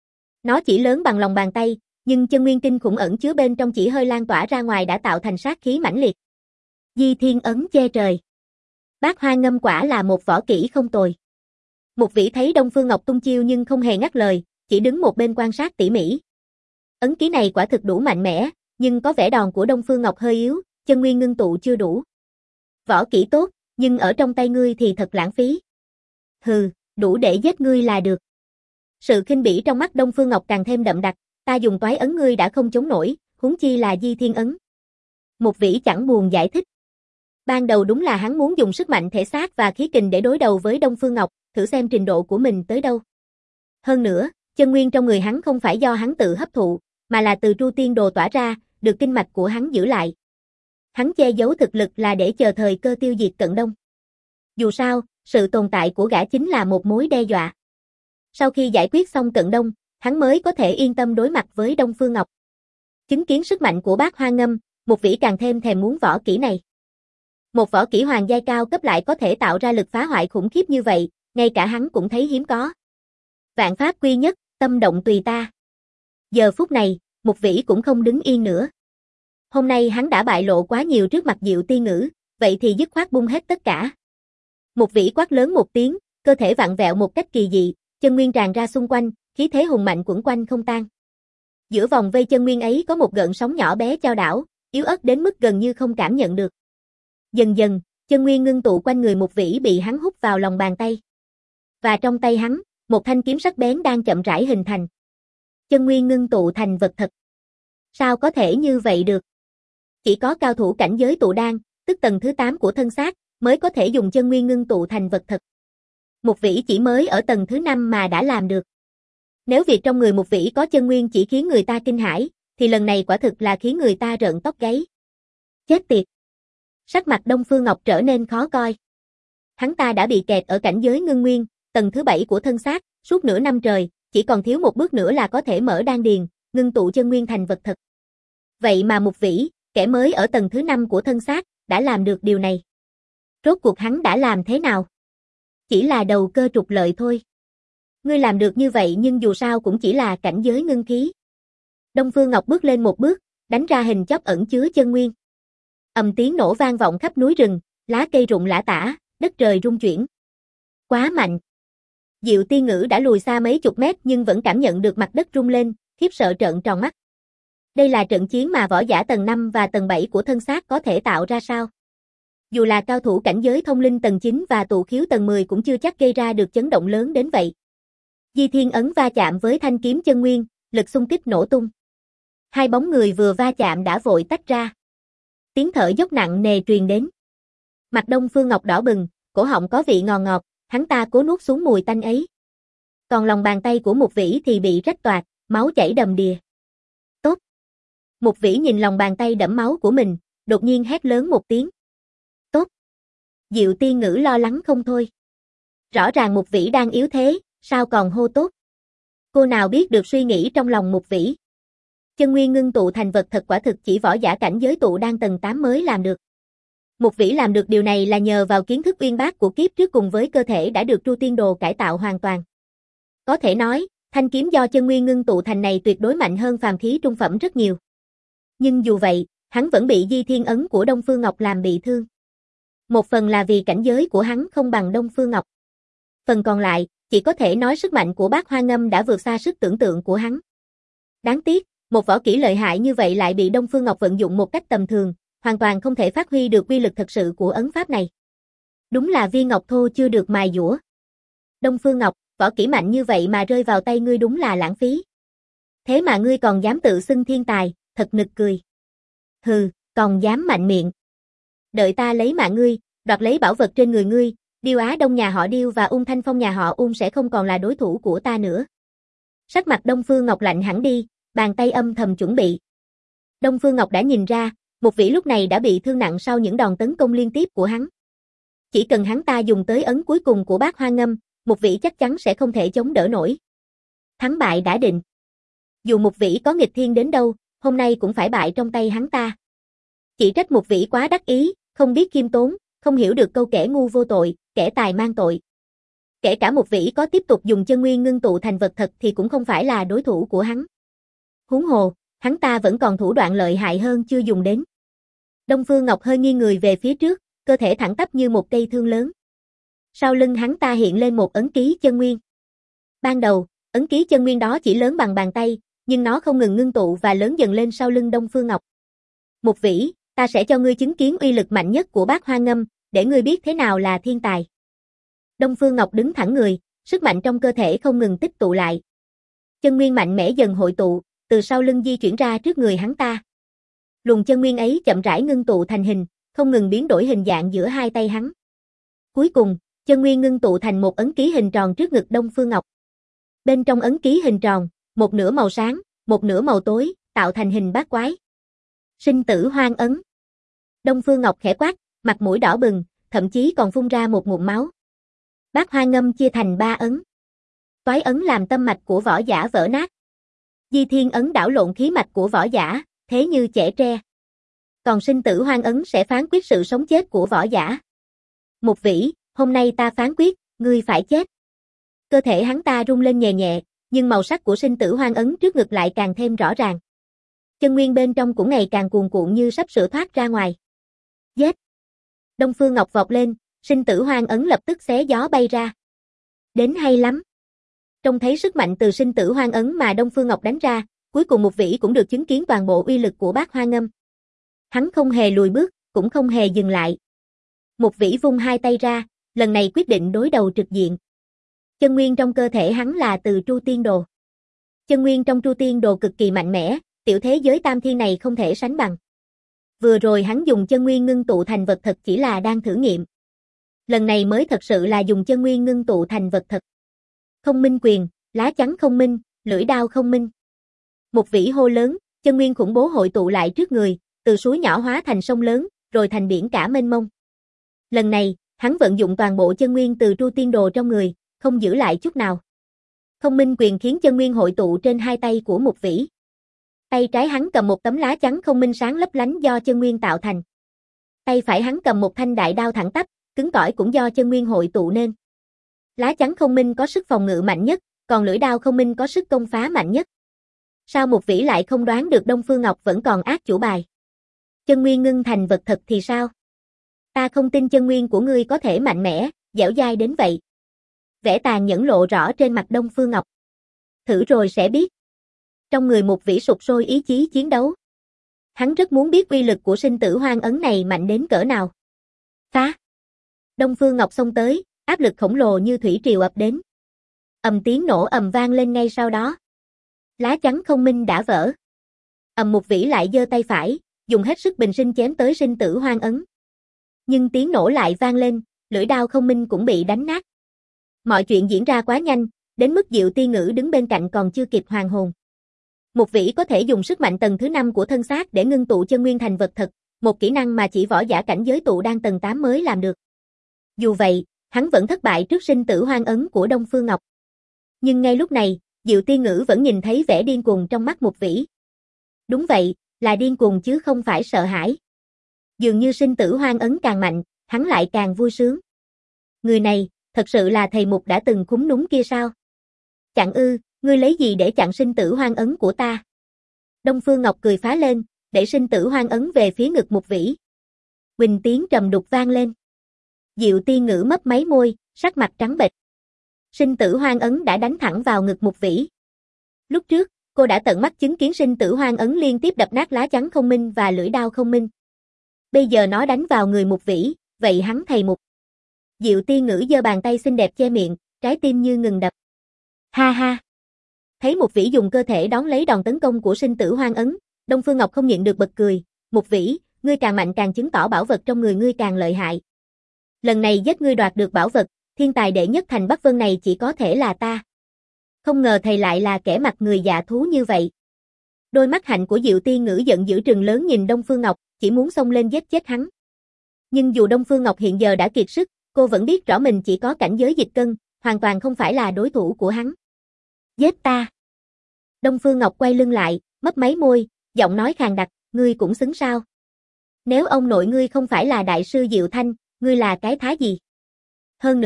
Nó chỉ lớn bằng lòng bàn tay, nhưng chân nguyên kinh khủng ẩn chứa bên trong chỉ hơi lan tỏa ra ngoài đã tạo thành sát khí mãnh liệt. Di Thiên ấn che trời. Bát Hoa ngâm quả là một võ kỹ không tồi. Mục Vĩ thấy Đông Phương Ngọc tung chiêu nhưng không hề ngắt lời, chỉ đứng một bên quan sát tỉ mỉ. Ấn ký này quả thực đủ mạnh mẽ, nhưng có vẻ đòn của Đông Phương Ngọc hơi yếu, chân nguyên ngưng tụ chưa đủ. Võ kỹ tốt, nhưng ở trong tay ngươi thì thật lãng phí. Hừ, đủ để giết ngươi là được. Sự khinh bỉ trong mắt Đông Phương Ngọc càng thêm đậm đặc, ta dùng toái ấn ngươi đã không chống nổi, huống chi là Di Thiên ấn. Mục Vĩ chẳng buồn giải thích. Ban đầu đúng là hắn muốn dùng sức mạnh thể xác và khí kình để đối đầu với Đông Phương Ngọc, thử xem trình độ của mình tới đâu. Hơn nữa, chân nguyên trong người hắn không phải do hắn tự hấp thụ, mà là từ Tru Tiên Đồ tỏa ra, được kinh mạch của hắn giữ lại. Hắn che giấu thực lực là để chờ thời cơ tiêu diệt Cận Đông. Dù sao, sự tồn tại của gã chính là một mối đe dọa. Sau khi giải quyết xong Cận Đông, hắn mới có thể yên tâm đối mặt với Đông Phương Ngọc. Chứng kiến sức mạnh của Bát Hoa ngâm, Mục Vĩ càng thêm thèm muốn võ kỹ này. Một võ kỹ hoàng giai cao cấp lại có thể tạo ra lực phá hoại khủng khiếp như vậy, ngay cả hắn cũng thấy hiếm có. Vạn pháp quy nhất, tâm động tùy ta. Giờ phút này, Mục Vĩ cũng không đứng yên nữa. Hôm nay hắn đã bại lộ quá nhiều trước mặt Diệu Tiên Ngữ, vậy thì dứt khoát bung hết tất cả. Mục Vĩ quát lớn một tiếng, cơ thể vặn vẹo một cách kỳ dị, chân nguyên tràn ra xung quanh, khí thế hùng mạnh quẩn quanh không tan. Giữa vòng vây chân nguyên ấy có một gợn sóng nhỏ bé chao đảo, yếu ớt đến mức gần như không cảm nhận được. Dần dần, chân nguyên ngưng tụ quanh người Mục Vĩ bị hắn hút vào lòng bàn tay. Và trong tay hắn, một thanh kiếm sắc bén đang chậm rãi hình thành. Chân nguyên ngưng tụ thành vật thật. Sao có thể như vậy được? Chỉ có cao thủ cảnh giới tụ đan, tức tầng thứ tám của thân xác, mới có thể dùng chân nguyên ngưng tụ thành vật thật. Mục Vĩ chỉ mới ở tầng thứ năm mà đã làm được. Nếu việc trong người Mục Vĩ có chân nguyên chỉ khiến người ta kinh hãi, thì lần này quả thực là khiến người ta rợn tóc gáy. Chết tiệt! Sắc mặt Đông Phương Ngọc trở nên khó coi. Hắn ta đã bị kẹt ở cảnh giới ngưng nguyên, tầng thứ bảy của thân xác, suốt nửa năm trời, chỉ còn thiếu một bước nữa là có thể mở đan điền, ngưng tụ chân nguyên thành vật thật. Vậy mà Mục Vĩ, kẻ mới ở tầng thứ năm của thân xác, đã làm được điều này. Rốt cuộc hắn đã làm thế nào? Chỉ là đầu cơ trục lợi thôi. Ngươi làm được như vậy nhưng dù sao cũng chỉ là cảnh giới ngưng khí. Đông Phương Ngọc bước lên một bước, đánh ra hình chóp ẩn chứa chân nguyên. Ầm tiếng nổ vang vọng khắp núi rừng, lá cây rụng lả tả, đất trời rung chuyển. Quá mạnh. Diệu Tiên Ngữ đã lùi xa mấy chục mét nhưng vẫn cảm nhận được mặt đất rung lên, khiếp sợ trợn tròn mắt. Đây là trận chiến mà võ giả tầng năm và tầng bảy của thân xác có thể tạo ra sao? Dù là cao thủ cảnh giới thông linh tầng chín và tụ khiếu tầng mười cũng chưa chắc gây ra được chấn động lớn đến vậy. Di Thiên ấn va chạm với thanh kiếm chân nguyên, lực xung kích nổ tung. Hai bóng người vừa va chạm đã vội tách ra. Tiếng thở dốc nặng nề truyền đến. Mặt Đông Phương Ngọc đỏ bừng, cổ họng có vị ngọt ngọt, hắn ta cố nuốt xuống mùi tanh ấy. Còn lòng bàn tay của Mục Vĩ thì bị rách toạc, máu chảy đầm đìa. Tốt. Mục Vĩ nhìn lòng bàn tay đẫm máu của mình, đột nhiên hét lớn một tiếng. Tốt. Diệu Tiên Ngữ lo lắng không thôi. Rõ ràng Mục Vĩ đang yếu thế, sao còn hô tốt? Cô nào biết được suy nghĩ trong lòng Mục Vĩ. Chân nguyên ngưng tụ thành vật thật quả thực chỉ võ giả cảnh giới tụ đan tầng tám mới làm được. Mục Vĩ làm được điều này là nhờ vào kiến thức uyên bác của kiếp trước cùng với cơ thể đã được Tru Tiên Đồ cải tạo hoàn toàn. Có thể nói, thanh kiếm do chân nguyên ngưng tụ thành này tuyệt đối mạnh hơn phàm khí trung phẩm rất nhiều. Nhưng dù vậy, hắn vẫn bị Di Thiên ấn của Đông Phương Ngọc làm bị thương. Một phần là vì cảnh giới của hắn không bằng Đông Phương Ngọc. Phần còn lại, chỉ có thể nói sức mạnh của Bát Hoa ngâm đã vượt xa sức tưởng tượng của hắn. Đáng tiếc, một võ kỹ lợi hại như vậy lại bị Đông Phương Ngọc vận dụng một cách tầm thường, hoàn toàn không thể phát huy được uy lực thật sự của ấn pháp này. Đúng là viên ngọc thô chưa được mài dũa. Đông Phương Ngọc, võ kỹ mạnh như vậy mà rơi vào tay ngươi đúng là lãng phí. Thế mà ngươi còn dám tự xưng thiên tài, thật nực cười. Hừ, còn dám mạnh miệng. Đợi ta lấy mạng ngươi, đoạt lấy bảo vật trên người ngươi, Điêu Á Đông nhà họ Điêu và Ung Thanh Phong nhà họ Ung sẽ không còn là đối thủ của ta nữa. Sắc mặt Đông Phương Ngọc lạnh hẳn đi, bàn tay âm thầm chuẩn bị. Đông Phương Ngọc đã nhìn ra, Mục Vĩ lúc này đã bị thương nặng sau những đòn tấn công liên tiếp của hắn. Chỉ cần hắn ta dùng tới ấn cuối cùng của Bát Hoa ngâm, Mục Vĩ chắc chắn sẽ không thể chống đỡ nổi. Thắng bại đã định. Dù Mục Vĩ có nghịch thiên đến đâu, hôm nay cũng phải bại trong tay hắn ta. Chỉ trách Mục Vĩ quá đắc ý, không biết khiêm tốn, không hiểu được câu kẻ ngu vô tội, kẻ tài mang tội. Kể cả một vĩ có tiếp tục dùng chân nguyên ngưng tụ thành vật thật thì cũng không phải là đối thủ của hắn. Huống hồ, hắn ta vẫn còn thủ đoạn lợi hại hơn chưa dùng đến. Đông Phương Ngọc hơi nghiêng người về phía trước, cơ thể thẳng tắp như một cây thương lớn. Sau lưng hắn ta hiện lên một ấn ký chân nguyên. Ban đầu, ấn ký chân nguyên đó chỉ lớn bằng bàn tay, nhưng nó không ngừng ngưng tụ và lớn dần lên sau lưng Đông Phương Ngọc. Một vĩ, ta sẽ cho ngươi chứng kiến uy lực mạnh nhất của Bát Hoa Ngâm, để ngươi biết thế nào là thiên tài. Đông Phương Ngọc đứng thẳng người, sức mạnh trong cơ thể không ngừng tích tụ lại. Chân nguyên mạnh mẽ dần hội tụ, từ sau lưng di chuyển ra trước người hắn ta. Luồng chân nguyên ấy chậm rãi ngưng tụ thành hình, không ngừng biến đổi hình dạng giữa hai tay hắn. Cuối cùng, chân nguyên ngưng tụ thành một ấn ký hình tròn trước ngực Đông Phương Ngọc. Bên trong ấn ký hình tròn, một nửa màu sáng, một nửa màu tối, tạo thành hình bát quái. Sinh tử hoang ấn. Đông Phương Ngọc khẽ quát, mặt mũi đỏ bừng, thậm chí còn phun ra một ngụm máu. Bát Hoa Ngâm chia thành ba ấn. Toái ấn làm tâm mạch của võ giả vỡ nát. Di Thiên ấn đảo lộn khí mạch của võ giả, thế như chẻ tre. Còn sinh tử hoang ấn sẽ phán quyết sự sống chết của võ giả. Một vĩ, hôm nay ta phán quyết, ngươi phải chết. Cơ thể hắn ta rung lên nhẹ nhẹ, nhưng màu sắc của sinh tử hoang ấn trước ngực lại càng thêm rõ ràng. Chân nguyên bên trong cũng ngày càng cuồn cuộn như sắp sửa thoát ra ngoài. Giết! Đông Phương Ngọc vọt lên, sinh tử hoang ấn lập tức xé gió bay ra. Đến hay lắm! Trông thấy sức mạnh từ sinh tử hoang ấn mà Đông Phương Ngọc đánh ra, cuối cùng một vĩ cũng được chứng kiến toàn bộ uy lực của Bát Hoa Ngâm. Hắn không hề lùi bước, cũng không hề dừng lại. Một vĩ vung hai tay ra, lần này quyết định đối đầu trực diện. Chân nguyên trong cơ thể hắn là từ Tru Tiên Đồ. Chân nguyên trong Tru Tiên Đồ cực kỳ mạnh mẽ, tiểu thế giới tam thiên này không thể sánh bằng. Vừa rồi hắn dùng chân nguyên ngưng tụ thành vật thật chỉ là đang thử nghiệm. Lần này mới thật sự là dùng chân nguyên ngưng tụ thành vật thật. Không minh quyền, lá chắn không minh, lưỡi đao không minh. Một vĩ hô lớn, chân nguyên khủng bố hội tụ lại trước người, từ suối nhỏ hóa thành sông lớn, rồi thành biển cả mênh mông. Lần này, hắn vận dụng toàn bộ chân nguyên từ Tru Tiên Đồ trong người, không giữ lại chút nào. Không minh quyền khiến chân nguyên hội tụ trên hai tay của một vĩ. Tay trái hắn cầm một tấm lá chắn không minh sáng lấp lánh do chân nguyên tạo thành. Tay phải hắn cầm một thanh đại đao thẳng tắp, cứng cỏi cũng do chân nguyên hội tụ nên. Lá chắn không minh có sức phòng ngự mạnh nhất, còn lưỡi đao không minh có sức công phá mạnh nhất. Sao một vĩ lại không đoán được Đông Phương Ngọc vẫn còn ác chủ bài? Chân nguyên ngưng thành vật thật thì sao? Ta không tin chân nguyên của ngươi có thể mạnh mẽ, dẻo dai đến vậy. Vẻ tàn nhẫn lộ rõ trên mặt Đông Phương Ngọc. Thử rồi sẽ biết. Trong người một vĩ sục sôi ý chí chiến đấu. Hắn rất muốn biết uy lực của sinh tử hoang ấn này mạnh đến cỡ nào. Phá! Đông Phương Ngọc xông tới, áp lực khổng lồ như thủy triều ập đến. Ầm tiếng nổ ầm vang lên ngay sau đó. Lá chắn không minh đã vỡ. Ầm một vĩ lại giơ tay phải, dùng hết sức bình sinh chém tới sinh tử hoang ấn. Nhưng tiếng nổ lại vang lên, lưỡi đao không minh cũng bị đánh nát. Mọi chuyện diễn ra quá nhanh, đến mức Diệu Tiên Ngữ đứng bên cạnh còn chưa kịp hoàn hồn. Một vĩ có thể dùng sức mạnh tầng thứ năm của thân xác để ngưng tụ chân nguyên thành vật thật, một kỹ năng mà chỉ võ giả cảnh giới tụ đan tầng tám mới làm được. Dù vậy, hắn vẫn thất bại trước sinh tử hoang ấn của Đông Phương Ngọc. Nhưng ngay lúc này, Diệu Tiên Ngữ vẫn nhìn thấy vẻ điên cuồng trong mắt một vĩ. Đúng vậy, là điên cuồng chứ không phải sợ hãi. Dường như sinh tử hoang ấn càng mạnh, hắn lại càng vui sướng. Người này, thật sự là thầy mục đã từng khúm núm kia sao? Chặn ư, ngươi lấy gì để chặn sinh tử hoang ấn của ta? Đông Phương Ngọc cười phá lên, để sinh tử hoang ấn về phía ngực một vĩ. Quỳnh tiếng trầm đục vang lên. Diệu Tiên Ngữ mấp máy môi, sắc mặt trắng bệch. Sinh tử hoang ấn đã đánh thẳng vào ngực một vĩ. Lúc trước, cô đã tận mắt chứng kiến sinh tử hoang ấn liên tiếp đập nát lá chắn không minh và lưỡi đao không minh. Bây giờ nó đánh vào người một vĩ, vậy hắn thầy mục. Diệu Tiên Ngữ giơ bàn tay xinh đẹp che miệng, trái tim như ngừng đập. Ha ha! Thấy một vĩ dùng cơ thể đón lấy đòn tấn công của sinh tử hoang ấn, Đông Phương Ngọc không nhịn được bật cười. Một vĩ, ngươi càng mạnh càng chứng tỏ bảo vật trong người ngươi càng lợi hại. Lần này giết ngươi đoạt được bảo vật, thiên tài đệ nhất thành Bắc Vân này chỉ có thể là ta. Không ngờ thầy lại là kẻ mặt người dạ thú như vậy. Đôi mắt hạnh của Diệu Tiên Ngữ giận dữ trừng lớn nhìn Đông Phương Ngọc, chỉ muốn xông lên giết chết hắn. Nhưng dù Đông Phương Ngọc hiện giờ đã kiệt sức, cô vẫn biết rõ mình chỉ có cảnh giới dịch cân, hoàn toàn không phải là đối thủ của hắn. Giết ta! Đông Phương Ngọc quay lưng lại, mấp máy môi, giọng nói khàn đặc, ngươi cũng xứng sao? Nếu ông nội ngươi không phải là đại sư Diệu Thanh, ngươi là cái thá gì? Hơn nữa,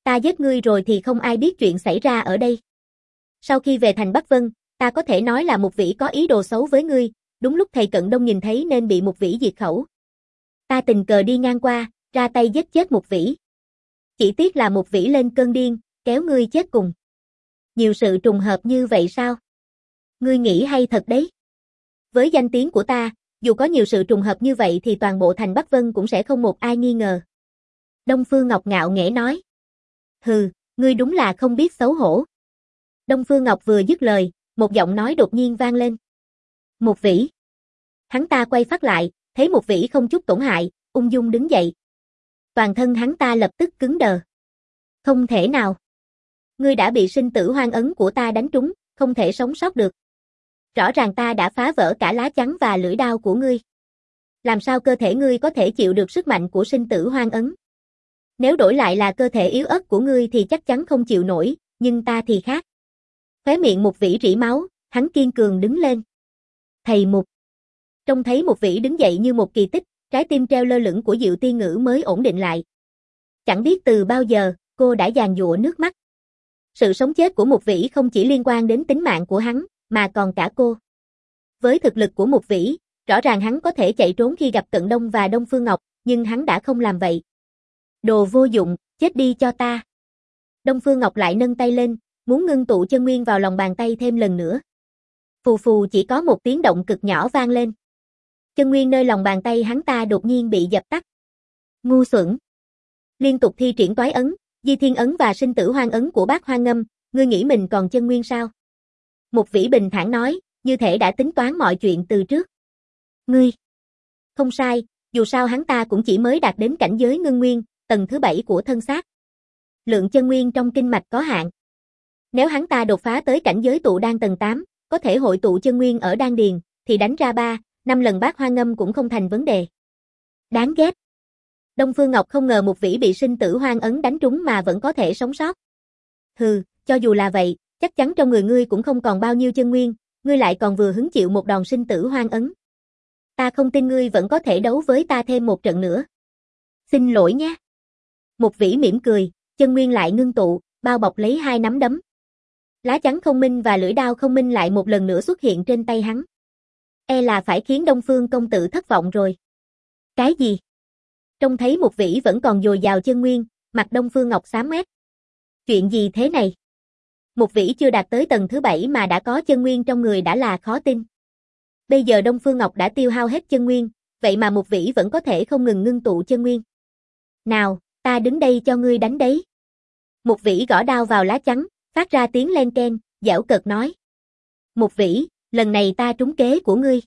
Ta giết ngươi rồi thì không ai biết chuyện xảy ra ở đây. Sau khi về thành Bắc Vân, ta có thể nói là Mục Vĩ có ý đồ xấu với ngươi, đúng lúc thầy Cận Đông nhìn thấy nên bị Mục Vĩ diệt khẩu. Ta tình cờ đi ngang qua, ra tay giết chết Mục Vĩ. Chỉ tiếc là Mục Vĩ lên cơn điên, kéo ngươi chết cùng. Nhiều sự trùng hợp như vậy sao? Ngươi nghĩ hay thật đấy. Với danh tiếng của ta, dù có nhiều sự trùng hợp như vậy thì toàn bộ thành Bắc Vân cũng sẽ không một ai nghi ngờ. Đông Phương Ngọc ngạo nghễ nói. Hừ, ngươi đúng là không biết xấu hổ. Đông Phương Ngọc vừa dứt lời, một giọng nói đột nhiên vang lên. Mục Vĩ. Hắn ta quay phát lại, thấy Mục Vĩ không chút tổn hại, ung dung đứng dậy. Toàn thân hắn ta lập tức cứng đờ. Không thể nào. Ngươi đã bị sinh tử hoang ấn của ta đánh trúng, không thể sống sót được. Rõ ràng ta đã phá vỡ cả lá chắn và lưỡi đao của ngươi. Làm sao cơ thể ngươi có thể chịu được sức mạnh của sinh tử hoang ấn? Nếu đổi lại là cơ thể yếu ớt của ngươi thì chắc chắn không chịu nổi, nhưng ta thì khác. Khóe miệng Mục Vĩ rỉ máu, hắn kiên cường đứng lên. Thầy Mục. Trông thấy Mục Vĩ đứng dậy như một kỳ tích, trái tim treo lơ lửng của Diệu Tiên Ngữ mới ổn định lại. Chẳng biết từ bao giờ, cô đã giàn giụa nước mắt. Sự sống chết của Mục Vĩ không chỉ liên quan đến tính mạng của hắn, mà còn cả cô. Với thực lực của Mục Vĩ, rõ ràng hắn có thể chạy trốn khi gặp Cận Đông và Đông Phương Ngọc, nhưng hắn đã không làm vậy. Đồ vô dụng, chết đi cho ta. Đông Phương Ngọc lại nâng tay lên, muốn ngưng tụ chân nguyên vào lòng bàn tay thêm lần nữa. Phù phù chỉ có một tiếng động cực nhỏ vang lên. Chân nguyên nơi lòng bàn tay hắn ta đột nhiên bị dập tắt. Ngu xuẩn. Liên tục thi triển toái ấn, Di Thiên ấn và sinh tử hoang ấn của Bác Hoang Ngâm, ngươi nghĩ mình còn chân nguyên sao? Mục Vĩ bình thản nói, như thể đã tính toán mọi chuyện từ trước. Ngươi. Không sai, dù sao hắn ta cũng chỉ mới đạt đến cảnh giới ngưng nguyên, tầng thứ bảy của thân xác. Lượng chân nguyên trong kinh mạch có hạn. Nếu hắn ta đột phá tới cảnh giới tụ đan tầng tám, có thể hội tụ chân nguyên ở đan điền, thì đánh ra ba, năm lần Bác Hoang Ngâm cũng không thành vấn đề. Đáng ghét. Đông Phương Ngọc không ngờ Mục Vĩ bị sinh tử hoang ấn đánh trúng mà vẫn có thể sống sót. Hừ, cho dù là vậy, chắc chắn trong người ngươi cũng không còn bao nhiêu chân nguyên, ngươi lại còn vừa hứng chịu một đòn sinh tử hoang ấn. Ta không tin ngươi vẫn có thể đấu với ta thêm một trận nữa. Xin lỗi nhé. Mục Vĩ mỉm cười, chân nguyên lại ngưng tụ, bao bọc lấy hai nắm đấm. Lá chắn không minh và lưỡi đao không minh lại một lần nữa xuất hiện trên tay hắn. E là phải khiến Đông Phương công tử thất vọng rồi. Cái gì? Trông thấy Mục Vĩ vẫn còn dồi dào chân nguyên, mặt Đông Phương Ngọc xám ngoét. Chuyện gì thế này? Mục Vĩ chưa đạt tới tầng thứ bảy mà đã có chân nguyên trong người đã là khó tin. Bây giờ Đông Phương Ngọc đã tiêu hao hết chân nguyên, vậy mà Mục Vĩ vẫn có thể không ngừng ngưng tụ chân nguyên. Nào, ta đứng đây cho ngươi đánh đấy. Mục Vĩ gõ đao vào lá chắn, phát ra tiếng len keng, giễu cợt nói. Mục Vĩ, lần này ta trúng kế của ngươi.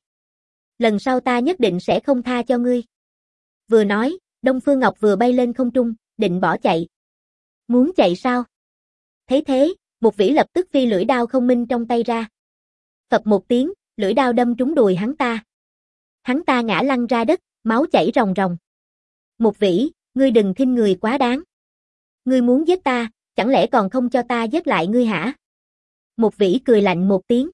Lần sau ta nhất định sẽ không tha cho ngươi. Vừa nói, Đông Phương Ngọc vừa bay lên không trung, định bỏ chạy. Muốn chạy sao? Thấy thế, Mục Vĩ lập tức phi lưỡi đao không minh trong tay ra. Phập một tiếng, lưỡi đao đâm trúng đùi hắn ta. Hắn ta ngã lăn ra đất, máu chảy ròng ròng. Mục Vĩ, ngươi đừng khinh người quá đáng. Ngươi muốn giết ta, chẳng lẽ còn không cho ta giết lại ngươi hả? Mục Vĩ cười lạnh một tiếng.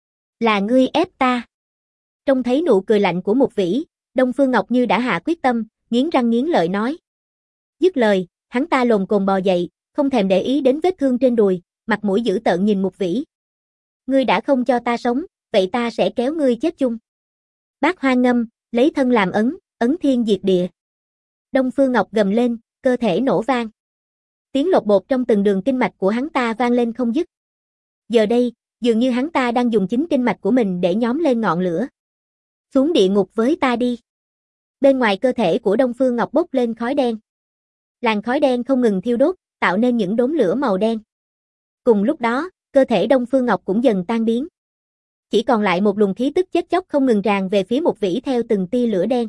Là ngươi ép ta. Trông thấy nụ cười lạnh của Mục Vĩ, Đông Phương Ngọc như đã hạ quyết tâm, nghiến răng nghiến lợi nói. Dứt lời, hắn ta lồm cồm bò dậy, không thèm để ý đến vết thương trên đùi, mặt mũi dữ tợn nhìn Mục Vĩ. Ngươi đã không cho ta sống, vậy ta sẽ kéo ngươi chết chung. Bác Hoang Ngâm, lấy thân làm ấn, ấn thiên diệt địa. Đông Phương Ngọc gầm lên, cơ thể nổ vang. Tiếng lột bột trong từng đường kinh mạch của hắn ta vang lên không dứt. Giờ đây, dường như hắn ta đang dùng chính kinh mạch của mình để nhóm lên ngọn lửa. Xuống địa ngục với ta đi. Bên ngoài cơ thể của Đông Phương Ngọc bốc lên khói đen. Làn khói đen không ngừng thiêu đốt, tạo nên những đốm lửa màu đen. Cùng lúc đó, cơ thể Đông Phương Ngọc cũng dần tan biến. Chỉ còn lại một luồng khí tức chết chóc không ngừng tràn về phía Mục Vĩ theo từng tia lửa đen.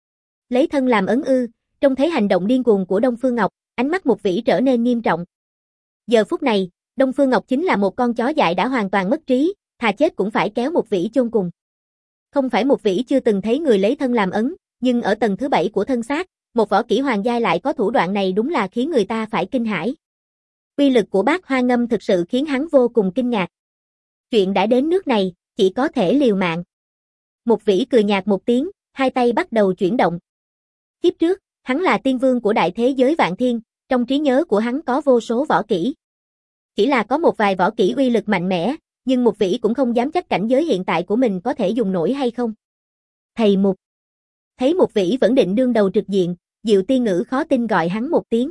Lấy thân làm ấn ư, trông thấy hành động điên cuồng của Đông Phương Ngọc, ánh mắt Mục Vĩ trở nên nghiêm trọng. Giờ phút này, Đông Phương Ngọc chính là một con chó dại đã hoàn toàn mất trí, thà chết cũng phải kéo Mục Vĩ chôn cùng. Không phải Mục Vĩ chưa từng thấy người lấy thân làm ấn, nhưng ở tầng thứ bảy của thân xác, một võ kỹ hoàng giai lại có thủ đoạn này đúng là khiến người ta phải kinh hãi. Uy lực của Bác Hoang Ngâm thực sự khiến hắn vô cùng kinh ngạc. Chuyện đã đến nước này, chỉ có thể liều mạng. Mục Vĩ cười nhạt một tiếng, hai tay bắt đầu chuyển động. Kiếp trước, hắn là tiên vương của đại thế giới Vạn Thiên, trong trí nhớ của hắn có vô số võ kỹ. Chỉ là có một vài võ kỹ uy lực mạnh mẽ, nhưng Mục Vĩ cũng không dám chắc cảnh giới hiện tại của mình có thể dùng nổi hay không. Thầy Mục. Thấy Mục Vĩ vẫn định đương đầu trực diện, Diệu Tiên Ngữ khó tin gọi hắn một tiếng.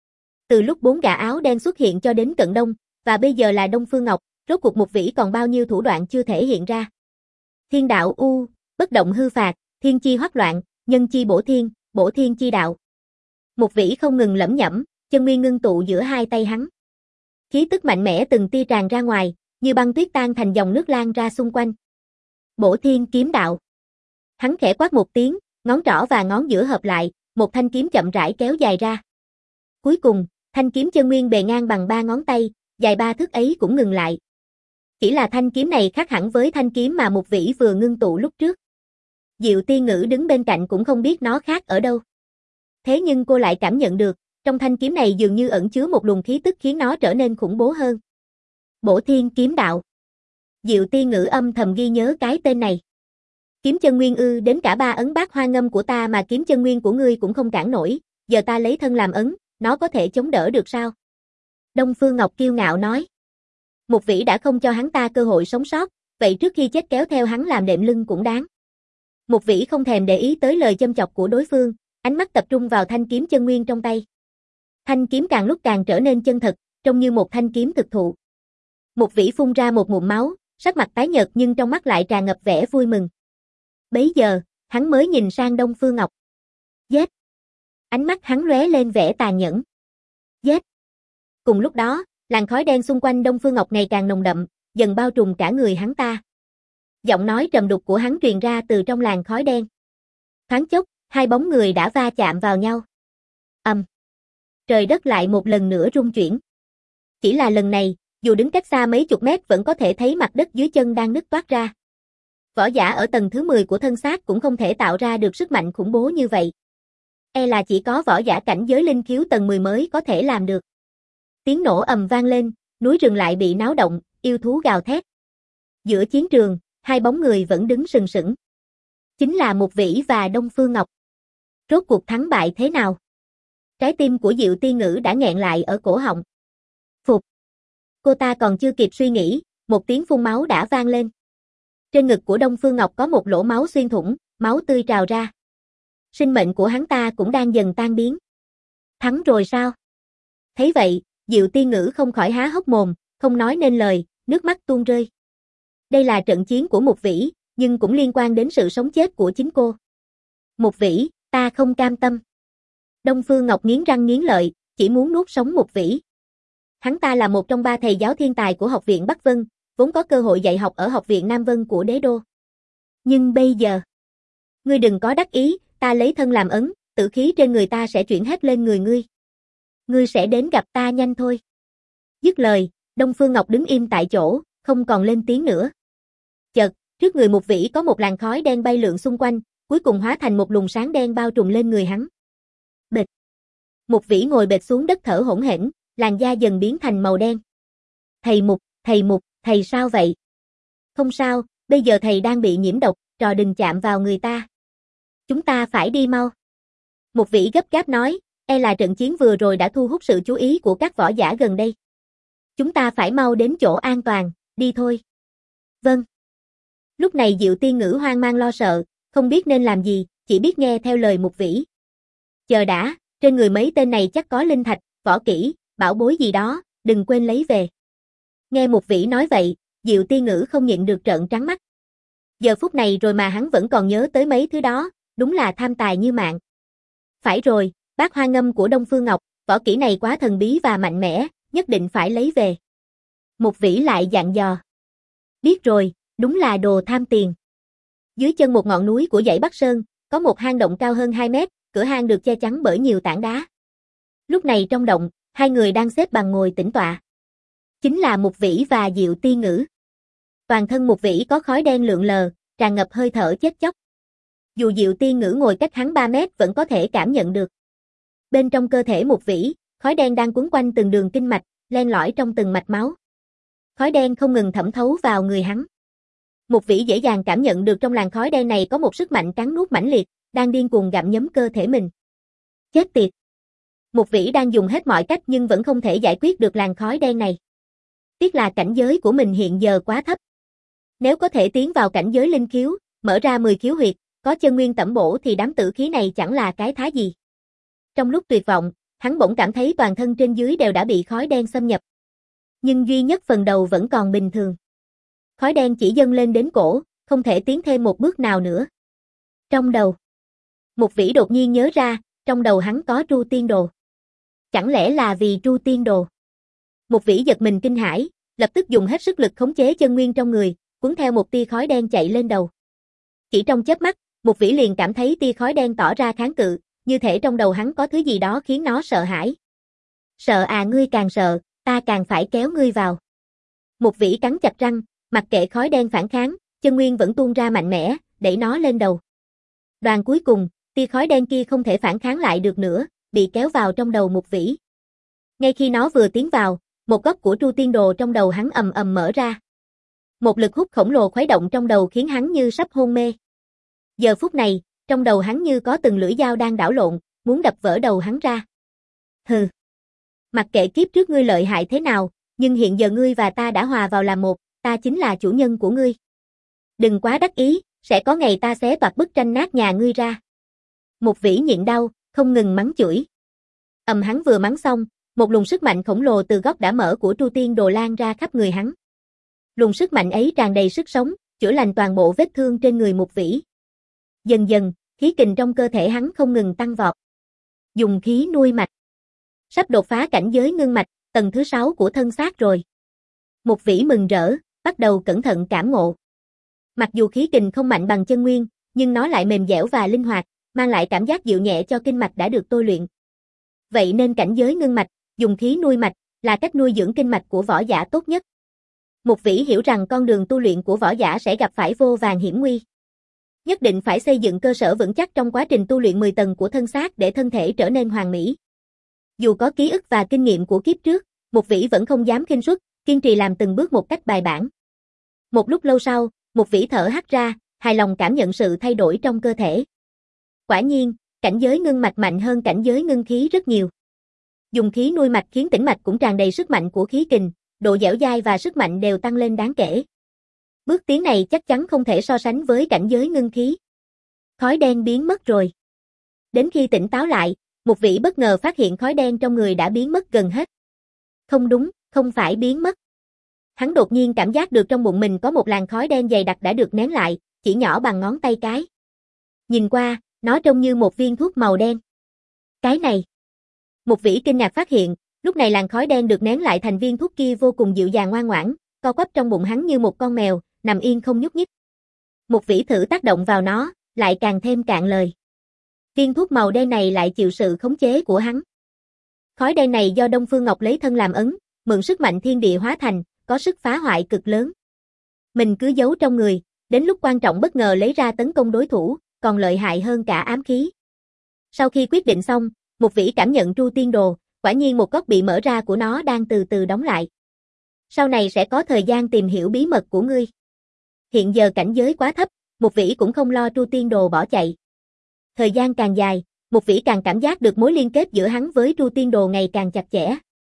Từ lúc bốn gã áo đen xuất hiện cho đến Cận Đông, và bây giờ là Đông Phương Ngọc, rốt cuộc Mục Vĩ còn bao nhiêu thủ đoạn chưa thể hiện ra. Thiên đạo u, bất động hư phạt, thiên chi hoắc loạn, nhân chi bổ thiên, bổ thiên chi đạo. Mục Vĩ không ngừng lẩm nhẩm, chân nguyên ngưng tụ giữa hai tay hắn. Khí tức mạnh mẽ từng tia tràn ra ngoài, như băng tuyết tan thành dòng nước lan ra xung quanh. Bổ thiên kiếm đạo. Hắn khẽ quát một tiếng, ngón trỏ và ngón giữa hợp lại, một thanh kiếm chậm rãi kéo dài ra. Cuối cùng, thanh kiếm chân nguyên bề ngang bằng ba ngón tay, dài ba thước ấy cũng ngừng lại. Chỉ là thanh kiếm này khác hẳn với thanh kiếm mà Mục Vĩ vừa ngưng tụ lúc trước. Diệu Tiên Ngữ đứng bên cạnh cũng không biết nó khác ở đâu. Thế nhưng cô lại cảm nhận được, trong thanh kiếm này dường như ẩn chứa một luồng khí tức khiến nó trở nên khủng bố hơn. Bổ thiên kiếm đạo. Diệu Tiên Ngữ âm thầm ghi nhớ cái tên này. Kiếm chân nguyên ư, đến cả ba ấn bát hoa ngâm của ta mà kiếm chân nguyên của ngươi cũng không cản nổi, giờ ta lấy thân làm ấn, nó có thể chống đỡ được sao? Đông Phương Ngọc kiêu ngạo nói. Mục Vĩ đã không cho hắn ta cơ hội sống sót, vậy trước khi chết kéo theo hắn làm đệm lưng cũng đáng. Mục Vĩ không thèm để ý tới lời châm chọc của đối phương, ánh mắt tập trung vào thanh kiếm chân nguyên trong tay. Thanh kiếm càng lúc càng trở nên chân thật, trông như một thanh kiếm thực thụ. Mục Vĩ phun ra một ngụm máu, sắc mặt tái nhợt nhưng trong mắt lại tràn ngập vẻ vui mừng. Bấy giờ, hắn mới nhìn sang Đông Phương Ngọc. Giết! Ánh mắt hắn lóe lên vẻ tàn nhẫn. Giết! Cùng lúc đó, làn khói đen xung quanh Đông Phương Ngọc ngày càng nồng đậm, dần bao trùm cả người hắn ta. Giọng nói trầm đục của hắn truyền ra từ trong làn khói đen. Thoáng chốc, hai bóng người đã va chạm vào nhau. Ầm. Trời đất lại một lần nữa rung chuyển. Chỉ là lần này, dù đứng cách xa mấy chục mét vẫn có thể thấy mặt đất dưới chân đang nứt toát ra. Võ giả ở tầng thứ mười của thân xác cũng không thể tạo ra được sức mạnh khủng bố như vậy. E là chỉ có võ giả cảnh giới linh khiếu tầng mười mới có thể làm được. Tiếng nổ ầm vang lên, núi rừng lại bị náo động, yêu thú gào thét. Giữa chiến trường, hai bóng người vẫn đứng sừng sững. Chính là Mục Vĩ và Đông Phương Ngọc. Rốt cuộc thắng bại thế nào? Trái tim của Diệu Tiên Ngữ đã nghẹn lại ở cổ họng. Phục. Cô ta còn chưa kịp suy nghĩ, một tiếng phun máu đã vang lên. Trên ngực của Đông Phương Ngọc có một lỗ máu xuyên thủng, máu tươi trào ra. Sinh mệnh của hắn ta cũng đang dần tan biến. Thắng rồi sao? Thấy vậy, Diệu Tiên Ngữ không khỏi há hốc mồm, không nói nên lời, nước mắt tuôn rơi. Đây là trận chiến của Mục Vĩ, nhưng cũng liên quan đến sự sống chết của chính cô. Mục Vĩ, ta không cam tâm. Đông Phương Ngọc nghiến răng nghiến lợi, chỉ muốn nuốt sống Mục Vĩ. Hắn ta là một trong ba thầy giáo thiên tài của Học viện Bắc Vân, vốn có cơ hội dạy học ở Học viện Nam Vân của Đế Đô. Nhưng bây giờ, ngươi đừng có đắc ý, ta lấy thân làm ấn, tử khí trên người ta sẽ chuyển hết lên người ngươi. Ngươi sẽ đến gặp ta nhanh thôi. Dứt lời, Đông Phương Ngọc đứng im tại chỗ, không còn lên tiếng nữa. Chợt, trước người Mục Vĩ có một làn khói đen bay lượn xung quanh, cuối cùng hóa thành một luồng sáng đen bao trùm lên người hắn. Bịch. Mục Vĩ ngồi bệt xuống đất thở hổn hển, làn da dần biến thành màu đen. Thầy Mục, thầy Mục, thầy sao vậy? Không sao, bây giờ thầy đang bị nhiễm độc, trò đừng chạm vào người ta. Chúng ta phải đi mau. Mục Vĩ gấp gáp nói, e là trận chiến vừa rồi đã thu hút sự chú ý của các võ giả gần đây. Chúng ta phải mau đến chỗ an toàn, đi thôi. Vâng. Lúc này Diệu Tiên Ngữ hoang mang lo sợ, không biết nên làm gì, chỉ biết nghe theo lời Mục Vĩ. Chờ đã, trên người mấy tên này chắc có linh thạch, võ kỹ, bảo bối gì đó, đừng quên lấy về. Nghe Mục Vĩ nói vậy, Diệu Tiên Ngữ không nhịn được trợn trắng mắt. Giờ phút này rồi mà hắn vẫn còn nhớ tới mấy thứ đó, đúng là tham tài như mạng. Phải rồi, bát hoa ngâm của Đông Phương Ngọc, võ kỹ này quá thần bí và mạnh mẽ, nhất định phải lấy về. Mục Vĩ lại dặn dò. Biết rồi, đúng là đồ tham tiền. Dưới chân một ngọn núi của dãy Bắc Sơn, có một hang động cao hơn hai mét, cửa hang được che chắn bởi nhiều tảng đá. Lúc này trong động, hai người đang xếp bằng ngồi tĩnh tọa. Chính là Mục Vĩ và Diệu Tiên Ngữ. Toàn thân Mục Vĩ có khói đen lượn lờ, tràn ngập hơi thở chết chóc. Dù Diệu Tiên Ngữ ngồi cách hắn ba mét vẫn có thể cảm nhận được. Bên trong cơ thể Mục Vĩ, khói đen đang quấn quanh từng đường kinh mạch, len lỏi trong từng mạch máu. Khói đen không ngừng thẩm thấu vào người hắn. Mục Vĩ dễ dàng cảm nhận được trong làn khói đen này có một sức mạnh cắn nuốt mãnh liệt, đang điên cuồng gặm nhấm cơ thể mình. Chết tiệt! Mục Vĩ đang dùng hết mọi cách nhưng vẫn không thể giải quyết được làn khói đen này. Tiếc là cảnh giới của mình hiện giờ quá thấp. Nếu có thể tiến vào cảnh giới linh khiếu, mở ra mười khiếu huyệt, có chân nguyên tẩm bổ thì đám tử khí này chẳng là cái thá gì. Trong lúc tuyệt vọng, hắn bỗng cảm thấy toàn thân trên dưới đều đã bị khói đen xâm nhập. Nhưng duy nhất phần đầu vẫn còn bình thường. Khói đen chỉ dâng lên đến cổ, không thể tiến thêm một bước nào nữa. Trong đầu, Mục Vĩ đột nhiên nhớ ra, trong đầu hắn có Tru Tiên Đồ. Chẳng lẽ là vì Tru Tiên Đồ? Mục Vĩ giật mình kinh hãi, lập tức dùng hết sức lực khống chế chân nguyên trong người, cuốn theo một tia khói đen chạy lên đầu. Chỉ trong chớp mắt, Mục Vĩ liền cảm thấy tia khói đen tỏ ra kháng cự, như thể trong đầu hắn có thứ gì đó khiến nó sợ hãi. Sợ à, ngươi càng sợ, ta càng phải kéo ngươi vào. Mục Vĩ cắn chặt răng, mặc kệ khói đen phản kháng, chân nguyên vẫn tuôn ra mạnh mẽ, đẩy nó lên đầu. Đoàn cuối cùng, tia khói đen kia không thể phản kháng lại được nữa, bị kéo vào trong đầu Mục Vĩ. Ngay khi nó vừa tiến vào, một góc của Tru Tiên Đồ trong đầu hắn ầm ầm mở ra. Một lực hút khổng lồ khuấy động trong đầu khiến hắn như sắp hôn mê. Giờ phút này, trong đầu hắn như có từng lưỡi dao đang đảo lộn, muốn đập vỡ đầu hắn ra. Hừ. Mặc kệ kiếp trước ngươi lợi hại thế nào, nhưng hiện giờ ngươi và ta đã hòa vào làm một, ta chính là chủ nhân của ngươi. Đừng quá đắc ý, sẽ có ngày ta xé toạc bức tranh nát nhà ngươi ra. Mục Vĩ nhịn đau, không ngừng mắng chửi. Ầm, hắn vừa mắng xong, một luồng sức mạnh khổng lồ từ góc đã mở của Tru Tiên Đồ lan ra khắp người hắn. Luồng sức mạnh ấy tràn đầy sức sống, chữa lành toàn bộ vết thương trên người Mục Vĩ. Dần dần, khí kình trong cơ thể hắn không ngừng tăng vọt. Dùng khí nuôi mạch. Sắp đột phá cảnh giới ngưng mạch, tầng thứ sáu của thân xác rồi. Mục Vĩ mừng rỡ, bắt đầu cẩn thận cảm ngộ. Mặc dù khí kình không mạnh bằng chân nguyên, nhưng nó lại mềm dẻo và linh hoạt, mang lại cảm giác dịu nhẹ cho kinh mạch đã được tôi luyện. Vậy nên cảnh giới ngưng mạch, dùng khí nuôi mạch, là cách nuôi dưỡng kinh mạch của võ giả tốt nhất. Mục Vĩ hiểu rằng con đường tu luyện của võ giả sẽ gặp phải vô vàn hiểm nguy. Nhất định phải xây dựng cơ sở vững chắc trong quá trình tu luyện mười tầng của thân xác để thân thể trở nên hoàn mỹ. Dù có ký ức và kinh nghiệm của kiếp trước, Mục Vĩ vẫn không dám khinh suất, kiên trì làm từng bước một cách bài bản. Một lúc lâu sau, Mục Vĩ thở hắt ra, hài lòng cảm nhận sự thay đổi trong cơ thể. Quả nhiên, cảnh giới ngưng mạch mạnh hơn cảnh giới ngưng khí rất nhiều. Dùng khí nuôi mạch khiến tĩnh mạch cũng tràn đầy sức mạnh của khí kình, độ dẻo dai và sức mạnh đều tăng lên đáng kể. Bước tiến này chắc chắn không thể so sánh với cảnh giới ngưng khí. Khói đen biến mất rồi. Đến khi tỉnh táo lại, Mục Vĩ bất ngờ phát hiện khói đen trong người đã biến mất gần hết. Không đúng, không phải biến mất. Hắn đột nhiên cảm giác được trong bụng mình có một làn khói đen dày đặc đã được nén lại, chỉ nhỏ bằng ngón tay cái. Nhìn qua, nó trông như một viên thuốc màu đen. Cái này. Mục Vĩ kinh ngạc phát hiện, lúc này làn khói đen được nén lại thành viên thuốc kia vô cùng dịu dàng ngoan ngoãn, co quắp trong bụng hắn như một con mèo, nằm yên không nhúc nhích. Mục Vĩ thử tác động vào nó, lại càng thêm cạn lời. Viên thuốc màu đen này lại chịu sự khống chế của hắn. Khói đen này do Đông Phương Ngọc lấy thân làm ấn, mượn sức mạnh thiên địa hóa thành, có sức phá hoại cực lớn. Mình cứ giấu trong người, đến lúc quan trọng bất ngờ lấy ra tấn công đối thủ, còn lợi hại hơn cả ám khí. Sau khi quyết định xong, Mục Vĩ cảm nhận Tru Tiên Đồ, quả nhiên một góc bị mở ra của nó đang từ từ đóng lại. Sau này sẽ có thời gian tìm hiểu bí mật của ngươi. Hiện giờ cảnh giới quá thấp, Mục Vĩ cũng không lo Tru Tiên Đồ bỏ chạy. Thời gian càng dài, Mục Vĩ càng cảm giác được mối liên kết giữa hắn với Tru Tiên Đồ ngày càng chặt chẽ.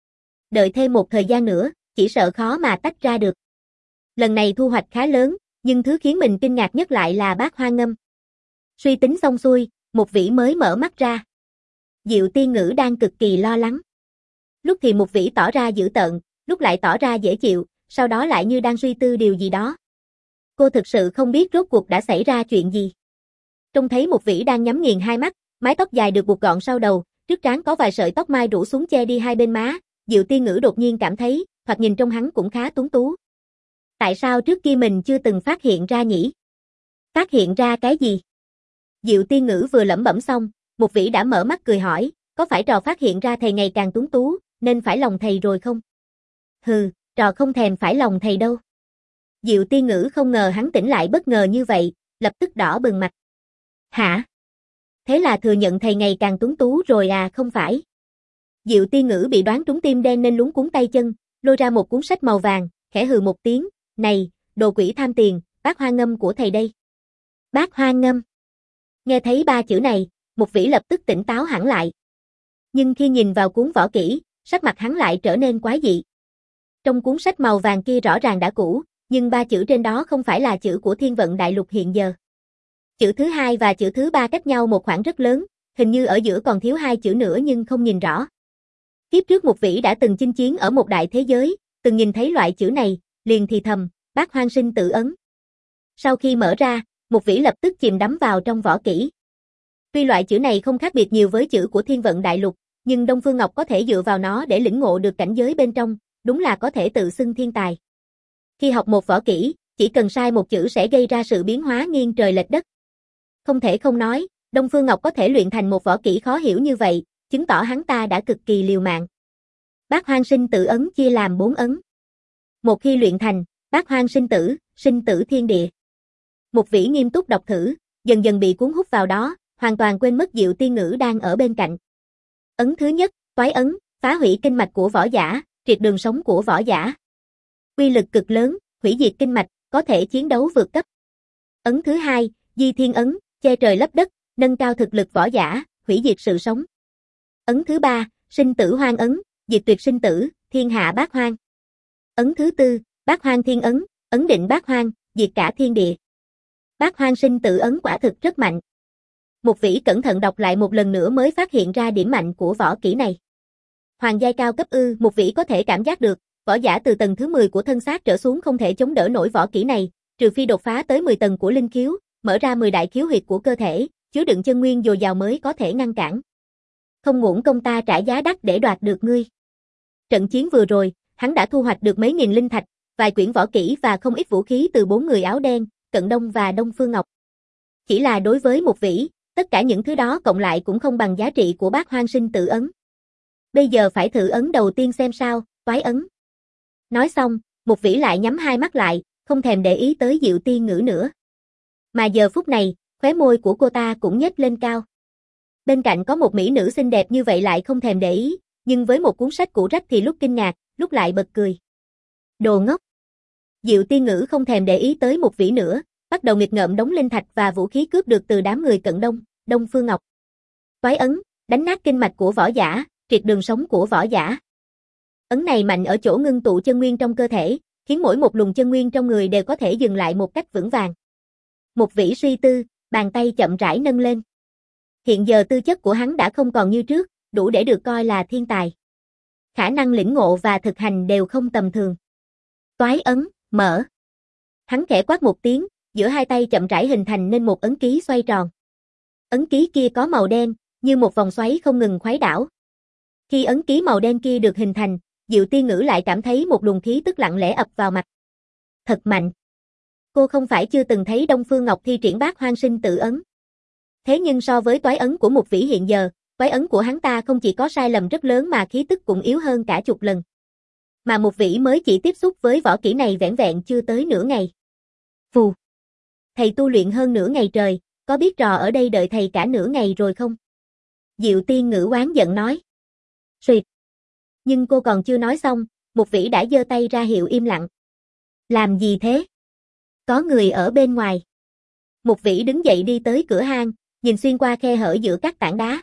Đợi thêm một thời gian nữa, chỉ sợ khó mà tách ra được. Lần này thu hoạch khá lớn, nhưng thứ khiến mình kinh ngạc nhất lại là Bát Hoa Ngâm. Suy tính xong xuôi, Mục Vĩ mới mở mắt ra. Diệu Tiên Ngữ đang cực kỳ lo lắng. Lúc thì Mục Vĩ tỏ ra dữ tợn, lúc lại tỏ ra dễ chịu, sau đó lại như đang suy tư điều gì đó. Cô thực sự không biết rốt cuộc đã xảy ra chuyện gì. Trông thấy Mục Vĩ đang nhắm nghiền hai mắt, mái tóc dài được buộc gọn sau đầu, trước trán có vài sợi tóc mai rủ xuống che đi hai bên má, Diệu Tiên Ngữ đột nhiên cảm thấy, thoạt nhìn trong hắn cũng khá tuấn tú. Tại sao trước kia mình chưa từng phát hiện ra nhỉ? Phát hiện ra cái gì? Diệu Tiên Ngữ vừa lẩm bẩm xong, Mục Vĩ đã mở mắt cười hỏi, có phải trò phát hiện ra thầy ngày càng tuấn tú, nên phải lòng thầy rồi không? Hừ, trò không thèm phải lòng thầy đâu. Diệu Tiên Ngữ không ngờ hắn tỉnh lại bất ngờ như vậy, lập tức đỏ bừng mặt. Hả? Thế là thừa nhận thầy ngày càng tuấn tú rồi à? Không phải. Diệu Tiên Ngữ bị đoán trúng tim đen nên luống cuống tay chân, lôi ra một cuốn sách màu vàng, khẽ hừ một tiếng, này, đồ quỷ tham tiền, Bát Hoa Ngâm của thầy đây. Bát Hoa Ngâm. Nghe thấy ba chữ này, Mục Vĩ lập tức tỉnh táo hẳn lại. Nhưng khi nhìn vào cuốn võ kỹ, sắc mặt hắn lại trở nên quái dị. Trong cuốn sách màu vàng kia rõ ràng đã cũ, nhưng ba chữ trên đó không phải là chữ của Thiên Vận Đại Lục hiện giờ. Chữ thứ hai và chữ thứ ba cách nhau một khoảng rất lớn, hình như ở giữa còn thiếu hai chữ nữa nhưng không nhìn rõ. Kiếp trước Mục Vĩ đã từng chinh chiến ở một đại thế giới, từng nhìn thấy loại chữ này, liền thì thầm, Bát Hoang Sinh Tử Ấn. Sau khi mở ra, Mục Vĩ lập tức chìm đắm vào trong võ kỹ. Tuy loại chữ này không khác biệt nhiều với chữ của Thiên Vận Đại Lục, nhưng Đông Phương Ngọc có thể dựa vào nó để lĩnh ngộ được cảnh giới bên trong, đúng là có thể tự xưng thiên tài. Khi học một võ kỹ, chỉ cần sai một chữ sẽ gây ra sự biến hóa nghiêng trời lệch đất. Không thể không nói, Đông Phương Ngọc có thể luyện thành một võ kỹ khó hiểu như vậy, chứng tỏ hắn ta đã cực kỳ liều mạng. Bát Hoang Sinh Tử Ấn chia làm bốn ấn. Một khi luyện thành, Bát Hoang Sinh Tử, sinh tử thiên địa. Mục Vĩ nghiêm túc đọc thử, dần dần bị cuốn hút vào đó, hoàn toàn quên mất Diệu Tiên Ngữ đang ở bên cạnh. Ấn thứ nhất, Toái Ấn, phá hủy kinh mạch của võ giả, triệt đường sống của võ giả. Uy lực cực lớn, hủy diệt kinh mạch, có thể chiến đấu vượt cấp. Ấn thứ hai, Di Thiên Ấn, che trời lấp đất, nâng cao thực lực võ giả, hủy diệt sự sống. Ấn thứ ba, Sinh Tử Hoang Ấn, diệt tuyệt sinh tử, thiên hạ bát hoang. Ấn thứ tư, Bát Hoang Thiên Ấn, ấn định bát hoang, diệt cả thiên địa. Bát Hoang Sinh Tử Ấn quả thực rất mạnh. Mục Vĩ cẩn thận đọc lại một lần nữa mới phát hiện ra điểm mạnh của võ kỹ này. Hoàng giai cao cấp ư? Mục Vĩ có thể cảm giác được, võ giả từ tầng thứ mười của thân xác trở xuống không thể chống đỡ nổi võ kỹ này, trừ phi đột phá tới mười tầng của linh khiếu, mở ra mười đại khiếu huyệt của cơ thể, chứa đựng chân nguyên dồi dào mới có thể ngăn cản. Không uổng công ta trả giá đắt để đoạt được ngươi. Trận chiến vừa rồi, hắn đã thu hoạch được mấy nghìn linh thạch, vài quyển võ kỹ và không ít vũ khí từ bốn người áo đen, Cận Đông và Đông Phương Ngọc. Chỉ là đối với Mục Vĩ, tất cả những thứ đó cộng lại cũng không bằng giá trị của Bát Hoang Sinh Tử Ấn. Bây giờ phải thử ấn đầu tiên xem sao, Toái Ấn. Nói xong, Mục Vĩ lại nhắm hai mắt lại, không thèm để ý tới Diệu Tiên Ngữ nữa. Mà giờ phút này, khóe môi của cô ta cũng nhếch lên cao. Bên cạnh có một mỹ nữ xinh đẹp như vậy lại không thèm để ý, nhưng với một cuốn sách cũ rách thì lúc kinh ngạc, lúc lại bật cười. Đồ ngốc. Diệu Tiên Ngữ không thèm để ý tới Mục Vĩ nữa, bắt đầu nghịch ngợm đống linh thạch và vũ khí cướp được từ đám người Cận Đông, Đông Phương Ngọc. Toái Ấn, đánh nát kinh mạch của võ giả, triệt đường sống của võ giả. Ấn này mạnh ở chỗ ngưng tụ chân nguyên trong cơ thể, khiến mỗi một luồng chân nguyên trong người đều có thể dừng lại một cách vững vàng. Mục Vĩ suy tư, bàn tay chậm rãi nâng lên. Hiện giờ tư chất của hắn đã không còn như trước, đủ để được coi là thiên tài. Khả năng lĩnh ngộ và thực hành đều không tầm thường. Toái Ấn, mở. Hắn khẽ quát một tiếng, giữa hai tay chậm rãi hình thành nên một ấn ký xoay tròn. Ấn ký kia có màu đen, như một vòng xoáy không ngừng khuấy đảo. Khi ấn ký màu đen kia được hình thành, Diệu Tiên Ngữ lại cảm thấy một luồng khí tức lặng lẽ ập vào mặt. Thật mạnh. Cô không phải chưa từng thấy Đông Phương Ngọc thi triển Bát Hoang Sinh Tử Ấn. Thế nhưng so với toái ấn của Mục Vĩ hiện giờ, toái ấn của hắn ta không chỉ có sai lầm rất lớn mà khí tức cũng yếu hơn cả chục lần. Mà Mục Vĩ mới chỉ tiếp xúc với võ kỹ này vẻn vẹn chưa tới nửa ngày. Phù. Thầy tu luyện hơn nửa ngày trời, có biết trò ở đây đợi thầy cả nửa ngày rồi không? Diệu Tiên Ngữ oán giận nói. Xuyệt. Nhưng cô còn chưa nói xong, Mục Vĩ đã giơ tay ra hiệu im lặng. Làm gì thế? Có người ở bên ngoài. Mục Vĩ đứng dậy đi tới cửa hang, nhìn xuyên qua khe hở giữa các tảng đá.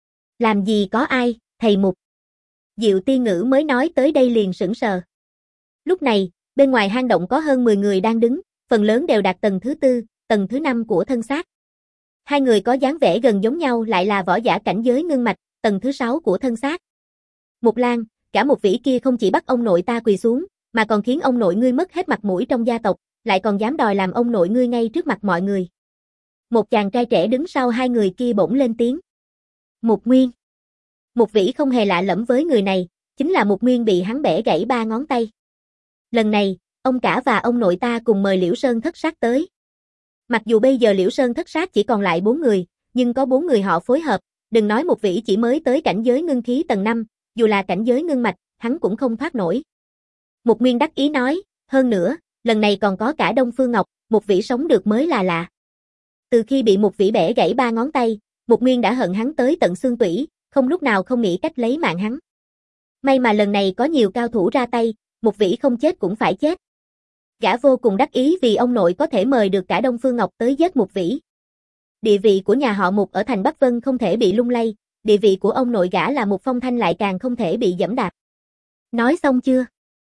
Làm gì có ai, thầy Mục. Diệu Tiên Ngữ mới nói tới đây liền sững sờ. Lúc này, bên ngoài hang động có hơn mười người đang đứng, phần lớn đều đạt tầng thứ tư, tầng thứ năm của thân xác. Hai người có dáng vẻ gần giống nhau lại là võ giả cảnh giới ngưng mạch, tầng thứ sáu của thân xác. Mục Lan, cả Mục Vĩ kia không chỉ bắt ông nội ta quỳ xuống, mà còn khiến ông nội ngươi mất hết mặt mũi trong gia tộc, lại còn dám đòi làm ông nội ngươi ngay trước mặt mọi người. Một chàng trai trẻ đứng sau hai người kia bỗng lên tiếng. Mục Nguyên. Mục Vĩ không hề lạ lẫm với người này, chính là Mục Nguyên bị hắn bẻ gãy ba ngón tay. Lần này, ông cả và ông nội ta cùng mời Liễu Sơn Thất Sát tới. Mặc dù bây giờ Liễu Sơn Thất Sát chỉ còn lại bốn người, nhưng có bốn người họ phối hợp, đừng nói Mục Vĩ chỉ mới tới cảnh giới ngưng khí tầng năm, dù là cảnh giới ngưng mạch, hắn cũng không thoát nổi. Mục Nguyên đắc ý nói, hơn nữa, lần này còn có cả Đông Phương Ngọc, Mục Vĩ sống được mới là lạ. Từ khi bị Mục Vĩ bẻ gãy ba ngón tay, Mục Nguyên đã hận hắn tới tận xương tủy, không lúc nào không nghĩ cách lấy mạng hắn. May mà lần này có nhiều cao thủ ra tay, Mục Vĩ không chết cũng phải chết. Gã vô cùng đắc ý vì ông nội có thể mời được cả Đông Phương Ngọc tới giết Mục Vĩ. Địa vị của nhà họ Mục ở thành Bắc Vân không thể bị lung lay, địa vị của ông nội gã là một Phong Thanh lại càng không thể bị giẫm đạp. Nói xong chưa?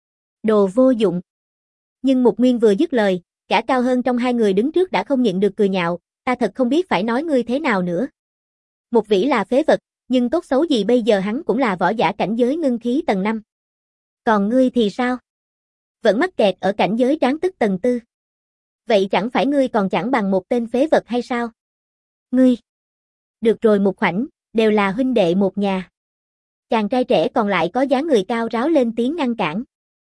Đồ vô dụng. Nhưng Mục Nguyên vừa dứt lời, gã cao hơn trong hai người đứng trước đã không nhịn được cười nhạo, ta thật không biết phải nói ngươi thế nào nữa. Mục Vĩ là phế vật, nhưng tốt xấu gì bây giờ hắn cũng là võ giả cảnh giới ngưng khí tầng năm. Còn ngươi thì sao? Vẫn mắc kẹt ở cảnh giới tráng tức tầng tư. Vậy chẳng phải ngươi còn chẳng bằng một tên phế vật hay sao? Ngươi! Được rồi Mục Khoảnh, đều là huynh đệ một nhà. Chàng trai trẻ còn lại có dáng người cao ráo lên tiếng ngăn cản.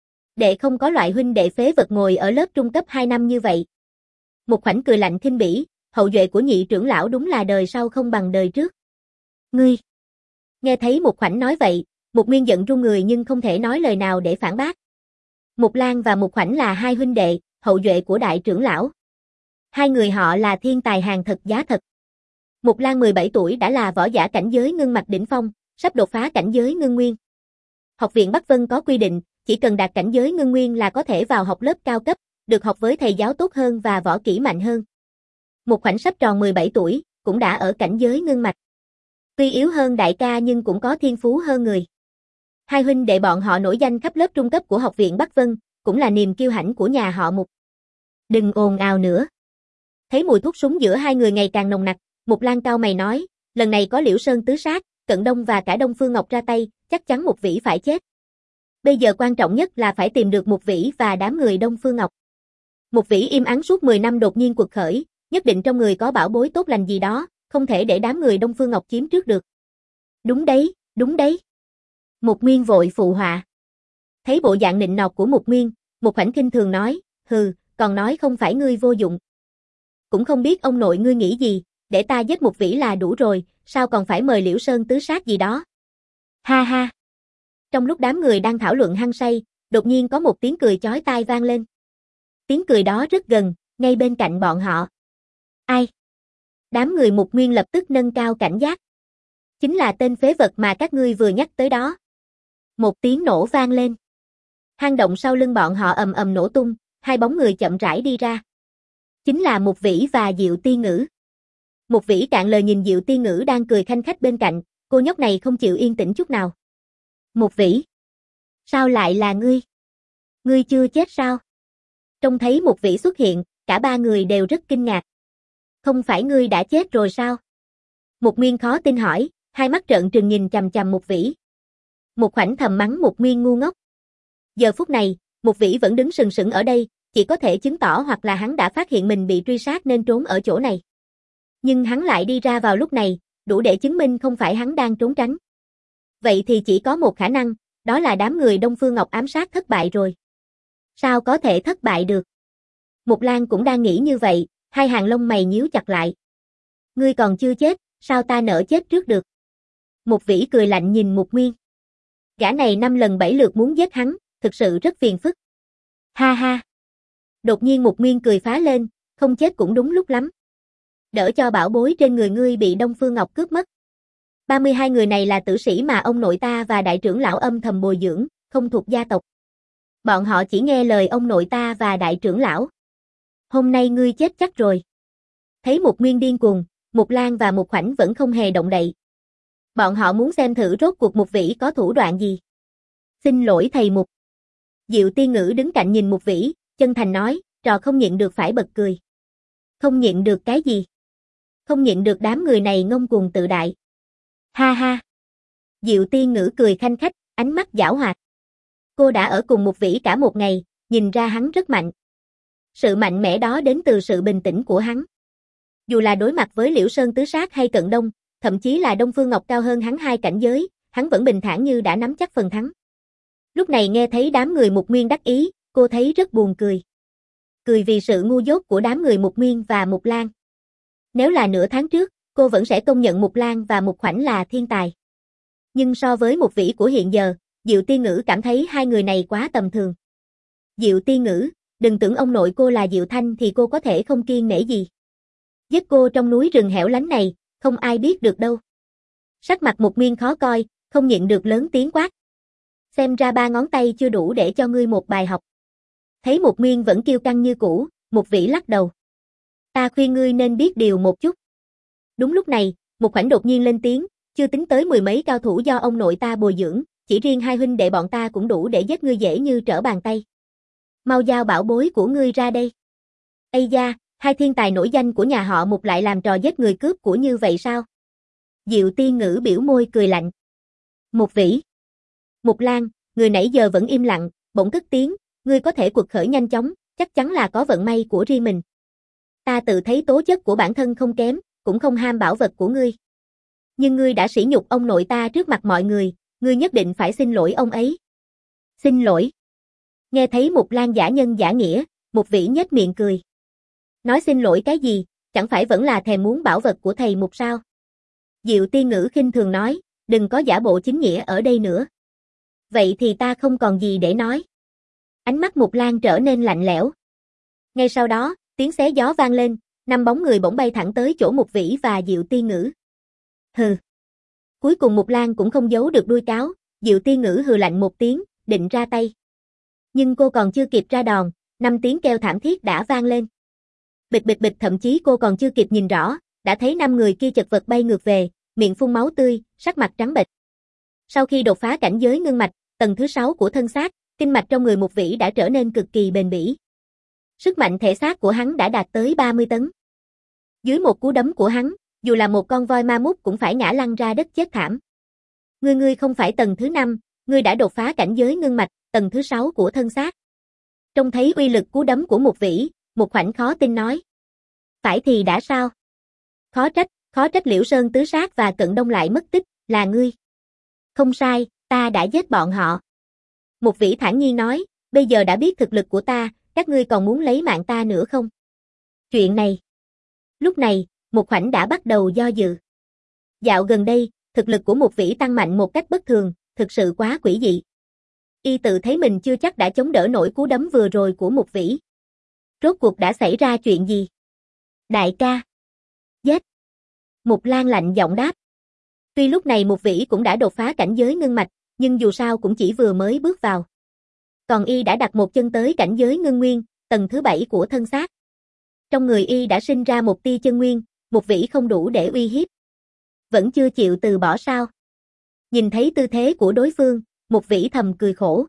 Đệ không có loại huynh đệ phế vật ngồi ở lớp trung cấp hai năm như vậy. Mục Khoảnh cười lạnh khinh bỉ, hậu duệ của nhị trưởng lão đúng là đời sau không bằng đời trước. Ngươi! Nghe thấy Mục Khoảnh nói vậy, Mục Nguyên giận run người nhưng không thể nói lời nào để phản bác. Mục Lan và Mục Khoảnh là hai huynh đệ, hậu duệ của đại trưởng lão. Hai người họ là thiên tài hàng thật giá thật. Mục Lan mười bảy tuổi đã là võ giả cảnh giới ngưng mạch đỉnh phong, sắp đột phá cảnh giới ngưng nguyên. Học viện Bắc Vân có quy định, chỉ cần đạt cảnh giới ngưng nguyên là có thể vào học lớp cao cấp, được học với thầy giáo tốt hơn và võ kỹ mạnh hơn. Mục Khoảnh sắp tròn mười bảy tuổi, cũng đã ở cảnh giới ngưng mạch. Tuy yếu hơn đại ca nhưng cũng có thiên phú hơn người. Hai huynh đệ bọn họ nổi danh khắp lớp trung cấp của học viện Bắc Vân, cũng là niềm kiêu hãnh của nhà họ Mục. Đừng ồn ào nữa. Thấy mùi thuốc súng giữa hai người ngày càng nồng nặc, Mục Lan cau mày nói, lần này có Liễu Sơn tứ sát, Cận Đông và cả Đông Phương Ngọc ra tay, chắc chắn Mục Vĩ phải chết. Bây giờ quan trọng nhất là phải tìm được Mục Vĩ và đám người Đông Phương Ngọc. Mục Vĩ im ắng suốt mười năm đột nhiên quật khởi, nhất định trong người có bảo bối tốt lành gì đó, không thể để đám người Đông Phương Ngọc chiếm trước được. Đúng đấy, đúng đấy. Mục Nguyên vội phụ họa. Thấy bộ dạng nịnh nọt của Mục Nguyên, Mục Khoảnh khinh thường nói, hừ, còn nói không phải ngươi vô dụng. Cũng không biết ông nội ngươi nghĩ gì, để ta giết Mục Vĩ là đủ rồi, sao còn phải mời Liễu Sơn tứ sát gì đó. Ha ha. Trong lúc đám người đang thảo luận hăng say, đột nhiên có một tiếng cười chói tai vang lên. Tiếng cười đó rất gần, ngay bên cạnh bọn họ. Ai? Đám người Mục Nguyên lập tức nâng cao cảnh giác. Chính là tên phế vật mà các ngươi vừa nhắc tới đó. Một tiếng nổ vang lên. Hang động sau lưng bọn họ ầm ầm nổ tung, hai bóng người chậm rãi đi ra. Chính là Mục Vĩ và Diệu Tiên Ngữ. Mục Vĩ cạn lời nhìn Diệu Tiên Ngữ đang cười khanh khách bên cạnh, cô nhóc này không chịu yên tĩnh chút nào. Mục Vĩ. Sao lại là ngươi? Ngươi chưa chết sao? Trông thấy Mục Vĩ xuất hiện, cả ba người đều rất kinh ngạc. Không phải ngươi đã chết rồi sao? Mục Nguyên khó tin hỏi, hai mắt trợn trừng nhìn chằm chằm Mục Vĩ. Mục Khoảnh thầm mắng Mục Nguyên ngu ngốc. Giờ phút này, Mục Vĩ vẫn đứng sừng sững ở đây, chỉ có thể chứng tỏ hoặc là hắn đã phát hiện mình bị truy sát nên trốn ở chỗ này. Nhưng hắn lại đi ra vào lúc này, đủ để chứng minh không phải hắn đang trốn tránh. Vậy thì chỉ có một khả năng, đó là đám người Đông Phương Ngọc ám sát thất bại rồi. Sao có thể thất bại được? Mục Lan cũng đang nghĩ như vậy, hai hàng lông mày nhíu chặt lại. Ngươi còn chưa chết, sao ta nỡ chết trước được? Mục Vĩ cười lạnh nhìn Mục Nguyên. Gã này năm lần bảy lượt muốn giết hắn, thực sự rất phiền phức. Ha ha. Đột nhiên Mục Nguyên cười phá lên, không chết cũng đúng lúc lắm. Đỡ cho bảo bối trên người ngươi bị Đông Phương Ngọc cướp mất. ba mươi hai người này là tử sĩ mà ông nội ta và đại trưởng lão âm thầm bồi dưỡng, không thuộc gia tộc. Bọn họ chỉ nghe lời ông nội ta và đại trưởng lão. Hôm nay ngươi chết chắc rồi. Thấy Mục Nguyên điên cuồng, Mục Lan và Mục Khoảnh vẫn không hề động đậy. Bọn họ muốn xem thử rốt cuộc Mục Vĩ có thủ đoạn gì. Xin lỗi thầy Mục. Diệu Tiên Ngữ đứng cạnh nhìn Mục Vĩ, chân thành nói, trò không nhịn được phải bật cười. Không nhịn được cái gì? Không nhịn được đám người này ngông cuồng tự đại. Ha ha. Diệu Tiên Ngữ cười khanh khách, ánh mắt giảo hoạt. Cô đã ở cùng Mục Vĩ cả một ngày, nhìn ra hắn rất mạnh. Sự mạnh mẽ đó đến từ sự bình tĩnh của hắn. Dù là đối mặt với Liễu Sơn tứ sát hay Cận Đông, thậm chí là Đông Phương Ngọc cao hơn hắn hai cảnh giới, hắn vẫn bình thản như đã nắm chắc phần thắng. Lúc này nghe thấy đám người Mục Nguyên đắc ý, cô thấy rất buồn cười. Cười vì sự ngu dốt của đám người Mục Nguyên và Mục Lan. Nếu là nửa tháng trước, cô vẫn sẽ công nhận Mục Lan và Mục Khoảnh là thiên tài. Nhưng so với Mục Vĩ của hiện giờ, Diệu Tiên Ngữ cảm thấy hai người này quá tầm thường. Diệu Tiên Ngữ, đừng tưởng ông nội cô là Diệu Thanh thì cô có thể không kiêng nể gì. Giết cô trong núi rừng hẻo lánh này, không ai biết được đâu. Sắc mặt Mục Nguyên khó coi, không nhịn được lớn tiếng quát. Xem ra ba ngón tay chưa đủ để cho ngươi một bài học. Thấy Mục Nguyên vẫn kiêu căng như cũ, Mục Vĩ lắc đầu. Ta khuyên ngươi nên biết điều một chút. Đúng lúc này, Mục Khoảnh đột nhiên lên tiếng, Chưa tính tới mười mấy cao thủ do ông nội ta bồi dưỡng, chỉ riêng hai huynh đệ bọn ta cũng đủ để giết ngươi dễ như trở bàn tay. Mau giao bảo bối của ngươi ra đây. Ây da, hai thiên tài nổi danh của nhà họ Mục lại làm trò giết người cướp của như vậy sao? Diệu Tiên Ngữ biểu môi cười lạnh. Mục Vĩ. Mục Lan, người nãy giờ vẫn im lặng, bỗng cất tiếng, ngươi có thể quật khởi nhanh chóng, chắc chắn là có vận may của riêng mình. Ta tự thấy tố chất của bản thân không kém, cũng không ham bảo vật của ngươi. Nhưng ngươi đã sỉ nhục ông nội ta trước mặt mọi người, ngươi nhất định phải xin lỗi ông ấy. Xin lỗi. Nghe thấy Mục Lan giả nhân giả nghĩa, Mục Vĩ nhếch miệng cười. Nói xin lỗi cái gì, chẳng phải vẫn là thèm muốn bảo vật của thầy Mục sao? Diệu Tiên Ngữ khinh thường nói, đừng có giả bộ chính nghĩa ở đây nữa. Vậy thì ta không còn gì để nói. Ánh mắt Mục Lan trở nên lạnh lẽo. Ngay sau đó, tiếng xé gió vang lên, năm bóng người bỗng bay thẳng tới chỗ Mục Vĩ và Diệu Tiên Ngữ. Hừ. Cuối cùng Mục Lan cũng không giấu được đuôi cáo, Diệu Tiên Ngữ hừ lạnh một tiếng, định ra tay. Nhưng cô còn chưa kịp ra đòn, năm tiếng kêu thảm thiết đã vang lên. Bịch bịch bịch, thậm chí cô còn chưa kịp nhìn rõ, đã thấy năm người kia chật vật bay ngược về, miệng phun máu tươi, sắc mặt trắng bệch. Sau khi đột phá cảnh giới ngưng mạch, tầng thứ sáu của thân xác, kinh mạch trong người Mục Vĩ đã trở nên cực kỳ bền bỉ. Sức mạnh thể xác của hắn đã đạt tới ba mươi tấn. Dưới một cú đấm của hắn, dù là một con voi ma mút cũng phải ngã lăn ra đất chết thảm. Ngươi ngươi không phải tầng thứ năm, ngươi đã đột phá cảnh giới ngưng mạch, tầng thứ sáu của thân xác. Trông thấy uy lực cú đấm của Mục Vĩ, Mục Khoảnh khó tin nói. Phải thì đã sao? Khó trách, khó trách Liễu Sơn Tứ Sát và Cận Đông lại mất tích, là ngươi. Không sai, ta đã giết bọn họ. Mục Vĩ thản nhiên nói, bây giờ đã biết thực lực của ta, các ngươi còn muốn lấy mạng ta nữa không? Chuyện này. Lúc này, Mục Khoảnh đã bắt đầu do dự. Dạo gần đây, thực lực của Mục Vĩ tăng mạnh một cách bất thường, thực sự quá quỷ dị. Y tự thấy mình chưa chắc đã chống đỡ nổi cú đấm vừa rồi của Mục Vĩ. Rốt cuộc đã xảy ra chuyện gì? Đại ca. Giết. Mục Lan lạnh giọng đáp. Tuy lúc này Mục Vĩ cũng đã đột phá cảnh giới ngưng mạch, nhưng dù sao cũng chỉ vừa mới bước vào. Còn Y đã đặt một chân tới cảnh giới ngưng nguyên, tầng thứ bảy của thân xác. Trong người Y đã sinh ra một tia chân nguyên, Mục Vĩ không đủ để uy hiếp. Vẫn chưa chịu từ bỏ sao? Nhìn thấy tư thế của đối phương, Mục Vĩ thầm cười khổ.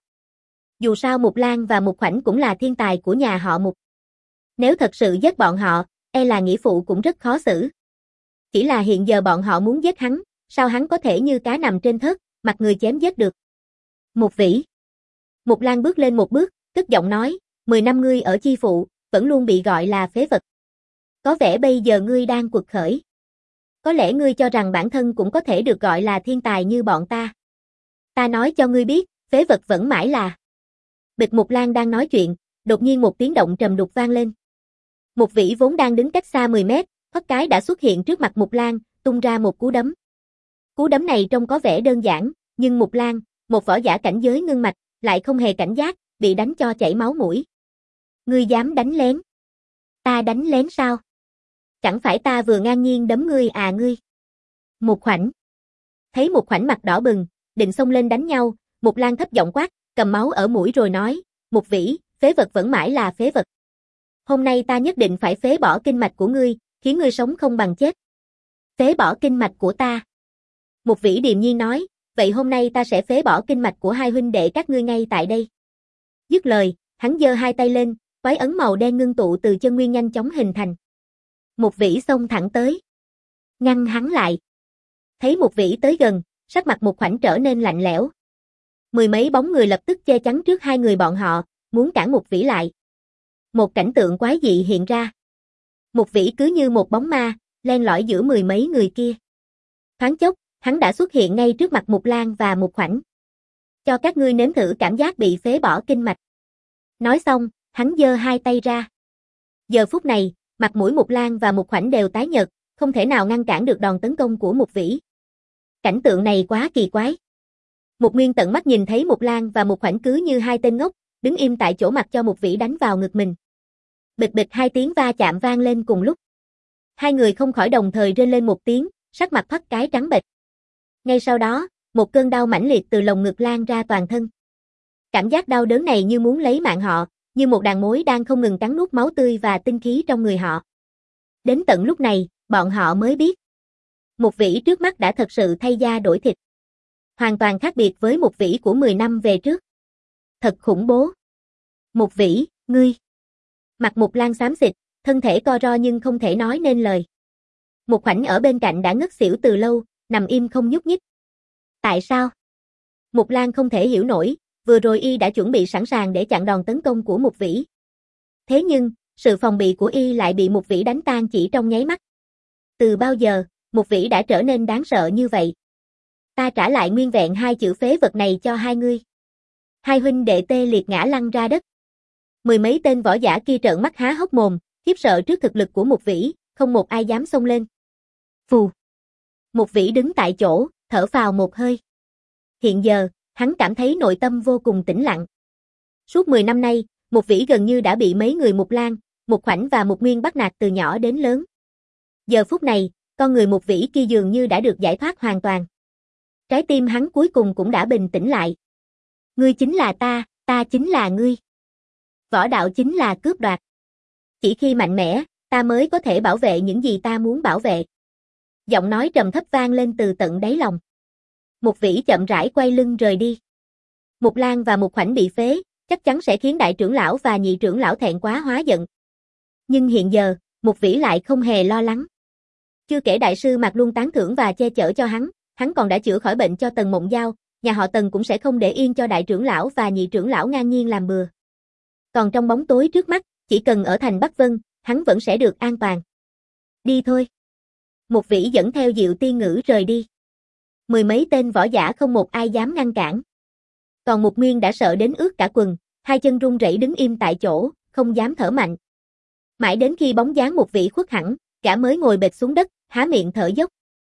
Dù sao Mục Lan và Mục Khoảnh cũng là thiên tài của nhà họ Mục. Nếu thật sự giết bọn họ, e là nghĩa phụ cũng rất khó xử. Chỉ là hiện giờ bọn họ muốn giết hắn, sao hắn có thể như cá nằm trên thớt, mặt người chém giết được. Mục Vĩ. Mục Lan bước lên một bước, cất giọng nói, mười năm ngươi ở chi phụ, vẫn luôn bị gọi là phế vật. Có vẻ bây giờ ngươi đang quật khởi. Có lẽ ngươi cho rằng bản thân cũng có thể được gọi là thiên tài như bọn ta. Ta nói cho ngươi biết, phế vật vẫn mãi là. Bịch. Mục Lan đang nói chuyện, đột nhiên một tiếng động trầm đục vang lên. Mục Vĩ vốn đang đứng cách xa mười mét, thoát cái đã xuất hiện trước mặt Mục Lan, tung ra một cú đấm. Cú đấm này trông có vẻ đơn giản, nhưng Mục Lan, một võ giả cảnh giới ngưng mạch, lại không hề cảnh giác, bị đánh cho chảy máu mũi. Ngươi dám đánh lén? Ta đánh lén sao? Chẳng phải ta vừa ngang nhiên đấm ngươi à ngươi? Mục Khoảnh. Thấy Mục Khoảnh mặt đỏ bừng, định xông lên đánh nhau, Mục Lan thấp giọng quát, cầm máu ở mũi rồi nói, Mục Vĩ, phế vật vẫn mãi là phế vật. Hôm nay ta nhất định phải phế bỏ kinh mạch của ngươi, khiến ngươi sống không bằng chết. Phế bỏ kinh mạch của ta. Mục Vĩ điềm nhiên nói, vậy hôm nay ta sẽ phế bỏ kinh mạch của hai huynh đệ các ngươi ngay tại đây. Dứt lời, hắn giơ hai tay lên, quái ấn màu đen ngưng tụ từ chân nguyên nhanh chóng hình thành. Mục Vĩ xông thẳng tới. Ngăn hắn lại. Thấy Mục Vĩ tới gần, sắc mặt Mục Khoảnh trở nên lạnh lẽo. Mười mấy bóng người lập tức che chắn trước hai người bọn họ, muốn cản Mục Vĩ lại. Một cảnh tượng quái dị hiện ra. Mục Vĩ cứ như một bóng ma, len lỏi giữa mười mấy người kia. Thoáng chốc, hắn đã xuất hiện ngay trước mặt Mục Lan và Mục Khoảnh. Cho các ngươi nếm thử cảm giác bị phế bỏ kinh mạch. Nói xong, hắn giơ hai tay ra. Giờ phút này, mặt mũi Mục Lan và Mục Khoảnh đều tái nhợt, không thể nào ngăn cản được đòn tấn công của Mục Vĩ. Cảnh tượng này quá kỳ quái. Mục Nguyên tận mắt nhìn thấy Mục Lan và Mục Khoảnh cứ như hai tên ngốc, đứng im tại chỗ mặc cho Mục Vĩ đánh vào ngực mình. Bịch bịch hai tiếng va chạm vang lên cùng lúc. Hai người không khỏi đồng thời rên lên một tiếng, sắc mặt thoát cái trắng bệch. Ngay sau đó, một cơn đau mãnh liệt từ lồng ngực lan ra toàn thân. Cảm giác đau đớn này như muốn lấy mạng họ, như một đàn mối đang không ngừng cắn nuốt máu tươi và tinh khí trong người họ. Đến tận lúc này, bọn họ mới biết. Mục Vĩ trước mắt đã thật sự thay da đổi thịt. Hoàn toàn khác biệt với Mục Vĩ của mười năm về trước. Thật khủng bố. Mục Vĩ, ngươi. Mặt Mục Lan xám xịt, thân thể co ro nhưng không thể nói nên lời. Mục Khoảnh ở bên cạnh đã ngất xỉu từ lâu, nằm im không nhúc nhích. Tại sao? Mục Lan không thể hiểu nổi, vừa rồi y đã chuẩn bị sẵn sàng để chặn đòn tấn công của Mục Vĩ. Thế nhưng, sự phòng bị của y lại bị Mục Vĩ đánh tan chỉ trong nháy mắt. Từ bao giờ, Mục Vĩ đã trở nên đáng sợ như vậy? Ta trả lại nguyên vẹn hai chữ phế vật này cho hai ngươi. Hai huynh đệ tê liệt ngã lăn ra đất. Mười mấy tên võ giả kia trợn mắt há hốc mồm, khiếp sợ trước thực lực của Mục Vĩ, không một ai dám xông lên. Phù. Mục Vĩ đứng tại chỗ, thở phào một hơi. Hiện giờ, hắn cảm thấy nội tâm vô cùng tĩnh lặng. Suốt mười năm nay, Mục Vĩ gần như đã bị mấy người Mục Lan, Mục Khoảnh và Mục Nguyên bắt nạt từ nhỏ đến lớn. Giờ phút này, con người Mục Vĩ kia dường như đã được giải thoát hoàn toàn. Trái tim hắn cuối cùng cũng đã bình tĩnh lại. Ngươi chính là ta, ta chính là ngươi. Võ đạo chính là cướp đoạt. Chỉ khi mạnh mẽ, ta mới có thể bảo vệ những gì ta muốn bảo vệ. Giọng nói trầm thấp vang lên từ tận đáy lòng. Mục Vĩ chậm rãi quay lưng rời đi. Mục Lan và Mục Khoảnh bị phế, chắc chắn sẽ khiến đại trưởng lão và nhị trưởng lão thẹn quá hóa giận. Nhưng hiện giờ, Mục Vĩ lại không hề lo lắng. Chưa kể đại sư Mạc luôn tán thưởng và che chở cho hắn, hắn còn đã chữa khỏi bệnh cho Tần Mộng Giao, nhà họ Tần cũng sẽ không để yên cho đại trưởng lão và nhị trưởng lão ngang nhiên làm bừa. Còn trong bóng tối trước mắt, chỉ cần ở thành Bắc Vân, hắn vẫn sẽ được an toàn. Đi thôi. Mục Vĩ dẫn theo Diệu Tiên Ngữ rời đi. Mười mấy tên võ giả không một ai dám ngăn cản. Còn Mục Nguyên đã sợ đến ướt cả quần, hai chân run rẩy đứng im tại chỗ, không dám thở mạnh. Mãi đến khi bóng dáng Mục Vĩ khuất hẳn, gã mới ngồi bệt xuống đất, há miệng thở dốc.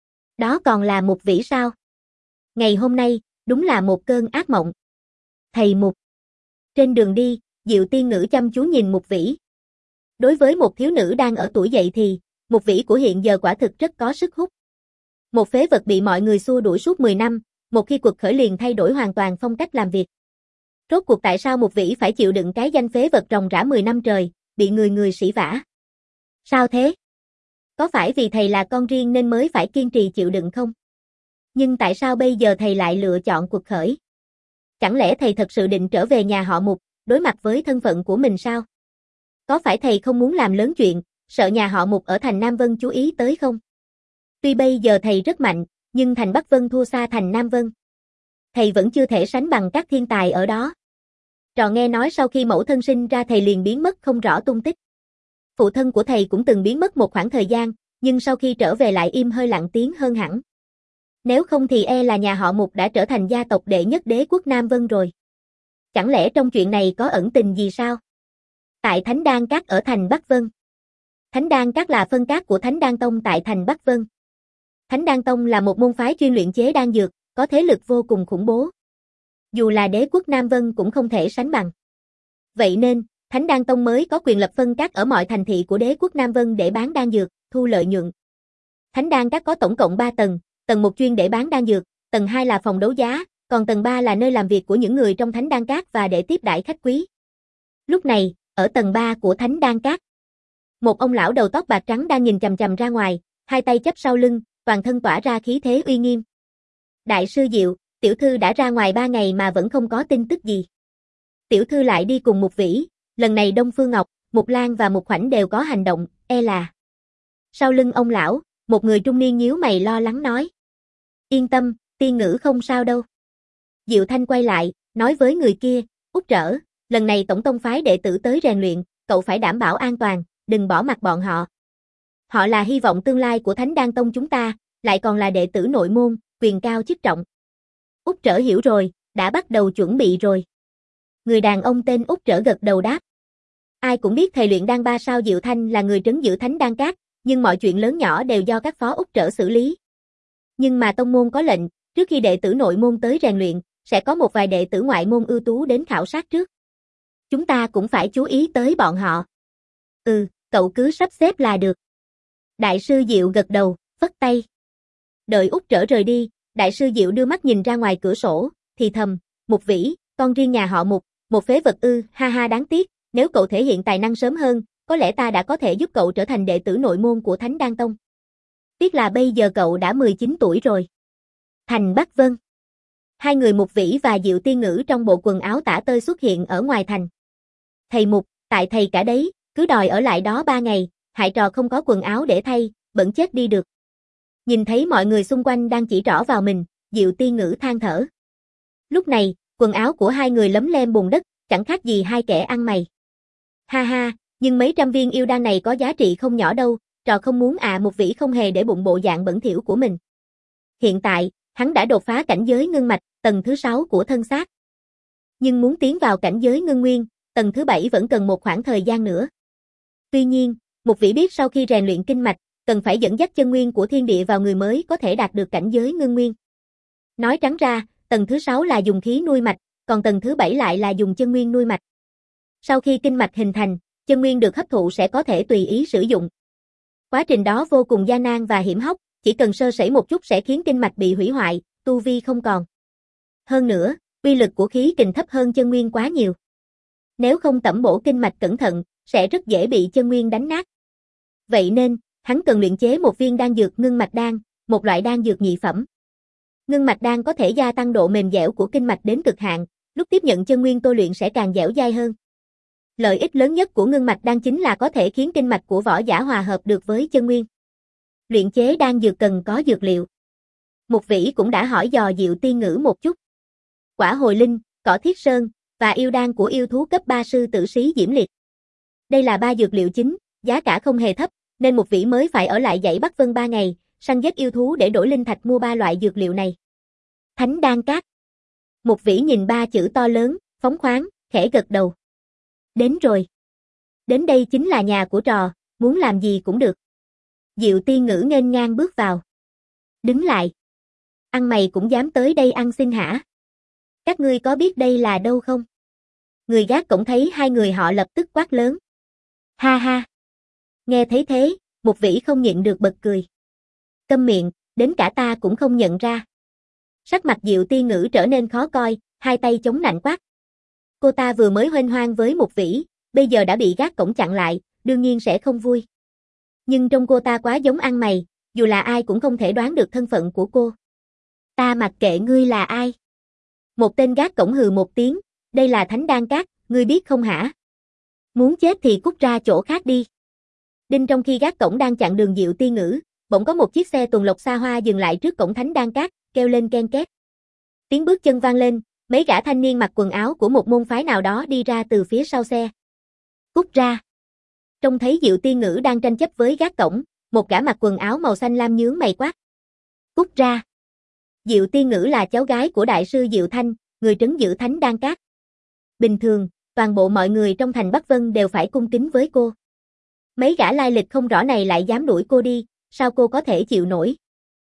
Đó còn là Mục Vĩ sao? Ngày hôm nay, đúng là một cơn ác mộng. Thầy Mục. Trên đường đi, Diệu Tiên Ngữ chăm chú nhìn Mục Vĩ. Đối với một thiếu nữ đang ở tuổi dậy thì, Mục Vĩ của hiện giờ quả thực rất có sức hút. Một phế vật bị mọi người xua đuổi suốt mười năm, một khi quật khởi liền thay đổi hoàn toàn phong cách làm việc. Rốt cuộc tại sao Mục Vĩ phải chịu đựng cái danh phế vật ròng rã mười năm trời, bị người người sỉ vả? Sao thế? Có phải vì thầy là con riêng nên mới phải kiên trì chịu đựng không? Nhưng tại sao bây giờ thầy lại lựa chọn quật khởi? Chẳng lẽ thầy thật sự định trở về nhà họ Mục, đối mặt với thân phận của mình sao? Có phải thầy không muốn làm lớn chuyện, sợ nhà họ Mục ở thành Nam Vân chú ý tới không? Tuy bây giờ thầy rất mạnh, nhưng thành Bắc Vân thua xa thành Nam Vân. Thầy vẫn chưa thể sánh bằng các thiên tài ở đó. Trò nghe nói sau khi mẫu thân sinh ra thầy liền biến mất không rõ tung tích. Phụ thân của thầy cũng từng biến mất một khoảng thời gian, nhưng sau khi trở về lại im hơi lặng tiếng hơn hẳn. Nếu không thì e là nhà họ Mục đã trở thành gia tộc đệ nhất đế quốc Nam Vân rồi. Chẳng lẽ trong chuyện này có ẩn tình gì sao? Tại Thánh Đan Các ở thành Bắc Vân. Thánh Đan Các là phân các của Thánh Đan Tông tại thành Bắc Vân. Thánh Đan Tông là một môn phái chuyên luyện chế đan dược, có thế lực vô cùng khủng bố. Dù là đế quốc Nam Vân cũng không thể sánh bằng. Vậy nên, Thánh Đan Tông mới có quyền lập phân các ở mọi thành thị của đế quốc Nam Vân để bán đan dược, thu lợi nhuận. Thánh Đan Các có tổng cộng ba tầng, tầng một chuyên để bán đan dược, tầng hai là phòng đấu giá, còn tầng ba là nơi làm việc của những người trong Thánh Đan Các và để tiếp đãi khách quý. Lúc này, ở tầng ba của Thánh Đan Các, một ông lão đầu tóc bạc trắng đang nhìn chằm chằm ra ngoài, hai tay chắp sau lưng, toàn thân tỏa ra khí thế uy nghiêm. Đại sư Diệu, tiểu thư đã ra ngoài ba ngày mà vẫn không có tin tức gì. Tiểu thư lại đi cùng Mục Vĩ, lần này Đông Phương Ngọc, Mục Lan và Mục Khoảnh đều có hành động, e là. Sau lưng ông lão, một người trung niên nhíu mày lo lắng nói. Yên tâm, Tiên Ngữ không sao đâu. Diệu Thanh quay lại, nói với người kia, Út Trở, lần này tổng tông phái đệ tử tới rèn luyện, cậu phải đảm bảo an toàn, đừng bỏ mặc bọn họ. Họ là hy vọng tương lai của Thánh Đan Tông chúng ta, lại còn là đệ tử nội môn, quyền cao chức trọng. Út Trở hiểu rồi, đã bắt đầu chuẩn bị rồi. Người đàn ông tên Út Trở gật đầu đáp. Ai cũng biết thầy luyện đan ba sao Diệu Thanh là người trấn giữ Thánh Đan Các, nhưng mọi chuyện lớn nhỏ đều do các phó Út Trở xử lý. Nhưng mà tông môn có lệnh, trước khi đệ tử nội môn tới rèn luyện, sẽ có một vài đệ tử ngoại môn ưu tú đến khảo sát trước. Chúng ta cũng phải chú ý tới bọn họ. Ừ, cậu cứ sắp xếp là được. Đại sư Diệu gật đầu, phất tay. Đợi Út Trở rời đi, đại sư Diệu đưa mắt nhìn ra ngoài cửa sổ, thì thầm, Mục Vĩ, con riêng nhà họ Mục, một phế vật ư, ha ha đáng tiếc, nếu cậu thể hiện tài năng sớm hơn, có lẽ ta đã có thể giúp cậu trở thành đệ tử nội môn của Thánh Đan Tông. Tiếc là bây giờ cậu đã mười chín tuổi rồi. Thành Bắc Vân. Hai người Mục Vĩ và Diệu Tiên Ngữ trong bộ quần áo tả tơi xuất hiện ở ngoài thành. Thầy Mục, tại thầy cả đấy, cứ đòi ở lại đó ba ngày, hại trò không có quần áo để thay, bẩn chết đi được. Nhìn thấy mọi người xung quanh đang chỉ trỏ vào mình, Diệu Tiên Ngữ than thở. Lúc này, quần áo của hai người lấm lem bùn đất, chẳng khác gì hai kẻ ăn mày. Ha ha, nhưng mấy trăm viên yêu đan này có giá trị không nhỏ đâu, trò không muốn à. Mục Vĩ không hề để bụng bộ dạng bẩn thỉu của mình. Hiện tại, hắn đã đột phá cảnh giới ngưng mạch, tầng thứ sáu của thân xác. Nhưng muốn tiến vào cảnh giới ngưng nguyên, tầng thứ bảy vẫn cần một khoảng thời gian nữa. Tuy nhiên, Mục Vĩ biết sau khi rèn luyện kinh mạch, cần phải dẫn dắt chân nguyên của thiên địa vào người mới có thể đạt được cảnh giới ngưng nguyên. Nói trắng ra, tầng thứ sáu là dùng khí nuôi mạch, còn tầng thứ bảy lại là dùng chân nguyên nuôi mạch. Sau khi kinh mạch hình thành, chân nguyên được hấp thụ sẽ có thể tùy ý sử dụng. Quá trình đó vô cùng gian nan và hiểm hóc, chỉ cần sơ sẩy một chút sẽ khiến kinh mạch bị hủy hoại, tu vi không còn. Hơn nữa, uy lực của khí kình thấp hơn chân nguyên quá nhiều. Nếu không tẩm bổ kinh mạch cẩn thận, sẽ rất dễ bị chân nguyên đánh nát. Vậy nên, hắn cần luyện chế một viên đan dược ngưng mạch đan, một loại đan dược nhị phẩm. Ngưng mạch đan có thể gia tăng độ mềm dẻo của kinh mạch đến cực hạn, lúc tiếp nhận chân nguyên tôi luyện sẽ càng dẻo dai hơn. Lợi ích lớn nhất của ngưng mạch đan chính là có thể khiến kinh mạch của võ giả hòa hợp được với chân nguyên. Luyện chế đan dược cần có dược liệu. Mục Vĩ cũng đã hỏi dò Diệu Tiên Ngữ một chút. Quả hồi linh, cỏ thiết sơn và yêu đan của yêu thú cấp ba sư tử Xí Diễm Liệt. Đây là ba dược liệu chính, giá cả không hề thấp, nên Mục Vĩ mới phải ở lại dãy Bắc Vân ba ngày, săn giết yêu thú để đổi linh thạch mua ba loại dược liệu này. Thánh đan cát. Mục Vĩ nhìn ba chữ to lớn, phóng khoáng, khẽ gật đầu. Đến rồi. Đến đây chính là nhà của trò, muốn làm gì cũng được. Diệu Tiên Ngữ nghênh ngang bước vào. Đứng lại. Ăn mày cũng dám tới đây ăn xin hả? Các ngươi có biết đây là đâu không? Người gác cổng thấy hai người họ lập tức quát lớn. Ha ha. Nghe thấy thế, Mục Vĩ không nhịn được bật cười. Câm miệng, đến cả ta cũng không nhận ra. Sắc mặt Diệu Tiên Ngữ trở nên khó coi, hai tay chống nạnh quát. Cô ta vừa mới huênh hoang với Mục Vĩ, bây giờ đã bị gác cổng chặn lại, đương nhiên sẽ không vui. Nhưng trông cô ta quá giống ăn mày, dù là ai cũng không thể đoán được thân phận của cô. Ta mặc kệ ngươi là ai. Một tên gác cổng hừ một tiếng, đây là Thánh Đan Cát, ngươi biết không hả? Muốn chết thì cút ra chỗ khác đi. Đinh trong khi gác cổng đang chặn đường Diệu Tiên Ngữ, bỗng có một chiếc xe tuần lộc xa hoa dừng lại trước cổng Thánh Đan Cát, kêu lên ken két. Tiếng bước chân vang lên, mấy gã thanh niên mặc quần áo của một môn phái nào đó đi ra từ phía sau xe. Cút ra. Trông thấy Diệu Tiên Ngữ đang tranh chấp với gác cổng, một gã mặc quần áo màu xanh lam nhướng mày quát. Cút ra. Diệu Tiên Ngữ là cháu gái của đại sư Diệu Thanh, người trấn giữ Thánh Đan Cát. Bình thường, toàn bộ mọi người trong thành Bắc Vân đều phải cung kính với cô. Mấy gã lai lịch không rõ này lại dám đuổi cô đi, sao cô có thể chịu nổi?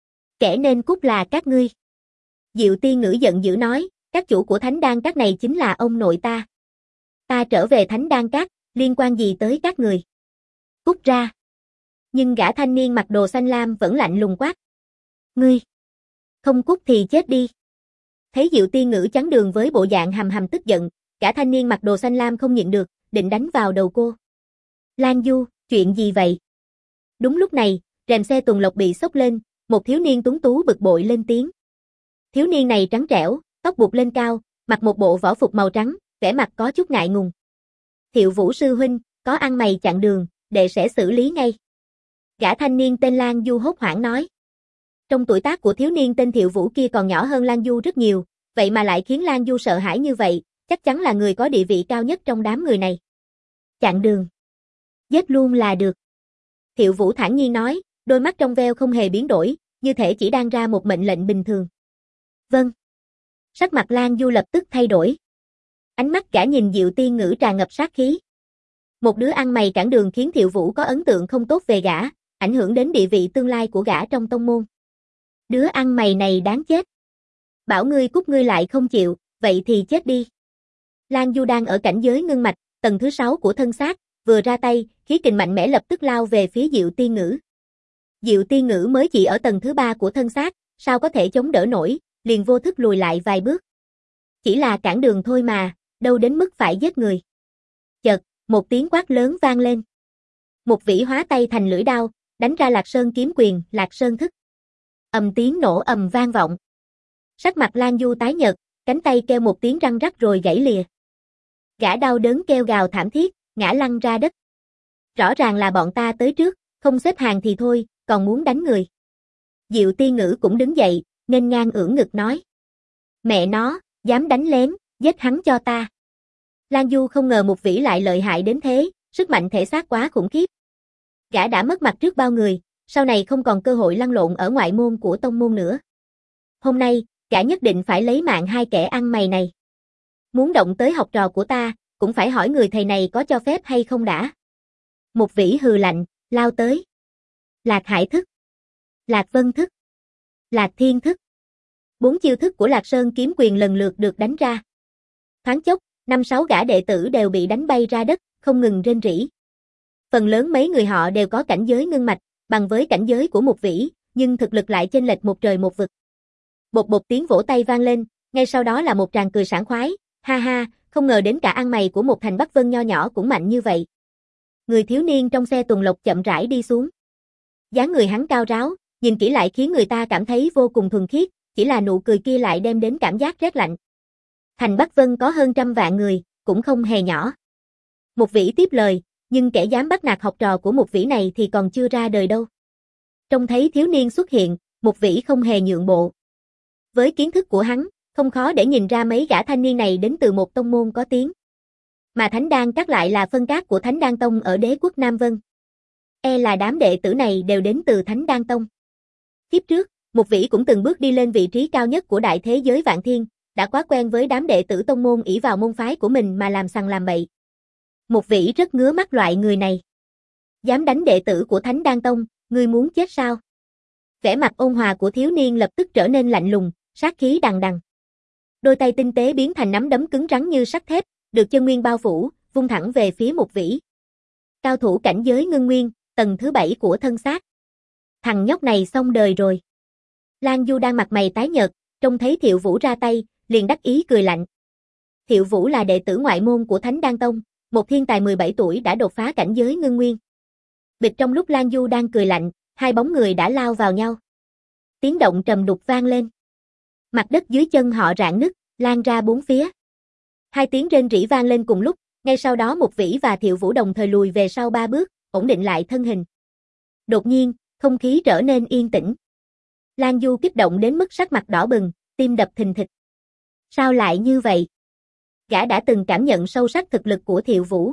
Kẻ nên cút là các ngươi. Diệu Tiên Ngữ giận dữ nói, các chủ của Thánh Đan Cát này chính là ông nội ta. Ta trở về Thánh Đan Cát, liên quan gì tới các người? Cút ra. Nhưng gã thanh niên mặc đồ xanh lam vẫn lạnh lùng quát. Ngươi. Không cút thì chết đi. Thấy Diệu Tiên Ngữ chắn đường với bộ dạng hầm hầm tức giận, gã thanh niên mặc đồ xanh lam không nhịn được, định đánh vào đầu cô. Lan Du, chuyện gì vậy? Đúng lúc này, rèm xe tuần lộc bị xốc lên, một thiếu niên tuấn tú bực bội lên tiếng. Thiếu niên này trắng trẻo, tóc buộc lên cao, mặc một bộ võ phục màu trắng, vẻ mặt có chút ngại ngùng. Thiệu Vũ sư huynh, có ăn mày chặn đường, đệ sẽ xử lý ngay. Gã thanh niên tên Lan Du hốt hoảng nói. Trong tuổi tác của thiếu niên tên Thiệu Vũ kia còn nhỏ hơn Lan Du rất nhiều, vậy mà lại khiến Lan Du sợ hãi như vậy, chắc chắn là người có địa vị cao nhất trong đám người này. Chặn đường. Giết luôn là được. Thiệu Vũ thản nhiên nói, đôi mắt trong veo không hề biến đổi, như thể chỉ đang ra một mệnh lệnh bình thường. Vâng. Sắc mặt Lan Du lập tức thay đổi. Ánh mắt gã nhìn Diệu Tiên Ngữ tràn ngập sát khí. Một đứa ăn mày cản đường khiến Thiệu Vũ có ấn tượng không tốt về gã, ảnh hưởng đến địa vị tương lai của gã trong tông môn. Đứa ăn mày này đáng chết. Bảo ngươi cút ngươi lại không chịu, vậy thì chết đi. Lan Du đang ở cảnh giới ngưng mạch, tầng thứ sáu của thân xác, vừa ra tay, khí kình mạnh mẽ lập tức lao về phía Diệu Tiên Ngữ. Diệu Tiên Ngữ mới chỉ ở tầng thứ ba của thân xác, sao có thể chống đỡ nổi, liền vô thức lùi lại vài bước. Chỉ là cản đường thôi mà, đâu đến mức phải giết người. Chợt, một tiếng quát lớn vang lên. Một vĩ hóa tay thành lưỡi đao, đánh ra Lạc Sơn kiếm quyền, Lạc Sơn thức. Ầm tiếng nổ ầm vang vọng. Sắc mặt Lan Du tái nhợt, cánh tay kêu một tiếng răng rắc rồi gãy lìa. Gã đau đớn kêu gào thảm thiết, ngã lăn ra đất. Rõ ràng là bọn ta tới trước, không xếp hàng thì thôi, còn muốn đánh người. Diệu Tiên Ngữ cũng đứng dậy, nghênh ngang ưỡn ngực nói. Mẹ nó, dám đánh lén, giết hắn cho ta. Lan Du không ngờ Mục Vĩ lại lợi hại đến thế, sức mạnh thể xác quá khủng khiếp. Gã đã mất mặt trước bao người, sau này không còn cơ hội lăn lộn ở ngoại môn của tông môn nữa. Hôm nay, gã nhất định phải lấy mạng hai kẻ ăn mày này. Muốn động tới học trò của ta, cũng phải hỏi người thầy này có cho phép hay không đã. Mục Vĩ hừ lạnh, lao tới. Lạc Hải thức, Lạc Vân thức, Lạc Thiên thức. Bốn chiêu thức của Lạc Sơn kiếm quyền lần lượt được đánh ra. Thoáng chốc, năm sáu gã đệ tử đều bị đánh bay ra đất, không ngừng rên rỉ. Phần lớn mấy người họ đều có cảnh giới ngưng mạch, bằng với cảnh giới của Mục Vĩ, nhưng thực lực lại chênh lệch một trời một vực. Bột bột tiếng vỗ tay vang lên, ngay sau đó là một tràng cười sảng khoái, ha ha, không ngờ đến cả ăn mày của một thành Bắc Vân nho nhỏ cũng mạnh như vậy. Người thiếu niên trong xe tuần lộc chậm rãi đi xuống. Dáng người hắn cao ráo, nhìn kỹ lại khiến người ta cảm thấy vô cùng thuần khiết, chỉ là nụ cười kia lại đem đến cảm giác rét lạnh. Thành Bắc Vân có hơn trăm vạn người, cũng không hề nhỏ. Mục Vĩ tiếp lời, nhưng kẻ dám bắt nạt học trò của Mục Vĩ này thì còn chưa ra đời đâu. Trông thấy thiếu niên xuất hiện, Mục Vĩ không hề nhượng bộ. Với kiến thức của hắn, không khó để nhìn ra mấy gã thanh niên này đến từ một tông môn có tiếng. Mà Thánh Đan Các lại là phân các của Thánh Đan Tông ở đế quốc Nam Vân. E là đám đệ tử này đều đến từ Thánh Đan Tông. Kiếp trước, Mục Vĩ cũng từng bước đi lên vị trí cao nhất của đại thế giới vạn thiên, đã quá quen với đám đệ tử tông môn ỷ vào môn phái của mình mà làm sằng làm bậy. Mục Vĩ rất ngứa mắt loại người này. Dám đánh đệ tử của Thánh Đan Tông, ngươi muốn chết sao? Vẻ mặt ôn hòa của thiếu niên lập tức trở nên lạnh lùng, sát khí đằng đằng. Đôi tay tinh tế biến thành nắm đấm cứng rắn như sắt thép, được chân nguyên bao phủ, vung thẳng về phía Mục Vĩ. Cao thủ cảnh giới ngưng nguyên, tầng thứ bảy của thân xác. Thằng nhóc này xong đời rồi. Lan Du đang mặt mày tái nhợt, trông thấy Thiệu Vũ ra tay, liền đắc ý cười lạnh. Thiệu Vũ là đệ tử ngoại môn của Thánh Đan Tông, một thiên tài mười bảy tuổi đã đột phá cảnh giới ngưng nguyên. Bịch trong lúc Lan Du đang cười lạnh, hai bóng người đã lao vào nhau. Tiếng động trầm đục vang lên. Mặt đất dưới chân họ rạn nứt, lan ra bốn phía. Hai tiếng rên rỉ vang lên cùng lúc, ngay sau đó Mục Vĩ và Thiệu Vũ đồng thời lùi về sau ba bước, ổn định lại thân hình. Đột nhiên, không khí trở nên yên tĩnh. Lan Du kích động đến mức sắc mặt đỏ bừng, tim đập thình thịch. Sao lại như vậy? Gã đã từng cảm nhận sâu sắc thực lực của Thiệu Vũ.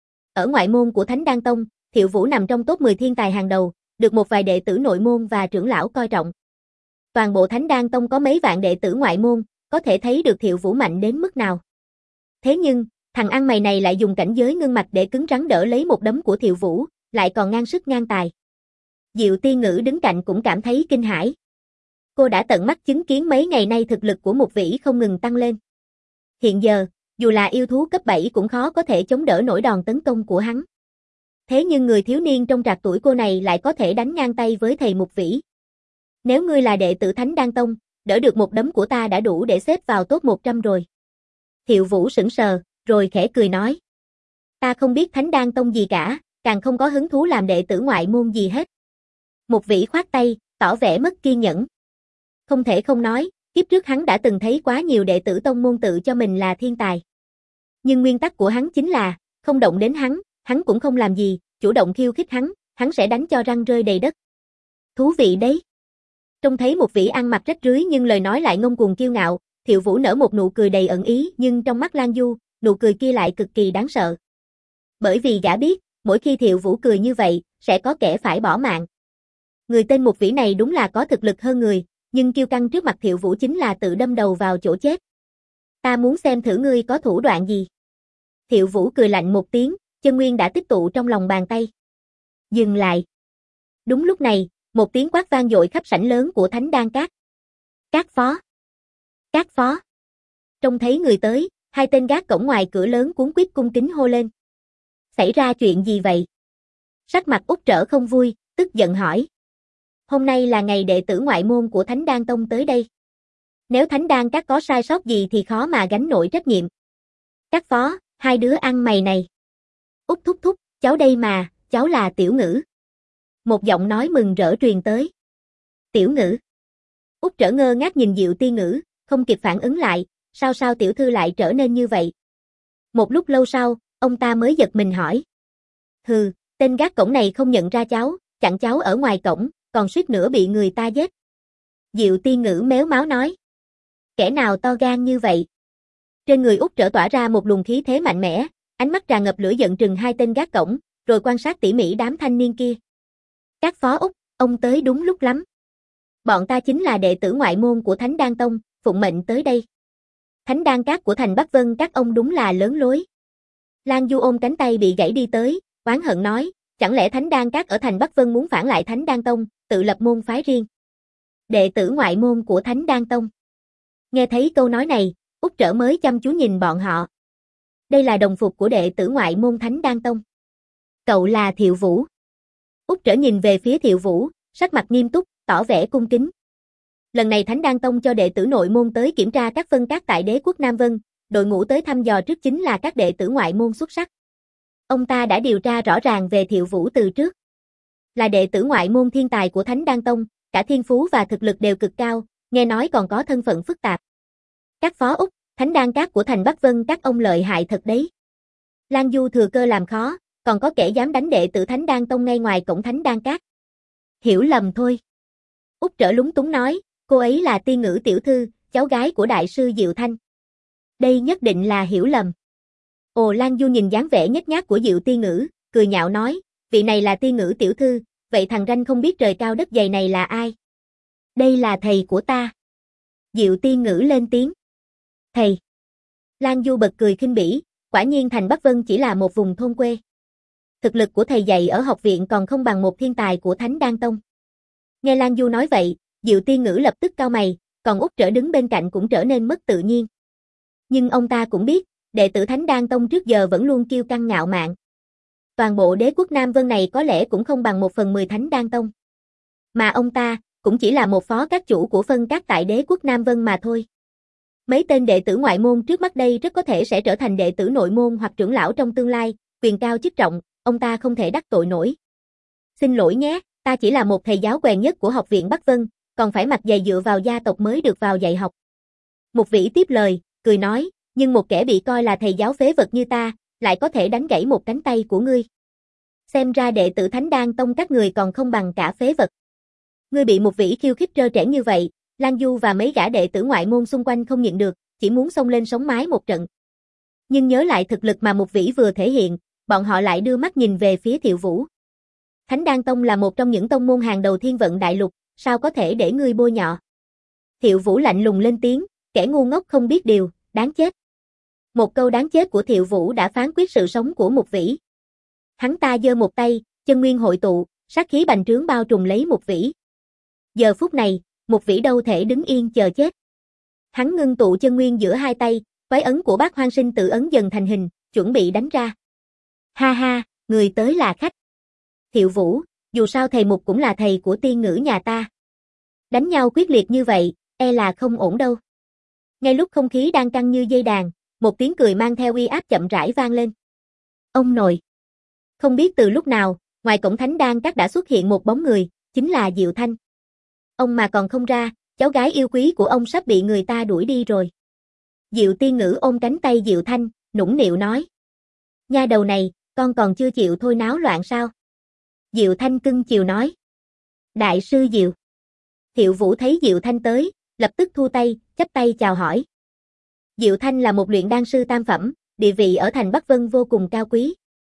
Ở ngoại môn của Thánh Đan Tông, Thiệu Vũ nằm trong top mười thiên tài hàng đầu, được một vài đệ tử nội môn và trưởng lão coi trọng. Toàn bộ Thánh Đan Tông có mấy vạn đệ tử ngoại môn, có thể thấy được Thiệu Vũ mạnh đến mức nào. Thế nhưng, thằng ăn mày này lại dùng cảnh giới ngưng mạch để cứng rắn đỡ lấy một đấm của Thiệu Vũ, lại còn ngang sức ngang tài. Diệu Tiên Ngữ đứng cạnh cũng cảm thấy kinh hãi. Cô đã tận mắt chứng kiến mấy ngày nay thực lực của Mục Vĩ không ngừng tăng lên. Hiện giờ, dù là yêu thú cấp bảy cũng khó có thể chống đỡ nổi đòn tấn công của hắn. Thế nhưng người thiếu niên trong trạc tuổi cô này lại có thể đánh ngang tay với thầy Mục Vĩ. Nếu ngươi là đệ tử Thánh Đan Tông, đỡ được một đấm của ta đã đủ để xếp vào top một trăm rồi. Thiệu Vũ sững sờ, rồi khẽ cười nói. Ta không biết Thánh Đan Tông gì cả, càng không có hứng thú làm đệ tử ngoại môn gì hết. Mục Vĩ khoát tay, tỏ vẻ mất kiên nhẫn. Không thể không nói, kiếp trước hắn đã từng thấy quá nhiều đệ tử tông môn tự cho mình là thiên tài. Nhưng nguyên tắc của hắn chính là, không động đến hắn, hắn cũng không làm gì, chủ động khiêu khích hắn, hắn sẽ đánh cho răng rơi đầy đất. Thú vị đấy. Trông thấy Mục Vĩ ăn mặc rách rưới nhưng lời nói lại ngông cuồng kiêu ngạo, Thiệu Vũ nở một nụ cười đầy ẩn ý, nhưng trong mắt Lan Du, nụ cười kia lại cực kỳ đáng sợ. Bởi vì gã biết, mỗi khi Thiệu Vũ cười như vậy, sẽ có kẻ phải bỏ mạng. Người tên Mục Vĩ này đúng là có thực lực hơn người, nhưng kiêu căng trước mặt Thiệu Vũ chính là tự đâm đầu vào chỗ chết. Ta muốn xem thử ngươi có thủ đoạn gì. Thiệu Vũ cười lạnh một tiếng, chân nguyên đã tích tụ trong lòng bàn tay. Dừng lại. Đúng lúc này, một tiếng quát vang dội khắp sảnh lớn của Thánh Đan Các. Các phó. Các phó. Trông thấy người tới, hai tên gác cổng ngoài cửa lớn cuống quýt cung kính hô lên. Xảy ra chuyện gì vậy? Sắc mặt Út Trở không vui, tức giận hỏi. Hôm nay là ngày đệ tử ngoại môn của Thánh Đan Tông tới đây. Nếu Thánh Đan Các có sai sót gì thì khó mà gánh nổi trách nhiệm. Các phó, hai đứa ăn mày này. Út thúc thúc, cháu đây mà, cháu là Tiểu Ngữ. Một giọng nói mừng rỡ truyền tới. Tiểu Ngữ. Út Trở ngơ ngác nhìn Diệu Tiên Ngữ, không kịp phản ứng lại, sao sao tiểu thư lại trở nên như vậy? Một lúc lâu sau, ông ta mới giật mình hỏi. Hừ, tên gác cổng này không nhận ra cháu, chặn cháu ở ngoài cổng, còn suýt nữa bị người ta giết. Diệu Tiên Ngữ méo máu nói. Kẻ nào to gan như vậy? Trên người Út Trở tỏa ra một luồng khí thế mạnh mẽ, ánh mắt tràn ngập lửa giận trừng hai tên gác cổng, rồi quan sát tỉ mỉ đám thanh niên kia. Các phó Út, ông tới đúng lúc lắm. Bọn ta chính là đệ tử ngoại môn của Thánh Đan Tông, phụng mệnh tới đây. Thánh Đan Các của thành Bắc Vân các ông đúng là lớn lối. Lan Du ôm cánh tay bị gãy đi tới, oán hận nói, chẳng lẽ Thánh Đan Các ở thành Bắc Vân muốn phản lại Thánh Đan Tông, tự lập môn phái riêng. Đệ tử ngoại môn của Thánh Đan Tông. Nghe thấy câu nói này, Út Trở mới chăm chú nhìn bọn họ. Đây là đồng phục của đệ tử ngoại môn Thánh Đan Tông. Cậu là Thiệu Vũ. Út Trở nhìn về phía Thiệu Vũ, sắc mặt nghiêm túc, tỏ vẻ cung kính. Lần này Thánh Đan Tông cho đệ tử nội môn tới kiểm tra các phân các tại đế quốc Nam Vân, đội ngũ tới thăm dò trước chính là các đệ tử ngoại môn xuất sắc. Ông ta đã điều tra rõ ràng về Thiệu Vũ từ trước. Là đệ tử ngoại môn thiên tài của Thánh Đan Tông, cả thiên phú và thực lực đều cực cao, nghe nói còn có thân phận phức tạp. Các phó Út, Thánh Đan Các của thành Bắc Vân các ông lợi hại thật đấy. Lan Du thừa cơ làm khó, còn có kẻ dám đánh đệ tử Thánh Đan Tông ngay ngoài cổng Thánh Đan Các. Hiểu lầm thôi. Út Trở lúng túng nói, cô ấy là Tiên Ngữ tiểu thư, cháu gái của đại sư Diệu Thanh. Đây nhất định là hiểu lầm. Ồ, Lan Du nhìn dáng vẻ nhếch nhác của Diệu Tiên Ngữ, cười nhạo nói, vị này là Tiên Ngữ tiểu thư, vậy thằng ranh không biết trời cao đất dày này là ai? Đây là thầy của ta. Diệu Tiên Ngữ lên tiếng. Thầy. Lan Du bật cười khinh bỉ, quả nhiên thành Bắc Vân chỉ là một vùng thôn quê. Thực lực của thầy dạy ở học viện còn không bằng một thiên tài của Thánh Đan Tông. Nghe Lan Du nói vậy, Diệu Tiên Ngữ lập tức cau mày, còn Út Trở đứng bên cạnh cũng trở nên mất tự nhiên. Nhưng ông ta cũng biết, đệ tử Thánh Đan Tông trước giờ vẫn luôn kiêu căng ngạo mạn. Toàn bộ đế quốc Nam Vân này có lẽ cũng không bằng một phần mười Thánh Đan Tông. Mà ông ta, cũng chỉ là một phó các chủ của phân các tại đế quốc Nam Vân mà thôi. Mấy tên đệ tử ngoại môn trước mắt đây rất có thể sẽ trở thành đệ tử nội môn hoặc trưởng lão trong tương lai, quyền cao chức trọng, ông ta không thể đắc tội nổi. Xin lỗi nhé, ta chỉ là một thầy giáo quèn nhất của học viện Bắc Vân, còn phải mặt dày dựa vào gia tộc mới được vào dạy học. Mục Vĩ tiếp lời, cười nói, nhưng một kẻ bị coi là thầy giáo phế vật như ta, lại có thể đánh gãy một cánh tay của ngươi. Xem ra đệ tử Thánh Đan Tông các người còn không bằng cả phế vật. Ngươi bị Mục Vĩ khiêu khích trơ trẽn như vậy, Lan Du và mấy gã đệ tử ngoại môn xung quanh không nhịn được, chỉ muốn xông lên sống mái một trận. Nhưng nhớ lại thực lực mà Mục Vĩ vừa thể hiện, bọn họ lại đưa mắt nhìn về phía Thiệu Vũ. Thánh Đan Tông là một trong những tông môn hàng đầu thiên vận đại lục, sao có thể để ngươi bôi nhọ? Thiệu Vũ lạnh lùng lên tiếng, kẻ ngu ngốc không biết điều, đáng chết. Một câu đáng chết của Thiệu Vũ đã phán quyết sự sống của Mục Vĩ. Hắn ta giơ một tay, chân nguyên hội tụ, sát khí bành trướng bao trùm lấy Mục Vĩ. Giờ phút này, Mục Vĩ đâu thể đứng yên chờ chết. Hắn ngưng tụ chân nguyên giữa hai tay, quái ấn của Bát Hoang Sinh tự ấn dần thành hình, chuẩn bị đánh ra. Ha ha, người tới là khách. Thiệu Vũ, dù sao thầy Mục cũng là thầy của Tiên Ngữ nhà ta. Đánh nhau quyết liệt như vậy, e là không ổn đâu. Ngay lúc không khí đang căng như dây đàn, một tiếng cười mang theo uy áp chậm rãi vang lên. Ông nội. Không biết từ lúc nào, ngoài cổng Thánh Đan Các đã xuất hiện một bóng người, chính là Diệu Thanh. Ông mà còn không ra, cháu gái yêu quý của ông sắp bị người ta đuổi đi rồi. Diệu Tiên Ngữ ôm cánh tay Diệu Thanh, nũng nịu nói. Nha đầu này, con còn chưa chịu thôi náo loạn sao? Diệu Thanh cưng chiều nói. Đại sư Diệu. Thiệu Vũ thấy Diệu Thanh tới, lập tức thu tay, chắp tay chào hỏi. Diệu Thanh là một luyện đan sư tam phẩm, địa vị ở thành Bắc Vân vô cùng cao quý.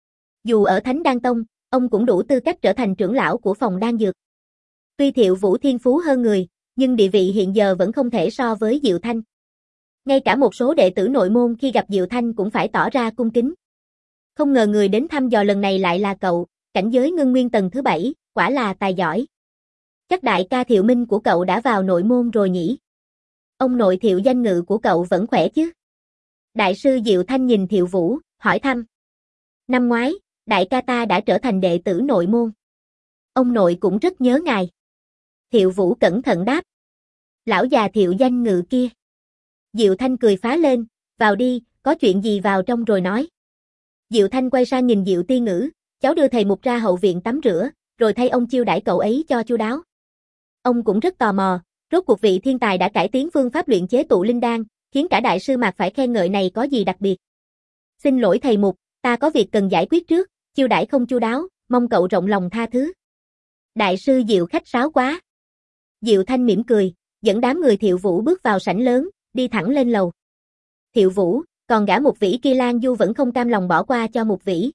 Dù ở Thánh Đan Tông, ông cũng đủ tư cách trở thành trưởng lão của phòng đan dược. Tuy Thiệu Vũ thiên phú hơn người, nhưng địa vị hiện giờ vẫn không thể so với Diệu Thanh. Ngay cả một số đệ tử nội môn khi gặp Diệu Thanh cũng phải tỏ ra cung kính. Không ngờ người đến thăm dò lần này lại là cậu, cảnh giới ngưng nguyên tầng thứ bảy, quả là tài giỏi. Chắc đại ca Thiệu Minh của cậu đã vào nội môn rồi nhỉ? Ông nội Thiệu danh ngự của cậu vẫn khỏe chứ? Đại sư Diệu Thanh nhìn Thiệu Vũ, hỏi thăm. Năm ngoái, đại ca ta đã trở thành đệ tử nội môn. Ông nội cũng rất nhớ ngài. Thiệu Vũ cẩn thận đáp. Lão già Thiệu danh ngự kia. Diệu Thanh cười phá lên, vào đi, có chuyện gì vào trong rồi nói. Diệu Thanh quay sang nhìn Diệu Tiên Ngữ, cháu đưa thầy Mục ra hậu viện tắm rửa, rồi thay ông chiêu đãi cậu ấy cho chu đáo. Ông cũng rất tò mò, rốt cuộc vị thiên tài đã cải tiến phương pháp luyện chế tụ linh đan, khiến cả đại sư Mạc phải khen ngợi này có gì đặc biệt. Xin lỗi thầy Mục, ta có việc cần giải quyết trước, chiêu đãi không chu đáo, mong cậu rộng lòng tha thứ. Đại sư Diệu khách sáo quá. Diệu Thanh mỉm cười, dẫn đám người Thiệu Vũ bước vào sảnh lớn, đi thẳng lên lầu. Thiệu Vũ, còn gã Mục Vĩ kia Lan Du vẫn không cam lòng bỏ qua cho Mục Vĩ.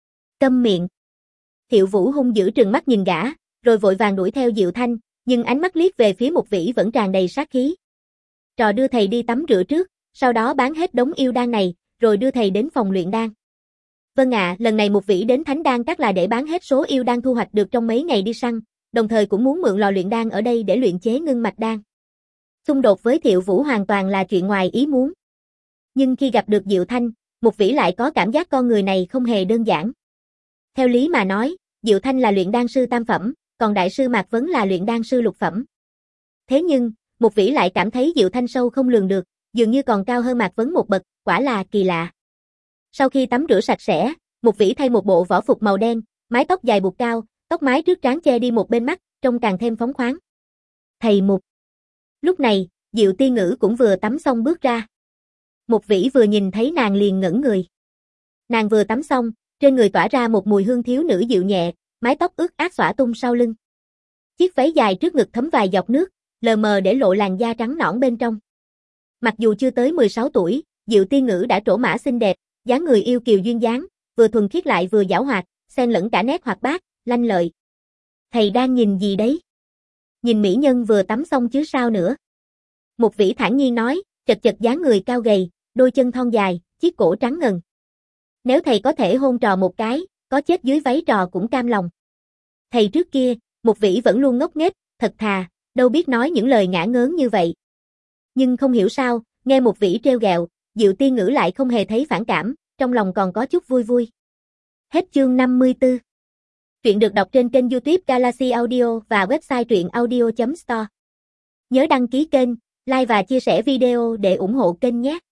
Câm miệng. Thiệu Vũ hung dữ trừng mắt nhìn gã, rồi vội vàng đuổi theo Diệu Thanh, nhưng ánh mắt liếc về phía Mục Vĩ vẫn tràn đầy sát khí. Trò đưa thầy đi tắm rửa trước, sau đó bán hết đống yêu đan này, rồi đưa thầy đến phòng luyện đan. Vâng ạ, à, lần này Mục Vĩ đến Thánh Đan Các là để bán hết số yêu đan thu hoạch được trong mấy ngày đi săn, đồng thời cũng muốn mượn lò luyện đan ở đây để luyện chế ngưng mạch đan. Xung đột với Thiệu Vũ hoàn toàn là chuyện ngoài ý muốn. Nhưng khi gặp được Diệu Thanh, Mục Vĩ lại có cảm giác con người này không hề đơn giản. Theo lý mà nói, Diệu Thanh là luyện đan sư tam phẩm, còn đại sư Mạc Vấn là luyện đan sư lục phẩm. Thế nhưng, Mục Vĩ lại cảm thấy Diệu Thanh sâu không lường được, dường như còn cao hơn Mạc Vấn một bậc, quả là kỳ lạ. Sau khi tắm rửa sạch sẽ, Mục Vĩ thay một bộ võ phục màu đen, mái tóc dài buộc cao, tóc mái trước trán che đi một bên mắt, trông càng thêm phóng khoáng. Thầy Mục. Lúc này, Diệu Tiên Ngữ cũng vừa tắm xong bước ra. Mục Vĩ vừa nhìn thấy nàng liền ngẩn người. Nàng vừa tắm xong, trên người tỏa ra một mùi hương thiếu nữ dịu nhẹ, mái tóc ướt át xõa tung sau lưng. Chiếc váy dài trước ngực thấm vài giọt nước, lờ mờ để lộ làn da trắng nõn bên trong. Mặc dù chưa tới mười sáu tuổi, Diệu Tiên Ngữ đã trổ mã xinh đẹp, dáng người yêu kiều duyên dáng, vừa thuần khiết lại vừa giảo hoạt, xen lẫn cả nét hoạt bát, lanh lợi. Thầy đang nhìn gì đấy? Nhìn mỹ nhân vừa tắm xong chứ sao nữa? Mục Vĩ thản nhiên nói, chật chật dáng người cao gầy, đôi chân thon dài, chiếc cổ trắng ngần. Nếu thầy có thể hôn trò một cái, có chết dưới váy trò cũng cam lòng. Thầy trước kia, Mục Vĩ vẫn luôn ngốc nghếch, thật thà, đâu biết nói những lời ngả ngớn như vậy. Nhưng không hiểu sao, nghe Mục Vĩ trêu ghẹo, Diệu Tiên Ngữ lại không hề thấy phản cảm, trong lòng còn có chút vui vui. Hết chương năm mươi tư. Truyện được đọc trên kênh YouTube Galaxy Audio và website truyện audio chấm store. Nhớ đăng ký kênh, like và chia sẻ video để ủng hộ kênh nhé.